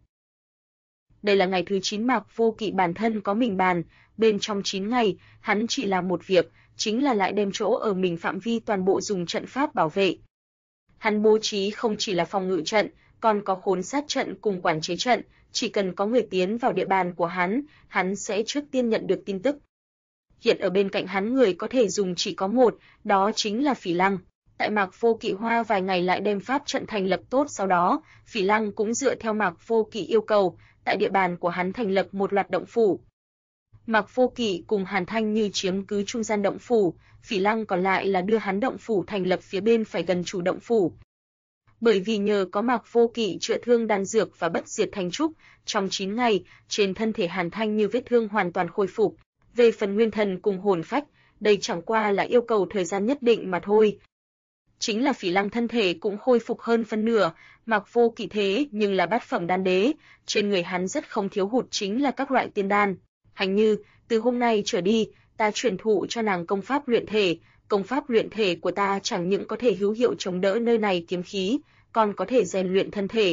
Đây là ngày thứ 9 Mạc Vô Kỵ bản thân có mình bàn, bên trong 9 ngày, hắn chỉ làm một việc, chính là lại đem chỗ ở mình phạm vi toàn bộ dùng trận pháp bảo vệ. Hắn bố trí không chỉ là phòng ngự trận, còn có khốn sát trận cùng quản chế trận, chỉ cần có người tiến vào địa bàn của hắn sẽ trước tiên nhận được tin tức. Hiện ở bên cạnh hắn người có thể dùng chỉ có một, đó chính là Phỉ Lăng. Tại Mạc Vô Kỵ hoa vài ngày lại đem pháp trận thành lập tốt, sau đó, Phỉ Lăng cũng dựa theo Mạc Vô Kỵ yêu cầu, tại địa bàn của hắn thành lập một loạt động phủ. Mạc Vô Kỵ cùng Hàn Thanh Như chiếm cứ trung gian động phủ, Phỉ Lăng còn lại là đưa hắn động phủ thành lập phía bên phải gần chủ động phủ. Bởi vì nhờ có Mạc Vô Kỵ chữa thương đan dược và bất diệt thánh trúc, trong 9 ngày, trên thân thể Hàn Thanh Như vết thương hoàn toàn khôi phục. Về phần nguyên thần cùng hồn phách, đây chẳng qua là yêu cầu thời gian nhất định mà thôi. Chính là Phỉ Lăng thân thể cũng khôi phục hơn phân nửa, Mạc Vô Kỵ thế nhưng là bát phẩm đan đế, trên người hắn rất không thiếu hụt chính là các loại tiên đan. Hành Như, từ hôm nay trở đi, ta truyền thụ cho nàng công pháp luyện thể, công pháp luyện thể của ta chẳng những có thể hữu hiệu chống đỡ nơi này kiếm khí, còn có thể rèn luyện thân thể.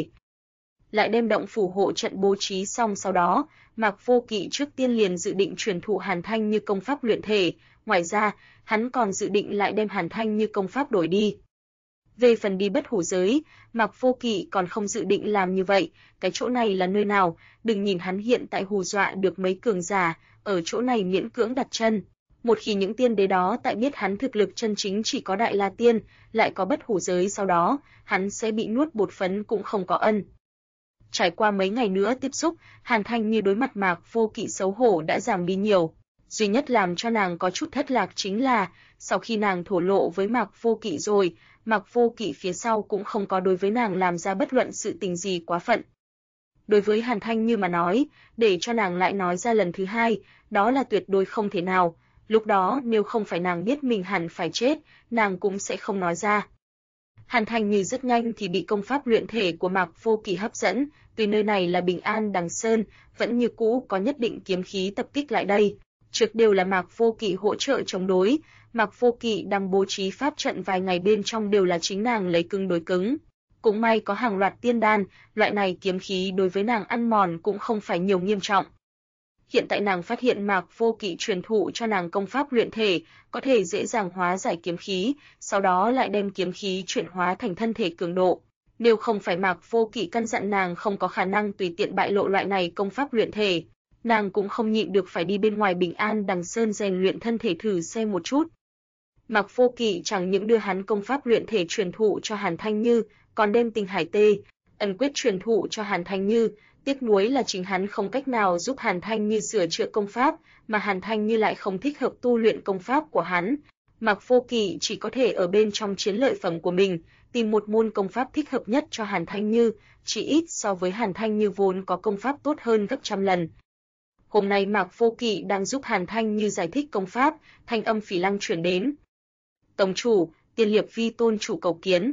Lại đem động phủ hộ trận bố trí xong sau đó, Mạc Vô Kỵ trước tiên liền dự định truyền thụ Hàn Thanh Như công pháp luyện thể, ngoài ra, hắn còn dự định lại đem Hàn Thanh Như công pháp đổi đi. Về phần đi bất hủ giới, Mạc Vô Kỵ còn không dự định làm như vậy, cái chỗ này là nơi nào, đừng nhìn hắn hiện tại hù dọa được mấy cường giả, ở chỗ này miễn cưỡng đặt chân. Một khi những tiên đế đó tại biết hắn thực lực chân chính chỉ có Đại La Tiên, lại có bất hủ giới sau đó, hắn sẽ bị nuốt bột phấn cũng không có ân. Trải qua mấy ngày nữa tiếp xúc, Hàn Thanh Như đối mặt Mạc Vô Kỵ xấu hổ đã giảm đi nhiều. Duy nhất làm cho nàng có chút thất lạc chính là, sau khi nàng thổ lộ với Mạc Vô Kỵ rồi, Mạc Vô Kỵ phía sau cũng không có đối với nàng làm ra bất luận sự tình gì quá phận. Đối với Hàn Thanh Như mà nói, để cho nàng lại nói ra lần thứ hai, đó là tuyệt đối không thể nào. Lúc đó nếu không phải nàng biết mình hẳn phải chết, nàng cũng sẽ không nói ra. Hàn Thanh Như rất nhanh thì bị công pháp luyện thể của Mạc Vô Kỵ hấp dẫn, tuy nơi này là Bình An Đằng Sơn, vẫn như cũ có nhất định kiếm khí tập kích lại đây. Trước đều là Mạc Vô Kỵ hỗ trợ chống đối, Mạc Vô Kỵ đang bố trí pháp trận vài ngày bên trong đều là chính nàng lấy cứng đối cứng. Cũng may có hàng loạt tiên đan, loại này kiếm khí đối với nàng ăn mòn cũng không phải nhiều nghiêm trọng. Hiện tại nàng phát hiện Mạc Vô Kỵ truyền thụ cho nàng công pháp luyện thể, có thể dễ dàng hóa giải kiếm khí, sau đó lại đem kiếm khí chuyển hóa thành thân thể cường độ. Nếu không phải Mạc Vô Kỵ căn dặn nàng không có khả năng tùy tiện bại lộ loại này công pháp luyện thể, nàng cũng không nhịn được phải đi bên ngoài Bình An Đằng Sơn rèn luyện thân thể thử xem một chút. Mạc Vô Kỵ chẳng những đưa hắn công pháp luyện thể truyền thụ cho Hàn Thanh Như, còn đem Tinh Hải Tê, ẩn quyết truyền thụ cho Hàn Thanh Như, tiếc nuối là chính hắn không cách nào giúp Hàn Thanh Như sửa chữa công pháp, mà Hàn Thanh Như lại không thích hợp tu luyện công pháp của hắn. Mạc Vô Kỵ chỉ có thể ở bên trong chiến lợi phẩm của mình, tìm một môn công pháp thích hợp nhất cho Hàn Thanh Như, chỉ ít so với Hàn Thanh Như vốn có công pháp tốt hơn gấp trăm lần. Hôm nay Mạc Vô Kỵ đang giúp Hàn Thanh Như giải thích công pháp, thanh âm Phỉ Lăng truyền đến. Tông chủ, Tiên Liệp Vi tôn chủ cầu kiến.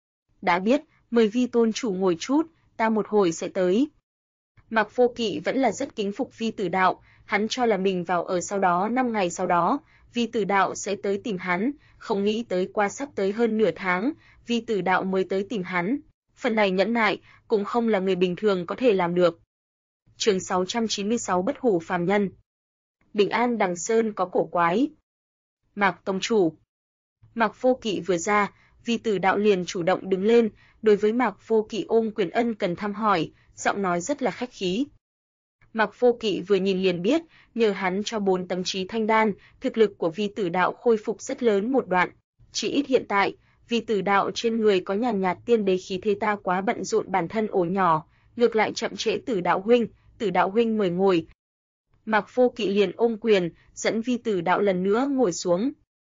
Đã biết, mời Vi tôn chủ ngồi chút, ta một hồi sẽ tới. Mạc Vô Kỵ vẫn là rất kính phục Vi Tử Đạo, hắn cho là mình vào ở sau đó 5 ngày sau đó, Vi Tử Đạo sẽ tới tìm hắn, không nghĩ tới qua sắp tới hơn nửa tháng, Vi Tử Đạo mới tới tìm hắn. Phần này nhẫn nại, cũng không là người bình thường có thể làm được. Chương 696 Bất hủ phàm nhân. Bình An Đằng Sơn có cổ quái. Mạc tông chủ. Mạc Vô Kỵ vừa ra, Vi Tử Đạo liền chủ động đứng lên, đối với Mạc Vô Kỵ ôm quyền ân cần thăm hỏi, giọng nói rất là khách khí. Mạc Vô Kỵ vừa nhìn liền biết, nhờ hắn cho 4 tấm chí thanh đan, thực lực của Vi Tử Đạo khôi phục rất lớn một đoạn. Chỉ ít hiện tại, Vi Tử Đạo trên người có nhàn nhạt tiên đế khí thế, ta quá bận rộn bản thân ổ nhỏ, ngược lại chậm trễ Tử Đạo huynh mời ngồi. Mạc Vô Kỵ liền ôm quyền, dẫn Vi Tử Đạo lần nữa ngồi xuống.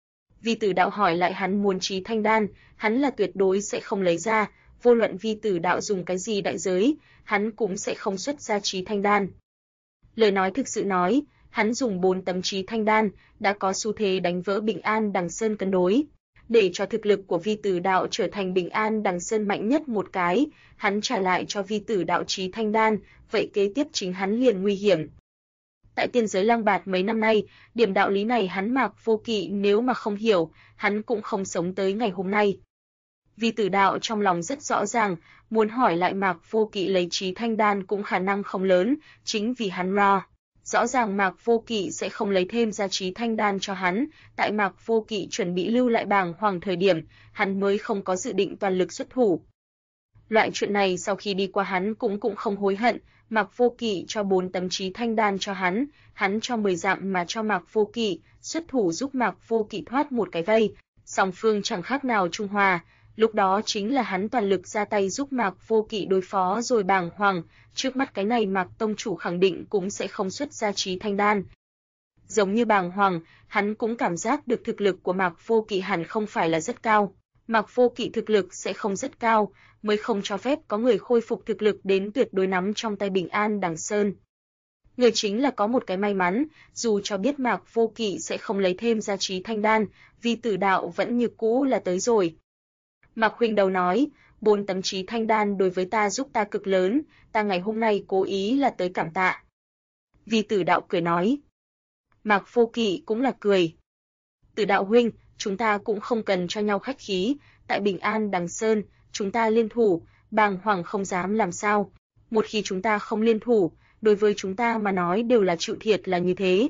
Vi Tử Đạo hỏi lại hắn muốn chí thanh đan, hắn là tuyệt đối sẽ không lấy ra, vô luận Vi Tử Đạo dùng cái gì đại giới, hắn cũng sẽ không xuất ra chí thanh đan. Lời nói thực sự nói, hắn dùng 4 tấm chí thanh đan, đã có xu thế đánh vỡ Bình An Đằng Sơn cân đối. Để cho thực lực của Vi Tử Đạo trở thành Bình An Đằng Sơn mạnh nhất một cái, hắn trả lại cho Vi Tử Đạo chí thanh đan, vậy kế tiếp chính hắn liền nguy hiểm. Tại tiên giới lang bạt mấy năm nay, điểm đạo lý này hắn Mạc Vô Kỵ nếu mà không hiểu, hắn cũng không sống tới ngày hôm nay. Vi Tử Đạo trong lòng rất rõ ràng, muốn hỏi lại Mạc Vô Kỵ lấy chí thanh đan cũng khả năng không lớn, chính vì hắn ra. Rõ ràng Mạc Vô Kỵ sẽ không lấy thêm ra chí thanh đan cho hắn, tại Mạc Vô Kỵ chuẩn bị lưu lại bàng hoàng thời điểm, hắn mới không có dự định toàn lực xuất thủ. Loại chuyện này sau khi đi qua hắn cũng không hối hận, Mạc Vô Kỵ cho 4 tấm chí thanh đan cho hắn cho 10 dặm mà cho Mạc Vô Kỵ, xuất thủ giúp Mạc Vô Kỵ thoát một cái vây, song phương chẳng khác nào trung hòa. Lúc đó chính là hắn toàn lực ra tay giúp Mạc Vô Kỵ đối phó rồi bàng hoàng, trước mắt cái này Mạc tông chủ khẳng định cũng sẽ không xuất ra chí thanh đan. Giống như bàng hoàng, hắn cũng cảm giác được thực lực của Mạc Vô Kỵ hẳn không phải là rất cao. Mạc Vô Kỵ thực lực sẽ không rất cao, mới không cho phép có người khôi phục thực lực đến tuyệt đối nắm trong tay Bình An Đằng Sơn. Người chính là có một cái may mắn, dù cho biết Mạc Vô Kỵ sẽ không lấy thêm ra Chí Thanh Đan, vì tử đạo vẫn như cũ là tới rồi. Mạc Huynh Đầu nói, 4 tấm Chí Thanh Đan đối với ta giúp ta cực lớn, ta ngày hôm nay cố ý là tới cảm tạ. Vi Tử Đạo cười nói. Mạc Vô Kỵ cũng là cười. Tử Đạo huynh, chúng ta cũng không cần cho nhau khách khí, tại Bình An Đằng Sơn, chúng ta liên thủ, bàng hoàng không dám làm sao. Một khi chúng ta không liên thủ, đối với chúng ta mà nói đều là chịu thiệt là như thế.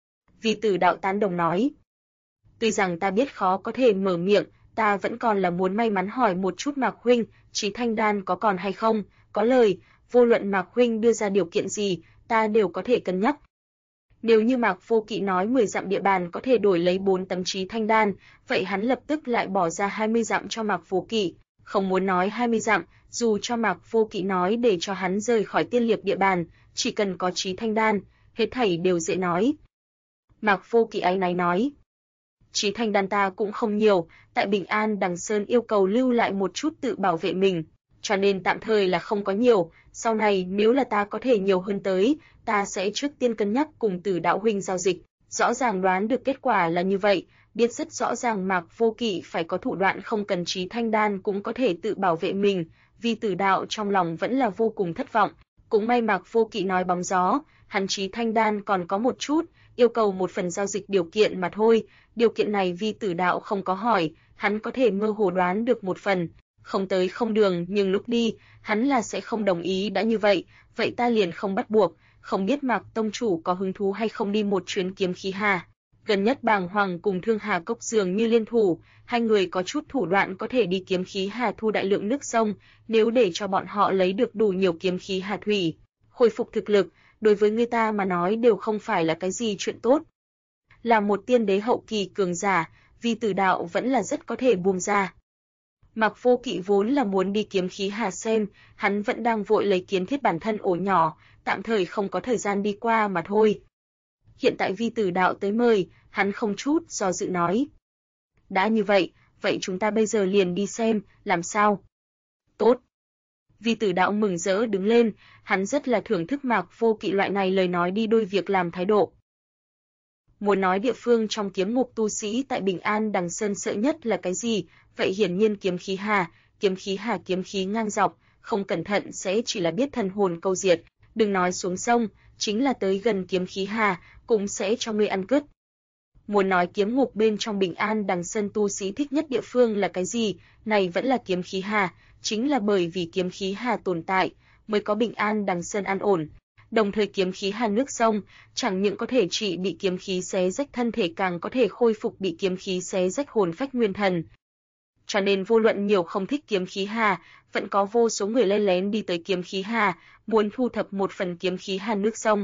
Vi Tử Đạo tán đồng nói. Tuy rằng ta biết khó có thể mở miệng, ta vẫn còn là muốn may mắn hỏi một chút Mạc huynh, Chí Thanh Đan có còn hay không, có lời, vô luận Mạc huynh đưa ra điều kiện gì, ta đều có thể cân nhắc. Nếu như Mạc Vô Kỵ nói 10 dặm địa bàn có thể đổi lấy 4 tấm Chí Thanh Đan, vậy hắn lập tức lại bỏ ra 20 dặm cho Mạc Vô Kỵ, không muốn nói 20 dặm, dù cho Mạc Vô Kỵ nói để cho hắn rời khỏi tiên liệt địa bàn, chỉ cần có Chí Thanh Đan, hết thảy đều dễ nói. Mạc Vô Kỵ áy náy nói. Chí Thanh Đan ta cũng không nhiều, tại Bình An Đằng Sơn yêu cầu lưu lại một chút tự bảo vệ mình, cho nên tạm thời là không có nhiều, sau này nếu là ta có thể nhiều hơn tới, ta sẽ trước tiên cân nhắc cùng Tử Đạo huynh giao dịch. Rõ ràng đoán được kết quả là như vậy, biết rất rõ ràng Mạc Vô Kỵ phải có thủ đoạn không cần Chí Thanh Đan cũng có thể tự bảo vệ mình, vì Tử Đạo trong lòng vẫn là vô cùng thất vọng. Cũng may Mạc Vô Kỵ nói bóng gió, hắn Chí Thanh Đan còn có một chút, yêu cầu một phần giao dịch điều kiện mà thôi, điều kiện này Vi Tử Đạo không có hỏi, hắn có thể mơ hồ đoán được một phần, không tới không đường nhưng lúc đi, hắn là sẽ không đồng ý đã như vậy, vậy ta liền không bắt buộc, không biết Mạc tông chủ có hứng thú hay không đi một chuyến Kiếm Khí Hà. Gần nhất Bàng Hoàng cùng Thương Hà Cốc dường như liên thủ, hai người có chút thủ đoạn có thể đi Kiếm Khí Hà thu đại lượng nước sông, nếu để cho bọn họ lấy được đủ nhiều Kiếm Khí Hà thủy, khôi phục thực lực, đối với người ta mà nói đều không phải là cái gì chuyện tốt. Là một tiên đế hậu kỳ cường giả, Vi Tử Đạo vẫn là rất có thể buông ra. Mạc Vô Kỵ vốn là muốn đi Kiếm Khí Hà xem, hắn vẫn đang vội lấy kiến thiết bản thân ổ nhỏ, tạm thời không có thời gian đi qua mà thôi. Hiện tại Vi Tử Đạo tới mời, hắn không chút do dự nói. Đã như vậy, vậy chúng ta bây giờ liền đi xem, làm sao? Tốt. Vi Tử Đạo mừng rỡ đứng lên, hắn rất là thưởng thức Mạc Vô Kỵ loại này lời nói đi đôi việc làm thái độ. Muốn nói địa phương trong kiếm ngục tu sĩ tại Bình An Đằng Sơn sợ nhất là cái gì, vậy hiển nhiên Kiếm Khí Hà, kiếm khí ngang dọc, không cẩn thận sẽ chỉ là biết thần hồn câu diệt, đừng nói xuống sông, chính là tới gần Kiếm Khí Hà, cũng sẽ cho ngươi ăn cứt. Muốn nói kiếm ngục bên trong Bình An Đằng Sơn tu sĩ thích nhất địa phương là cái gì, này vẫn là Kiếm Khí Hà, chính là bởi vì Kiếm Khí Hà tồn tại, mới có Bình An Đằng Sơn an ổn. Đồng thời Kiếm Khí Hà nước sông, chẳng những có thể trị bị kiếm khí xé rách thân thể càng có thể khôi phục bị kiếm khí xé rách hồn phách nguyên thần. Cho nên vô luận nhiều không thích Kiếm Khí Hà, vẫn có vô số người len lén đi tới Kiếm Khí Hà, muốn thu thập một phần Kiếm Khí Hà nước sông.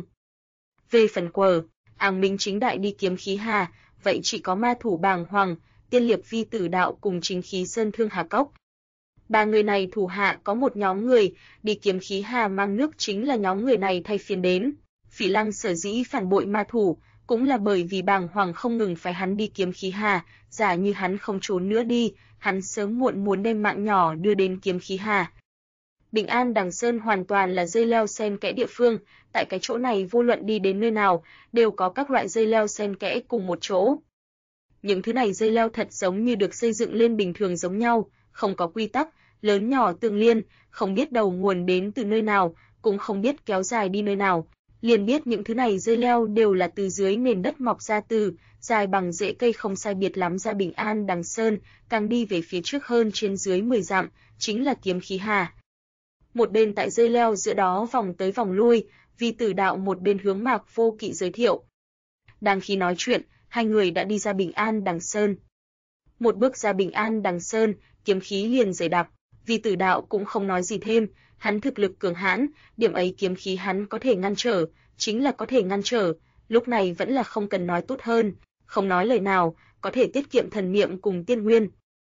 Về phần quờ, áng minh chính đại đi Kiếm Khí Hà, vậy chỉ có ma thủ Bàng Hoàng, tiên liệp Vi Tử Đạo cùng chính khí Sơn Thương Hà Cốc. Ba người này thủ hạ có một nhóm người, đi Kiếm Khí Hà mang nước chính là nhóm người này thay phiên đến. Phỉ Lăng sở dĩ phản bội ma thủ, cũng là bởi vì Bàng Hoàng không ngừng phải hắn đi Kiếm Khí Hà, giả như hắn không trốn nữa đi, hắn sớm muộn muốn đem mạng nhỏ đưa đến Kiếm Khí Hà. Bình An Đằng Sơn hoàn toàn là dây leo xen kẽ địa phương, tại cái chỗ này vô luận đi đến nơi nào, đều có các loại dây leo xen kẽ cùng một chỗ. Những thứ này dây leo thật giống như được xây dựng lên bình thường giống nhau, không có quy tắc, lớn nhỏ tương liên, không biết đầu nguồn đến từ nơi nào, cũng không biết kéo dài đi nơi nào. Liền biết những thứ này dây leo đều là từ dưới nền đất mọc ra từ, dài bằng rễ cây không sai biệt lắm ra Bình An Đằng Sơn, càng đi về phía trước hơn trên dưới 10 dặm, chính là Kiếm Khí Hà. Một bên tại dây leo giữa đó vòng tới vòng lui, Vi Tử Đạo một bên hướng Mạc Vô Kỵ giới thiệu. Đang khi nói chuyện, hai người đã đi ra Bình An Đằng Sơn. Một bước ra Bình An Đằng Sơn, kiếm khí liền dày đặc, Vi Tử Đạo cũng không nói gì thêm, hắn thực lực cường hãn, điểm ấy kiếm khí hắn có thể ngăn trở, chính là có thể ngăn trở, lúc này vẫn là không cần nói tốt hơn, không nói lời nào, có thể tiết kiệm thần niệm cùng tiên nguyên.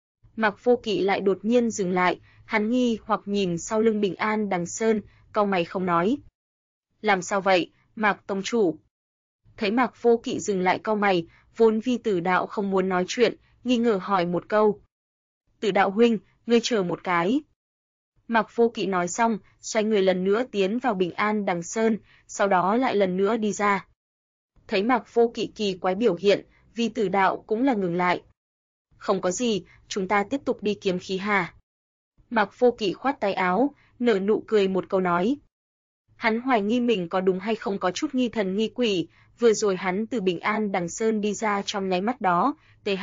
Mạc Vô Kỵ lại đột nhiên dừng lại, hắn nghi hoặc nhìn sau lưng Bình An Đằng Sơn, cau mày không nói. Làm sao vậy, Mạc tông chủ? Thấy Mạc Vô Kỵ dừng lại cau mày, vốn Vi Tử Đạo không muốn nói chuyện, nghi ngờ hỏi một câu. Tử Đạo huynh, ngươi chờ một cái. Mạc Vô Kỵ nói xong, xoay người lần nữa tiến vào Bình An Đằng Sơn, sau đó lại lần nữa đi ra. Thấy Mạc Vô Kỵ kỳ quái biểu hiện, Vi Tử Đạo cũng là ngừng lại. Không có gì, chúng ta tiếp tục đi kiếm khí hà. Mạc Vô Kỵ khoát tay áo, nở nụ cười một câu nói. Hắn hoài nghi mình có đúng hay không có chút nghi thần nghi quỷ, vừa rồi hắn từ Bình An Đằng Sơn đi ra trong nháy mắt đó,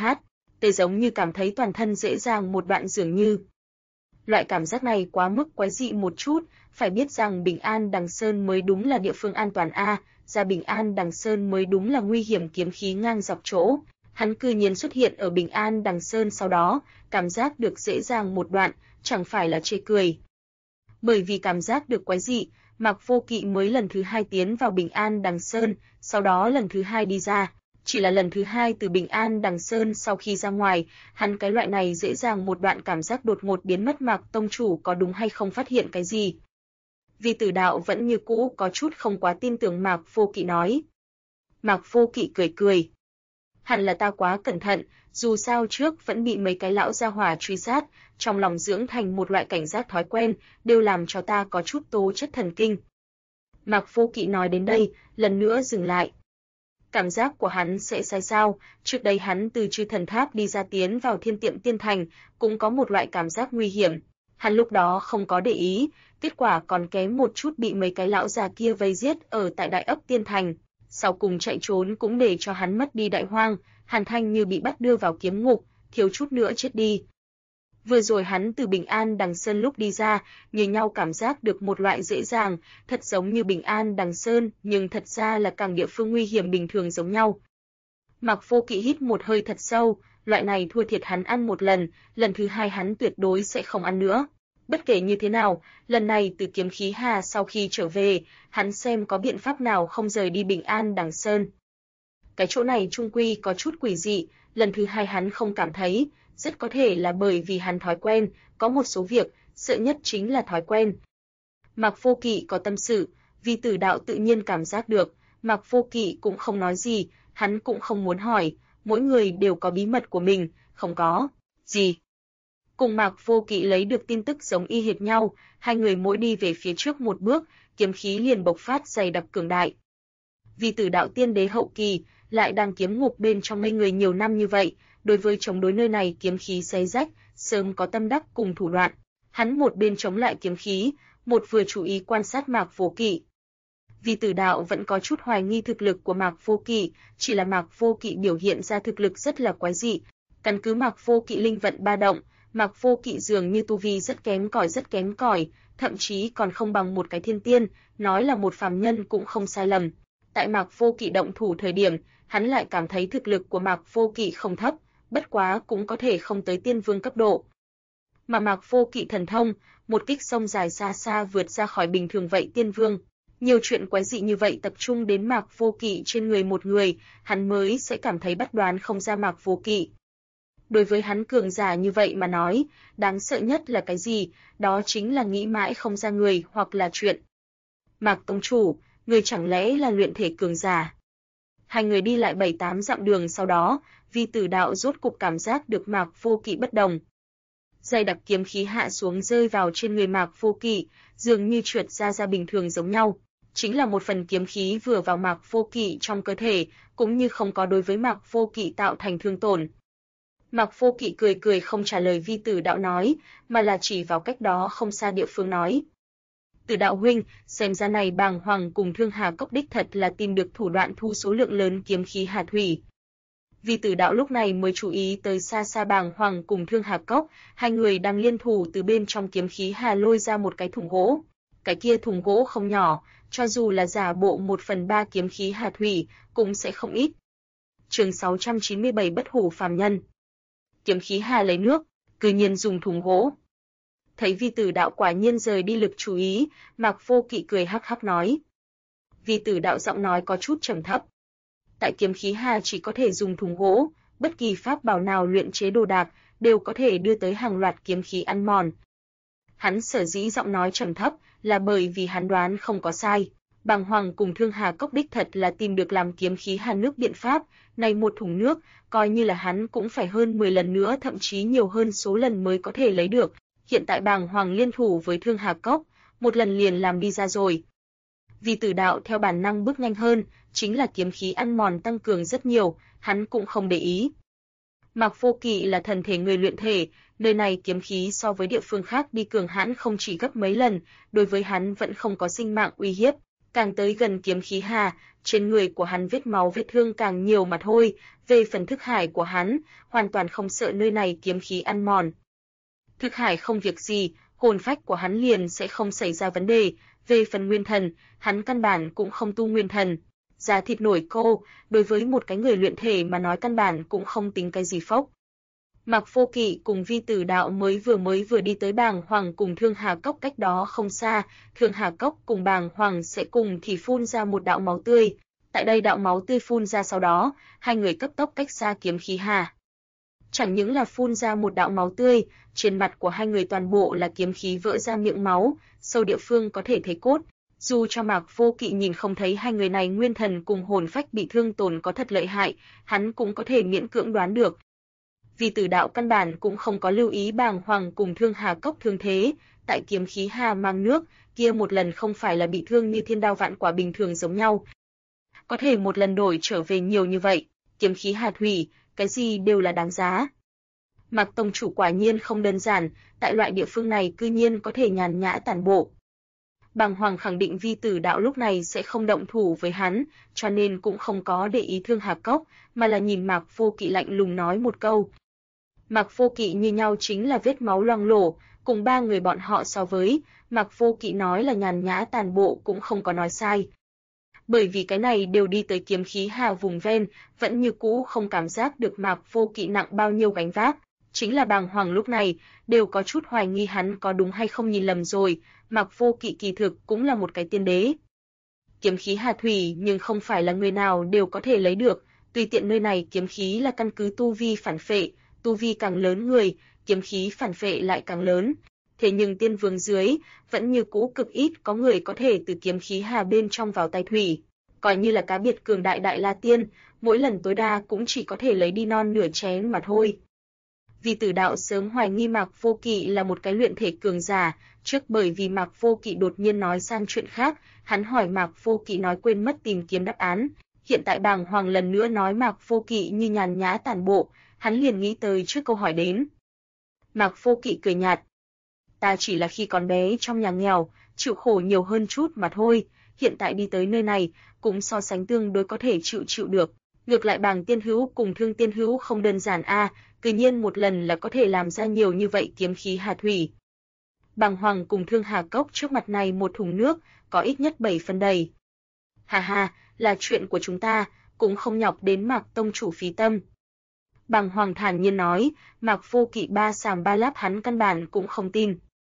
tê giống như cảm thấy toàn thân dễ dàng một đoạn dường như. Loại cảm giác này quá mức quái dị một chút, phải biết rằng Bình An Đằng Sơn mới đúng là địa phương an toàn ra Bình An Đằng Sơn mới đúng là nguy hiểm kiếm khí ngang dọc chỗ. Hắn cư nhiên xuất hiện ở Bình An Đằng Sơn sau đó, cảm giác được dễ dàng một đoạn, chẳng phải là chê cười. Bởi vì cảm giác được quái dị, Mạc Vô Kỵ mới lần thứ hai tiến vào Bình An Đằng Sơn, sau đó lần thứ hai đi ra. Chỉ là lần thứ hai từ Bình An Đằng Sơn sau khi ra ngoài, hắn cái loại này dễ dàng một đoạn cảm giác đột ngột biến mất. Mạc tông chủ có đúng hay không phát hiện cái gì? Vi Tử Đạo vẫn như cũ có chút không quá tin tưởng Mạc Vô Kỵ nói. Mạc Vô Kỵ cười cười. Hẳn là ta quá cẩn thận, dù sao trước vẫn bị mấy cái lão gia hỏa truy sát, trong lòng dưỡng thành một loại cảnh giác thói quen, đều làm cho ta có chút tố chất thần kinh. Mạc Vô Kỵ nói đến đây, lần nữa dừng lại. Cảm giác của hắn sẽ sai sao, trước đây hắn từ Chư Thần Tháp đi ra tiến vào Thiên Tiệm Tiên Thành, cũng có một loại cảm giác nguy hiểm. Hắn lúc đó không có để ý, kết quả còn kém một chút bị mấy cái lão già kia vây giết ở tại Đại Ấp Tiên Thành. Sau cùng chạy trốn cũng để cho hắn mất đi đại hoang, Hàn Thanh như bị bắt đưa vào kiếm ngục, thiếu chút nữa chết đi. Vừa rồi hắn từ Bình An Đằng Sơn lúc đi ra, như nhau cảm giác được một loại dễ dàng, thật giống như Bình An Đằng Sơn, nhưng thật ra là càng địa phương nguy hiểm bình thường giống nhau. Mạc Vô Kỵ hít một hơi thật sâu, loại này thua thiệt hắn ăn một lần thứ hai hắn tuyệt đối sẽ không ăn nữa. Bất kể như thế nào, lần này từ kiếm khí hà sau khi trở về, hắn xem có biện pháp nào không rời đi Bình An Đằng Sơn. Cái chỗ này trung quy có chút quỷ dị, lần thứ hai hắn không cảm thấy, rất có thể là bởi vì hắn thói quen, có một số việc, sợ nhất chính là thói quen. Mạc Vô Kỵ có tâm sự, Vi Tử Đạo tự nhiên cảm giác được, Mạc Vô Kỵ cũng không nói gì, hắn cũng không muốn hỏi, mỗi người đều có bí mật của mình, không có gì. Cùng Mạc Vô Kỵ lấy được tin tức giống y hệt nhau, hai người mỗi đi về phía trước một bước, kiếm khí liền bộc phát dày đặc cường đại. Vi Tử Đạo tiên đế hậu kỳ, lại đang kiếm ngục bên trong ngây người nhiều năm như vậy, đối với chống đối nơi này kiếm khí xé rách, sớm có tâm đắc cùng thủ đoạn. Hắn một bên chống lại kiếm khí, một vừa chú ý quan sát Mạc Vô Kỵ. Vi Tử Đạo vẫn có chút hoài nghi thực lực của Mạc Vô Kỵ, chỉ là Mạc Vô Kỵ biểu hiện ra thực lực rất là quái dị. Căn cứ Mạc Vô Kỵ linh vận ba động, Mạc Vô Kỵ dường như tu vi rất kém cỏi, thậm chí còn không bằng một cái thiên tiên, nói là một phàm nhân cũng không sai lầm. Tại Mạc Vô Kỵ động thủ thời điểm, hắn lại cảm thấy thực lực của Mạc Vô Kỵ không thấp, bất quá cũng có thể không tới tiên vương cấp độ. Mà Mạc Vô Kỵ thần thông, một kích sông dài xa xa vượt ra khỏi bình thường vậy tiên vương. Nhiều chuyện quái dị như vậy tập trung đến Mạc Vô Kỵ trên người một người, hắn mới sẽ cảm thấy bắt đoán không ra Mạc Vô Kỵ. Đối với hắn cường giả như vậy mà nói, đáng sợ nhất là cái gì, đó chính là nghĩ mãi không ra người hoặc là chuyện. Mạc tông chủ, người chẳng lẽ là luyện thể cường giả? Hai người đi lại 7-8 dặm đường sau đó, Vi Tử Đạo rốt cục cảm giác được Mạc Vô Kỵ bất đồng. Dày đặc kiếm khí hạ xuống rơi vào trên người Mạc Vô Kỵ, dường như trượt ra bình thường giống nhau. Chính là một phần kiếm khí vừa vào Mạc Vô Kỵ trong cơ thể, cũng như không có đối với Mạc Vô Kỵ tạo thành thương tổn. Mạc Vô Kỵ cười không trả lời Vi Tử Đạo nói, mà là chỉ vào cách đó không xa địa phương nói. Tử Đạo huynh, xem ra này Bàng Hoàng cùng Thương Hà Cốc đích thật là tìm được thủ đoạn thu số lượng lớn kiếm khí hà thủy. Vi Tử Đạo lúc này mới chú ý tới xa xa Bàng Hoàng cùng Thương Hà Cốc, hai người đang liên thủ từ bên trong kiếm khí hà lôi ra một cái thùng gỗ. Cái kia thùng gỗ không nhỏ, cho dù là giả bộ 1/3 kiếm khí hà thủy, cũng sẽ không ít. Chương 697 Bất hủ phàm nhân. Kiếm khí hà lấy nước, cư nhiên dùng thùng gỗ. Thấy Vi Tử Đạo quả nhiên rời đi lực chú ý, Mạc Vô Kỵ cười hắc hắc nói. Vi Tử Đạo giọng nói có chút trầm thấp. Tại kiếm khí hà chỉ có thể dùng thùng gỗ, bất kỳ pháp bảo nào luyện chế đồ đạc đều có thể đưa tới hàng loạt kiếm khí ăn mòn. Hắn sở dĩ giọng nói trầm thấp là bởi vì hắn đoán không có sai. Bàng Hoàng cùng Thương Hà Cốc đích thật là tìm được làm kiếm khí hàn nước biện pháp, này một thùng nước, coi như là hắn cũng phải hơn 10 lần nữa thậm chí nhiều hơn số lần mới có thể lấy được. Hiện tại Bàng Hoàng liên thủ với Thương Hà Cốc, một lần liền làm đi ra rồi. Vì Tử Đạo theo bản năng bước nhanh hơn, chính là kiếm khí ăn mòn tăng cường rất nhiều, hắn cũng không để ý. Mạc Vô Kỵ là thần thể người luyện thể, nơi này kiếm khí so với địa phương khác đi cường hãn không chỉ gấp mấy lần, đối với hắn vẫn không có sinh mạng uy hiếp. Càng tới gần kiếm khí hà, trên người của hắn vết máu vết thương càng nhiều mà thôi, về phần thức hải của hắn, hoàn toàn không sợ nơi này kiếm khí ăn mòn. Thức hải không việc gì, hồn phách của hắn liền sẽ không xảy ra vấn đề, về phần nguyên thần, hắn căn bản cũng không tu nguyên thần. Da thịt nổi cô, đối với một cái người luyện thể mà nói căn bản cũng không tính cái gì phốc. Mạc Vô Kỵ cùng Vi Tử Đạo mới vừa đi tới Bàng Hoàng cùng Thương Hà Cốc cách đó không xa, Thương Hà Cốc cùng Bàng Hoàng sẽ cùng thì phun ra một đạo máu tươi. Tại đây đạo máu tươi phun ra sau đó, hai người cấp tốc cách xa kiếm khí hà. Chẳng những là phun ra một đạo máu tươi, trên mặt của hai người toàn bộ là kiếm khí vỡ ra miệng máu, sâu địa phương có thể thấy cốt. Dù cho Mạc Vô Kỵ nhìn không thấy hai người này nguyên thần cùng hồn phách bị thương tổn có thật lợi hại, hắn cũng có thể miễn cưỡng đoán được. Vì Tử Đạo căn bản cũng không có lưu ý Bàng Hoàng cùng Thương Hà Cốc thương thế, tại kiếm khí hà mang nước, kia một lần không phải là bị thương như thiên đao vạn quả bình thường giống nhau. Có thể một lần đổi trở về nhiều như vậy, kiếm khí hà thủy, cái gì đều là đáng giá. Mạc tông chủ quả nhiên không đơn giản, tại loại địa phương này cư nhiên có thể nhàn nhã tản bộ. Bàng Hoàng khẳng định Vi Tử Đạo lúc này sẽ không động thủ với hắn, cho nên cũng không có để ý Thương Hà Cốc, mà là nhìn Mạc Vô Kỵ lạnh lùng nói một câu. Mạc Vô Kỵ như nhau chính là vết máu loang lổ, cùng ba người bọn họ so với, Mạc Vô Kỵ nói là nhàn nhã tản bộ cũng không có nói sai. Bởi vì cái này đều đi tới kiếm khí hà vùng ven, vẫn như cũ không cảm giác được Mạc Vô Kỵ nặng bao nhiêu gánh vác. Chính là Bàng Hoàng lúc này, đều có chút hoài nghi hắn có đúng hay không nhìn lầm rồi, Mạc Vô Kỵ kỳ thực cũng là một cái tiên đế. Kiếm khí hà thủy nhưng không phải là người nào đều có thể lấy được, tùy tiện nơi này kiếm khí là căn cứ tu vi phản phệ, tu vi càng lớn người, kiếm khí phản phệ lại càng lớn. Thế nhưng tiên vương dưới, vẫn như cũ cực ít có người có thể từ kiếm khí hà bên trong vào tay thủy. Coi như là cá biệt cường đại đại la tiên, mỗi lần tối đa cũng chỉ có thể lấy đi non nửa chén mà thôi. Vì Tử Đạo sớm hoài nghi Mạc Vô Kỵ là một cái luyện thể cường giả, trước bởi vì Mạc Vô Kỵ đột nhiên nói sang chuyện khác, hắn hỏi Mạc Vô Kỵ nói quên mất tìm kiếm đáp án. Hiện tại Bàng Hoàng lần nữa nói Mạc Vô Kỵ như nhàn nhã tản bộ, hắn liền nghĩ tới trước câu hỏi đến. Mạc Vô Kỵ cười nhạt. Ta chỉ là khi còn bé trong nhà nghèo, chịu khổ nhiều hơn chút mà thôi, hiện tại đi tới nơi này, cũng so sánh tương đối có thể chịu được. Ngược lại Bàng Tiên Hữu cùng Thương Tiên Hữu không đơn giản cư nhiên một lần là có thể làm ra nhiều như vậy kiếm khí hà thủy. Bàng Hoàng cùng Thương Hà Cốc trước mặt này một thùng nước, có ít nhất 7 phần đầy. Hà hà, là chuyện của chúng ta, cũng không nhọc đến Mạc tông chủ phí tâm. Bàng Hoàng thản nhiên nói, Mạc Vô Kỵ ba sàm ba láp hắn căn bản cũng không tin.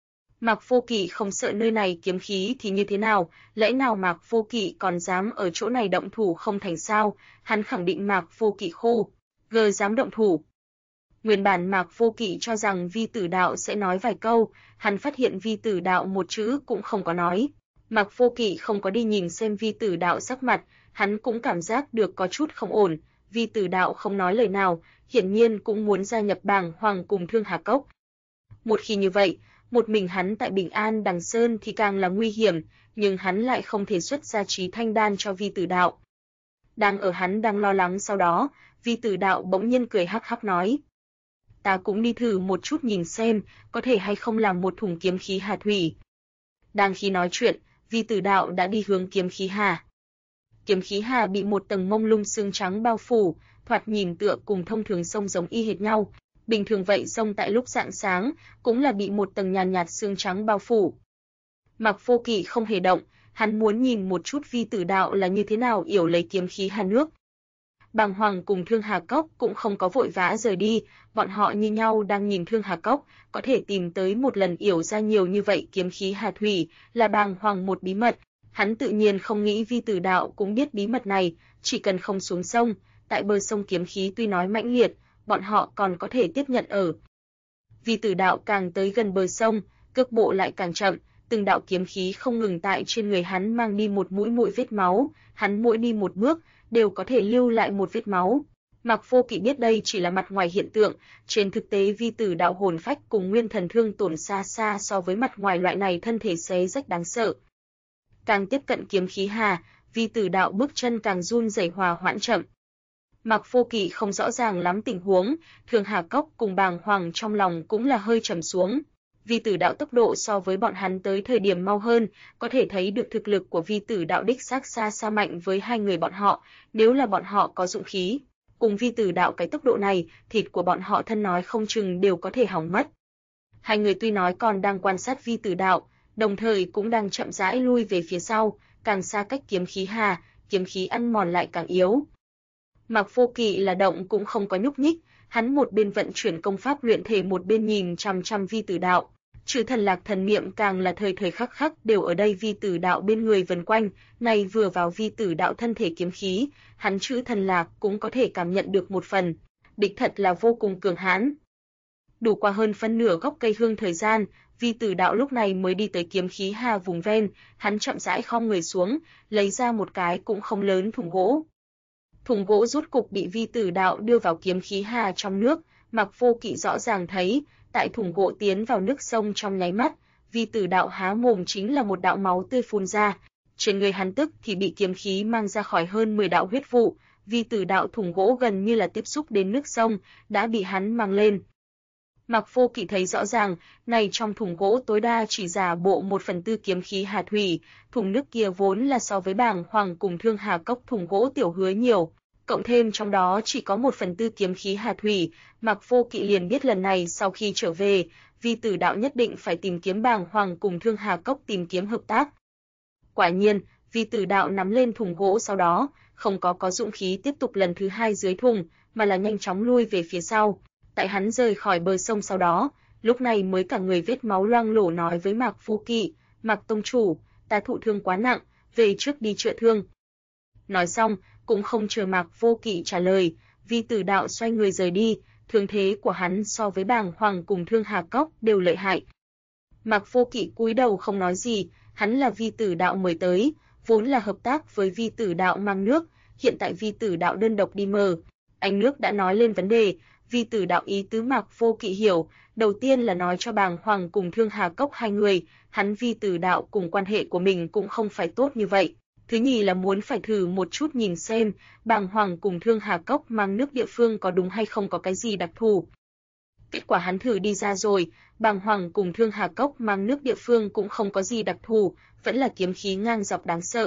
Mạc Vô Kỵ không sợ nơi này kiếm khí thì như thế nào, lẽ nào Mạc Vô Kỵ còn dám ở chỗ này động thủ không thành sao, hắn khẳng định Mạc Vô Kỵ khô, dám động thủ. Nguyên bản Mạc Vô Kỵ cho rằng Vi Tử Đạo sẽ nói vài câu, hắn phát hiện Vi Tử Đạo một chữ cũng không có nói. Mạc Vô Kỵ không có đi nhìn xem Vi Tử Đạo sắc mặt, hắn cũng cảm giác được có chút không ổn, Vi Tử Đạo không nói lời nào, hiển nhiên cũng muốn gia nhập Bàng Hoàng cùng Thương Hà Cốc. Một khi như vậy, một mình hắn tại Bình An Đằng Sơn thì càng là nguy hiểm, nhưng hắn lại không thể xuất ra Chí Thanh Đan cho Vi Tử Đạo. Hắn đang lo lắng sau đó, Vi Tử Đạo bỗng nhiên cười hắc hắc nói. Ta cũng đi thử một chút nhìn xem, có thể hay không làm một thùng kiếm khí hà thủy. Đang khi nói chuyện, Vi Tử Đạo đã đi hướng kiếm khí hà. Kiếm khí hà bị một tầng mông lung sương trắng bao phủ, thoạt nhìn tựa cùng thông thường sông giống y hệt nhau. Bình thường vậy sông tại lúc rạng sáng, cũng là bị một tầng nhàn nhạt sương trắng bao phủ. Mạc Vô Kỵ không hề động, hắn muốn nhìn một chút Vi Tử Đạo là như thế nào yểu lấy kiếm khí hà nước. Bàng Hoàng cùng Thương Hà Cốc cũng không có vội vã rời đi, bọn họ như nhau đang nhìn Thương Hà Cốc, có thể tìm tới một lần yểu ra nhiều như vậy kiếm khí hà thủy, là Bàng Hoàng một bí mật. Hắn tự nhiên không nghĩ Vi Tử Đạo cũng biết bí mật này, chỉ cần không xuống sông, tại bờ sông kiếm khí tuy nói mãnh liệt, bọn họ còn có thể tiếp nhận ở. Vi Tử Đạo càng tới gần bờ sông, cước bộ lại càng chậm, từng đạo kiếm khí không ngừng tại trên người hắn mang đi một mũi vết máu, hắn mỗi đi một bước đều có thể lưu lại một vết máu. Mạc Vô Kỵ biết đây chỉ là mặt ngoài hiện tượng, trên thực tế vi tử đạo hồn phách cùng nguyên thần thương tổn xa xa so với mặt ngoài loại này thân thể xé rách đáng sợ. Càng tiếp cận kiếm khí hà, vi tử đạo bước chân càng run rẩy hòa hoãn chậm. Mạc Vô Kỵ không rõ ràng lắm tình huống, Thương Hà Cốc cùng Bàng Hoàng trong lòng cũng là hơi trầm xuống. Vi tử đạo tốc độ so với bọn hắn tới thời điểm mau hơn, có thể thấy được thực lực của vi tử đạo đích xác xa xa mạnh với hai người bọn họ, nếu là bọn họ có dụng khí. Cùng vi tử đạo cái tốc độ này, thịt của bọn họ thân nói không chừng đều có thể hỏng mất. Hai người tuy nói còn đang quan sát vi tử đạo, đồng thời cũng đang chậm rãi lui về phía sau, càng xa cách kiếm khí hà, kiếm khí ăn mòn lại càng yếu. Mạc Vô Kỵ là động cũng không có nhúc nhích, hắn một bên vận chuyển công pháp luyện thể một bên nhìn chằm chằm vi tử đạo. Chư thần lạc thần niệm càng là thời thời khắc khắc đều ở đây vi tử đạo bên người vần quanh, này vừa vào vi tử đạo thân thể kiếm khí, hắn chữ thần lạc cũng có thể cảm nhận được một phần, đích thật là vô cùng cường hãn. Đủ qua hơn phân nửa gốc cây hương thời gian, vi tử đạo lúc này mới đi tới kiếm khí hà vùng ven, hắn chậm rãi khom người xuống, lấy ra một cái cũng không lớn thùng gỗ. Thùng gỗ rút cục bị vi tử đạo đưa vào kiếm khí hà trong nước, Mạc Vô Kỵ rõ ràng thấy, tại thùng gỗ tiến vào nước sông trong nháy mắt, vi tử đạo há mồm chính là một đạo máu tươi phun ra, trên người hắn tức thì bị kiếm khí mang ra khỏi hơn 10 đạo huyết vụ, vi tử đạo thùng gỗ gần như là tiếp xúc đến nước sông, đã bị hắn mang lên. Mạc Vô Kỵ thấy rõ ràng, này trong thùng gỗ tối đa chỉ giả bộ 1/4 kiếm khí hà thủy, thùng nước kia vốn là so với Bàng Hoàng cùng Thương Hà Cốc thùng gỗ tiểu hứa nhiều, cộng thêm trong đó chỉ có 1/4 kiếm khí hà thủy, Mạc Vô Kỵ liền biết lần này sau khi trở về, vi tử đạo nhất định phải tìm kiếm Bàng Hoàng cùng Thương Hà Cốc tìm kiếm hợp tác. Quả nhiên, vi tử đạo nắm lên thùng gỗ sau đó, không có dũng khí tiếp tục lần thứ hai dưới thùng, mà là nhanh chóng lui về phía sau. Tại hắn rời khỏi bờ sông sau đó, lúc này mới cả người vết máu loang lổ nói với Mạc Vô Kỵ, Mạc tông chủ, ta thụ thương quá nặng, về trước đi chữa thương. Nói xong, cũng không chờ Mạc Vô Kỵ trả lời, vi tử đạo xoay người rời đi, thương thế của hắn so với Bàng Hoàng cùng Thương Hà Cốc đều lợi hại. Mạc Vô Kỵ cúi đầu không nói gì, hắn là vi tử đạo mời tới, vốn là hợp tác với vi tử đạo mang nước, hiện tại vi tử đạo đơn độc đi mờ. Anh nước đã nói lên vấn đề, vi tử đạo ý tứ Mạc Vô Kỵ hiểu, đầu tiên là nói cho Bàng Hoàng cùng Thương Hà Cốc hai người, hắn vi tử đạo cùng quan hệ của mình cũng không phải tốt như vậy. Thứ nhì là muốn phải thử một chút nhìn xem, Bàng Hoàng cùng Thương Hà Cốc mang nước địa phương có đúng hay không có cái gì đặc thù. Kết quả hắn thử đi ra rồi, Bàng Hoàng cùng Thương Hà Cốc mang nước địa phương cũng không có gì đặc thù, vẫn là kiếm khí ngang dọc đáng sợ.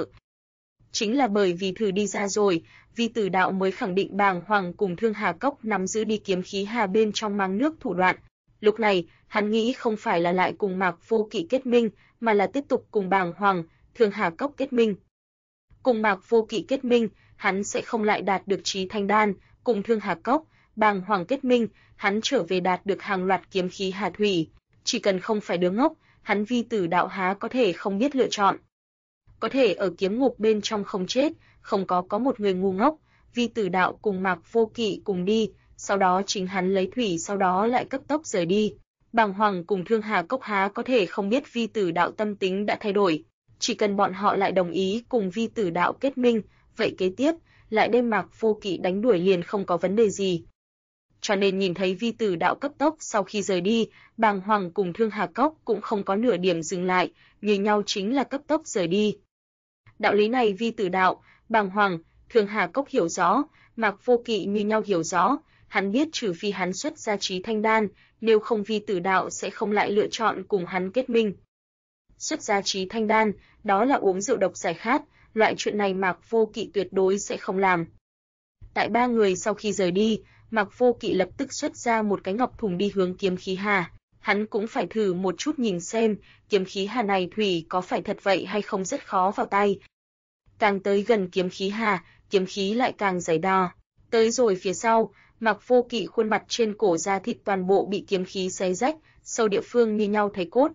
Chính là bởi vì thử đi ra rồi, vi tử đạo mới khẳng định Bàng Hoàng cùng Thương Hà Cốc nắm giữ đi kiếm khí hà bên trong mang nước thủ đoạn. Lúc này, hắn nghĩ không phải là lại cùng Mạc Vô Kỵ kết minh, mà là tiếp tục cùng Bàng Hoàng, Thương Hà Cốc kết minh. Cùng Mạc Vô Kỵ kết minh, hắn sẽ không lại đạt được Chí Thanh Đan, cùng Thương Hà Cốc, Bàng Hoàng kết minh, hắn trở về đạt được hàng loạt kiếm khí hà thủy. Chỉ cần không phải đứa ngốc, hắn vi tử đạo há có thể không biết lựa chọn. Có thể ở kiếm ngục bên trong không chết, không có một người ngu ngốc, vi tử đạo cùng Mạc Vô Kỵ cùng đi, sau đó chính hắn lấy thủy sau đó lại cấp tốc rời đi. Bàng Hoàng cùng Thương Hà Cốc há có thể không biết vi tử đạo tâm tính đã thay đổi. Chỉ cần bọn họ lại đồng ý cùng vi tử đạo kết minh, vậy kế tiếp, lại đem Mạc Vô Kỵ đánh đuổi liền không có vấn đề gì. Cho nên nhìn thấy vi tử đạo cấp tốc sau khi rời đi, Bàng Hoàng cùng Thương Hà Cốc cũng không có nửa điểm dừng lại, như nhau chính là cấp tốc rời đi. Đạo lý này vi tử đạo, Bàng Hoàng, Thương Hà Cốc hiểu rõ, Mạc Vô Kỵ như nhau hiểu rõ, hắn biết trừ phi hắn xuất ra Chí Thanh Đan, nếu không vi tử đạo sẽ không lại lựa chọn cùng hắn kết minh. Xuất ra Chí Thanh Đan, đó là uống rượu độc giải khát, loại chuyện này Mạc Vô Kỵ tuyệt đối sẽ không làm. Tại ba người sau khi rời đi, Mạc Vô Kỵ lập tức xuất ra một cái ngọc thùng đi hướng kiếm khí hà. Hắn cũng phải thử một chút nhìn xem, kiếm khí hà này thủy có phải thật vậy hay không rất khó vào tay. Càng tới gần kiếm khí hà, kiếm khí lại càng dày đò. Tới rồi phía sau, Mạc Vô Kỵ khuôn mặt trên cổ da thịt toàn bộ bị kiếm khí xé rách, sâu địa phương như nhau thấy cốt.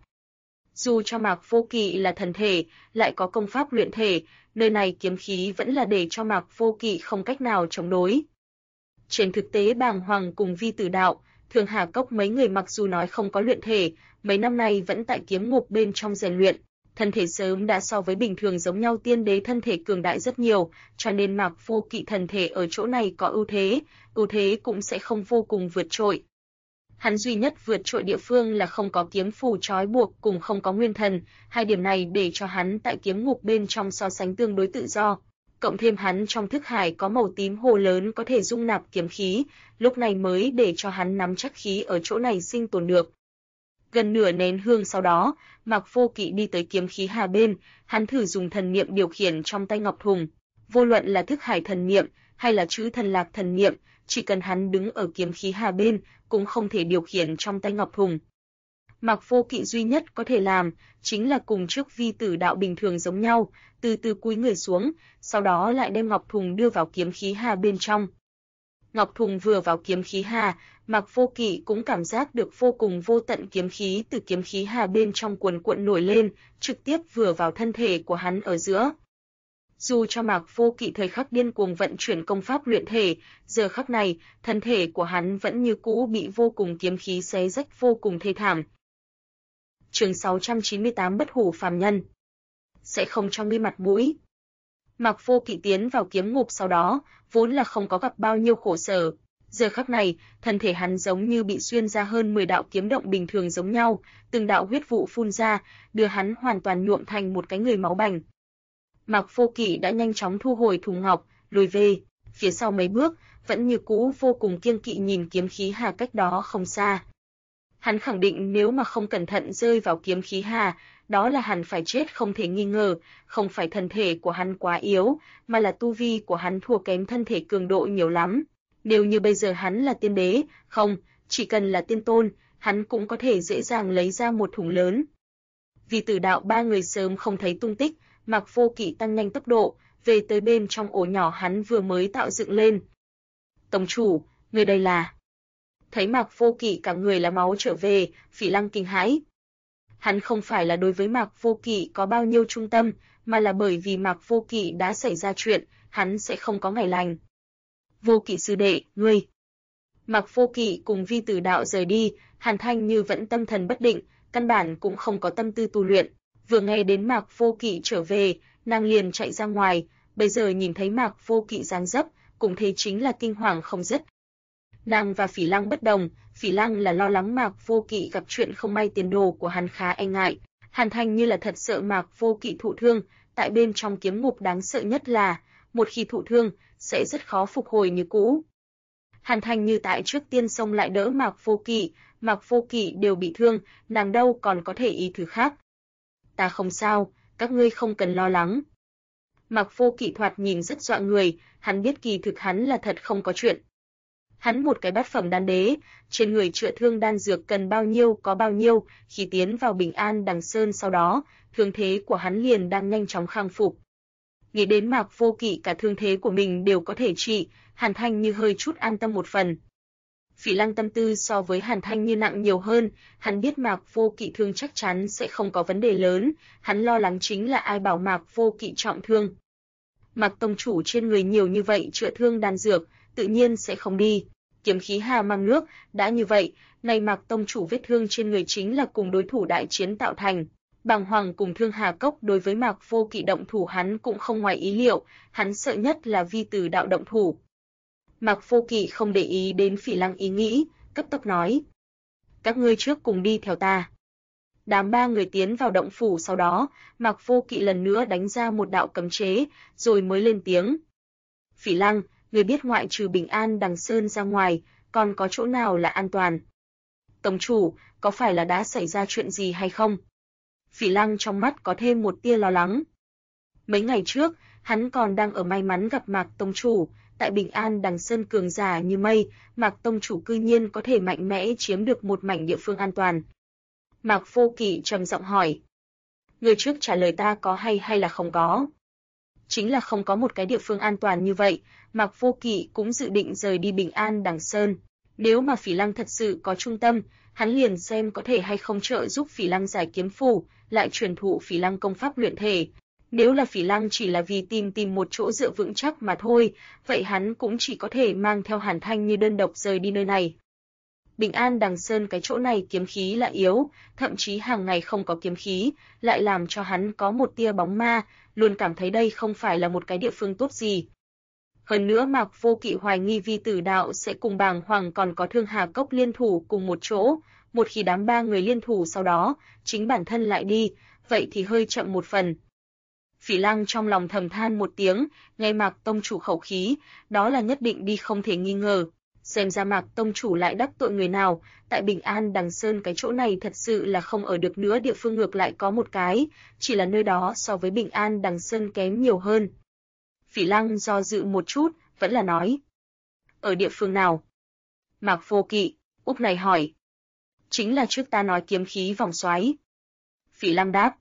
Dù cho Mạc Vô Kỵ là thần thể, lại có công pháp luyện thể, nơi này kiếm khí vẫn là để cho Mạc Vô Kỵ không cách nào chống đối. Trên thực tế Bàng Hoàng cùng vi tử đạo, Thương Hà Cốc mấy người mặc dù nói không có luyện thể, mấy năm nay vẫn tại kiếm ngục bên trong rèn luyện, thân thể sớm đã so với bình thường giống nhau tiên đế thân thể cường đại rất nhiều, cho nên Mạc Vô Kỵ thân thể ở chỗ này có ưu thế cũng sẽ không vô cùng vượt trội. Hắn duy nhất vượt trội địa phương là không có kiếm phù trói buộc cùng không có nguyên thần, hai điểm này để cho hắn tại kiếm ngục bên trong so sánh tương đối tự do. Cộng thêm hắn trong thức hải có màu tím hồ lớn có thể dung nạp kiếm khí, lúc này mới để cho hắn nắm chắc khí ở chỗ này sinh tồn được. Gần nửa nén hương sau đó, Mạc Vô Kỵ đi tới kiếm khí hà bên, hắn thử dùng thần niệm điều khiển trong tay ngọc thùng. Vô luận là thức hải thần niệm hay là chữ thần lạc thần niệm, chỉ cần hắn đứng ở kiếm khí hà bên, cũng không thể điều khiển trong tay ngọc thùng. Mạc Vô Kỵ duy nhất có thể làm chính là cùng trước vi tử đạo bình thường giống nhau, từ từ cúi người xuống, sau đó lại đem ngọc thùng đưa vào kiếm khí hà bên trong. Ngọc thùng vừa vào kiếm khí hà, Mạc Vô Kỵ cũng cảm giác được vô cùng vô tận kiếm khí từ kiếm khí hà bên trong cuồn cuộn nổi lên, trực tiếp vừa vào thân thể của hắn ở giữa. Dù cho Mạc Vô Kỵ thời khắc điên cuồng vận chuyển công pháp luyện thể, giờ khắc này, thân thể của hắn vẫn như cũ bị vô cùng kiếm khí xé rách vô cùng thê thảm. Chương 698 Bất hủ phàm nhân. Sẽ không cho ngươi mặt mũi. Mạc Vô Kỵ tiến vào kiếm ngục sau đó, vốn là không có gặp bao nhiêu khổ sở. Giờ khắc này, thân thể hắn giống như bị xuyên ra hơn 10 đạo kiếm động bình thường giống nhau, từng đạo huyết vụ phun ra, đưa hắn hoàn toàn nhuộm thành một cái người máu bành. Mạc Vô Kỵ đã nhanh chóng thu hồi thùng ngọc, lùi về, phía sau mấy bước, vẫn như cũ vô cùng kiêng kỵ nhìn kiếm khí hà cách đó không xa. Hắn khẳng định nếu mà không cẩn thận rơi vào kiếm khí hà, đó là hắn phải chết không thể nghi ngờ, không phải thân thể của hắn quá yếu, mà là tu vi của hắn thua kém thân thể cường độ nhiều lắm. Nếu như bây giờ hắn là tiên đế, không, chỉ cần là tiên tôn, hắn cũng có thể dễ dàng lấy ra một thùng lớn. Vì tử đạo ba người sớm không thấy tung tích, Mạc Vô Kỵ tăng nhanh tốc độ, về tới bên trong ổ nhỏ hắn vừa mới tạo dựng lên. Tông chủ, người đây là... Thấy Mạc Vô Kỵ cả người là máu trở về, Phỉ Lăng kinh hãi. Hắn không phải là đối với Mạc Vô Kỵ có bao nhiêu trung tâm, mà là bởi vì Mạc Vô Kỵ đã xảy ra chuyện, hắn sẽ không có ngày lành. Vô Kỵ sư đệ, ngươi. Mạc Vô Kỵ cùng Vi Tử Đạo rời đi, Hàn Thanh Như vẫn tâm thần bất định, căn bản cũng không có tâm tư tu luyện. Vừa nghe đến Mạc Vô Kỵ trở về, nàng liền chạy ra ngoài, bây giờ nhìn thấy Mạc Vô Kỵ dáng dấp, cũng thấy chính là kinh hoàng không dứt. Nàng và Phỉ Lăng bất đồng, Phỉ Lăng là lo lắng Mạc Vô Kỵ gặp chuyện không may tiền đồ của hắn khá e ngại, Hàn Thanh Như là thật sợ Mạc Vô Kỵ thụ thương, tại bên trong kiếm ngục đáng sợ nhất là, một khi thụ thương, sẽ rất khó phục hồi như cũ. Hàn Thanh Như tại trước tiên xông lại đỡ Mạc Vô Kỵ đều bị thương, nàng đâu còn có thể ý thứ khác. Ta không sao, các ngươi không cần lo lắng. Mạc Vô Kỵ thoạt nhìn rất dọa người, hắn biết kỳ thực hắn là thật không có chuyện. Hắn một cái bát phẩm đan đế, trên người chữa thương đan dược cần bao nhiêu có bao nhiêu, khi tiến vào Bình An Đằng Sơn sau đó, thương thế của hắn liền đang nhanh chóng khang phục. Nghĩ đến Mạc Vô Kỵ cả thương thế của mình đều có thể trị, Hàn Thanh Như hơi chút an tâm một phần. Phỉ Lăng tâm tư so với Hàn Thanh Như nặng nhiều hơn, hắn biết Mạc Vô Kỵ thương chắc chắn sẽ không có vấn đề lớn, hắn lo lắng chính là ai bảo Mạc Vô Kỵ trọng thương. Mạc tông chủ trên người nhiều như vậy chữa thương đan dược, tự nhiên sẽ không đi. Kiếm khí hà mang nước, đã như vậy, này Mạc tông chủ vết thương trên người chính là cùng đối thủ đại chiến tạo thành. Bàng Hoàng cùng Thương Hà Cốc đối với Mạc Vô Kỵ động thủ hắn cũng không ngoài ý liệu, hắn sợ nhất là Vi Tử Đạo động thủ. Mạc Vô Kỵ không để ý đến Phỉ Lăng ý nghĩ, cấp tốc nói: "Các ngươi trước cùng đi theo ta." Đám ba người tiến vào động phủ sau đó, Mạc Vô Kỵ lần nữa đánh ra một đạo cấm chế, rồi mới lên tiếng: "Phỉ Lăng, ngươi biết ngoại trừ Bình An Đằng Sơn ra ngoài, còn có chỗ nào là an toàn?" "Tông chủ, có phải là đã xảy ra chuyện gì hay không?" Phỉ Lăng trong mắt có thêm một tia lo lắng. Mấy ngày trước, hắn còn đang ở may mắn gặp Mạc tông chủ, tại Bình An Đằng Sơn cường giả như mây, Mạc tông chủ cư nhiên có thể mạnh mẽ chiếm được một mảnh địa phương an toàn. Mạc Vô Kỵ trầm giọng hỏi: "Người trước trả lời ta có hay là không có?" Chính là không có một cái địa phương an toàn như vậy, Mạc Vô Kỵ cũng dự định rời đi Bình An Đằng Sơn. Nếu mà Phỉ Lăng thật sự có trung tâm, hắn liền xem có thể hay không trợ giúp Phỉ Lăng giải kiếm phù, lại truyền thụ Phỉ Lăng công pháp luyện thể. Nếu là Phỉ Lăng chỉ là vì tìm một chỗ dựa vững chắc mà thôi, vậy hắn cũng chỉ có thể mang theo Hàn Thanh Như đơn độc rời đi nơi này. Bình An Đằng Sơn cái chỗ này kiếm khí lại yếu, thậm chí hàng ngày không có kiếm khí, lại làm cho hắn có một tia bóng ma, luôn cảm thấy đây không phải là một cái địa phương tốt gì. Hơn nữa Mạc Vô Kỵ hoài nghi Vi Tử Đạo sẽ cùng Bàng Hoàng còn có Thương Hà Cốc liên thủ cùng một chỗ, một khi đám ba người liên thủ sau đó, chính bản thân lại đi, vậy thì hơi chậm một phần. Phỉ Lăng trong lòng thầm than một tiếng, nghe Mạc tông chủ khẩu khí, đó là nhất định đi không thể nghi ngờ. Xem ra Mạc tông chủ lại đắc tội người nào, tại Bình An Đằng Sơn cái chỗ này thật sự là không ở được nữa, địa phương ngược lại có một cái, chỉ là nơi đó so với Bình An Đằng Sơn kém nhiều hơn. Phỉ Lăng do dự một chút, vẫn là nói. Ở địa phương nào? Mạc Vô Kỵ, Úc này hỏi. Chính là trước ta nói kiếm khí vòng xoáy. Phỉ Lăng đáp.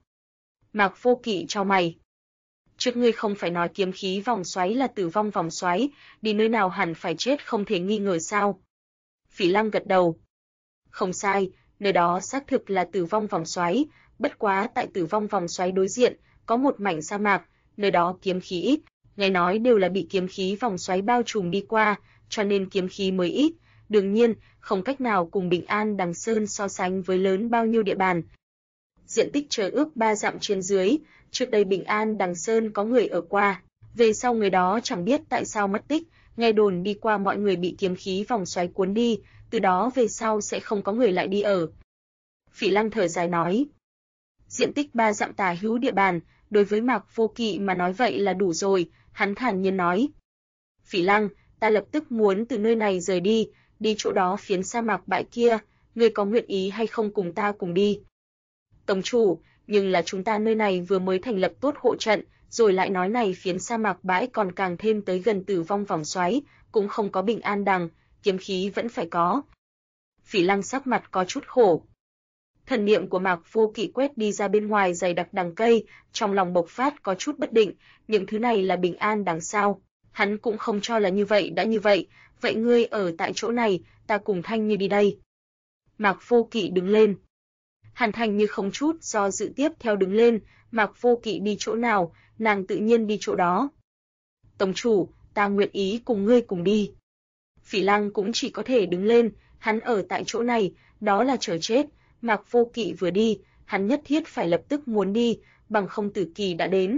Mạc Vô Kỵ chau mày. Trước ngươi không phải nói kiếm khí vòng xoáy là tử vong vòng xoáy, đi nơi nào hẳn phải chết không thể nghi ngờ sao? Phỉ Lăng gật đầu. Không sai, nơi đó xác thực là tử vong vòng xoáy, bất quá tại tử vong vòng xoáy đối diện, có một mảnh sa mạc, nơi đó kiếm khí ít, nghe nói đều là bị kiếm khí vòng xoáy bao trùm đi qua, cho nên kiếm khí mới ít, đương nhiên, không cách nào cùng Bình An Đằng Sơn so sánh với lớn bao nhiêu địa bàn. Diện tích trời ước 3 dặm trên dưới, trước đây Bình An Đằng Sơn có người ở qua, về sau người đó chẳng biết tại sao mất tích, nghe đồn đi qua mọi người bị kiếm khí vòng xoáy cuốn đi, từ đó về sau sẽ không có người lại đi ở. Phỉ Lăng thở dài nói, diện tích 3 dặm tả hữu địa bàn, đối với Mạc Vô Kỵ mà nói vậy là đủ rồi, hắn thản nhiên nói. Phỉ Lăng, ta lập tức muốn từ nơi này rời đi, đi chỗ đó phiến sa mạc bãi kia, ngươi có nguyện ý hay không cùng ta cùng đi? Tông chủ, nhưng là chúng ta nơi này vừa mới thành lập tốt hộ trận, rồi lại nói này phiến sa mạc bãi còn càng thêm tới gần tử vong vòng xoáy, cũng không có Bình An Đằng, kiếm khí vẫn phải có. Phỉ Lăng sắc mặt có chút khổ. Thần niệm của Mạc Vô Kỵ quét đi ra bên ngoài dày đặc đằng cây, trong lòng bộc phát có chút bất định, những thứ này là Bình An Đằng sao? Hắn cũng không cho là như vậy đã như vậy, vậy ngươi ở tại chỗ này, ta cùng Thanh Như đi đây. Mạc Vô Kỵ đứng lên. Hàn Thanh Như không chút do dự tiếp theo đứng lên, Mạc Vô Kỵ đi chỗ nào, nàng tự nhiên đi chỗ đó. Tông chủ, ta nguyện ý cùng ngươi cùng đi. Phỉ Lăng cũng chỉ có thể đứng lên, hắn ở tại chỗ này, đó là chờ chết. Mạc Vô Kỵ vừa đi, hắn nhất thiết phải lập tức muốn đi, bằng không tử kỳ đã đến.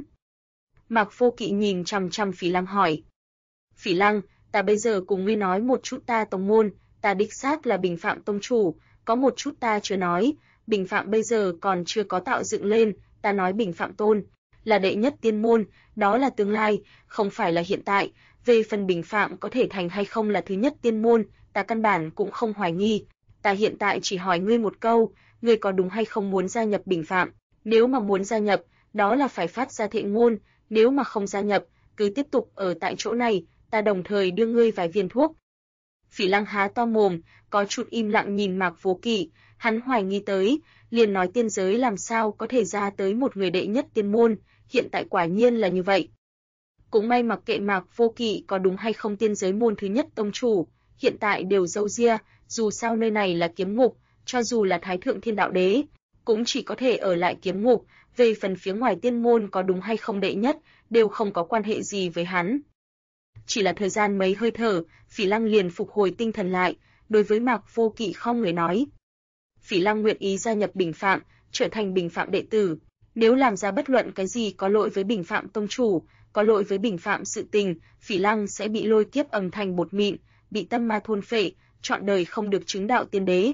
Mạc Vô Kỵ nhìn chằm chằm Phỉ Lăng hỏi. Phỉ Lăng, ta bây giờ cùng ngươi nói một chút ta tông môn, ta đích xác là Bình Phạm tông chủ, có một chút ta chưa nói, Bình Phạm bây giờ còn chưa có tạo dựng lên, ta nói Bình Phạm Tôn là đệ nhất tiên môn, đó là tương lai, không phải là hiện tại, về phần Bình Phạm có thể thành hay không là thứ nhất tiên môn, ta căn bản cũng không hoài nghi. Ta hiện tại chỉ hỏi ngươi một câu, ngươi có đúng hay không muốn gia nhập Bình Phạm? Nếu mà muốn gia nhập, đó là phải phát ra thệ ngôn, nếu mà không gia nhập, cứ tiếp tục ở tại chỗ này, ta đồng thời đưa ngươi vài viên thuốc. Phỉ Lăng há to mồm, có chút im lặng nhìn Mạc Vô Kỵ, hắn hoài nghi tới, liền nói tiên giới làm sao có thể ra tới một người đệ nhất tiên môn, hiện tại quả nhiên là như vậy. Cũng may mặc kệ Mạc Vô Kỵ có đúng hay không tiên giới môn thứ nhất tông chủ, hiện tại đều dâu ria, dù sao nơi này là kiếm ngục, cho dù là Thái Thượng Thiên Đạo Đế, cũng chỉ có thể ở lại kiếm ngục, về phần phía ngoài tiên môn có đúng hay không đệ nhất, đều không có quan hệ gì với hắn. Chỉ là thời gian mấy hơi thở, Phỉ Lăng liền phục hồi tinh thần lại, đối với Mạc Vô Kỵ không người nói. Phỉ Lăng nguyện ý gia nhập Bình Phạm, trở thành Bình Phạm đệ tử, nếu làm ra bất luận cái gì có lỗi với Bình Phạm tông chủ, có lỗi với Bình Phạm sự tình, Phỉ Lăng sẽ bị lôi kiếp ầm thành bột mịn, bị tâm ma thôn phệ, trọn đời không được chứng đạo tiên đế.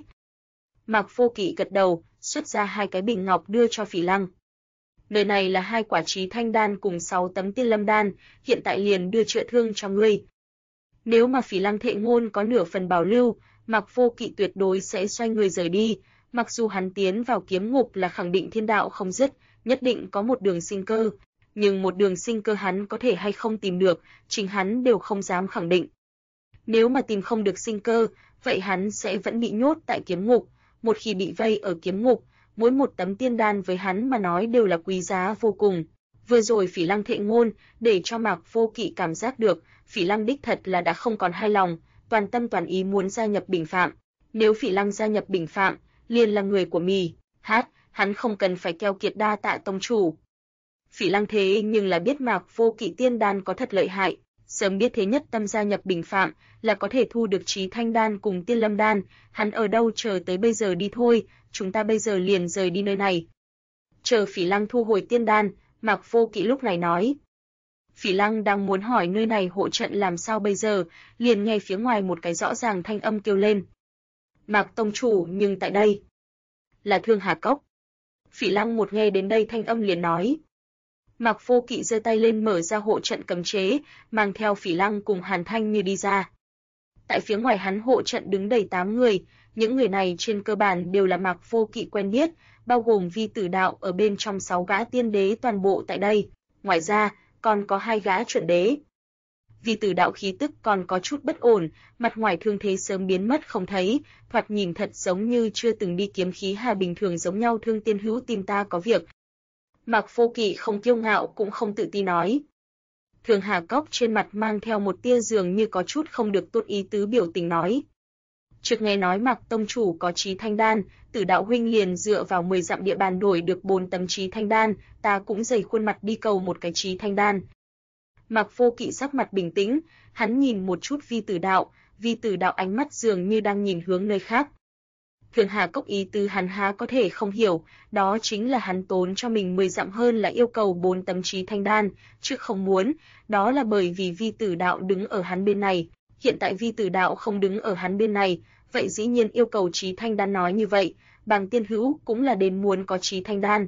Mạc Vô Kỵ gật đầu, xuất ra 2 cái bình ngọc đưa cho Phỉ Lăng. Nơi này là 2 quả trí thanh đan cùng 6 tấm tiên lâm đan, hiện tại liền đưa chữa thương cho ngươi. Nếu mà Phỉ Lăng thệ ngôn có nửa phần bảo lưu, Mạc Vô Kỵ tuyệt đối sẽ xoay người rời đi, mặc dù hắn tiến vào kiếm ngục là khẳng định thiên đạo không dứt, nhất định có một đường sinh cơ, nhưng một đường sinh cơ hắn có thể hay không tìm được, chính hắn đều không dám khẳng định. Nếu mà tìm không được sinh cơ, vậy hắn sẽ vẫn bị nhốt tại kiếm ngục, một khi bị vây ở kiếm ngục, mỗi một tấm tiên đan với hắn mà nói đều là quý giá vô cùng. Vừa rồi Phỉ Lăng thệ ngôn, để cho Mạc Vô Kỵ cảm giác được, Phỉ Lăng đích thật là đã không còn hài lòng, toàn tâm toàn ý muốn gia nhập Bình Phạm. Nếu Phỉ Lăng gia nhập Bình Phạm, liền là người của mì, hắn không cần phải keo kiệt đa tạ tông chủ. Phỉ Lăng thế nhưng là biết Mạc Vô Kỵ tiên đan có thật lợi hại, Sớm biết thế nhất tâm gia nhập Bình Phạm là có thể thu được Chí Thanh Đan cùng Tiên Lâm Đan, hắn ở đâu chờ tới bây giờ đi thôi, chúng ta bây giờ liền rời đi nơi này. Chờ Phỉ Lăng thu hồi tiên đan, Mạc Vô Kỵ lúc này nói. Phỉ Lăng đang muốn hỏi nơi này hộ trận làm sao bây giờ, liền nghe phía ngoài một cái rõ ràng thanh âm kêu lên. Mạc tông chủ, nhưng tại đây là Thương Hà Cốc. Phỉ Lăng một nghe đến đây thanh âm liền nói. Mạc Vô Kỵ giơ tay lên mở ra hộ trận cấm chế, mang theo Phỉ Lăng cùng Hàn Thanh Như đi ra. Tại phía ngoài hắn hộ trận đứng đầy 8 người, những người này trên cơ bản đều là Mạc Vô Kỵ quen biết, bao gồm Vi Tử Đạo ở bên trong 6 gã tiên đế toàn bộ tại đây, ngoài ra còn có 2 gã chuẩn đế. Vi Tử Đạo khí tức còn có chút bất ổn, mặt ngoài thương thế sớm biến mất không thấy, thoạt nhìn thật giống như chưa từng đi kiếm khí hà bình thường giống nhau. Thương tiên hữu tìm ta có việc. Mạc Vô Kỵ không kiêu ngạo cũng không tự ti nói. Thương Hà Cốc trên mặt mang theo một tia dường như có chút không được tốt ý tứ biểu tình nói. Trước nghe nói Mạc tông chủ có Chí Thanh Đan, Tử Đạo huynh liền dựa vào 10 dặm địa bàn đổi được 4 tấm Chí Thanh Đan, ta cũng dày khuôn mặt đi cầu một cái Chí Thanh Đan. Mạc Vô Kỵ sắc mặt bình tĩnh, hắn nhìn một chút Vi Tử Đạo ánh mắt dường như đang nhìn hướng nơi khác. Thương Hà Cốc ý tứ hắn há có thể không hiểu, đó chính là hắn tốn cho mình 10 dặm hơn là yêu cầu 4 tấm Chí Thanh Đan, chứ không muốn, đó là bởi vì Vi Tử Đạo đứng ở hắn bên này, hiện tại Vi Tử Đạo không đứng ở hắn bên này, vậy dĩ nhiên yêu cầu Chí Thanh Đan nói như vậy, Bàng tiên hữu cũng là đến muốn có Chí Thanh Đan.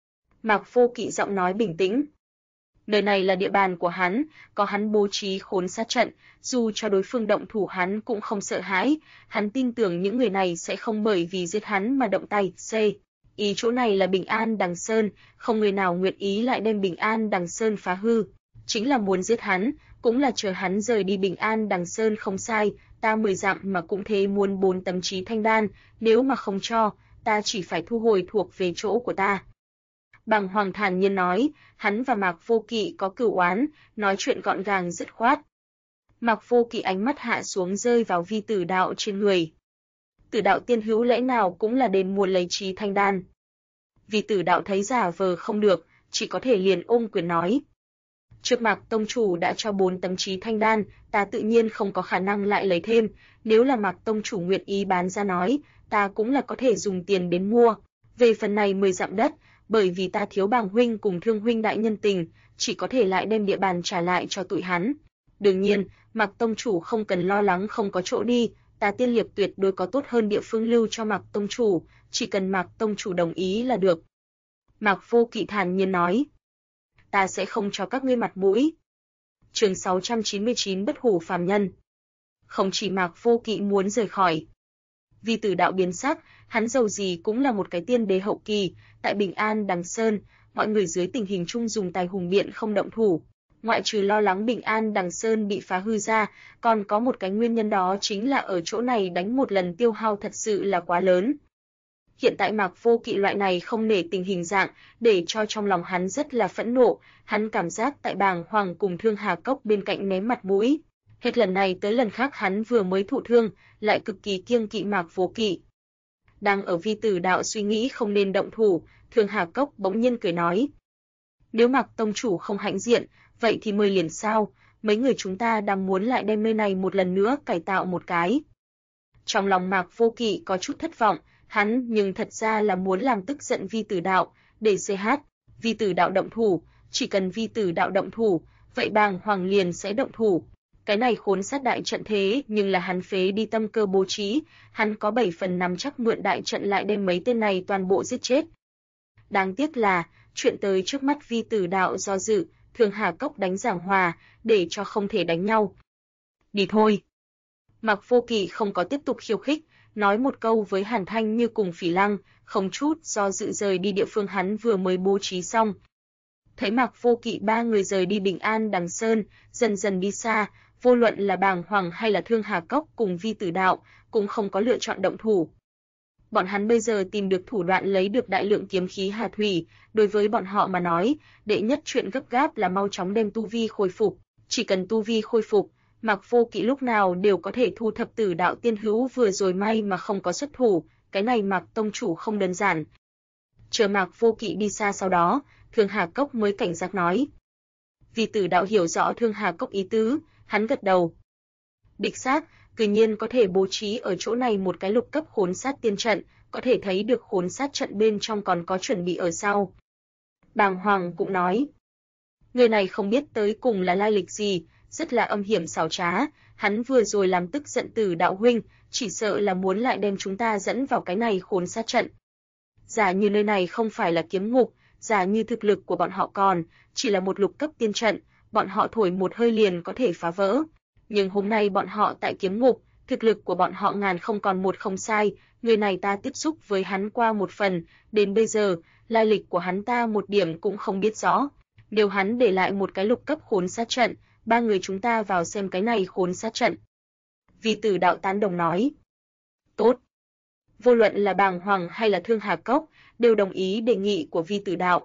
Mạc Vô Kỵ giọng nói bình tĩnh. Nơi này là địa bàn của hắn, có hắn bố trí khốn sát trận, dù cho đối phương động thủ hắn cũng không sợ hãi, hắn tin tưởng những người này sẽ không bởi vì giết hắn mà động tay. Ý chỗ này là Bình An Đằng Sơn, không người nào nguyện ý lại đem Bình An Đằng Sơn phá hư, chính là muốn giết hắn, cũng là chờ hắn rời đi Bình An Đằng Sơn không sai, ta 10 dặm mà cũng thế muốn 4 tấm Chí Thanh Đan, nếu mà không cho, ta chỉ phải thu hồi thuộc về chỗ của ta. Bàng Hoàng thản nhiên nói, hắn và Mạc Vô Kỵ có cửu oán, nói chuyện gọn gàng dứt khoát. Mạc Vô Kỵ ánh mắt hạ xuống rơi vào Vi Tử Đạo trên người. Tử Đạo tiên hữu lẽ nào cũng là đến muốn lấy Chí Thanh Đan. Vi Tử Đạo thấy giả vờ không được, chỉ có thể liền ôm quyền nói. Trước Mạc tông chủ đã cho 4 tấm Chí Thanh Đan, ta tự nhiên không có khả năng lại lấy thêm, nếu là Mạc tông chủ nguyện ý bán ra nói, ta cũng là có thể dùng tiền đến mua. Về phần này 10 dặm đất, bởi vì ta thiếu Bàng huynh cùng Thương huynh đại nhân tình, chỉ có thể lại đem địa bàn trả lại cho tụi hắn. Đương nhiên, Mạc tông chủ không cần lo lắng không có chỗ đi, ta Tiên Liệp tuyệt đối có tốt hơn địa phương lưu cho Mạc tông chủ, chỉ cần Mạc tông chủ đồng ý là được. Mạc Vô Kỵ thản nhiên nói, ta sẽ không cho các ngươi mặt mũi. Chương 699 Bất hủ phàm nhân. Không chỉ Mạc Vô Kỵ muốn rời khỏi, Vi Tử Đạo biến sắc, hắn dầu gì cũng là một cái tiên đế hậu kỳ, tại Bình An Đằng Sơn, mọi người dưới tình hình chung dùng tài hùng biện không động thủ, ngoại trừ lo lắng Bình An Đằng Sơn bị phá hư ra, còn có một cái nguyên nhân đó chính là ở chỗ này đánh một lần tiêu hao thật sự là quá lớn. Hiện tại Mạc Vô Kỵ loại này không nể tình hình dạng, để cho trong lòng hắn rất là phẫn nộ, hắn cảm giác tại Bàng Hoàng cùng Thương Hà Cốc bên cạnh ném mặt mũi. Hết lần này tới lần khác hắn vừa mới thụ thương, lại cực kỳ kiêng kỵ Mạc Vô Kỵ. Đang ở Vi Tử Đạo suy nghĩ không nên động thủ, Thương Hà Cốc bỗng nhiên cười nói. Nếu Mạc tông chủ không hãnh diện, vậy thì mời liền sao, mấy người chúng ta đang muốn lại đem nơi này một lần nữa cải tạo một cái. Trong lòng Mạc Vô Kỵ có chút thất vọng, hắn nhưng thật ra là muốn làm tức giận Vi Tử Đạo, để Vi Tử Đạo động thủ, chỉ cần Vi Tử Đạo động thủ, vậy Bàng Hoàng liền sẽ động thủ. Cái này khốn sát đại trận thế nhưng là hắn phế đi tâm cơ bố trí, hắn có 7 phần nắm chắc mượn đại trận lại đem mấy tên này toàn bộ giết chết. Đáng tiếc là, chuyện tới trước mắt Vi Tử Đạo do dự, Thương Hà Cốc đánh giảng hòa, để cho không thể đánh nhau. Đi thôi. Mạc Vô Kỵ không có tiếp tục khiêu khích, nói một câu với Hàn Thanh Như cùng Phỉ Lăng, không chút do dự rời đi địa phương hắn vừa mới bố trí xong. Thấy Mạc Vô Kỵ ba người rời đi Bình An Đằng Sơn, dần dần đi xa, vô luận là Bàng Hoàng hay là Thương Hà Cốc cùng Vi Tử Đạo, cũng không có lựa chọn động thủ. Bọn hắn bây giờ tìm được thủ đoạn lấy được đại lượng kiếm khí hà thủy, đối với bọn họ mà nói, đệ nhất chuyện gấp gáp là mau chóng đem tu vi khôi phục, chỉ cần tu vi khôi phục, Mạc Vô Kỵ lúc nào đều có thể thu thập Tử Đạo tiên hữu vừa rồi may mà không có xuất thủ, cái này Mạc tông chủ không đơn giản. Chờ Mạc Vô Kỵ đi xa sau đó, Thương Hà Cốc mới cảnh giác nói. Vi Tử Đạo hiểu rõ Thương Hà Cốc ý tứ, hắn gật đầu. Đích xác, cư nhiên có thể bố trí ở chỗ này một cái lục cấp khốn sát tiên trận, có thể thấy được khốn sát trận bên trong còn có chuẩn bị ở sau. Bàng Hoàng cũng nói, người này không biết tới cùng là lai lịch gì, rất là âm hiểm xảo trá, hắn vừa rồi làm tức giận Tử Đạo huynh, chỉ sợ là muốn lại đem chúng ta dẫn vào cái này khốn sát trận. Giả như nơi này không phải là kiếm ngục, giả như thực lực của bọn họ còn chỉ là một lục cấp tiên trận, bọn họ thổi một hơi liền có thể phá vỡ. Nhưng hôm nay bọn họ tại kiếm ngục, thực lực của bọn họ ngàn không còn một không sai, người này ta tiếp xúc với hắn qua một phần, đến bây giờ, lai lịch của hắn ta một điểm cũng không biết rõ. Nếu hắn để lại một cái lục cấp khốn sát trận, ba người chúng ta vào xem cái này khốn sát trận. Vi Tử Đạo tán đồng nói. Tốt. Vô luận là Bàng Hoàng hay là Thương Hà Cốc, đều đồng ý đề nghị của Vi Tử Đạo.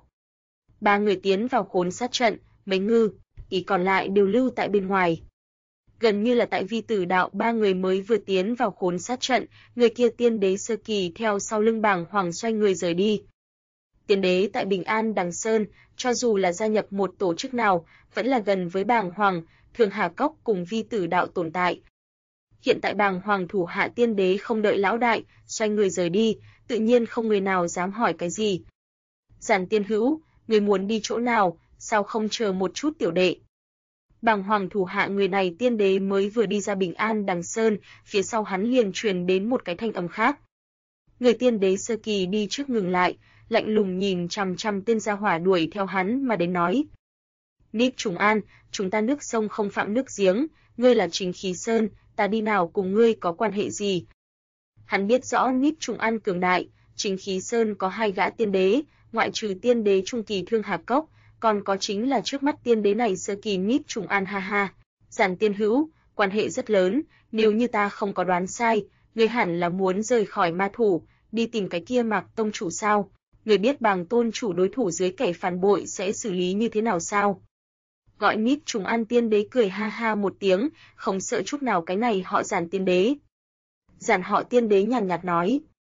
Ba người tiến vào khốn sát trận, mấy ngư, ý còn lại đều lưu tại bên ngoài. Gần như là tại Vi Tử Đạo ba người mới vừa tiến vào khốn sát trận, người kia tiên đế sơ kỳ theo sau lưng Bàng Hoàng xoay người rời đi. Tiên đế tại Bình An Đằng Sơn, cho dù là gia nhập một tổ chức nào, vẫn là gần với Bàng Hoàng, Thương Hà Cốc cùng Vi Tử Đạo tồn tại. Hiện tại Bàng Hoàng thủ hạ tiên đế không đợi lão đại, xoay người rời đi, tự nhiên không người nào dám hỏi cái gì. Giản tiên hữu, người muốn đi chỗ nào, sao không chờ một chút tiểu đệ? Bàng Hoàng thủ hạ người này tiên đế mới vừa đi ra Bình An Đằng Sơn, phía sau hắn liền truyền đến một cái thanh âm khác. Người tiên đế sơ kỳ đi trước ngừng lại, lạnh lùng nhìn chằm chằm tên gia hỏa đuổi theo hắn mà đến nói. Niếp Trùng An, chúng ta nước sông không phạm nước giếng, ngươi là Chính Khí Sơn, ta đi nào cùng ngươi có quan hệ gì? Hắn biết rõ Niếp Trùng An cường đại, Chính Khí Sơn có hai gã tiên đế, ngoại trừ tiên đế trung kỳ Thương Hà Cốc, còn có chính là trước mắt tiên đế này sơ kỳ Niếp Trùng An ha ha. Giản tiên hữu, quan hệ rất lớn, nếu như ta không có đoán sai, ngươi hẳn là muốn rời khỏi ma thủ, đi tìm cái kia Mạc tông chủ sao? Người biết Bàng tôn chủ đối thủ dưới kẻ phản bội sẽ xử lý như thế nào sao? Gọi Niếp Trùng An tiên đế cười ha ha một tiếng, không sợ chút nào cái này họ Giản tiên đế. Giản họ tiên đế nhàn nhạt nói.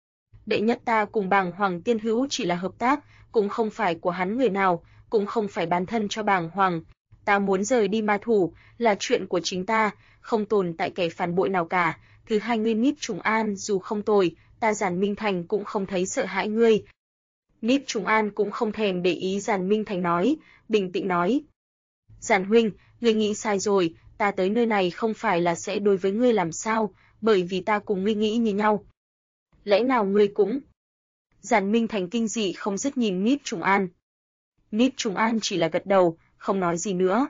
Đệ nhất ta cùng Bàng Hoàng tiên hữu chỉ là hợp tác, cũng không phải của hắn người nào, cũng không phải bán thân cho Bàng Hoàng. Ta muốn rời đi ma thủ, là chuyện của chính ta, không tồn tại kẻ phản bội nào cả. Thứ hai, ngươi Niếp Trùng An dù không tồi, ta Giản Minh Thành cũng không thấy sợ hãi ngươi. Niếp Trùng An cũng không thèm để ý Giản Minh Thành nói, bình tĩnh nói. Giản huynh, ngươi nghĩ sai rồi, ta tới nơi này không phải là sẽ đối với ngươi làm sao, bởi vì ta cùng ngươi nghĩ như nhau. Lẽ nào ngươi cũng? Giản Minh Thành kinh dị không dứt nhìn Niếp Trùng An. Niếp Trùng An chỉ là gật đầu, không nói gì nữa.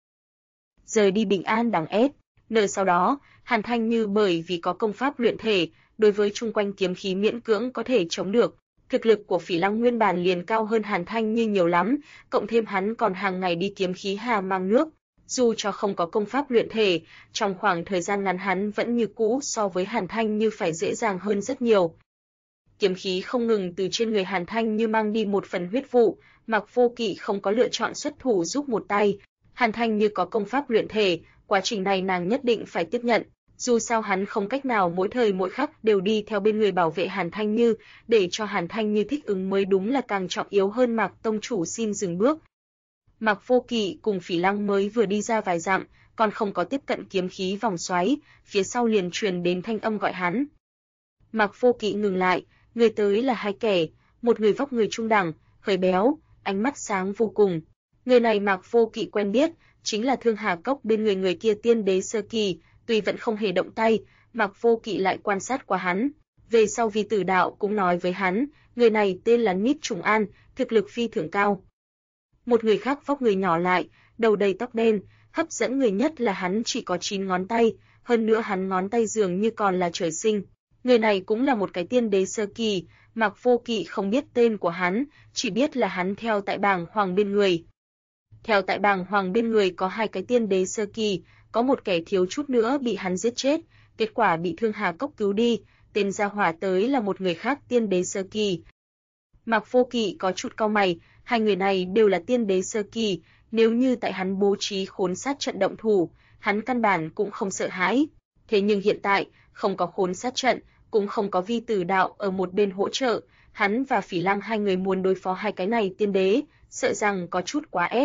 Rời đi Bình An Đằng S, nơi sau đó, Hàn Thanh Như bởi vì có công pháp luyện thể, đối với chung quanh kiếm khí miễn cưỡng có thể chống được. Thực lực của Phỉ Lăng nguyên bản liền cao hơn Hàn Thanh Như nhiều lắm, cộng thêm hắn còn hàng ngày đi kiếm khí hà mang nước. Dù cho không có công pháp luyện thể, trong khoảng thời gian ngắn hắn vẫn như cũ so với Hàn Thanh Như phải dễ dàng hơn rất nhiều. Kiếm khí không ngừng từ trên người Hàn Thanh Như mang đi một phần huyết vụ, Mạc Vô Kỵ không có lựa chọn xuất thủ giúp một tay. Hàn Thanh Như có công pháp luyện thể, quá trình này nàng nhất định phải tiếp nhận. Dù sao hắn không cách nào mỗi thời mỗi khắc đều đi theo bên người bảo vệ Hàn Thanh Như, để cho Hàn Thanh Như thích ứng mới đúng là càng trọng yếu hơn. Mạc tông chủ xin dừng bước. Mạc Vô Kỵ cùng Phỉ Lăng mới vừa đi ra vài dặm, còn không có tiếp cận kiếm khí vòng xoáy, phía sau liền truyền đến thanh âm gọi hắn. Mạc Vô Kỵ ngừng lại, người tới là hai kẻ, một người vóc người trung đẳng, hơi béo, ánh mắt sáng vô cùng. Người này Mạc Vô Kỵ quen biết, chính là Thương Hà Cốc bên người kia tiên đế sơ kỳ, tuy vẫn không hề động tay, Mạc Vô Kỵ lại quan sát qua hắn. Về sau Vi Tử Đạo cũng nói với hắn, người này tên là Niếp Trùng An, thực lực phi thường cao. Một người khác vóc người nhỏ lại, đầu đầy tóc đen, hấp dẫn người nhất là hắn chỉ có 9 ngón tay, hơn nữa hắn ngón tay dường như còn là trời sinh. Người này cũng là một cái tiên đế sơ kỳ, Mạc Vô Kỵ không biết tên của hắn, chỉ biết là hắn theo tại Bàng Hoàng bên người. Theo tại Bàng Hoàng bên người có hai cái tiên đế sơ kỳ, có một kẻ thiếu chút nữa bị hắn giết chết, kết quả bị Thương Hà Cốc cứu đi, tên gia hỏa tới là một người khác tiên đế sơ kỳ. Mạc Vô Kỵ có chút cau mày, hai người này đều là tiên đế sơ kỳ, nếu như tại hắn bố trí khốn sát trận động thủ, hắn căn bản cũng không sợ hãi. Thế nhưng hiện tại, không có khốn sát trận, cũng không có Vi Tử Đạo ở một bên hỗ trợ, hắn và Phỉ Lăng hai người muốn đối phó hai cái này tiên đế, sợ rằng có chút quá ép.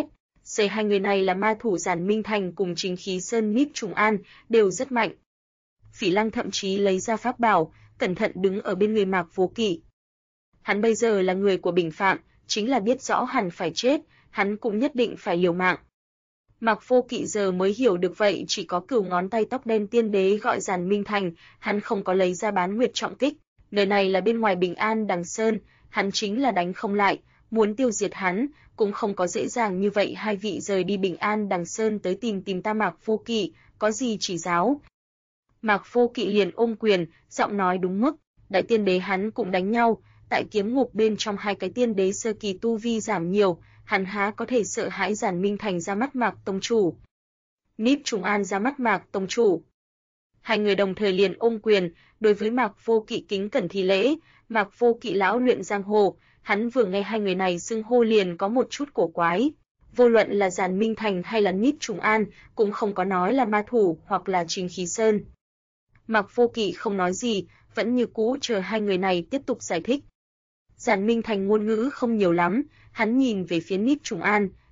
Hai người này là ma thủ Giản Minh Thành cùng Chính Khí Sơn Niếp Trùng An, đều rất mạnh. Phỉ Lăng thậm chí lấy ra pháp bảo, cẩn thận đứng ở bên người Mạc Vô Kỵ. Hắn bây giờ là người của Bình Phạm, chính là biết rõ hẳn phải chết, hắn cũng nhất định phải liều mạng. Mạc Vô Kỵ giờ mới hiểu được vậy, chỉ có Cửu Ngón Tay Tóc Đen Tiên Đế gọi Giản Minh Thành, hắn không có lấy ra Bán Nguyệt Trọng Kích. Nơi này là bên ngoài Bình An Đằng Sơn, hắn chính là đánh không lại, muốn tiêu diệt hắn cũng không có dễ dàng như vậy. Hai vị rời đi Bình An Đằng Sơn tới tìm ta Mạc Vô Kỵ, có gì chỉ giáo? Mạc Vô Kỵ liền ôm quyền, giọng nói đúng mức, đại tiên đế hắn cũng đánh nhau, tại kiếm ngục bên trong hai cái tiên đế sơ kỳ tu vi giảm nhiều, hắn há có thể sợ hãi Giản Minh Thành ra mắt Mạc tông chủ. Niếp Trùng An ra mắt Mạc tông chủ. Hai người đồng thời liền ôm quyền, đối với Mạc Vô Kỵ kính cẩn thi lễ. Mạc Vô Kỵ lão luyện giang hồ, hắn vừa nghe hai người này xưng hô liền có một chút cổ quái. Vô luận là Giản Minh Thành hay là Niếp Trùng An, cũng không có nói là ma thủ hoặc là Chính Khí Sơn. Mạc Vô Kỵ không nói gì, vẫn như cũ chờ hai người này tiếp tục giải thích. Giản Minh Thành ngôn ngữ không nhiều lắm, hắn nhìn về phía Niếp Trùng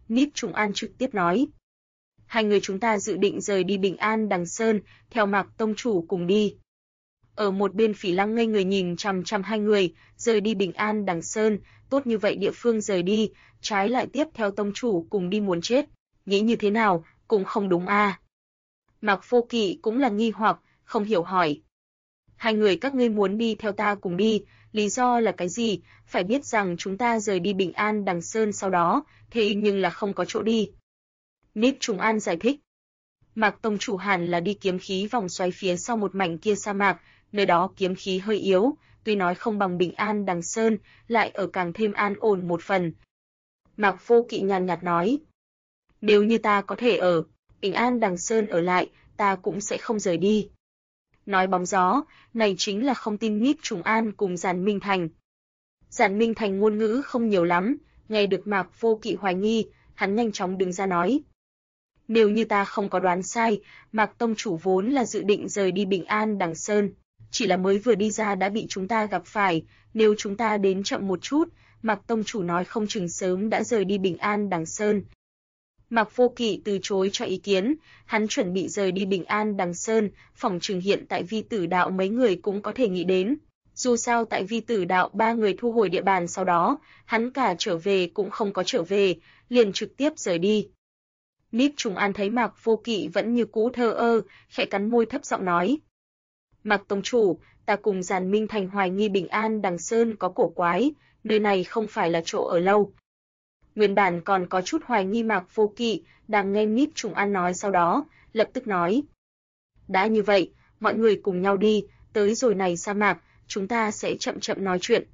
An trực tiếp nói: hai người chúng ta dự định rời đi Bình An Đằng Sơn, theo Mạc tông chủ cùng đi. Ở một bên Phỉ Lăng ngây người nhìn chằm chằm hai người, rời đi Bình An Đằng Sơn, tốt như vậy địa phương rời đi, trái lại tiếp theo tông chủ cùng đi muốn chết, nghĩ như thế nào, cũng không đúng a. Mạc Vô Kỵ cũng là nghi hoặc, không hiểu hỏi: hai người các ngươi muốn đi theo ta cùng đi, lý do là cái gì? Phải biết rằng chúng ta rời đi Bình An Đằng Sơn sau đó, thế nhưng là không có chỗ đi. Niếp Trùng An giải thích: Mạc tông chủ hẳn là đi kiếm khí vòng xoáy phía sau một mảnh kia sa mạc, nơi đó kiếm khí hơi yếu, tuy nói không bằng Bình An Đằng Sơn, lại ở càng thêm an ổn một phần. Mạc Vô Kỵ nhàn nhạt nói: nếu như ta có thể ở Bình An Đằng Sơn ở lại, ta cũng sẽ không rời đi. Nói bóng gió, này chính là không tin Niếp Trùng An cùng Giản Minh Thành. Giản Minh Thành ngôn ngữ không nhiều lắm, nghe được Mạc Vô Kỵ hoài nghi, hắn nhanh chóng đứng ra nói: nếu như ta không có đoán sai, Mạc tông chủ vốn là dự định rời đi Bình An Đằng Sơn, chỉ là mới vừa đi ra đã bị chúng ta gặp phải, nếu chúng ta đến chậm một chút, Mạc tông chủ nói không chừng sớm đã rời đi Bình An Đằng Sơn. Mạc Vô Kỵ từ chối cho ý kiến, hắn chuẩn bị rời đi Bình An Đằng Sơn, phỏng chừng hiện tại Vi Tử Đạo mấy người cũng có thể nghĩ đến. Dù sao tại Vi Tử Đạo ba người thu hồi địa bàn sau đó, hắn cả trở về cũng không có trở về, liền trực tiếp rời đi. Niếp Trùng An thấy Mạc Vô Kỵ vẫn như cũ thờ ơ, khẽ cắn môi thấp giọng nói: Mạc tông chủ, ta cùng Giản Minh Thành hoài nghi Bình An Đằng Sơn có cổ quái, nơi này không phải là chỗ ở lâu. Nguyên bản còn có chút hoài nghi Mạc Vô Kỵ, đang nghe Niếp Trùng An nói sau đó, lập tức nói: đã như vậy, mọi người cùng nhau đi, tới rồi này sa mạc, chúng ta sẽ chậm chậm nói chuyện.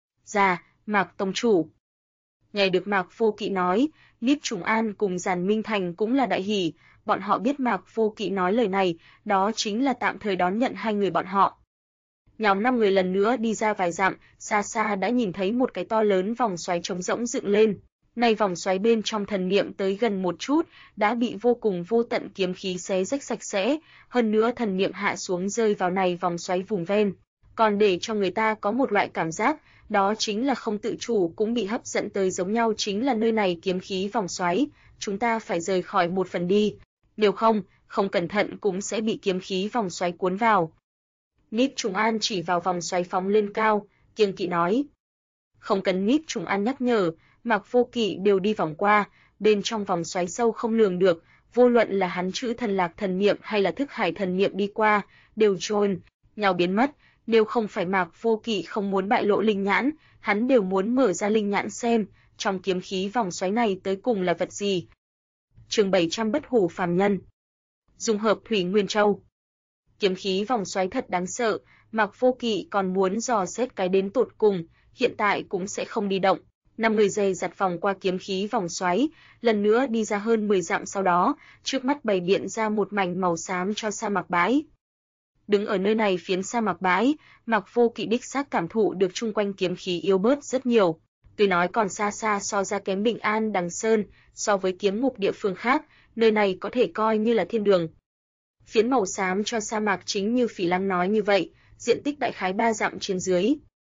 Dạ, Mạc tông chủ. Nghe được Mạc Vô Kỵ nói, Niếp Trùng An cùng Giản Minh Thành cũng là đại hỉ, bọn họ biết Mạc Vô Kỵ nói lời này, đó chính là tạm thời đón nhận hai người bọn họ. Nhóm 5 người lần nữa đi ra vài dặm, xa xa đã nhìn thấy một cái to lớn vòng xoáy trống rỗng dựng lên. Này vòng xoáy bên trong thần niệm tới gần một chút, đã bị vô cùng vô tận kiếm khí xé rách sạch sẽ, hơn nữa thần niệm hạ xuống rơi vào này vòng xoáy vùng ven, còn để cho người ta có một loại cảm giác, đó chính là không tự chủ cũng bị hấp dẫn tới giống nhau, chính là nơi này kiếm khí vòng xoáy, chúng ta phải rời khỏi một phần đi, nếu không, không cẩn thận cũng sẽ bị kiếm khí vòng xoáy cuốn vào. Niếp Trùng An chỉ vào vòng xoáy phóng lên cao, kiêng kỵ nói. Không cần Niếp Trùng An nhắc nhở, Mạc Vô Kỵ đều đi vòng qua, bên trong vòng xoáy sâu không lường được, vô luận là hắn chữ thần lạc thần niệm hay là thức hải thần niệm đi qua, đều trôn, nhau biến mất, nếu không phải Mạc Vô Kỵ không muốn bại lộ linh nhãn, hắn đều muốn mở ra linh nhãn xem, trong kiếm khí vòng xoáy này tới cùng là vật gì. Chương 700 Bất Hủ phàm nhân. Dung hợp Thủy Nguyên Châu. Kiếm khí vòng xoáy thật đáng sợ, Mạc Vô Kỵ còn muốn dò xét cái đến tột cùng, hiện tại cũng sẽ không đi động. 5 người dày dặt vòng qua kiếm khí vòng xoáy, lần nữa đi ra hơn 10 dặm sau đó, trước mắt bày biện ra một mảnh màu xám cho sa mạc bãi. Đứng ở nơi này phiến sa mạc bãi, Mạc Vô Kỵ đích xác cảm thụ được chung quanh kiếm khí yếu bớt rất nhiều. Tuy nói còn xa xa so ra kém Bình An Đằng Sơn, so với kiếm ngục địa phương khác, nơi này có thể coi như là thiên đường. Phiến màu xám cho sa mạc chính như Phỉ Lăng nói như vậy, diện tích đại khái 3 dặm trên dưới.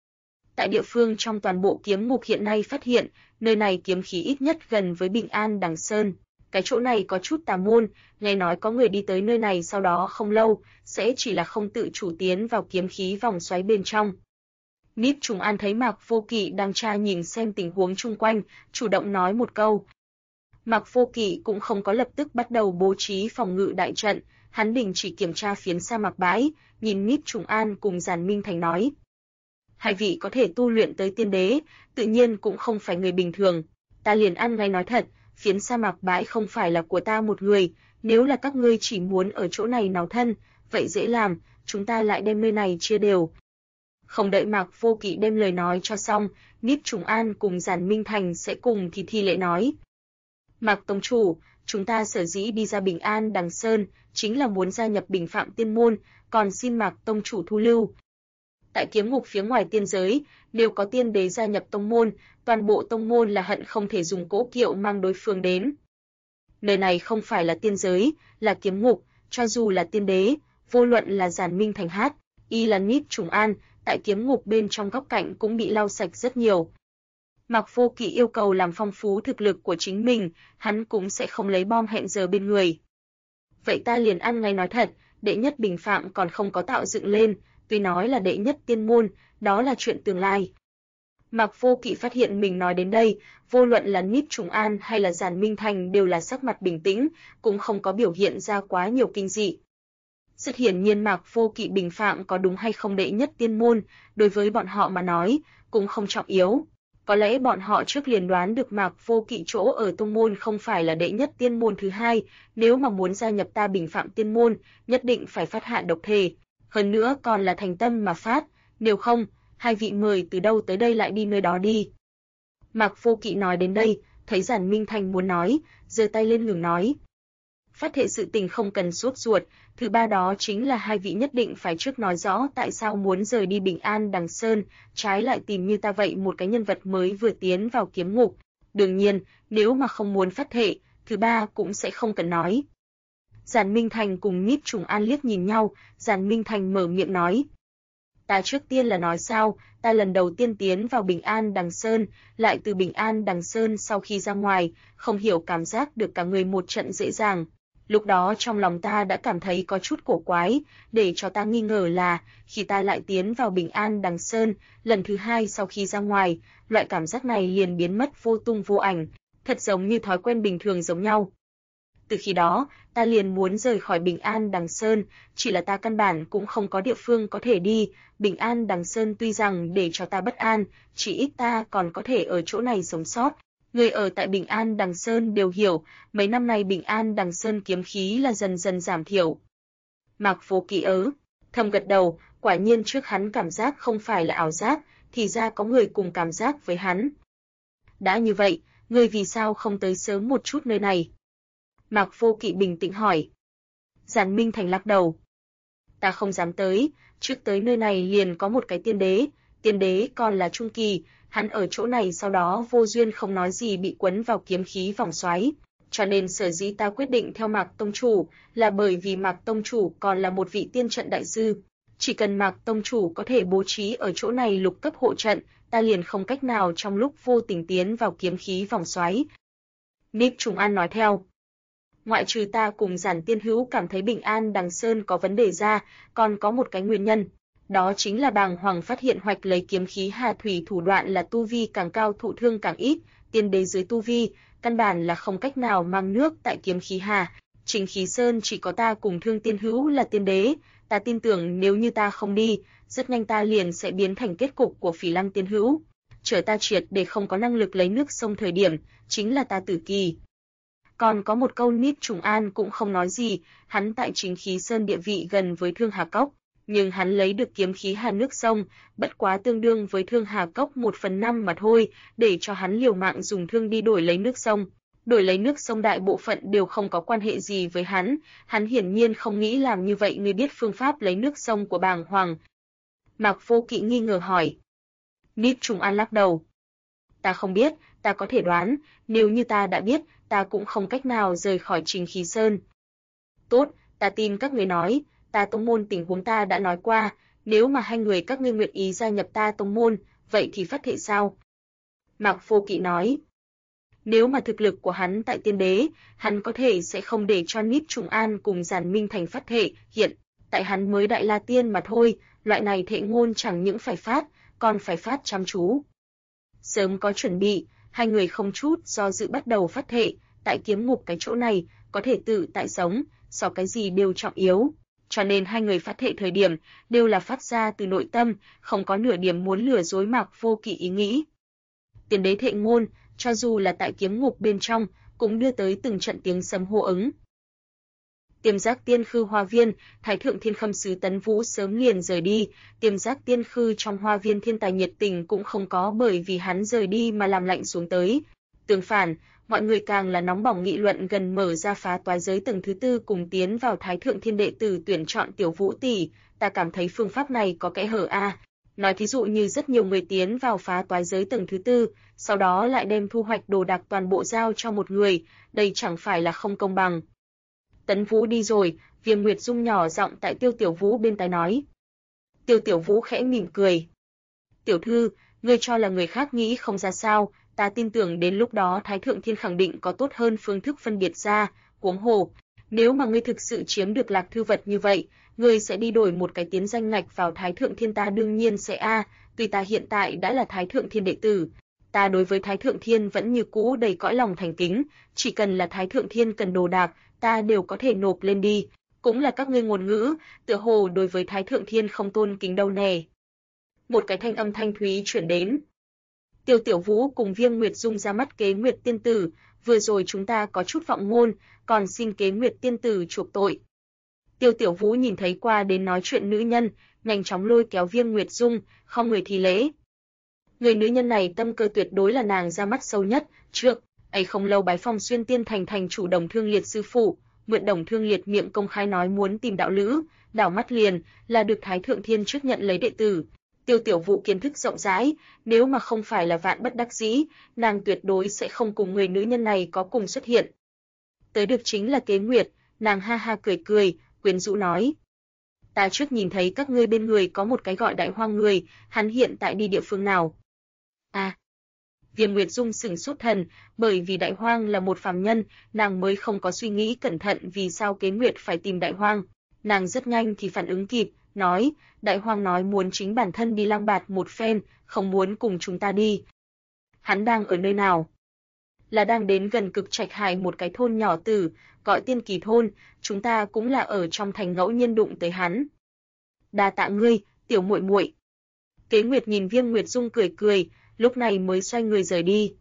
Tại địa phương trong toàn bộ kiếm ngục hiện nay phát hiện, nơi này kiếm khí ít nhất gần với Bình An Đằng Sơn. Cái chỗ này có chút tà môn, nghe nói có người đi tới nơi này sau đó không lâu, sẽ chỉ là không tự chủ tiến vào kiếm khí vòng xoáy bên trong. Niếp Trùng An thấy Mạc Vô Kỵ đang tra nhìn xem tình huống chung quanh, chủ động nói một câu. Mạc Vô Kỵ cũng không có lập tức bắt đầu bố trí phòng ngự đại trận, hắn đình chỉ kiểm tra phiến sa mạc bãi, nhìn Niếp Trùng An cùng Giản Minh Thành nói. Hai vị có thể tu luyện tới tiên đế, tự nhiên cũng không phải người bình thường. Ta liền ăn ngay nói thật, phiến sa mạc bãi không phải là của ta một người, nếu là các ngươi chỉ muốn ở chỗ này náo thân, vậy dễ làm, chúng ta lại đem nơi này chia đều. Không đợi Mạc Vô Kỵ đem lời nói cho xong, Niếp Trùng An cùng Giản Minh Thành sẽ cùng thi lễ nói. Mạc Tông Chủ, chúng ta sở dĩ đi ra Bình An Đằng Sơn, chính là muốn gia nhập Bình Phạm Tiên Môn, còn xin Mạc Tông Chủ thu lưu. Tại kiếm ngục phía ngoài tiên giới, nếu có tiên đế gia nhập tông môn, toàn bộ tông môn là hận không thể dùng cỗ kiệu mang đối phương đến. Nơi này không phải là tiên giới, là kiếm ngục, cho dù là tiên đế, vô luận là Giản Minh Thành hát, y là Niếp Trùng An, tại kiếm ngục bên trong góc cạnh cũng bị lau sạch rất nhiều. Mạc Vô Kỵ yêu cầu làm phong phú thực lực của chính mình, hắn cũng sẽ không lấy bom hẹn giờ bên người. Vậy ta liền ăn ngay nói thật, đệ nhất Bình Phạm còn không có tạo dựng lên, tuy nói là đệ nhất tiên môn, đó là chuyện tương lai. Mạc Vô Kỵ phát hiện mình nói đến đây, vô luận là Niếp Trùng An hay là Giản Minh Thành đều là sắc mặt bình tĩnh, cũng không có biểu hiện ra quá nhiều kinh dị. Rất hiển nhiên Mạc Vô Kỵ Bình Phạm có đúng hay không đệ nhất tiên môn, đối với bọn họ mà nói, cũng không trọng yếu. Có lẽ bọn họ trước liền đoán được Mạc Vô Kỵ chỗ ở tông môn không phải là đệ nhất tiên môn thứ hai, nếu mà muốn gia nhập ta Bình Phạm tiên môn, nhất định phải phát hạ độc thể, hơn nữa còn là thành tâm mà phát, nếu không, hai vị mời từ đâu tới đây lại đi nơi đó đi. Mạc Vô Kỵ nói đến đây, thấy Giản Minh Thành muốn nói, giơ tay lên ngừng nói. Phát thệ sự tình không cần sốt ruột, thứ ba đó chính là hai vị nhất định phải trước nói rõ tại sao muốn rời đi Bình An Đằng Sơn, trái lại tìm như ta vậy một cái nhân vật mới vừa tiến vào kiếm ngục. Đương nhiên, nếu mà không muốn phát thệ, thứ ba cũng sẽ không cần nói. Giản Minh Thành cùng Niếp Trùng An liếc nhìn nhau, Giản Minh Thành mở miệng nói. Ta trước tiên là nói sao, ta lần đầu tiên tiến vào Bình An Đằng Sơn, lại từ Bình An Đằng Sơn sau khi ra ngoài, không hiểu cảm giác được cả người một trận dễ dàng. Lúc đó trong lòng ta đã cảm thấy có chút cổ quái, để cho ta nghi ngờ là, khi ta lại tiến vào Bình An Đằng Sơn, lần thứ hai sau khi ra ngoài, loại cảm giác này liền biến mất vô tung vô ảnh, thật giống như thói quen bình thường giống nhau. Từ khi đó, ta liền muốn rời khỏi Bình An Đằng Sơn, chỉ là ta căn bản cũng không có địa phương có thể đi, Bình An Đằng Sơn tuy rằng để cho ta bất an, chỉ ít ta còn có thể ở chỗ này sống sót. Người ở tại Bình An Đằng Sơn đều hiểu, mấy năm nay Bình An Đằng Sơn kiếm khí là dần dần giảm thiểu. Mạc Vô Kỵ thầm gật đầu, quả nhiên trước hắn cảm giác không phải là ảo giác, thì ra có người cùng cảm giác với hắn. Đã như vậy, ngươi vì sao không tới sớm một chút nơi này? Mạc Vô Kỵ bình tĩnh hỏi. Giản Minh Thành lắc đầu. Ta không dám tới, trước tới nơi này liền có một cái tiên đế còn là trung kỳ, hắn ở chỗ này sau đó vô duyên không nói gì bị quấn vào kiếm khí vòng xoáy, cho nên sở dĩ ta quyết định theo Mạc Tông Chủ, là bởi vì Mạc Tông Chủ còn là một vị tiên trận đại sư. Chỉ cần Mạc Tông Chủ có thể bố trí ở chỗ này lục cấp hộ trận, ta liền không cách nào trong lúc vô tình tiến vào kiếm khí vòng xoáy. Niếp Trùng An nói theo. Ngoại trừ ta cùng Giản Tiên Hữu cảm thấy Bình An Đằng Sơn có vấn đề ra, còn có một cái nguyên nhân. Đó chính là Bàng Hoàng phát hiện hoạch lấy kiếm khí hà thủy thủ đoạn là tu vi càng cao thụ thương càng ít, tiên đế dưới tu vi, căn bản là không cách nào mang nước tại kiếm khí hà. Chính khí sơn chỉ có ta cùng Thương Tiên Hữu là tiên đế, ta tin tưởng nếu như ta không đi, rất nhanh ta liền sẽ biến thành kết cục của Phỉ Lăng Tiên Hữu. Chờ ta triệt để không có năng lực lấy nước sông thời điểm, chính là ta tử kỳ. Còn có một câu Niếp Trùng An cũng không nói gì, hắn tại chính khí sơn địa vị gần với Thương Hà Cốc, nhưng hắn lấy được kiếm khí hà nước sông, bất quá tương đương với Thương Hà Cốc 1/5 mà thôi, để cho hắn liều mạng dùng thương đi đổi lấy nước sông. Đổi lấy nước sông đại bộ phận đều không có quan hệ gì với hắn hiển nhiên không nghĩ làm như vậy. Ngươi biết phương pháp lấy nước sông của Bàng Hoàng? Mạc Vô Kỵ nghi ngờ hỏi. Niếp Trùng An lắc đầu. Ta không biết, ta có thể đoán, nếu như ta đã biết, ta cũng không cách nào rời khỏi Trình Khí Sơn. Tốt, ta tin các ngươi nói, ta tông môn tình huống ta đã nói qua, nếu mà hai người các ngươi nguyện ý gia nhập ta tông môn, vậy thì phát thệ sao? Mạc Vô Kỵ nói. Nếu mà thực lực của hắn tại tiên đế, hắn có thể sẽ không để cho Niếp Trùng An cùng Giản Minh Thành phát thệ, hiện tại hắn mới đại la tiên mà thôi, loại này thệ ngôn chẳng những phải phát, còn phải phát chăm chú. Sớm có chuẩn bị, hai người không chút do dự bắt đầu phát thệ, tại kiếm ngục cái chỗ này, có thể tự tại sống, so cái gì đều trọng yếu. Cho nên hai người phát thệ thời điểm, đều là phát ra từ nội tâm, không có nửa điểm muốn lừa dối Mạc Vô Kỵ ý nghĩ. Tiên đế thệ ngôn, cho dù là tại kiếm ngục bên trong, cũng đưa tới từng trận tiếng sấm hô ứng. Tiềm Giác Tiên Khư Hoa Viên, Thái thượng Thiên Khâm sứ Tấn Vũ sớm liền rời đi, Tiềm Giác Tiên Khư trong hoa viên thiên tài nhiệt tình cũng không có bởi vì hắn rời đi mà làm lạnh xuống tới. Tương phản, mọi người càng là nóng bỏng nghị luận gần mở ra phá toái giới tầng thứ 4 cùng tiến vào Thái thượng Thiên đệ tử tuyển chọn Tiểu Vũ tỷ, ta cảm thấy phương pháp này có kẽ hở a. Nói thí dụ như rất nhiều người tiến vào phá toái giới tầng thứ 4, sau đó lại đem thu hoạch đồ đạc toàn bộ giao cho một người, đây chẳng phải là không công bằng. Tấn Vũ đi rồi, Viêm Nguyệt Dung nhỏ giọng tại Tiêu Tiểu Vũ bên tai nói. Tiêu Tiểu Vũ khẽ mỉm cười. Tiểu thư, ngươi cho là người khác nghĩ không ra sao, ta tin tưởng đến lúc đó Thái thượng Thiên khẳng định có tốt hơn phương thức phân biệt ra, huống hồ, nếu mà ngươi thực sự chiếm được lạc thư vật như vậy, ngươi sẽ đi đổi một cái tiến danh ngạch vào Thái thượng Thiên ta đương nhiên sẽ tuy ta hiện tại đã là Thái thượng Thiên đệ tử, ta đối với Thái thượng Thiên vẫn như cũ đầy cõi lòng thành kính, chỉ cần là Thái thượng Thiên cần đồ đạc, ta đều có thể nộp lên đi, cũng là các ngươi ngôn ngữ, tựa hồ đối với Thái thượng Thiên không tôn kính đâu nè. Một cái thanh âm thanh thúy chuyển đến. Tiêu Tiểu Vũ cùng Viêm Nguyệt Dung ra mắt Kế Nguyệt tiên tử, vừa rồi chúng ta có chút vọng ngôn, còn xin Kế Nguyệt tiên tử chuộc tội. Tiêu Tiểu Vũ nhìn thấy qua đến nói chuyện nữ nhân, nhanh chóng lôi kéo Viêm Nguyệt Dung, không người thi lễ. Người nữ nhân này tâm cơ tuyệt đối là nàng ra mắt sâu nhất, trước ấy không lâu bái phong Xuyên Tiên thành thành chủ Đồng Thương Liệt sư phụ, mượn Đồng Thương Liệt miệng công khai nói muốn tìm đạo lữ, đảo mắt liền là được Thái thượng Thiên trước nhận lấy đệ tử. Tiêu Tiểu Vũ kiến thức rộng rãi, nếu mà không phải là vạn bất đắc dĩ, nàng tuyệt đối sẽ không cùng người nữ nhân này có cùng xuất hiện. Tới được chính là Kế Nguyệt, nàng ha ha cười cười, quyến rũ nói: "Ta trước nhìn thấy các ngươi bên người có một cái gọi Đại Hoang người, hắn hiện tại đi địa phương nào?" Viêm Nguyệt Dung sửng sốt thần, bởi vì Đại Hoang là một phàm nhân, nàng mới không có suy nghĩ cẩn thận vì sao Kế Nguyệt phải tìm Đại Hoang. Nàng rất nhanh thì phản ứng kịp, nói: "Đại Hoang nói muốn chính bản thân đi lang bạt một phen, không muốn cùng chúng ta đi." "Hắn đang ở nơi nào?" "Là đang đến gần Cực Trạch Hải một cái thôn nhỏ tử, gọi Tiên Kỳ thôn, chúng ta cũng là ở trong thành ngẫu nhiên đụng tới hắn." "Đa tạ ngươi, tiểu muội muội." Kế Nguyệt nhìn Viêm Nguyệt Dung cười cười, lúc này mới xoay người rời đi.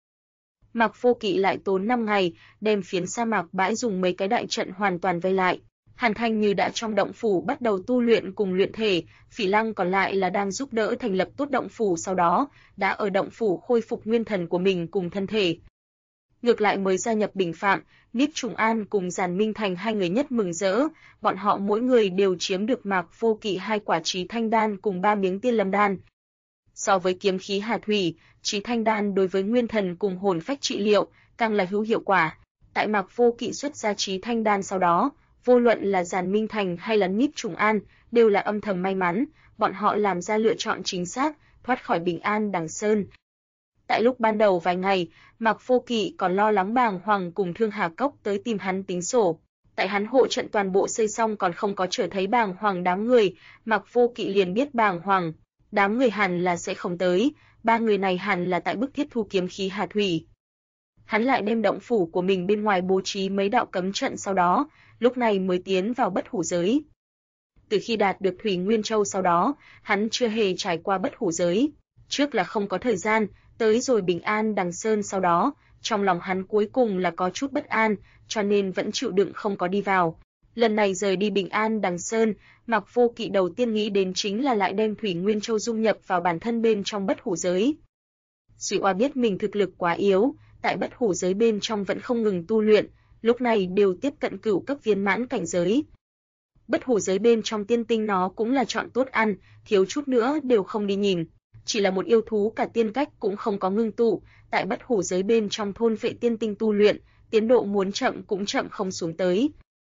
Mạc Vô Kỵ lại tốn 5 ngày, đem phiến sa mạc bãi dùng mấy cái đại trận hoàn toàn vây lại. Hàn Thanh Như đã trong động phủ bắt đầu tu luyện cùng luyện thể, Phỉ Lăng còn lại là đang giúp đỡ thành lập tốt động phủ, sau đó đã ở động phủ khôi phục nguyên thần của mình cùng thân thể. Ngược lại mới gia nhập Bình Phạm, Niếp Trùng An cùng Giản Minh Thành hai người nhất mừng rỡ, bọn họ mỗi người đều chiếm được Mạc Vô Kỵ 2 quả Chí Thanh đan cùng 3 miếng Tiên Lâm đan. So với kiếm khí Hà Thủy, Chí Thanh đan đối với nguyên thần cùng hồn phách trị liệu càng là hữu hiệu quả. Tại Mạc Vô Kỵ xuất ra Chí Thanh đan sau đó, vô luận là Giản Minh Thành hay là Niếp Trùng An, đều là âm thầm may mắn, bọn họ làm ra lựa chọn chính xác, thoát khỏi Bình An Đằng Sơn. Tại lúc ban đầu vài ngày, Mạc Vô Kỵ còn lo lắng Bàng Hoàng cùng Thương Hà Cốc tới tìm hắn tính sổ. Tại hắn hộ trận toàn bộ xây xong còn không có trở thấy Bàng Hoàng đám người, Mạc Vô Kỵ liền biết Bàng Hoàng đám người hẳn là sẽ không tới, 3 người này hẳn là tại bức thiết thu kiếm khí Hà Thủy. Hắn lại đem động phủ của mình bên ngoài bố trí mấy đạo cấm trận, sau đó, lúc này mới tiến vào Bất Hủ giới. Từ khi đạt được Thủy Nguyên Châu sau đó, hắn chưa hề trải qua Bất Hủ giới, trước là không có thời gian, tới rồi Bình An Đằng Sơn sau đó, trong lòng hắn cuối cùng là có chút bất an, cho nên vẫn chịu đựng không có đi vào. Lần này rời đi Bình An Đằng Sơn, Mạc Vô Kỵ đầu tiên nghĩ đến chính là lại đem Thủy Nguyên Châu dung nhập vào bản thân bên trong Bất Hủ giới. Duy Oa biết mình thực lực quá yếu, tại Bất Hủ giới bên trong vẫn không ngừng tu luyện, lúc này đều tiếp cận cửu cấp viên mãn cảnh giới. Bất Hủ giới bên trong tiên tinh nó cũng là chọn tốt ăn, thiếu chút nữa đều không đi nhìn, chỉ là một yêu thú cả tiên cách cũng không có ngưng tụ, tại Bất Hủ giới bên trong thôn phệ tiên tinh tu luyện, tiến độ muốn chậm cũng chậm không xuống tới.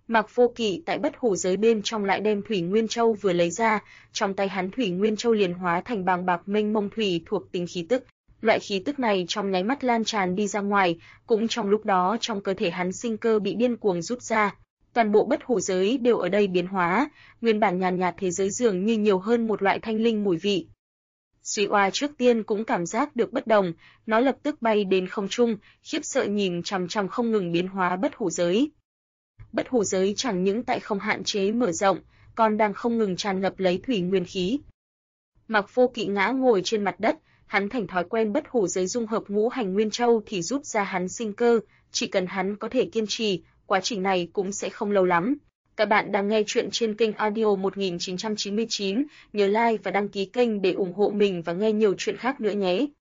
Mạc Vô Kỵ tại Bất Hủ giới bên trong lại đem Thủy Nguyên Châu vừa lấy ra, trong tay hắn Thủy Nguyên Châu liền hóa thành bàng bạc mênh mông thủy thuộc tính khí tức. Loại khí tức này trong nháy mắt lan tràn đi ra ngoài, cũng trong lúc đó trong cơ thể hắn sinh cơ bị điên cuồng rút ra. Toàn bộ Bất Hủ giới đều ở đây biến hóa, nguyên bản nhàn nhạt thế giới dường như nhiều hơn một loại thanh linh mùi vị. Suy Oa trước tiên cũng cảm giác được bất đồng, nó lập tức bay đến không trung, khiếp sợ nhìn chằm chằm không ngừng biến hóa Bất Hủ giới. Bất Hủ giới chẳng những tại không hạn chế mở rộng, còn đang không ngừng tràn ngập lấy thủy nguyên khí. Mạc Vô Kỵ ngã ngồi trên mặt đất, hắn thành thói quen Bất Hủ giới dung hợp ngũ hành nguyên châu thì rút ra hắn sinh cơ, chỉ cần hắn có thể kiên trì, quá trình này cũng sẽ không lâu lắm. Các bạn đang nghe chuyện trên kênh Audio 1999, nhớ like và đăng ký kênh để ủng hộ mình và nghe nhiều chuyện khác nữa nhé.